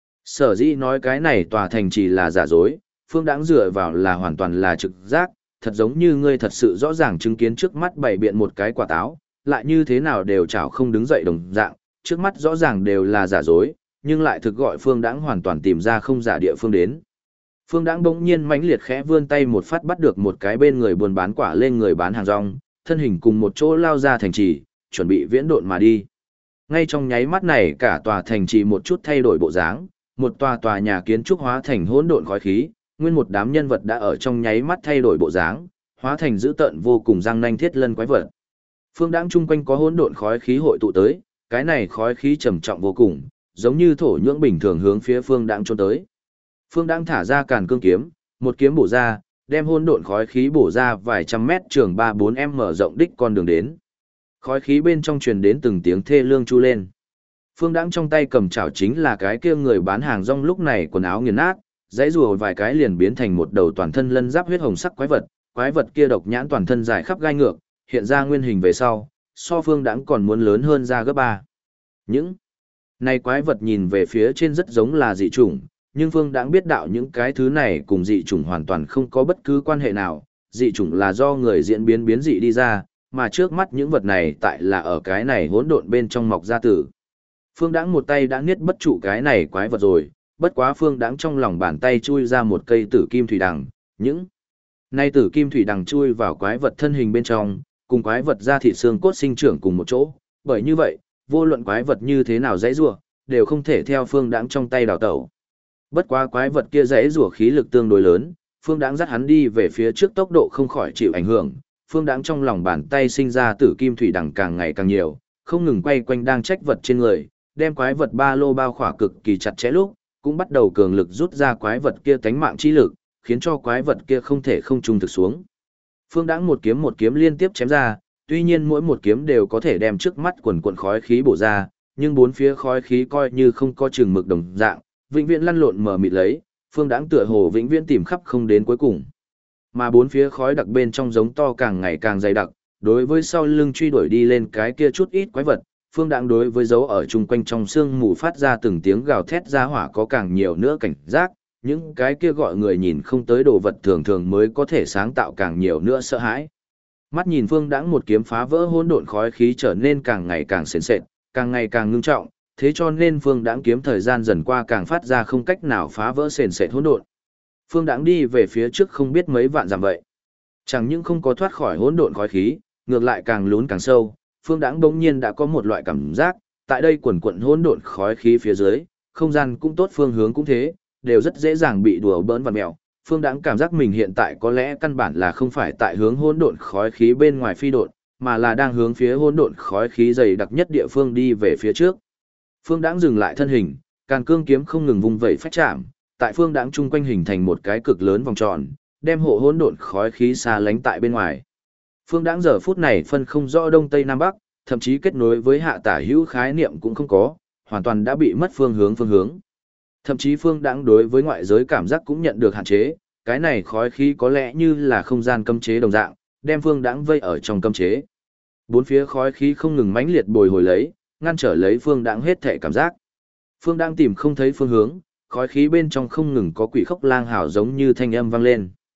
Sở dĩ nói cái này tòa thành chỉ là giả dối, Phương Đãng dựa vào là hoàn toàn là trực giác, thật giống như ngươi thật sự rõ ràng chứng kiến trước mắt bày biện một cái quả táo, lại như thế nào đều chảo không đứng dậy đồng dạng, trước mắt rõ ràng đều là giả dối, nhưng lại thực gọi Phương Đãng hoàn toàn tìm ra không giả địa phương đến. Phương Đãng bỗng nhiên mãnh liệt khẽ vươn tay một phát bắt được một cái bên người buôn bán quả lên người bán hàng rong, thân hình cùng một chỗ lao ra thành trì, chuẩn bị viễn độn mà đi. Ngay trong nháy mắt này cả tòa thành trì một chút thay đổi bộ dáng, một tòa nhà kiến trúc hóa thành hỗn độn khói khí, nguyên một đám nhân vật đã ở trong nháy mắt thay đổi bộ dáng, hóa thành dữ tợn vô cùng răng nanh thiết lân quái vật. Phương Đãng chung quanh có hỗn độn khói khí hội tụ tới, cái này khói khí trầm trọng vô cùng, giống như thổ nhưỡng bình thường hướng phía Phương Đãng chôn tới. Phương Đãng thả ra Càn Cương kiếm, một kiếm bổ ra, đem hỗn độn khói khí bổ ra vài trăm mét trường 3-4 mở rộng đích con đường đến. Khói khí bên trong truyền đến từng tiếng thê lương chu lên. Phương Đãng trong tay cầm chảo chính là cái kia người bán hàng rong lúc này quần áo nghiền nát, dãy rùa vài cái liền biến thành một đầu toàn thân lân giáp huyết hồng sắc quái vật kia độc nhãn toàn thân dài khắp gai ngược, hiện ra nguyên hình về sau, so Phương Đãng còn muốn lớn hơn ra gấp 3. Những này quái vật nhìn về phía trên rất giống là dị chủng, nhưng Phương Đãng biết đạo những cái thứ này cùng dị chủng hoàn toàn không có bất cứ quan hệ nào, dị chủng là do người diễn biến dị đi ra, mà trước mắt những vật này tại là ở cái này hỗn độn bên trong mọc ra tử. Phương Đãng một tay đã niết bất trụ cái này quái vật rồi, bất quá Phương Đãng trong lòng bàn tay chui ra một cây tử kim thủy đằng, những này tử kim thủy đằng chui vào quái vật thân hình bên trong, cùng quái vật da thịt xương cốt sinh trưởng cùng một chỗ, bởi như vậy, vô luận quái vật như thế nào dãy rủa, đều không thể theo Phương Đãng trong tay đào tẩu. Bất quá quái vật kia dãy rủa khí lực tương đối lớn, Phương Đãng dắt hắn đi về phía trước tốc độ không khỏi chịu ảnh hưởng, Phương Đãng trong lòng bàn tay sinh ra tử kim thủy đằng càng ngày càng nhiều, không ngừng quay quanh đang trách vật trên người, đem quái vật ba lô bao khỏa cực kỳ chặt chẽ lúc, cũng bắt đầu cường lực rút ra quái vật kia tánh mạng chi lực, khiến cho quái vật kia không thể không trung thực xuống. Phương Đãng một kiếm liên tiếp chém ra, tuy nhiên mỗi một kiếm đều có thể đem trước mắt quần quần khói khí bổ ra, nhưng bốn phía khói khí coi như không có chừng mực đồng dạng, vĩnh viễn lăn lộn mờ mịt lấy, Phương Đãng tựa hồ vĩnh viễn tìm khắp không đến cuối cùng. Mà bốn phía khói đặc bên trong giống to càng ngày càng dày đặc, đối với sau lưng truy đuổi đi lên cái kia chút ít quái vật, Phương Đãng đối với dấu ở chung quanh trong sương mù phát ra từng tiếng gào thét ra hỏa có càng nhiều nữa cảnh giác, những cái kia gọi người nhìn không tới đồ vật thường thường mới có thể sáng tạo càng nhiều nữa sợ hãi. Mắt nhìn Phương Đãng một kiếm phá vỡ hỗn độn khói khí trở nên càng ngày càng sền sệt, càng ngày càng ngưng trọng, thế cho nên Phương Đãng kiếm thời gian dần qua càng phát ra không cách nào phá vỡ sền sệt hỗn độn. Phương Đãng đi về phía trước không biết mấy vạn dặm vậy. Chẳng những không có thoát khỏi hỗn độn khói khí, ngược lại càng lún càng sâu, Phương Đãng bỗng nhiên đã có một loại cảm giác, tại đây quần quần hỗn độn khói khí phía dưới, không gian cũng tốt phương hướng cũng thế, đều rất dễ dàng bị đùa bỡn vặn mèo. Phương Đãng cảm giác mình hiện tại có lẽ căn bản là không phải tại hướng hỗn độn khói khí bên ngoài phi độn, mà là đang hướng phía hỗn độn khói khí dày đặc nhất địa phương đi về phía trước. Phương Đãng dừng lại thân hình, Càn Cương kiếm không ngừng vung vẩy phách chạm, tại Phương Đãng chung quanh hình thành một cái cực lớn vòng tròn, đem hộ hỗn độn khói khí xa lánh tại bên ngoài. Phương Đãng giờ phút này phân không rõ đông tây nam bắc, thậm chí kết nối với hạ tả hữu khái niệm cũng không có, hoàn toàn đã bị mất phương hướng. Thậm chí Phương Đãng đối với ngoại giới cảm giác cũng nhận được hạn chế, cái này khói khí có lẽ như là không gian cấm chế đồng dạng, đem Phương Đãng vây ở trong cấm chế. Bốn phía khói khí không ngừng mãnh liệt bồi hồi lấy, ngăn trở lấy Phương Đãng hết thể cảm giác. Phương Đãng tìm không thấy phương hướng, khói khí bên trong không ngừng có quỷ khóc lang hào giống như thanh âm vang lên.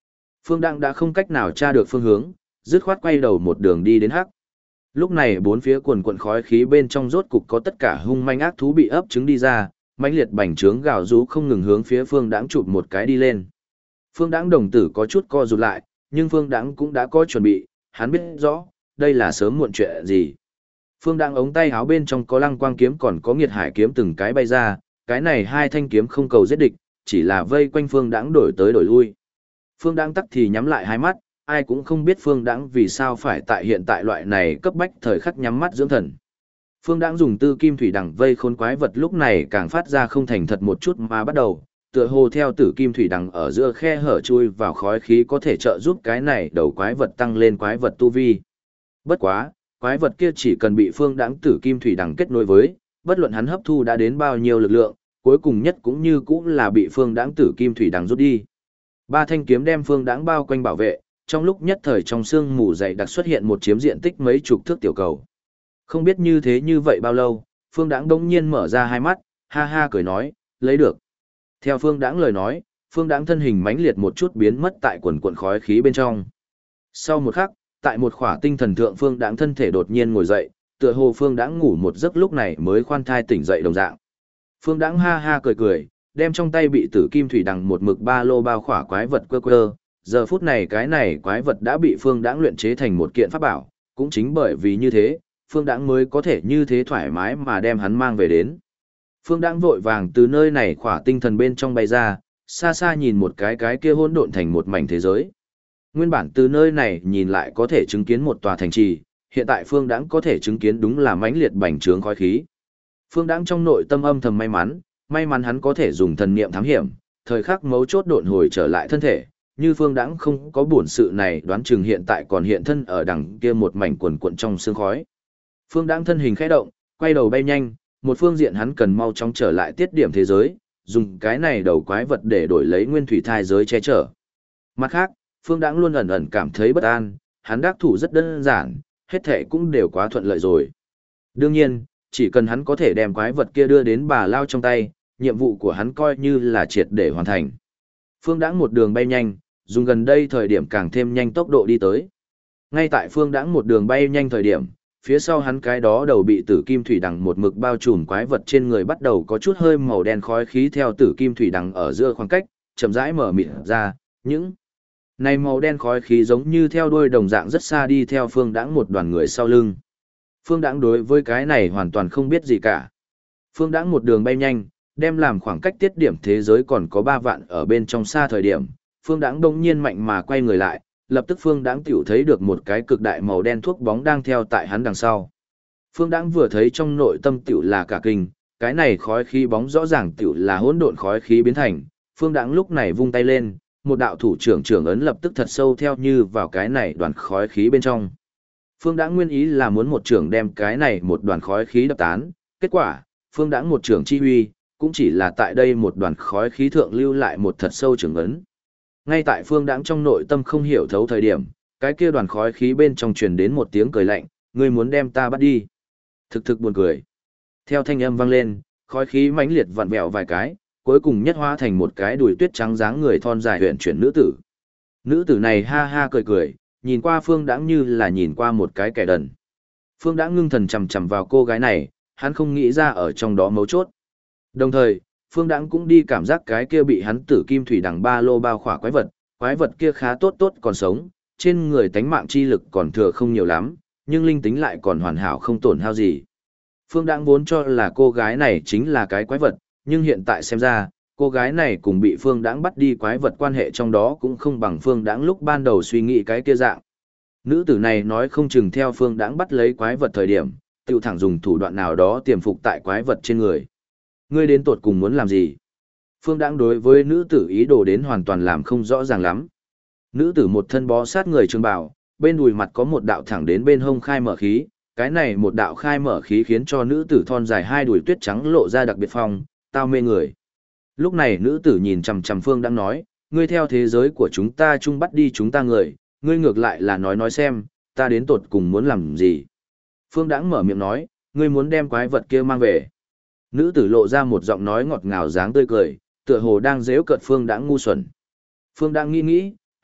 Phương Đãng đã không cách nào tra được phương hướng, dứt khoát quay đầu một đường đi đến hắc. Lúc này bốn phía quần quần khói khí bên trong rốt cục có tất cả hung manh ác thú bị ấp trứng đi ra, mãnh liệt bành trướng gào rú không ngừng hướng phía Phương Đãng chụp một cái đi lên. Phương Đãng đồng tử có chút co rụt lại, nhưng Phương Đãng cũng đã có chuẩn bị, hắn biết rõ, đây là sớm muộn chuyện gì. Phương Đãng ống tay áo bên trong có lăng quang kiếm còn có nghiệt hải kiếm từng cái bay ra, cái này hai thanh kiếm không cầu giết địch, chỉ là vây quanh Phương Đãng đổi tới đổi lui. Phương Đãng tắc thì nhắm lại hai mắt, ai cũng không biết Phương Đãng vì sao phải tại hiện tại loại này cấp bách thời khắc nhắm mắt dưỡng thần. Phương Đãng dùng tư kim thủy đằng vây khốn quái vật lúc này càng phát ra không thành thật một chút mà bắt đầu, tựa hồ theo tử kim thủy đằng ở giữa khe hở chui vào khói khí có thể trợ giúp cái này đầu quái vật tăng lên quái vật tu vi. Bất quá, quái vật kia chỉ cần bị Phương Đãng tử kim thủy đằng kết nối với, bất luận hắn hấp thu đã đến bao nhiêu lực lượng, cuối cùng nhất cũng như cũng là bị Phương Đãng tử kim thủy đằng rút đi. Ba thanh kiếm đem Phương Đãng bao quanh bảo vệ, trong lúc nhất thời trong sương mù dày đặc xuất hiện một chiếm diện tích mấy chục thước tiểu cầu. Không biết như thế như vậy bao lâu, Phương Đãng đống nhiên mở ra hai mắt, ha ha cười nói, lấy được. Theo Phương Đãng lời nói, Phương Đãng thân hình mãnh liệt một chút biến mất tại quần quần khói khí bên trong. Sau một khắc, tại một khỏa tinh thần thượng Phương Đãng thân thể đột nhiên ngồi dậy, tựa hồ Phương Đãng ngủ một giấc lúc này mới khoan thai tỉnh dậy đồng dạng. Phương Đãng ha ha cười cười, đem trong tay bị tử kim thủy đằng một mực ba lô bao khỏa quái vật quơ quơ. Giờ phút này cái này quái vật đã bị Phương Đãng luyện chế thành một kiện pháp bảo, cũng chính bởi vì như thế, Phương Đãng mới có thể như thế thoải mái mà đem hắn mang về đến. Phương Đãng vội vàng từ nơi này khỏa tinh thần bên trong bay ra, xa xa nhìn một cái kia hỗn độn thành một mảnh thế giới. Nguyên bản từ nơi này nhìn lại có thể chứng kiến một tòa thành trì, hiện tại Phương Đãng có thể chứng kiến đúng là mãnh liệt bành trướng khói khí. Phương Đãng trong nội tâm âm thầm may mắn hắn có thể dùng thần niệm thám hiểm, thời khắc mấu chốt độn hồi trở lại thân thể, như Phương Đãng không có bổn sự này đoán chừng hiện tại còn hiện thân ở đằng kia một mảnh quần cuộn trong sương khói. Phương Đãng thân hình khẽ động, quay đầu bay nhanh, một phương diện hắn cần mau chóng trở lại tiết điểm thế giới, dùng cái này đầu quái vật để đổi lấy nguyên thủy thai giới che chở. Mặt khác, Phương Đãng luôn ẩn ẩn cảm thấy bất an, hắn đắc thủ rất đơn giản, hết thảy cũng đều quá thuận lợi rồi. Đương nhiên, chỉ cần hắn có thể đem quái vật kia đưa đến Bà Lao trong tay, nhiệm vụ của hắn coi như là triệt để hoàn thành. Phương Đãng một đường bay nhanh, dùng gần đây thời điểm càng thêm nhanh tốc độ đi tới. Ngay tại Phương Đãng một đường bay nhanh thời điểm, phía sau hắn cái đó đầu bị tử kim thủy đằng một mực bao trùm quái vật trên người bắt đầu có chút hơi màu đen khói khí theo tử kim thủy đằng ở giữa khoảng cách, chậm rãi mở mịt ra, những này màu đen khói khí giống như theo đuôi đồng dạng rất xa đi theo Phương Đãng một đoàn người sau lưng. Phương Đãng đối với cái này hoàn toàn không biết gì cả. Phương Đãng một đường bay nhanh, đem làm khoảng cách tiết điểm thế giới còn có 3 vạn ở bên trong xa thời điểm, Phương Đãng đông nhiên mạnh mà quay người lại, lập tức Phương Đãng tiểu thấy được một cái cực đại màu đen thuốc bóng đang theo tại hắn đằng sau. Phương Đãng vừa thấy trong nội tâm tiểu là cả kinh, cái này khói khí bóng rõ ràng tiểu là hỗn độn khói khí biến thành, Phương Đãng lúc này vung tay lên, một đạo thủ trưởng ấn lập tức thật sâu theo như vào cái này đoàn khói khí bên trong. Phương Đãng nguyên ý là muốn một trưởng đem cái này một đoàn khói khí đập tán, kết quả, Phương Đãng một trưởng chi huy, cũng chỉ là tại đây một đoàn khói khí thượng lưu lại một thật sâu trưởng ấn. Ngay tại Phương Đãng trong nội tâm không hiểu thấu thời điểm, cái kia đoàn khói khí bên trong truyền đến một tiếng cười lạnh, ngươi muốn đem ta bắt đi. Thực buồn cười. Theo thanh âm vang lên, khói khí mãnh liệt vặn vẹo vài cái, cuối cùng nhất hóa thành một cái đùi tuyết trắng dáng người thon dài huyền chuyển nữ tử. Nữ tử này ha ha cười cười, nhìn qua Phương Đãng như là nhìn qua một cái kẻ đần. Phương Đãng ngưng thần chằm chằm vào cô gái này, hắn không nghĩ ra ở trong đó mấu chốt. Đồng thời, Phương Đãng cũng đi cảm giác cái kia bị hắn tử kim thủy đằng ba lô bao khỏa quái vật kia khá tốt còn sống, trên người tánh mạng chi lực còn thừa không nhiều lắm, nhưng linh tính lại còn hoàn hảo không tổn hao gì. Phương Đãng vốn cho là cô gái này chính là cái quái vật, nhưng hiện tại xem ra, cô gái này cùng bị Phương Đãng bắt đi quái vật quan hệ trong đó cũng không bằng Phương Đãng lúc ban đầu suy nghĩ cái kia dạng. Nữ tử này nói không chừng theo Phương Đãng bắt lấy quái vật thời điểm, tiêu thẳng dùng thủ đoạn nào đó tiềm phục tại quái vật trên người. Ngươi đến tột cùng muốn làm gì? Phương Đãng đối với nữ tử ý đồ đến hoàn toàn làm không rõ ràng lắm. Nữ tử một thân bó sát người trường bào, bên đùi mặt có một đạo thẳng đến bên hông khai mở khí, cái này một đạo khai mở khí khiến cho nữ tử thon dài hai đùi tuyết trắng lộ ra đặc biệt phong, tao mê người. Lúc này nữ tử nhìn chằm chằm Phương Đãng nói, ngươi theo thế giới của chúng ta chung bắt đi chúng ta người, ngươi ngược lại là nói xem, ta đến tột cùng muốn làm gì? Phương Đãng mở miệng nói, ngươi muốn đem quái vật kia mang về. Nữ tử lộ ra một giọng nói ngọt ngào dáng tươi cười, tựa hồ đang giễu cợt Phương Đãng ngu xuẩn. Phương Đãng nghĩ,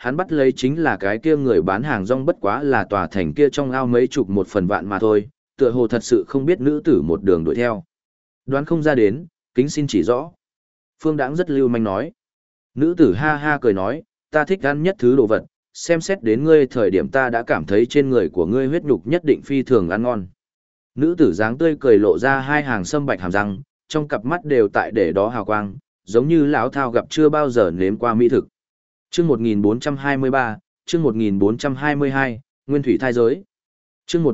hắn bắt lấy chính là cái kia người bán hàng rong bất quá là tòa thành kia trong ao mấy chục một phần vạn mà thôi, tựa hồ thật sự không biết nữ tử một đường đuổi theo. Đoán không ra đến, kính xin chỉ rõ. Phương Đãng rất lưu manh nói. Nữ tử ha ha cười nói, ta thích ăn nhất thứ đồ vật, xem xét đến ngươi thời điểm ta đã cảm thấy trên người của ngươi huyết nhục nhất định phi thường ăn ngon. Nữ tử dáng tươi cười lộ ra hai hàng sâm bạch hàm răng, trong cặp mắt đều tại để đó hào quang, giống như lão thao gặp chưa bao giờ nếm qua mỹ thực. Chương 1423, chương 1422, Nguyên thủy thai giới. Chương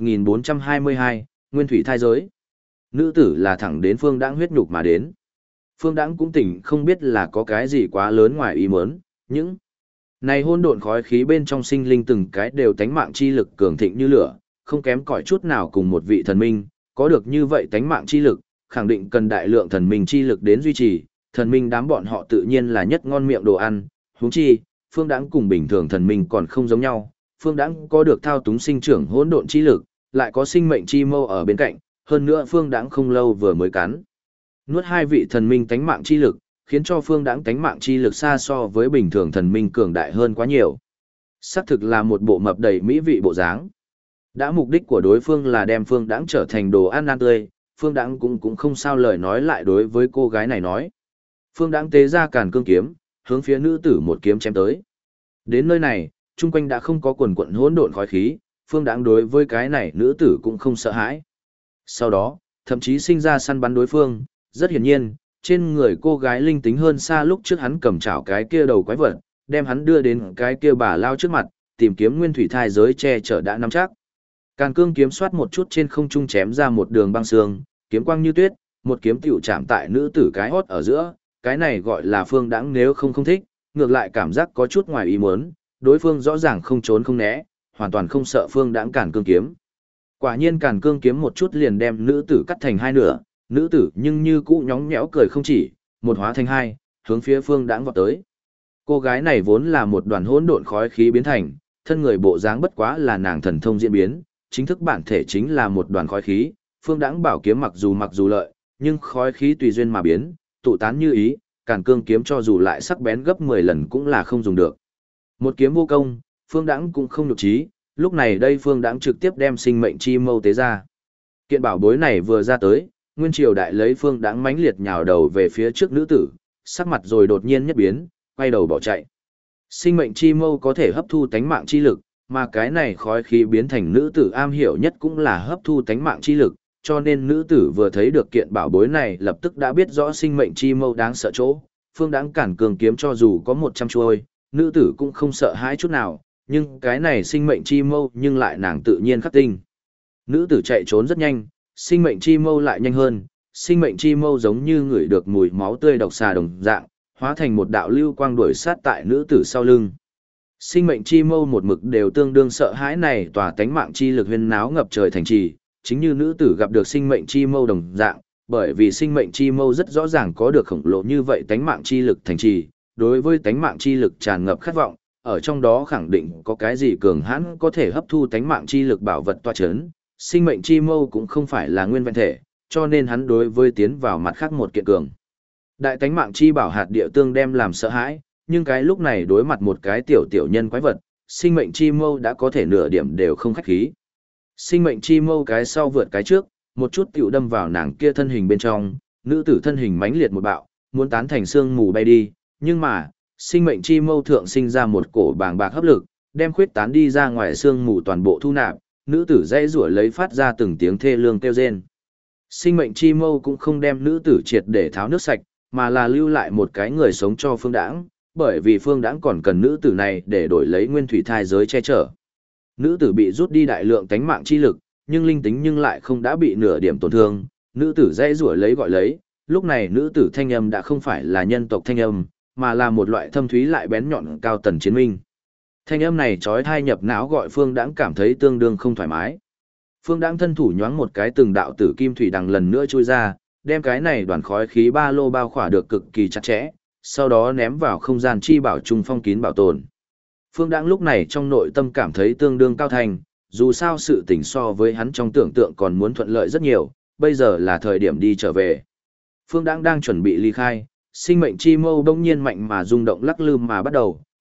1422, Nguyên thủy thai giới. Nữ tử là thẳng đến Phương Đãng huyết nhục mà đến. Phương Đãng cũng tỉnh không biết là có cái gì quá lớn ngoài ý muốn, những này hỗn độn khói khí bên trong sinh linh từng cái đều tánh mạng chi lực cường thịnh như lửa, không kém cỏi chút nào cùng một vị thần minh, có được như vậy tánh mạng chi lực, khẳng định cần đại lượng thần minh chi lực đến duy trì, thần minh đám bọn họ tự nhiên là nhất ngon miệng đồ ăn, huống chi, Phương Đãng cùng bình thường thần minh còn không giống nhau, Phương Đãng có được thao túng sinh trưởng hỗn độn chi lực, lại có sinh mệnh chi mâu ở bên cạnh, hơn nữa Phương Đãng không lâu vừa mới cắn nuốt hai vị thần minh tánh mạng chi lực, khiến cho Phương Đãng tánh mạng chi lực xa so với bình thường thần minh cường đại hơn quá nhiều. Xác thực là một bộ mập đầy mỹ vị bộ dáng. Đã mục đích của đối phương là đem Phương Đãng trở thành đồ ăn ăn tươi, Phương Đãng cũng không sao lời nói lại đối với cô gái này nói. Phương Đãng tế ra càn cương kiếm, hướng phía nữ tử một kiếm chém tới. Đến nơi này, chung quanh đã không có quần quần hỗn độn khói khí, Phương Đãng đối với cái này nữ tử cũng không sợ hãi. Sau đó, thậm chí sinh ra săn bắn đối phương, rất hiển nhiên, trên người cô gái linh tính hơn xa lúc trước hắn cầm chảo cái kia đầu quái vật, đem hắn đưa đến cái kia bà lao trước mặt, tìm kiếm nguyên thủy thai giới che chở đã nắm chắc. Càn cương kiếm xoát một chút trên không trung chém ra một đường băng xương, kiếm quang như tuyết, một kiếm tiểu chạm tại nữ tử cái hót ở giữa, cái này gọi là Phương Đãng nếu không thích, ngược lại cảm giác có chút ngoài ý muốn, đối phương rõ ràng không trốn không né, hoàn toàn không sợ Phương Đãng càn cương kiếm. Quả nhiên càn cương kiếm một chút liền đem nữ tử cắt thành hai nửa, nữ tử nhưng như cũ nhõng nhẽo cười không chỉ, một hóa thành hai, hướng phía Phương Đãng vọt tới. Cô gái này vốn là một đoàn hỗn độn khói khí biến thành, thân người bộ dáng bất quá là nàng thần thông diễn biến, chính thức bản thể chính là một đoàn khói khí, Phương Đãng bảo kiếm mặc dù lợi, nhưng khói khí tùy duyên mà biến, tụ tán như ý, càn cương kiếm cho dù lại sắc bén gấp 10 lần cũng là không dùng được. Một kiếm vô công, Phương Đãng cũng không nhục trí, lúc này đây Phương Đãng trực tiếp đem sinh mệnh chi mâu tế ra. Kiện bảo bối này vừa ra tới, Nguyên Triều Đại lấy Phương Đãng mãnh liệt nhào đầu về phía trước nữ tử, sắc mặt rồi đột nhiên nhất biến, quay đầu bỏ chạy. Sinh mệnh chi mâu có thể hấp thu tánh mạng chi lực, mà cái này khói khí biến thành nữ tử am hiểu nhất cũng là hấp thu tánh mạng chi lực, cho nên nữ tử vừa thấy được kiện bảo bối này lập tức đã biết rõ sinh mệnh chi mâu đáng sợ chỗ. Phương Đãng cản cường kiếm cho dù có 100 chuôi, nữ tử cũng không sợ hãi chút nào, nhưng cái này sinh mệnh chi mâu nhưng lại nàng tự nhiên khắc tinh. Nữ tử chạy trốn rất nhanh, sinh mệnh chi mâu lại nhanh hơn, sinh mệnh chi mâu giống như ngửi được mùi máu tươi độc xà đồng dạng, hóa thành một đạo lưu quang đuổi sát tại nữ tử sau lưng. Sinh mệnh chi mâu một mực đều tương đương sợ hãi này tỏa tánh mạng chi lực huyên náo ngập trời thành trì, chính như nữ tử gặp được sinh mệnh chi mâu đồng dạng, bởi vì sinh mệnh chi mâu rất rõ ràng có được khổng lồ như vậy tánh mạng chi lực thành trì, đối với tánh mạng chi lực tràn ngập khát vọng, ở trong đó khẳng định có cái gì cường hãn có thể hấp thu tánh mạng chi lực bảo vật tọa chấn. Sinh mệnh chi mâu cũng không phải là nguyên vẹn thể, cho nên hắn đối với tiến vào mặt khác một kiện cường đại tánh mạng chi bảo hạt địa tương đem làm sợ hãi, nhưng cái lúc này đối mặt một cái tiểu nhân quái vật, sinh mệnh chi mâu đã có thể nửa điểm đều không khách khí. Sinh mệnh chi mâu cái sau vượt cái trước, một chút tiểu đâm vào nàng kia thân hình bên trong, nữ tử thân hình mãnh liệt một bạo, muốn tán thành xương mù bay đi, nhưng mà, sinh mệnh chi mâu thượng sinh ra một cổ bàng bạc hấp lực, đem khuyết tán đi ra ngoài xương mù toàn bộ thu nạp, nữ tử dãy rủa lấy phát ra từng tiếng thê lương kêu rên. Sinh mệnh chi mâu cũng không đem nữ tử triệt để tháo nước sạch, mà là lưu lại một cái người sống cho Phương Đãng, bởi vì Phương Đãng còn cần nữ tử này để đổi lấy nguyên thủy thai giới che chở. Nữ tử bị rút đi đại lượng tánh mạng chi lực, nhưng linh tính nhưng lại không đã bị nửa điểm tổn thương, nữ tử dãy rủa lấy gọi lấy, lúc này nữ tử thanh âm đã không phải là nhân tộc thanh âm, mà là một loại thâm thúy lại bén nhọn cao tần chiến minh. Thanh âm này chói tai nhập não gọi Phương Đãng cảm thấy tương đương không thoải mái. Phương Đãng thân thủ nhoáng một cái từng đạo tử kim thủy đằng lần nữa chui ra, đem cái này đoàn khói khí ba lô bao khỏa được cực kỳ chặt chẽ, sau đó ném vào không gian chi bảo trung phong kín bảo tồn. Phương Đãng lúc này trong nội tâm cảm thấy tương đương cao thành, dù sao sự tình so với hắn trong tưởng tượng còn muốn thuận lợi rất nhiều, bây giờ là thời điểm đi trở về. Phương Đãng đang chuẩn bị ly khai, sinh mệnh chi mâu đông nhiên mạnh mà rung động lắc lư mà bắt đầu,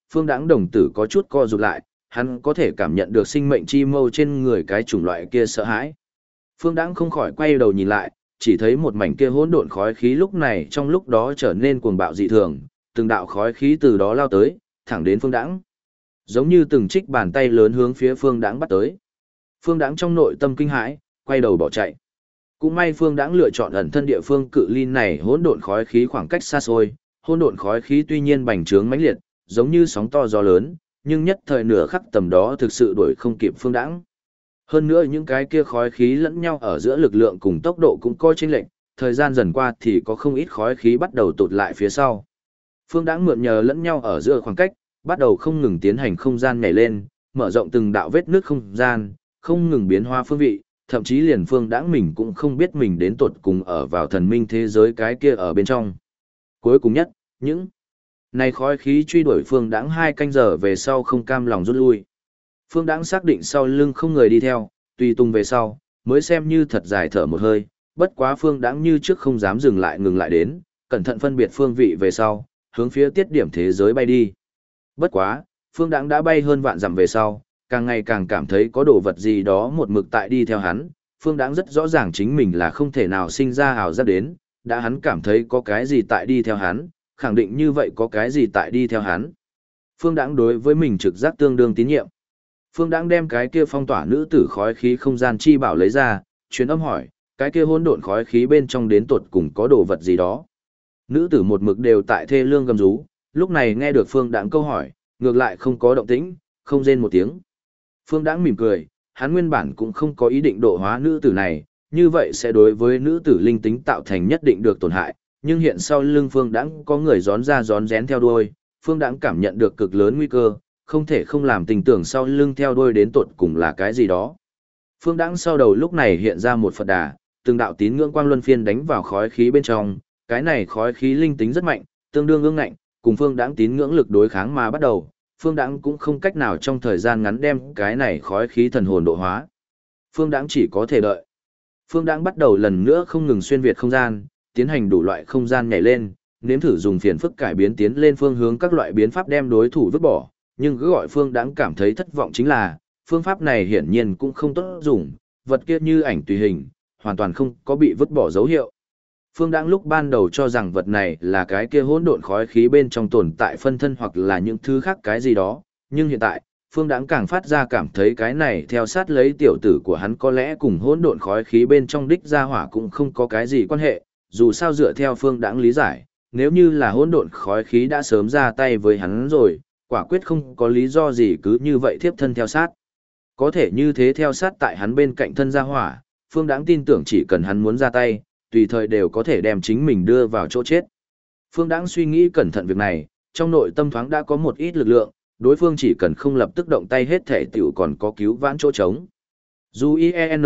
Phương Đãng đồng tử có chút co rụt lại, hắn có thể cảm nhận được sinh mệnh chi mâu trên người cái chủng loại kia sợ hãi. Phương Đãng không khỏi quay đầu nhìn lại, chỉ thấy một mảnh kia hỗn độn khói khí lúc này trong lúc đó trở nên cuồng bạo dị thường, từng đạo khói khí từ đó lao tới, thẳng đến Phương Đãng. Giống như từng trích bàn tay lớn hướng phía Phương Đãng bắt tới. Phương Đãng trong nội tâm kinh hãi, quay đầu bỏ chạy. Cũng may Phương Đãng lựa chọn ẩn thân địa phương cự ly này hỗn độn khói khí khoảng cách xa xôi, hỗn độn khói khí tuy nhiên bành trướng mãnh liệt, giống như sóng to gió lớn, nhưng nhất thời nửa khắc tầm đó thực sự đuổi không kịp Phương Đãng. Hơn nữa những cái kia khói khí lẫn nhau ở giữa lực lượng cùng tốc độ cũng coi chênh lệch, thời gian dần qua thì có không ít khói khí bắt đầu tụt lại phía sau. Phương Đãng mượn nhờ lẫn nhau ở giữa khoảng cách, bắt đầu không ngừng tiến hành không gian nhảy lên, mở rộng từng đạo vết nứt không gian, không ngừng biến hóa phương vị, thậm chí liền Phương Đãng mình cũng không biết mình đến tột cùng ở vào thần minh thế giới cái kia ở bên trong. Cuối cùng nhất, những này khói khí truy đuổi Phương Đãng 2 canh giờ về sau không cam lòng rút lui. Phương Đãng xác định sau lưng không người đi theo, tùy tung về sau, mới xem như thật dài thở một hơi, bất quá Phương Đãng như trước không dám ngừng lại đến, cẩn thận phân biệt phương vị về sau, hướng phía tiết điểm thế giới bay đi. Bất quá, Phương Đãng đã bay hơn vạn dặm về sau, càng ngày càng cảm thấy có đồ vật gì đó một mực tại đi theo hắn, Phương Đãng rất rõ ràng chính mình là không thể nào sinh ra ảo giác đến, đã hắn cảm thấy có cái gì tại đi theo hắn, khẳng định như vậy có cái gì tại đi theo hắn. Phương Đãng đối với mình trực giác tương đương tín nhiệm. Phương Đãng đem cái kia phong tỏa nữ tử khói khí không gian chi bảo lấy ra, truyền âm hỏi, cái kia hỗn độn khói khí bên trong đến tột cùng có đồ vật gì đó. Nữ tử một mực đều tại thê lương gầm rú, lúc này nghe được Phương Đãng câu hỏi, ngược lại không có động tĩnh, không rên một tiếng. Phương Đãng mỉm cười, hắn nguyên bản cũng không có ý định độ hóa nữ tử này, như vậy sẽ đối với nữ tử linh tính tạo thành nhất định được tổn hại, nhưng hiện sau lưng Phương Đãng có người gión ra gión rén theo đuôi, Phương Đãng cảm nhận được cực lớn nguy cơ, không thể không làm tình tưởng sau lưng theo đuôi đến tột cùng là cái gì đó. Phương Đãng sau đầu lúc này hiện ra một Phật đà, từng đạo tín ngưỡng quang luân phiên đánh vào khói khí bên trong, cái này khói khí linh tính rất mạnh, tương đương ương ngạnh, cùng Phương Đãng tín ngưỡng lực đối kháng mà bắt đầu, Phương Đãng cũng không cách nào trong thời gian ngắn đem cái này khói khí thần hồn độ hóa. Phương Đãng chỉ có thể đợi. Phương Đãng bắt đầu lần nữa không ngừng xuyên việt không gian, tiến hành đủ loại không gian nhảy lên, nếm thử dùng phiền phức cải biến tiến lên phương hướng các loại biến pháp đem đối thủ vứt bỏ, nhưng cứ gọi Phương Đãng cảm thấy thất vọng chính là, phương pháp này hiển nhiên cũng không tốt dùng, vật kia như ảnh tùy hình, hoàn toàn không có bị vứt bỏ dấu hiệu. Phương Đãng lúc ban đầu cho rằng vật này là cái kia hỗn độn khói khí bên trong tồn tại phân thân hoặc là những thứ khác cái gì đó, nhưng hiện tại, Phương Đãng càng phát ra cảm thấy cái này theo sát lấy tiểu tử của hắn có lẽ cùng hỗn độn khói khí bên trong đích ra hỏa cũng không có cái gì quan hệ, dù sao dựa theo Phương Đãng lý giải, nếu như là hỗn độn khói khí đã sớm ra tay với hắn rồi, quả quyết không có lý do gì cứ như vậy thiếp thân theo sát. Có thể như thế theo sát tại hắn bên cạnh thân ra hỏa, Phương Đãng tin tưởng chỉ cần hắn muốn ra tay, tùy thời đều có thể đem chính mình đưa vào chỗ chết. Phương Đãng suy nghĩ cẩn thận việc này, trong nội tâm thoáng đã có một ít lực lượng, đối phương chỉ cần không lập tức động tay hết thể tiểu còn có cứu vãn chỗ trống. Dù IEN.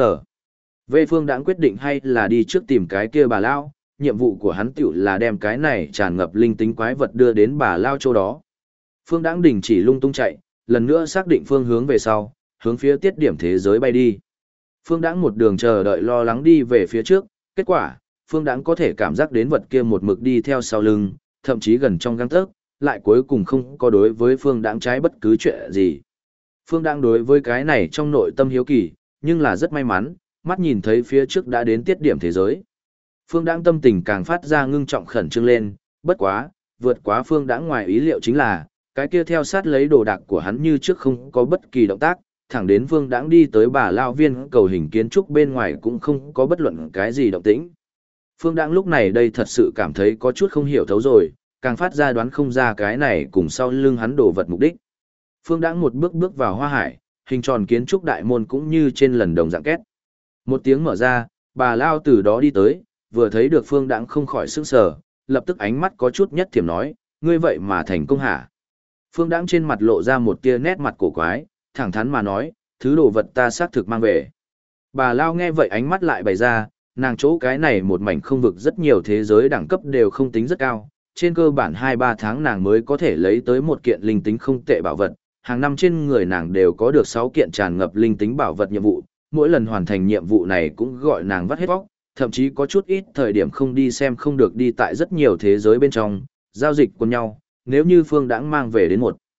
Về Phương Đãng quyết định hay là đi trước tìm cái kia bà Lao, nhiệm vụ của hắn tiểu là đem cái này tràn ngập linh tính quái vật đưa đến bà Lao chỗ đó. Phương Đãng đình chỉ lung tung chạy, lần nữa xác định phương hướng về sau, hướng phía tiết điểm thế giới bay đi. Phương Đãng một đường chờ đợi lo lắng đi về phía trước, kết quả, Phương Đãng có thể cảm giác đến vật kia một mực đi theo sau lưng, thậm chí gần trong gang tấc, lại cuối cùng không có đối với Phương Đãng trái bất cứ chuyện gì. Phương Đãng đối với cái này trong nội tâm hiếu kỳ, nhưng là rất may mắn, mắt nhìn thấy phía trước đã đến tiết điểm thế giới. Phương Đãng tâm tình càng phát ra ngưng trọng khẩn trương lên, bất quá, vượt quá Phương Đãng ngoài ý liệu chính là, cái kia theo sát lấy đồ đạc của hắn như trước không có bất kỳ động tác, thẳng đến Phương Đãng đi tới bà Lao viên cầu hình kiến trúc bên ngoài cũng không có bất luận cái gì động tĩnh. Phương Đãng lúc này đây thật sự cảm thấy có chút không hiểu thấu rồi, càng phát ra đoán không ra cái này cùng sau lưng hắn đồ vật mục đích. Phương Đãng một bước bước vào hoa hải, hình tròn kiến trúc đại môn cũng như trên lần đồng dạng két. Một tiếng mở ra, bà Lao từ đó đi tới, vừa thấy được Phương Đãng không khỏi sững sờ, lập tức ánh mắt có chút nhất thiểm nói, ngươi vậy mà thành công hả? Phương Đãng trên mặt lộ ra một tia nét mặt cổ quái, thẳng thắn mà nói, thứ đồ vật ta xác thực mang về. Bà Lao nghe vậy ánh mắt lại bày ra, nàng chỗ cái này một mảnh không vực rất nhiều thế giới đẳng cấp đều không tính rất cao, trên cơ bản 2-3 tháng nàng mới có thể lấy tới một kiện linh tính không tệ bảo vật, hàng năm trên người nàng đều có được 6 kiện tràn ngập linh tính bảo vật nhiệm vụ, mỗi lần hoàn thành nhiệm vụ này cũng gọi nàng vắt hết vóc, thậm chí có chút ít thời điểm không đi xem không được đi tại rất nhiều thế giới bên trong, giao dịch của nhau, nếu như Phương Đãng mang về đến một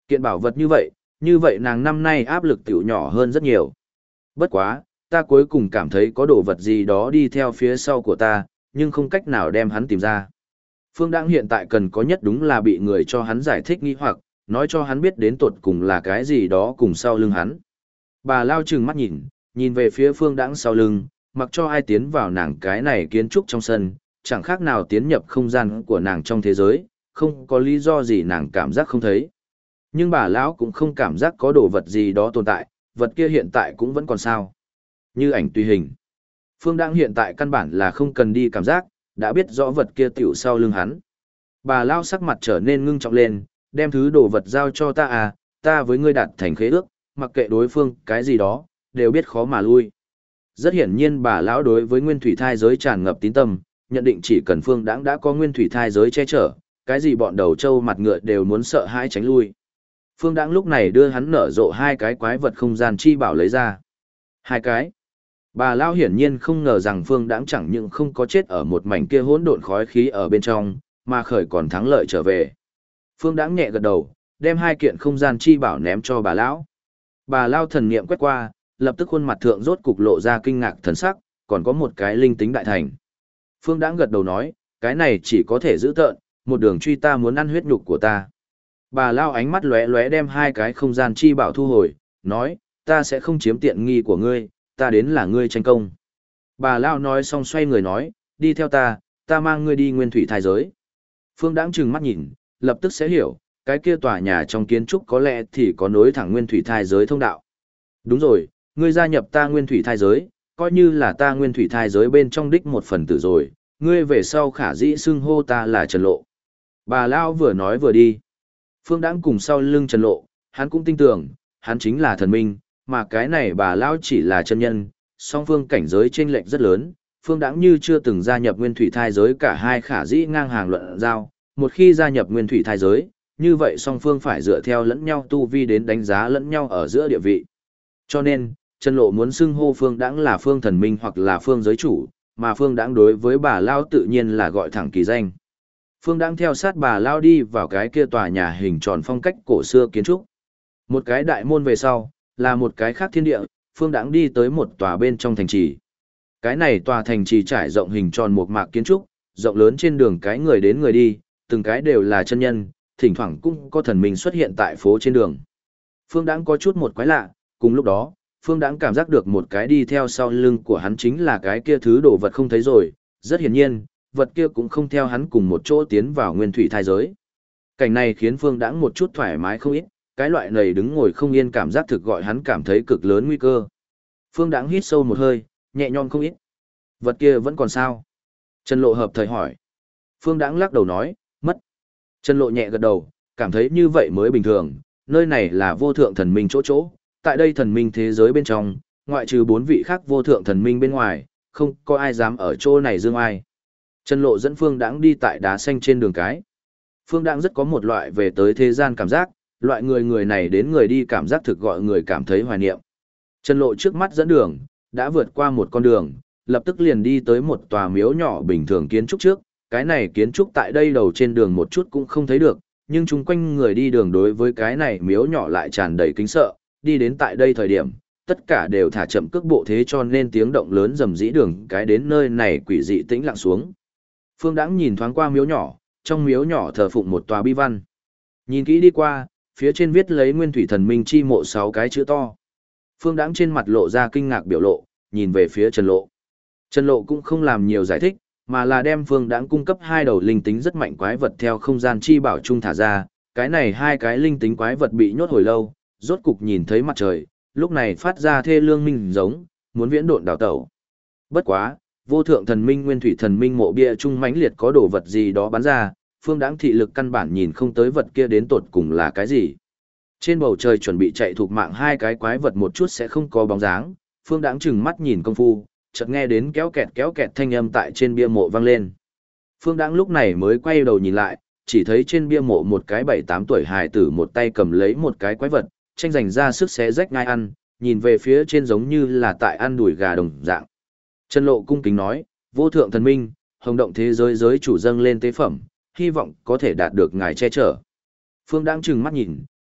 Kiện bảo vật như vậy nàng năm nay áp lực tiểu nhỏ hơn rất nhiều. Bất quá, ta cuối cùng cảm thấy có đồ vật gì đó đi theo phía sau của ta, nhưng không cách nào đem hắn tìm ra. Phương Đãng hiện tại cần có nhất đúng là bị người cho hắn giải thích nghi hoặc, nói cho hắn biết đến tột cùng là cái gì đó cùng sau lưng hắn. Bà Lao trừng mắt nhìn về phía Phương Đãng sau lưng, mặc cho ai tiến vào nàng cái này kiến trúc trong sân, chẳng khác nào tiến nhập không gian của nàng trong thế giới, không có lý do gì nàng cảm giác không thấy. Nhưng bà lão cũng không cảm giác có đồ vật gì đó tồn tại, vật kia hiện tại cũng vẫn còn sao. Như ảnh tùy hình. Phương Đãng hiện tại căn bản là không cần đi cảm giác, đã biết rõ vật kia tiểu sau lưng hắn. Bà lão sắc mặt trở nên ngưng trọng lên, đem thứ đồ vật giao cho ta à, ta với ngươi đạt thành khế ước, mặc kệ đối phương cái gì đó, đều biết khó mà lui. Rất hiển nhiên bà lão đối với nguyên thủy thai giới tràn ngập tín tâm, nhận định chỉ cần Phương Đãng đã có nguyên thủy thai giới che chở, cái gì bọn đầu trâu mặt ngựa đều muốn sợ hãi tránh lui. Phương Đãng lúc này đưa hắn nở rộ hai cái quái vật không gian chi bảo lấy ra. Hai cái. Bà lão hiển nhiên không ngờ rằng Phương Đãng chẳng những không có chết ở một mảnh kia hỗn độn khói khí ở bên trong, mà khởi còn thắng lợi trở về. Phương Đãng nhẹ gật đầu, đem hai kiện không gian chi bảo ném cho bà lão. Bà lão thần niệm quét qua, lập tức khuôn mặt thượng rốt cục lộ ra kinh ngạc thần sắc, còn có một cái linh tính đại thành. Phương Đãng gật đầu nói, cái này chỉ có thể giữ tợn, một đường truy ta muốn ăn huyết nhục của ta. Bà lão ánh mắt lóe lóe đem hai cái không gian chi bảo thu hồi, nói, ta sẽ không chiếm tiện nghi của ngươi, ta đến là ngươi tranh công. Bà lão nói xong xoay người nói, đi theo ta mang ngươi đi nguyên thủy thai giới. Phương Đãng trừng mắt nhìn, lập tức sẽ hiểu, cái kia tòa nhà trong kiến trúc có lẽ thì có nối thẳng nguyên thủy thai giới thông đạo. Đúng rồi, ngươi gia nhập ta nguyên thủy thai giới, coi như là ta nguyên thủy thai giới bên trong đích một phần tử rồi, ngươi về sau khả dĩ xưng hô ta là Trần Lộ. Bà lão vừa nói vừa đi. Phương Đãng cùng sau lưng Trần Lộ, hắn cũng tin tưởng, hắn chính là thần minh, mà cái này bà lão chỉ là chân nhân, song phương cảnh giới chênh lệch rất lớn, Phương Đãng như chưa từng gia nhập nguyên thủy thai giới cả hai khả dĩ ngang hàng luận giao, một khi gia nhập nguyên thủy thai giới, như vậy song phương phải dựa theo lẫn nhau tu vi đến đánh giá lẫn nhau ở giữa địa vị. Cho nên, Trần Lộ muốn xưng hô Phương Đãng là Phương thần minh hoặc là Phương giới chủ, mà Phương Đãng đối với bà lão tự nhiên là gọi thẳng kỳ danh. Phương Đãng theo sát bà lão đi vào cái kia tòa nhà hình tròn phong cách cổ xưa kiến trúc. Một cái đại môn về sau, là một cái khác thiên địa, Phương Đãng đi tới một tòa bên trong thành trì. Cái này tòa thành trì trải rộng hình tròn một mạc kiến trúc, rộng lớn trên đường cái người đến người đi, từng cái đều là chân nhân, thỉnh thoảng cũng có thần minh xuất hiện tại phố trên đường. Phương Đãng có chút một quái lạ, cùng lúc đó, Phương Đãng cảm giác được một cái đi theo sau lưng của hắn chính là cái kia thứ đồ vật không thấy rồi, rất hiển nhiên, vật kia cũng không theo hắn cùng một chỗ tiến vào nguyên thủy thai giới. Cảnh này khiến Phương Đãng một chút thoải mái không ít, cái loại này đứng ngồi không yên cảm giác thực gọi hắn cảm thấy cực lớn nguy cơ. Phương Đãng hít sâu một hơi, nhẹ nhõm không ít. Vật kia vẫn còn sao? Trần Lộ hợp thời hỏi. Phương Đãng lắc đầu nói, mất. Trần Lộ nhẹ gật đầu, cảm thấy như vậy mới bình thường, nơi này là vô thượng thần minh chỗ. Tại đây thần minh thế giới bên trong, ngoại trừ 4 vị khác vô thượng thần minh bên ngoài, không có ai dám ở chỗ này dương ai. Trần Lộ dẫn Phương Đãng đi tại đá xanh trên đường cái. Phương Đãng rất có một loại về tới thế gian cảm giác, loại người này đến người đi cảm giác thực gọi người cảm thấy hoài niệm. Trần Lộ trước mắt dẫn đường, đã vượt qua một con đường, lập tức liền đi tới một tòa miếu nhỏ bình thường kiến trúc trước, cái này kiến trúc tại đây đầu trên đường một chút cũng không thấy được, nhưng chung quanh người đi đường đối với cái này miếu nhỏ lại tràn đầy kính sợ, đi đến tại đây thời điểm, tất cả đều thả chậm cước bộ thế cho nên tiếng động lớn rầm rĩ đường cái đến nơi này quỷ dị tĩnh lặng xuống. Phương Đãng nhìn thoáng qua miếu nhỏ, trong miếu nhỏ thờ phụng một tòa bi văn. Nhìn kỹ đi qua, phía trên viết lấy Nguyên Thủy Thần Minh chi mộ 6 cái chữ to. Phương Đãng trên mặt lộ ra kinh ngạc biểu lộ, nhìn về phía Trần Lộ. Trần Lộ cũng không làm nhiều giải thích, mà là đem Phương Đãng cung cấp 2 đầu linh tính rất mạnh quái vật theo không gian chi bảo trung thả ra, cái này 2 cái linh tính quái vật bị nhốt hồi lâu, rốt cục nhìn thấy mặt trời, lúc này phát ra thê lương minh giống, muốn viễn độn đào tẩu. Bất quá, vô thượng thần minh Nguyên Thủy Thần Minh mộ bia trung mãnh liệt có đồ vật gì đó bắn ra, Phương Đãng thị lực căn bản nhìn không tới vật kia đến tột cùng là cái gì. Trên bầu trời chuẩn bị chạy thuộc mạng 2 cái quái vật một chút sẽ không có bóng dáng, Phương Đãng chừng mắt nhìn công phu, chợt nghe đến kéo kẹt thanh âm tại trên bia mộ vang lên. Phương Đãng lúc này mới quay đầu nhìn lại, chỉ thấy trên bia mộ một cái 7-8 tuổi hài tử một tay cầm lấy một cái quái vật, tranh giành ra sức xé rách ngai ăn, nhìn về phía trên giống như là tại ăn đùi gà đồng dạng. Trần Lộ cung kính nói, vô thượng thần minh, hồng động thế giới giới chủ dâng lên tế phẩm, hy vọng có thể đạt được ngài che chở. Phương Đãng trừng mắt nhìn,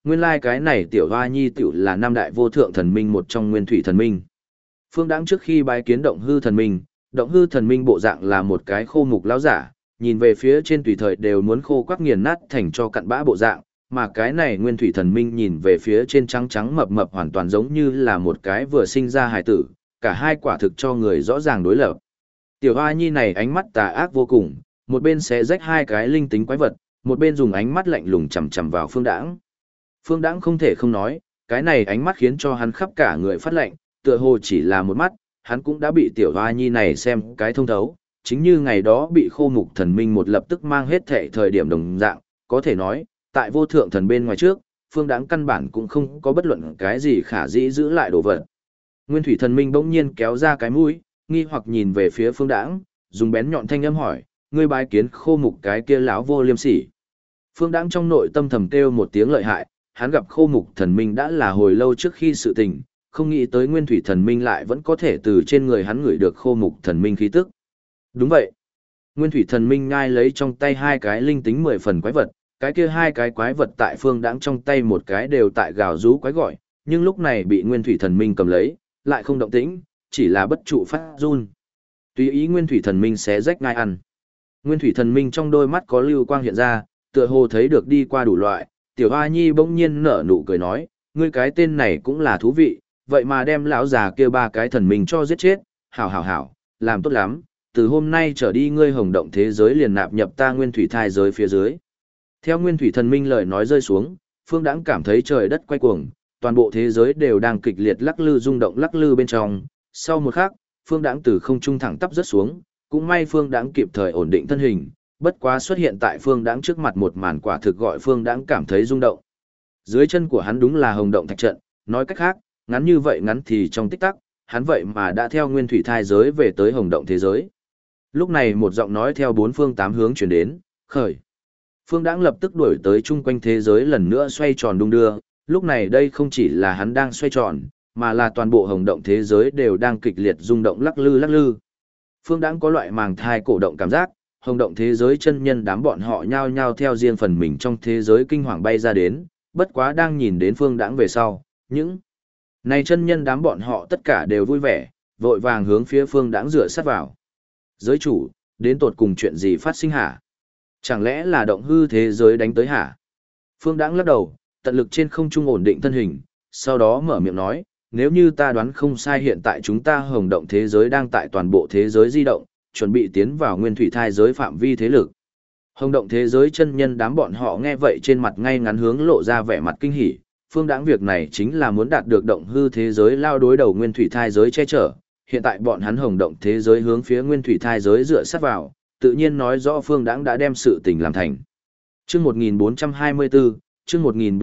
nguyên lai cái này tiểu hoa nhi tiểu là năm đại vô thượng thần minh một trong nguyên thủy thần minh. Phương Đãng trước khi bái kiến động hư thần minh bộ dạng là một cái khô mục lão giả, nhìn về phía trên tùy thời đều muốn khô quắc nghiền nát thành cho cặn bã bộ dạng, mà cái này nguyên thủy thần minh nhìn về phía trên trắng trắng mập mập hoàn toàn giống như là một cái vừa sinh ra hài tử, cả hai quả thực cho người rõ ràng đối lập. Tiểu hoa nhi này ánh mắt tà ác vô cùng, một bên xé rách hai cái linh tính quái vật, một bên dùng ánh mắt lạnh lùng chằm chằm vào Phương Đãng. Phương Đãng không thể không nói, cái này ánh mắt khiến cho hắn khắp cả người phát lạnh, tựa hồ chỉ là một mắt, hắn cũng đã bị tiểu hoa nhi này xem cái thông thấu, chính như ngày đó bị khô mục thần minh một lập tức mang hết thệ thời điểm đồng dạng, có thể nói, tại vô thượng thần bên ngoài trước, Phương Đãng căn bản cũng không có bất luận cái gì khả dĩ giữ lại đồ vật. Nguyên thủy thần minh bỗng nhiên kéo ra cái mũi, nghi hoặc nhìn về phía Phương Đãng, dùng bén nhọn thanh âm hỏi, ngươi bái kiến khô mục cái kia lão vô liêm sỉ. Phương Đãng trong nội tâm thầm kêu một tiếng lợi hại, hắn gặp khô mục thần minh đã là hồi lâu trước khi sự tình, không nghĩ tới nguyên thủy thần minh lại vẫn có thể từ trên người hắn ngửi được khô mục thần minh khí tức. Đúng vậy. Nguyên thủy thần minh ngai lấy trong tay hai cái linh tính 10 phần quái vật, cái kia hai cái quái vật tại Phương Đãng trong tay một cái đều tại gào rú quái gọi, nhưng lúc này bị nguyên thủy thần minh cầm lấy, lại không động tĩnh, chỉ là bất trụ phát run. Tùy ý nguyên thủy thần minh xé rách ngai ăn. Nguyên thủy thần minh trong đôi mắt có lưu quang hiện ra, tựa hồ thấy được đi qua đủ loại, tiểu hoa nhi bỗng nhiên nở nụ cười nói, ngươi cái tên này cũng là thú vị, vậy mà đem lão già kia ba cái thần minh cho giết chết, hảo hảo hảo, làm tốt lắm, từ hôm nay trở đi ngươi hồng động thế giới liền nạp nhập ta nguyên thủy thai giới phía dưới. Theo nguyên thủy thần minh lời nói rơi xuống, Phương Đãng cảm thấy trời đất quay cuồng, toàn bộ thế giới đều đang kịch liệt lắc lư rung động lắc lư bên trong, sau một khắc, Phương Đãng từ không trung thẳng tắp rớt xuống, cũng may Phương Đãng kịp thời ổn định thân hình, bất quá xuất hiện tại Phương Đãng trước mặt một màn quả thực gọi Phương Đãng cảm thấy rung động. Dưới chân của hắn đúng là hồng động thạch trận, nói cách khác, ngắn như vậy ngắn thì trong tích tắc, hắn vậy mà đã theo nguyên thủy thai giới về tới hồng động thế giới. Lúc này một giọng nói theo bốn phương tám hướng truyền đến, khởi. Phương Đãng lập tức đuổi tới chung quanh thế giới lần nữa xoay tròn đung đưa, lúc này đây không chỉ là hắn đang xoay tròn, mà là toàn bộ hồng động thế giới đều đang kịch liệt rung động lắc lư lắc lư. Phương Đãng có loại màng thai cổ động cảm giác, hồng động thế giới chân nhân đám bọn họ nhao nhao theo riêng phần mình trong thế giới kinh hoàng bay ra đến, bất quá đang nhìn đến Phương Đãng về sau, những này chân nhân đám bọn họ tất cả đều vui vẻ, vội vàng hướng phía Phương Đãng dựa sát vào. Giới chủ, đến tột cùng chuyện gì phát sinh hả? Chẳng lẽ là động hư thế giới đánh tới hả? Phương Đãng lắc đầu, tận lực trên không trung ổn định thân hình, sau đó mở miệng nói, nếu như ta đoán không sai hiện tại chúng ta hồng động thế giới đang tại toàn bộ thế giới di động, chuẩn bị tiến vào nguyên thủy thai giới phạm vi thế lực. Hồng động thế giới chân nhân đám bọn họ nghe vậy trên mặt ngay ngắn hướng lộ ra vẻ mặt kinh hỉ, Phương Đãng việc này chính là muốn đạt được động hư thế giới lao đối đầu nguyên thủy thai giới che chở, hiện tại bọn hắn hồng động thế giới hướng phía nguyên thủy thai giới dựa sát vào, tự nhiên nói rõ Phương Đãng đã đem sự tình làm thành. Chương 1424, chương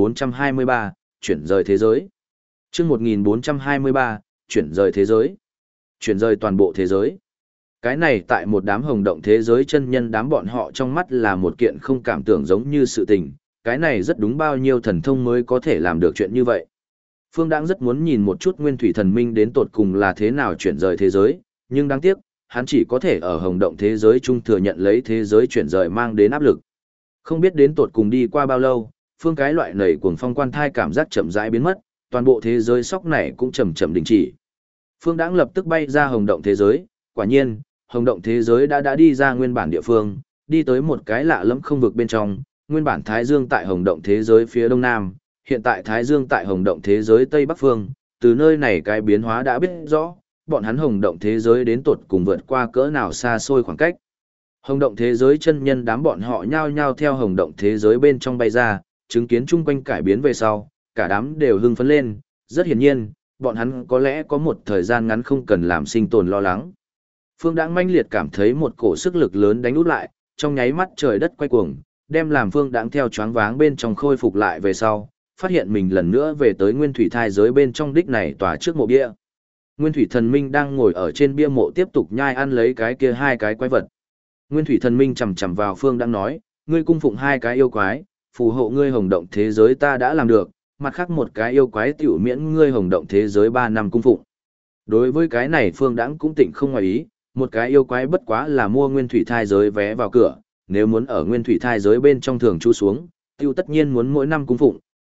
1423, chuyển rời thế giới. Chương 1423, chuyển rời thế giới. Chuyển rời toàn bộ thế giới. Cái này tại một đám hồng động thế giới chân nhân đám bọn họ trong mắt là một kiện không cảm tưởng giống như sự tình, cái này rất đúng bao nhiêu thần thông mới có thể làm được chuyện như vậy. Phương Đãng rất muốn nhìn một chút nguyên thủy thần minh đến tột cùng là thế nào chuyển rời thế giới, nhưng đáng tiếc, hắn chỉ có thể ở hồng động thế giới chung thừa nhận lấy thế giới chuyển rời mang đến áp lực. Không biết đến tột cùng đi qua bao lâu, phương cái loại nảy cuồng phong quan thai cảm giác chậm rãi biến mất, toàn bộ thế giới sóc này cũng chậm chậm đình chỉ. Phương Đãng lập tức bay ra hồng động thế giới, quả nhiên, hồng động thế giới đã đi ra nguyên bản địa phương, đi tới một cái lạ lẫm không vực bên trong, nguyên bản Thái Dương tại hồng động thế giới phía đông nam, hiện tại Thái Dương tại hồng động thế giới tây bắc phương, từ nơi này cái biến hóa đã biết rõ, bọn hắn hồng động thế giới đến tột cùng vượt qua cỡ nào xa xôi khoảng cách. Hồng động thế giới chân nhân đám bọn họ nhao nhao theo hồng động thế giới bên trong bay ra, chứng kiến chung quanh cải biến về sau, cả đám đều hưng phấn lên, rất hiển nhiên, bọn hắn có lẽ có một thời gian ngắn không cần làm sinh tồn lo lắng. Phương Đãng mãnh liệt cảm thấy một cổ sức lực lớn đánh út lại, trong nháy mắt trời đất quay cuồng, đem làm Phương Đãng theo choáng váng bên trong khôi phục lại về sau, phát hiện mình lần nữa về tới nguyên thủy thai giới bên trong đích này tòa trước mộ bia. Nguyên thủy thần minh đang ngồi ở trên bia mộ tiếp tục nhai ăn lấy cái kia hai cái quái vật. Nguyên thủy thần minh chằm chằm vào Phương Đãng nói, ngươi cung phụng hai cái yêu quái, phù hộ ngươi hồng động thế giới ta đã làm được, mặt khác một cái yêu quái tiểu miễn ngươi hồng động thế giới 3 năm cung phụng. Đối với cái này Phương Đãng cũng tỉnh không ngoài ý, một cái yêu quái bất quá là mua nguyên thủy thai giới vé vào cửa, nếu muốn ở nguyên thủy thai giới bên trong thường trú xuống, tiêu tất nhiên muốn mỗi năm cung phụng,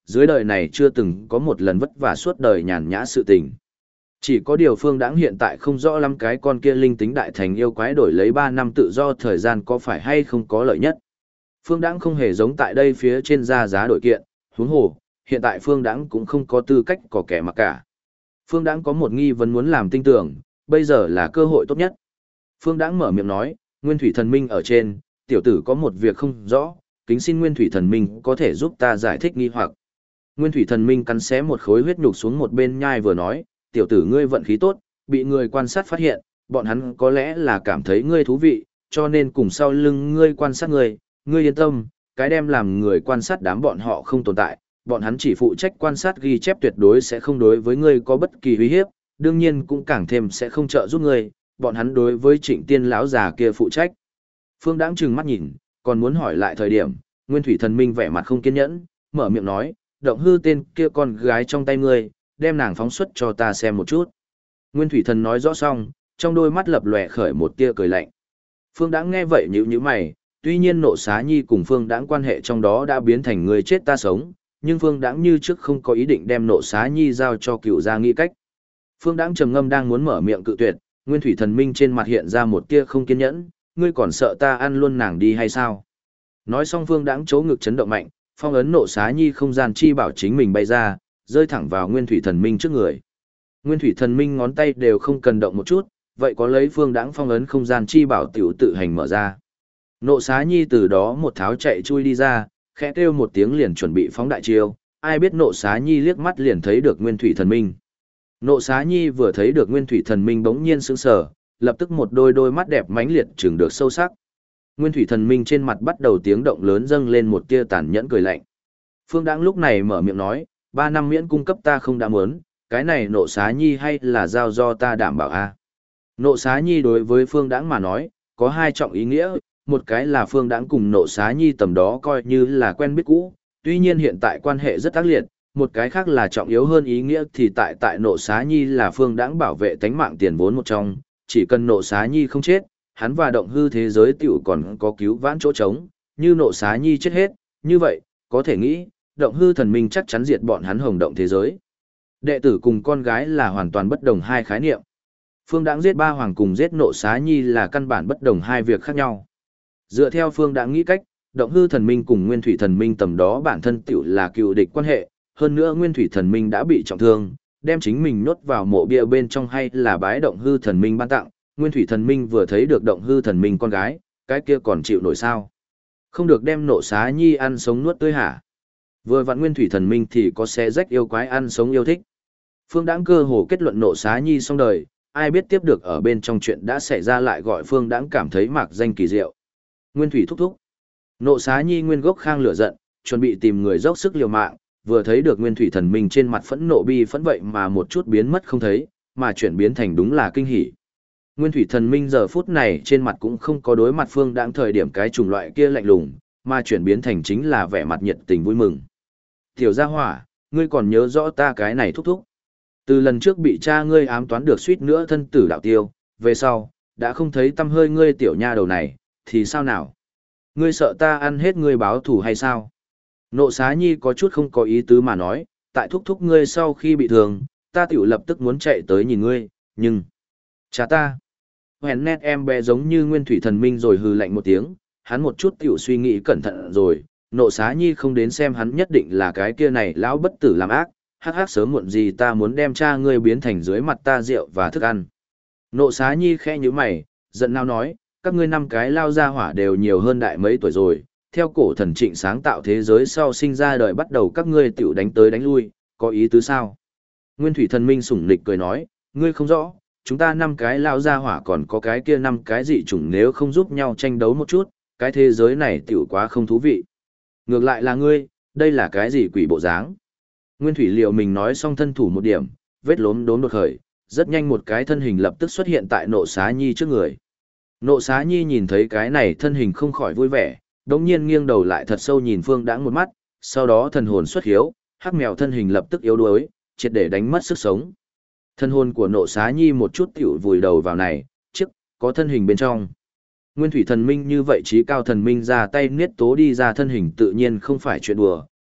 dưới đời này chưa từng có một lần vất vả suốt đời nhàn nhã sự tình. Chỉ có điều Phương Đãng hiện tại không rõ lắm cái con kia linh tính đại thành yêu quái đổi lấy 3 năm tự do thời gian có phải hay không có lợi nhất. Phương Đãng không hề giống tại đây phía trên ra giá đổi kiện, huống hồ, hiện tại Phương Đãng cũng không có tư cách có kẻ mặc cả. Phương Đãng có một nghi vấn muốn làm tinh tưởng, bây giờ là cơ hội tốt nhất. Phương Đãng mở miệng nói, Nguyên Thủy Thần Minh ở trên, tiểu tử có một việc không rõ, kính xin Nguyên Thủy Thần Minh có thể giúp ta giải thích nghi hoặc. Nguyên Thủy Thần Minh cắn xé một khối huyết nhục xuống một bên nhai vừa nói, tiểu tử ngươi vận khí tốt, bị người quan sát phát hiện, bọn hắn có lẽ là cảm thấy ngươi thú vị, cho nên cùng sau lưng ngươi quan sát ngươi yên tâm, cái đem làm người quan sát đám bọn họ không tồn tại, bọn hắn chỉ phụ trách quan sát ghi chép tuyệt đối sẽ không đối với ngươi có bất kỳ uy hiếp, đương nhiên cũng càng thêm sẽ không trợ giúp ngươi, bọn hắn đối với Trịnh Tiên lão già kia phụ trách. Phương Đãng trừng mắt nhìn, còn muốn hỏi lại thời điểm, Nguyên Thủy Thần Minh vẻ mặt không kiên nhẫn, mở miệng nói, động hư tên kia con gái trong tay ngươi, đem nàng phóng xuất cho ta xem một chút. Nguyên Thủy Thần nói rõ xong, trong đôi mắt lập lòe khởi một tia cười lạnh. Phương Đãng nghe vậy nhíu mày, tuy nhiên Nộ Xá Nhi cùng Phương Đãng quan hệ trong đó đã biến thành người chết ta sống, nhưng Phương Đãng như trước không có ý định đem Nộ Xá Nhi giao cho Cửu gia nghĩ cách. Phương Đãng trầm ngâm đang muốn mở miệng cự tuyệt, Nguyên Thủy Thần Minh trên mặt hiện ra một tia không kiên nhẫn, ngươi còn sợ ta ăn luôn nàng đi hay sao? Nói xong Phương Đãng chỗ ngực chấn động mạnh, phong ấn Nộ Xá Nhi không gian chi bảo chính mình bay ra, rơi thẳng vào Nguyên Thủy Thần Minh trước người. Nguyên Thủy Thần Minh ngón tay đều không cần động một chút, vậy có lấy Phương Đãng phong ấn không gian chi bảo tiểu tự hành mở ra. Nộ Xá Nhi từ đó một tháo chạy chui đi ra, khẽ kêu một tiếng liền chuẩn bị phóng đại chiêu, ai biết Nộ Xá Nhi liếc mắt liền thấy được Nguyên Thủy Thần Minh. Nộ Xá Nhi vừa thấy được Nguyên Thủy Thần Minh bỗng nhiên sững sờ, lập tức một đôi mắt đẹp mãnh liệt trừng được sâu sắc. Nguyên Thủy Thần Minh trên mặt bắt đầu tiếng động lớn dâng lên một tia tàn nhẫn cười lạnh. Phương Đãng lúc này mở miệng nói, 3 năm miễn cung cấp ta không đã muốn, cái này Nộ Xá Nhi hay là giao do ta đảm bảo a? Nộ Xá Nhi đối với Phương Đãng mà nói, có 2 trọng ý nghĩa, một cái là Phương Đãng cùng Nộ Xá Nhi tầm đó coi như là quen biết cũ, tuy nhiên hiện tại quan hệ rất ác liệt, một cái khác là trọng yếu hơn ý nghĩa thì tại Nộ Xá Nhi là Phương Đãng bảo vệ tánh mạng tiền vốn một trong, chỉ cần Nộ Xá Nhi không chết, hắn và động hư thế giới tiểu còn có cứu vãn chỗ trống, như Nộ Xá Nhi chết hết, như vậy, có thể nghĩ, động hư thần minh chắc chắn diệt bọn hắn hồng động thế giới. Đệ tử cùng con gái là hoàn toàn bất đồng 2 khái niệm. Phương Đãng giết 3 hoàng cùng giết Nộ Xá Nhi là căn bản bất đồng 2 việc khác nhau. Dựa theo Phương Đãng nghĩ cách, động hư thần minh cùng Nguyên Thủy thần minh tầm đó bản thân tiểu là cựu địch quan hệ, hơn nữa Nguyên Thủy thần minh đã bị trọng thương, đem chính mình nhốt vào mộ bia bên trong hay là bái động hư thần minh ban tặng, Nguyên Thủy thần minh vừa thấy được động hư thần minh con gái, cái kia còn chịu nổi sao? Không được đem Nộ Xá Nhi ăn sống nuốt tươi hả? Vừa vặn Nguyên Thủy thần minh thì có xé rách yêu quái ăn sống yêu thích. Phương Đãng cơ hồ kết luận Nộ Xá Nhi xong đời, ai biết tiếp được ở bên trong chuyện đã xảy ra lại gọi Phương Đãng cảm thấy mạc danh kỳ diệu. Nguyên Thủy thúc thúc. Nộ Xá Nhi nguyên gốc khang lửa giận, chuẩn bị tìm người dốc sức liều mạng, vừa thấy được Nguyên Thủy thần minh trên mặt phẫn nộ bi phẫn vậy mà một chút biến mất không thấy, mà chuyển biến thành đúng là kinh hỉ. Nguyên Thủy thần minh giờ phút này trên mặt cũng không có đối mặt Phương Đãng thời điểm cái chủng loại kia lạnh lùng, mà chuyển biến thành chính là vẻ mặt nhiệt tình vui mừng. Tiểu gia hỏa, ngươi còn nhớ rõ ta cái này thúc thúc. Từ lần trước bị cha ngươi ám toán được suýt nữa thân tử đạo tiêu, về sau, đã không thấy tâm hơi ngươi tiểu nha đầu này, thì sao nào? Ngươi sợ ta ăn hết ngươi báo thù hay sao? Nộ Xá Nhi có chút không có ý tứ mà nói, tại thúc thúc ngươi sau khi bị thương, ta tiểu lập tức muốn chạy tới nhìn ngươi, nhưng... Cha ta! Hèn nét em bé giống như Nguyên Thủy thần minh rồi hừ lạnh một tiếng, hắn một chút tiểu suy nghĩ cẩn thận rồi, Nộ Xá Nhi không đến xem hắn nhất định là cái kia này lão bất tử làm ác, hắc hắc sớm muộn gì ta muốn đem cha ngươi biến thành dưới mặt ta rượu và thức ăn. Nộ Xá Nhi khẽ nhíu mày, giận nào nói, các ngươi 5 cái lao ra hỏa đều nhiều hơn đại mấy tuổi rồi, theo cổ thần Trịnh sáng tạo thế giới sau sinh ra đời bắt đầu các ngươi tiểu đánh tới đánh lui, có ý tứ sao? Nguyên Thủy thần minh sủng nịch cười nói, ngươi không rõ, chúng ta 5 cái lao ra hỏa còn có cái kia 5 cái dị chủng nếu không giúp nhau tranh đấu một chút, cái thế giới này tiểu quá không thú vị. Ngược lại là ngươi, đây là cái gì quỷ bộ dáng? Nguyên Thủy liệu mình nói xong thân thủ một điểm, vết lốm đốm đột khởi, rất nhanh một cái thân hình lập tức xuất hiện tại Nộ Xá Nhi trước người. Nộ Xá Nhi nhìn thấy cái này thân hình không khỏi vui vẻ, đống nhiên nghiêng đầu lại thật sâu nhìn Phương Đãng một mắt, sau đó thần hồn xuất hiếu, hắc mèo thân hình lập tức yếu đuối, triệt để đánh mất sức sống. Thân hồn của Nộ Xá Nhi một chút tiểu vùi đầu vào này, chiếc, có thân hình bên trong. Nguyên Thủy thần minh như vậy trí cao thần minh ra tay niết tố đi ra thân hình tự nhiên không phải chuyện đùa,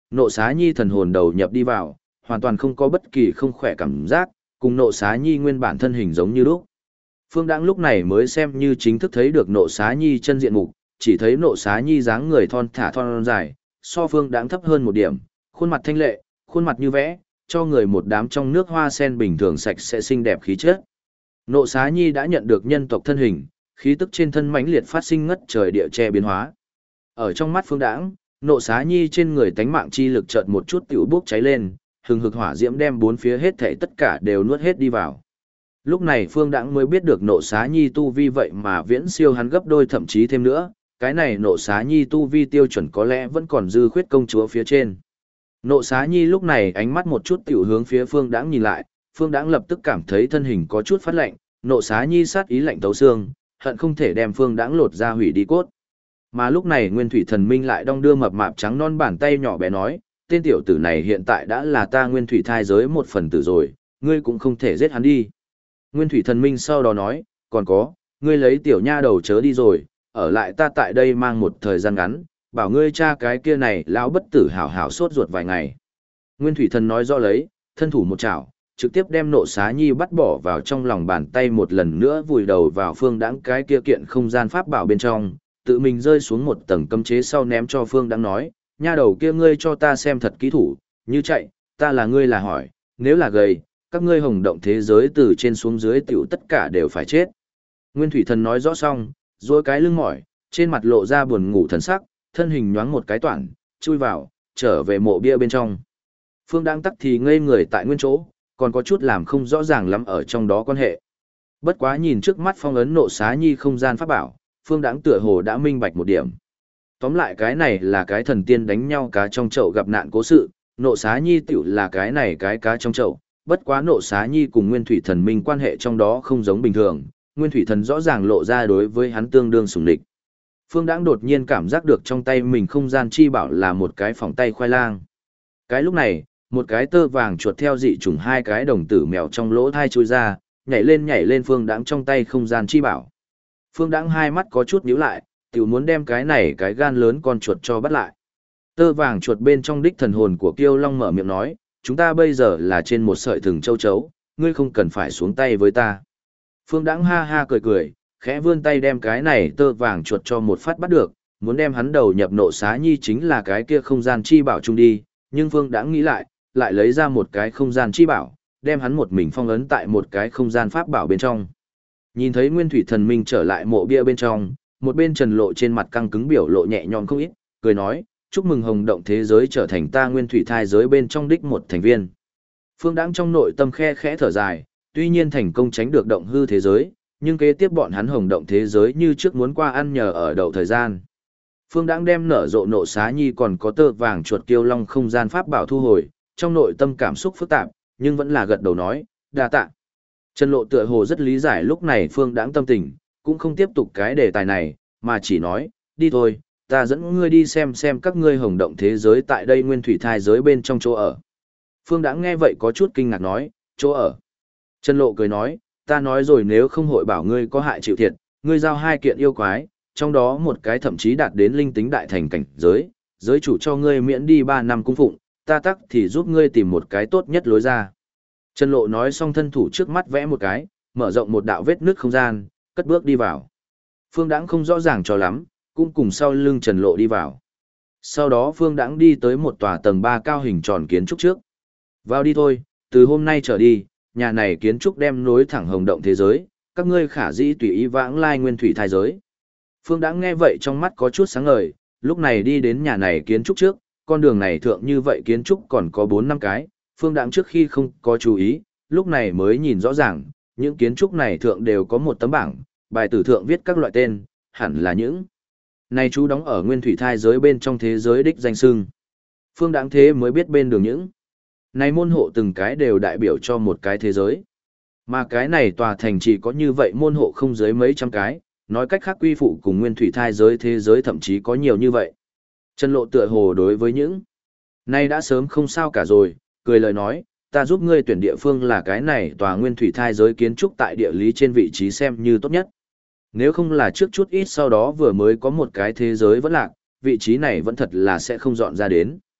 Nộ Xá Nhi thần hồn đầu nhập đi vào, hoàn toàn không có bất kỳ không khỏe cảm giác, cùng Nộ Xá Nhi nguyên bản thân hình giống như lúc. Phương Đãng lúc này mới xem như chính thức thấy được Nộ Xá Nhi chân diện mục, chỉ thấy Nộ Xá Nhi dáng người thon thả thon dài, so Phương Đãng thấp hơn một điểm, khuôn mặt thanh lệ, khuôn mặt như vẽ, cho người một đám trong nước hoa sen bình thường sạch sẽ xinh đẹp khí chất. Nộ Xá Nhi đã nhận được nhân tộc thân hình, khí tức trên thân mãnh liệt phát sinh ngất trời địa che biến hóa. Ở trong mắt Phương Đãng, Nộ Xá Nhi trên người tánh mạng chi lực chợt một chút tiểu bốc cháy lên, hừng hực hỏa diễm đem bốn phía hết thảy tất cả đều nuốt hết đi vào. Lúc này Phương Đãng mới biết được Nộ Xá Nhi tu vi vậy mà viễn siêu hắn gấp đôi thậm chí thêm nữa, cái này Nộ Xá Nhi tu vi tiêu chuẩn có lẽ vẫn còn dư khuyết công chúa phía trên. Nộ Xá Nhi lúc này ánh mắt một chút tiểu hướng phía Phương Đãng nhìn lại, Phương Đãng lập tức cảm thấy thân hình có chút phát lạnh, Nộ Xá Nhi sát ý lạnh tấu xương, hận không thể đem Phương Đãng lột ra hủy đi cốt. Mà lúc này Nguyên Thủy Thần Minh lại đong đưa mập mạp trắng non bàn tay nhỏ bé nói, tên tiểu tử này hiện tại đã là ta Nguyên Thủy thai giới một phần tử rồi, ngươi cũng không thể giết hắn đi. Nguyên Thủy Thần Minh sau đó nói, còn có, ngươi lấy tiểu nha đầu chớ đi rồi, ở lại ta tại đây mang một thời gian ngắn, bảo ngươi cha cái kia này lão bất tử hảo hảo sốt ruột vài ngày. Nguyên Thủy Thần nói rõ lấy, thân thủ một chảo, trực tiếp đem Nộ Xá Nhi bắt bỏ vào trong lòng bàn tay một lần nữa vùi đầu vào Phương Đãng cái kia kiện không gian pháp bảo bên trong, tự mình rơi xuống một tầng cấm chế sau ném cho Phương Đãng nói, nha đầu kia ngươi cho ta xem thật kỹ thủ, như chạy, ta là ngươi là hỏi, nếu là gầy, các ngươi hồng động thế giới từ trên xuống dưới tiểu tất cả đều phải chết. Nguyên Thủy Thần nói rõ xong, rồi cái lưng mỏi, trên mặt lộ ra buồn ngủ thần sắc, thân hình nhoáng một cái toản, chui vào, trở về mộ bia bên trong. Phương Đãng tắc thì ngây người tại nguyên chỗ, còn có chút làm không rõ ràng lắm ở trong đó quan hệ. Bất quá nhìn trước mắt phong ấn Nộ Xá Nhi không gian pháp bảo, Phương Đãng tựa hồ đã minh bạch một điểm. Tóm lại cái này là cái thần tiên đánh nhau cá trong chậu gặp nạn cố sự, Nộ Xá Nhi tiểu là cái này cái cá trong chậu, bất quá Nộ Xá Nhi cùng Nguyên Thủy Thần Minh quan hệ trong đó không giống bình thường, Nguyên Thủy Thần rõ ràng lộ ra đối với hắn tương đương sủng địch. Phương Đãng đột nhiên cảm giác được trong tay mình không gian chi bảo là một cái phỏng tay khoai lang. Cái lúc này, một cái tơ vàng chuột theo dị trùng hai cái đồng tử mèo trong lỗ thai chui ra, nhảy lên Phương Đãng trong tay không gian chi bảo. Phương Đãng hai mắt có chút nhíu lại, tiểu muốn đem cái này cái gan lớn con chuột cho bắt lại. Tơ vàng chuột bên trong đích thần hồn của Kiêu Long mở miệng nói, chúng ta bây giờ là trên một sợi thừng châu chấu, ngươi không cần phải xuống tay với ta. Phương Đãng ha ha cười, khẽ vươn tay đem cái này tơ vàng chuột cho một phát bắt được, muốn đem hắn đầu nhập Nộ Xá Nhi chính là cái kia không gian chi bảo chung đi, nhưng Phương Đãng nghĩ lại lấy ra một cái không gian chi bảo, đem hắn một mình phong ấn tại một cái không gian pháp bảo bên trong. Nhìn thấy Nguyên Thủy Thần Minh trở lại mộ bia bên trong, một bên Trần Lộ trên mặt căng cứng biểu lộ nhẹ nhõm không ít, cười nói, chúc mừng hồng động thế giới trở thành ta Nguyên Thủy thai giới bên trong đích một thành viên. Phương Đãng trong nội tâm khẽ thở dài, tuy nhiên thành công tránh được động hư thế giới, nhưng kế tiếp bọn hắn hồng động thế giới như trước muốn qua ăn nhờ ở đậu thời gian. Phương Đãng đem nở rộ Nộ Xá Nhi còn có tơ vàng chuột Kiêu Long không gian pháp bảo thu hồi, trong nội tâm cảm xúc phức tạp, nhưng vẫn là gật đầu nói, đa tạ. Trần Lộ tựa hồ rất lý giải lúc này Phương Đãng tâm tình, cũng không tiếp tục cái đề tài này, mà chỉ nói, đi thôi, ta dẫn ngươi đi xem các ngươi hồng động thế giới tại đây Nguyên Thủy thai giới bên trong chỗ ở. Phương Đãng nghe vậy có chút kinh ngạc nói, chỗ ở. Trần Lộ cười nói, ta nói rồi nếu không hội bảo ngươi có hại chịu thiệt, ngươi giao hai kiện yêu quái, trong đó một cái thậm chí đạt đến linh tính đại thành cảnh giới, giới chủ cho ngươi miễn đi 3 năm cung phụng, ta tắc thì giúp ngươi tìm một cái tốt nhất lối ra. Trần Lộ nói xong thân thủ trước mắt vẽ một cái, mở rộng một đạo vết nước không gian, cất bước đi vào. Phương Đãng không rõ ràng cho lắm, cũng cùng sau lưng Trần Lộ đi vào. Sau đó Phương Đãng đi tới một tòa tầng 3 cao hình tròn kiến trúc trước. Vào đi thôi, từ hôm nay trở đi, nhà này kiến trúc đem nối thẳng hồng động thế giới, các ngươi khả dĩ tùy ý vãng lai Nguyên Thủy thai giới. Phương Đãng nghe vậy trong mắt có chút sáng ngời, lúc này đi đến nhà này kiến trúc trước, con đường này thượng như vậy kiến trúc còn có 4-5 cái, Phương Đãng trước khi không có chú ý, lúc này mới nhìn rõ ràng, những kiến trúc này thượng đều có một tấm bảng, bài tử thượng viết các loại tên, hẳn là những này chú đóng ở Nguyên Thủy thai giới bên trong thế giới đích danh xưng. Phương Đãng thế mới biết bên đường những này môn hộ từng cái đều đại biểu cho một cái thế giới. Mà cái này tòa thành chỉ có như vậy môn hộ không dưới mấy trăm cái, nói cách khác quy phụ cùng Nguyên Thủy thai giới thế giới thậm chí có nhiều như vậy. Trần Lộ tựa hồ đối với những này đã sớm không sao cả rồi, cười lời nói, ta giúp ngươi tuyển địa phương là cái này tòa Nguyên Thủy thai giới kiến trúc tại địa lý trên vị trí xem như tốt nhất. Nếu không là trước chút ít sau đó vừa mới có một cái thế giới vẫn lạc, vị trí này vẫn thật là sẽ không dọn ra đến.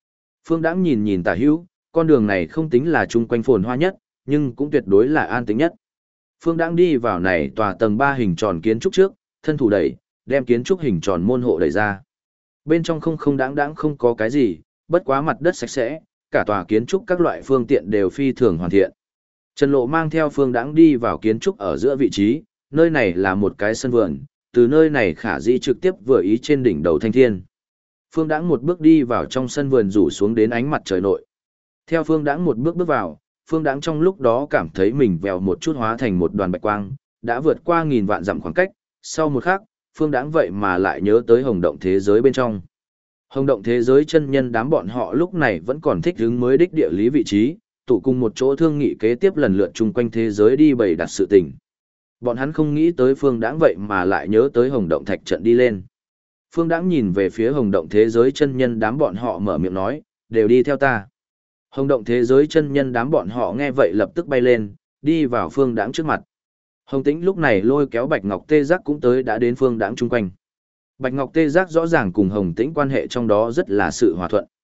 Phương Đãng nhìn nhìn tả hữu, con đường này không tính là chung quanh phồn hoa nhất, nhưng cũng tuyệt đối là an tĩnh nhất. Phương Đãng đi vào này tòa tầng 3 hình tròn kiến trúc trước, thân thủ đẩy, đem kiến trúc hình tròn môn hộ đẩy ra. Bên trong không đãng không có cái gì, bất quá mặt đất sạch sẽ, cả tòa kiến trúc các loại phương tiện đều phi thường hoàn thiện. Trần Lộ mang theo Phương Đãng đi vào kiến trúc ở giữa vị trí, nơi này là một cái sân vườn, từ nơi này khả dĩ trực tiếp vừa ý trên đỉnh đầu thanh thiên. Phương Đãng một bước đi vào trong sân vườn rủ xuống đến ánh mặt trời nội. Theo Phương Đãng một bước bước vào, Phương Đãng trong lúc đó cảm thấy mình vèo một chút hóa thành một đoàn bạch quang, đã vượt qua nghìn vạn dặm khoảng cách, sau một khắc, Phương Đãng vậy mà lại nhớ tới hồng động thế giới bên trong. Hồng động thế giới chân nhân đám bọn họ lúc này vẫn còn thích ứng mới đích địa lý vị trí, tụ cùng một chỗ thương nghị kế tiếp lần lượt chung quanh thế giới đi bày đặt sự tình. Bọn hắn không nghĩ tới Phương Đãng vậy mà lại nhớ tới hồng động thạch trận đi lên. Phương Đãng nhìn về phía hồng động thế giới chân nhân đám bọn họ mở miệng nói, đều đi theo ta. Hồng động thế giới chân nhân đám bọn họ nghe vậy lập tức bay lên, đi vào Phương Đãng trước mặt. Hồng Tĩnh lúc này lôi kéo Bạch Ngọc Tê Giác cũng tới đã đến Phương Đãng chung quanh. Bạch Ngọc Tê Giác rõ ràng cùng Hồng Tĩnh quan hệ trong đó rất là sự hòa thuận.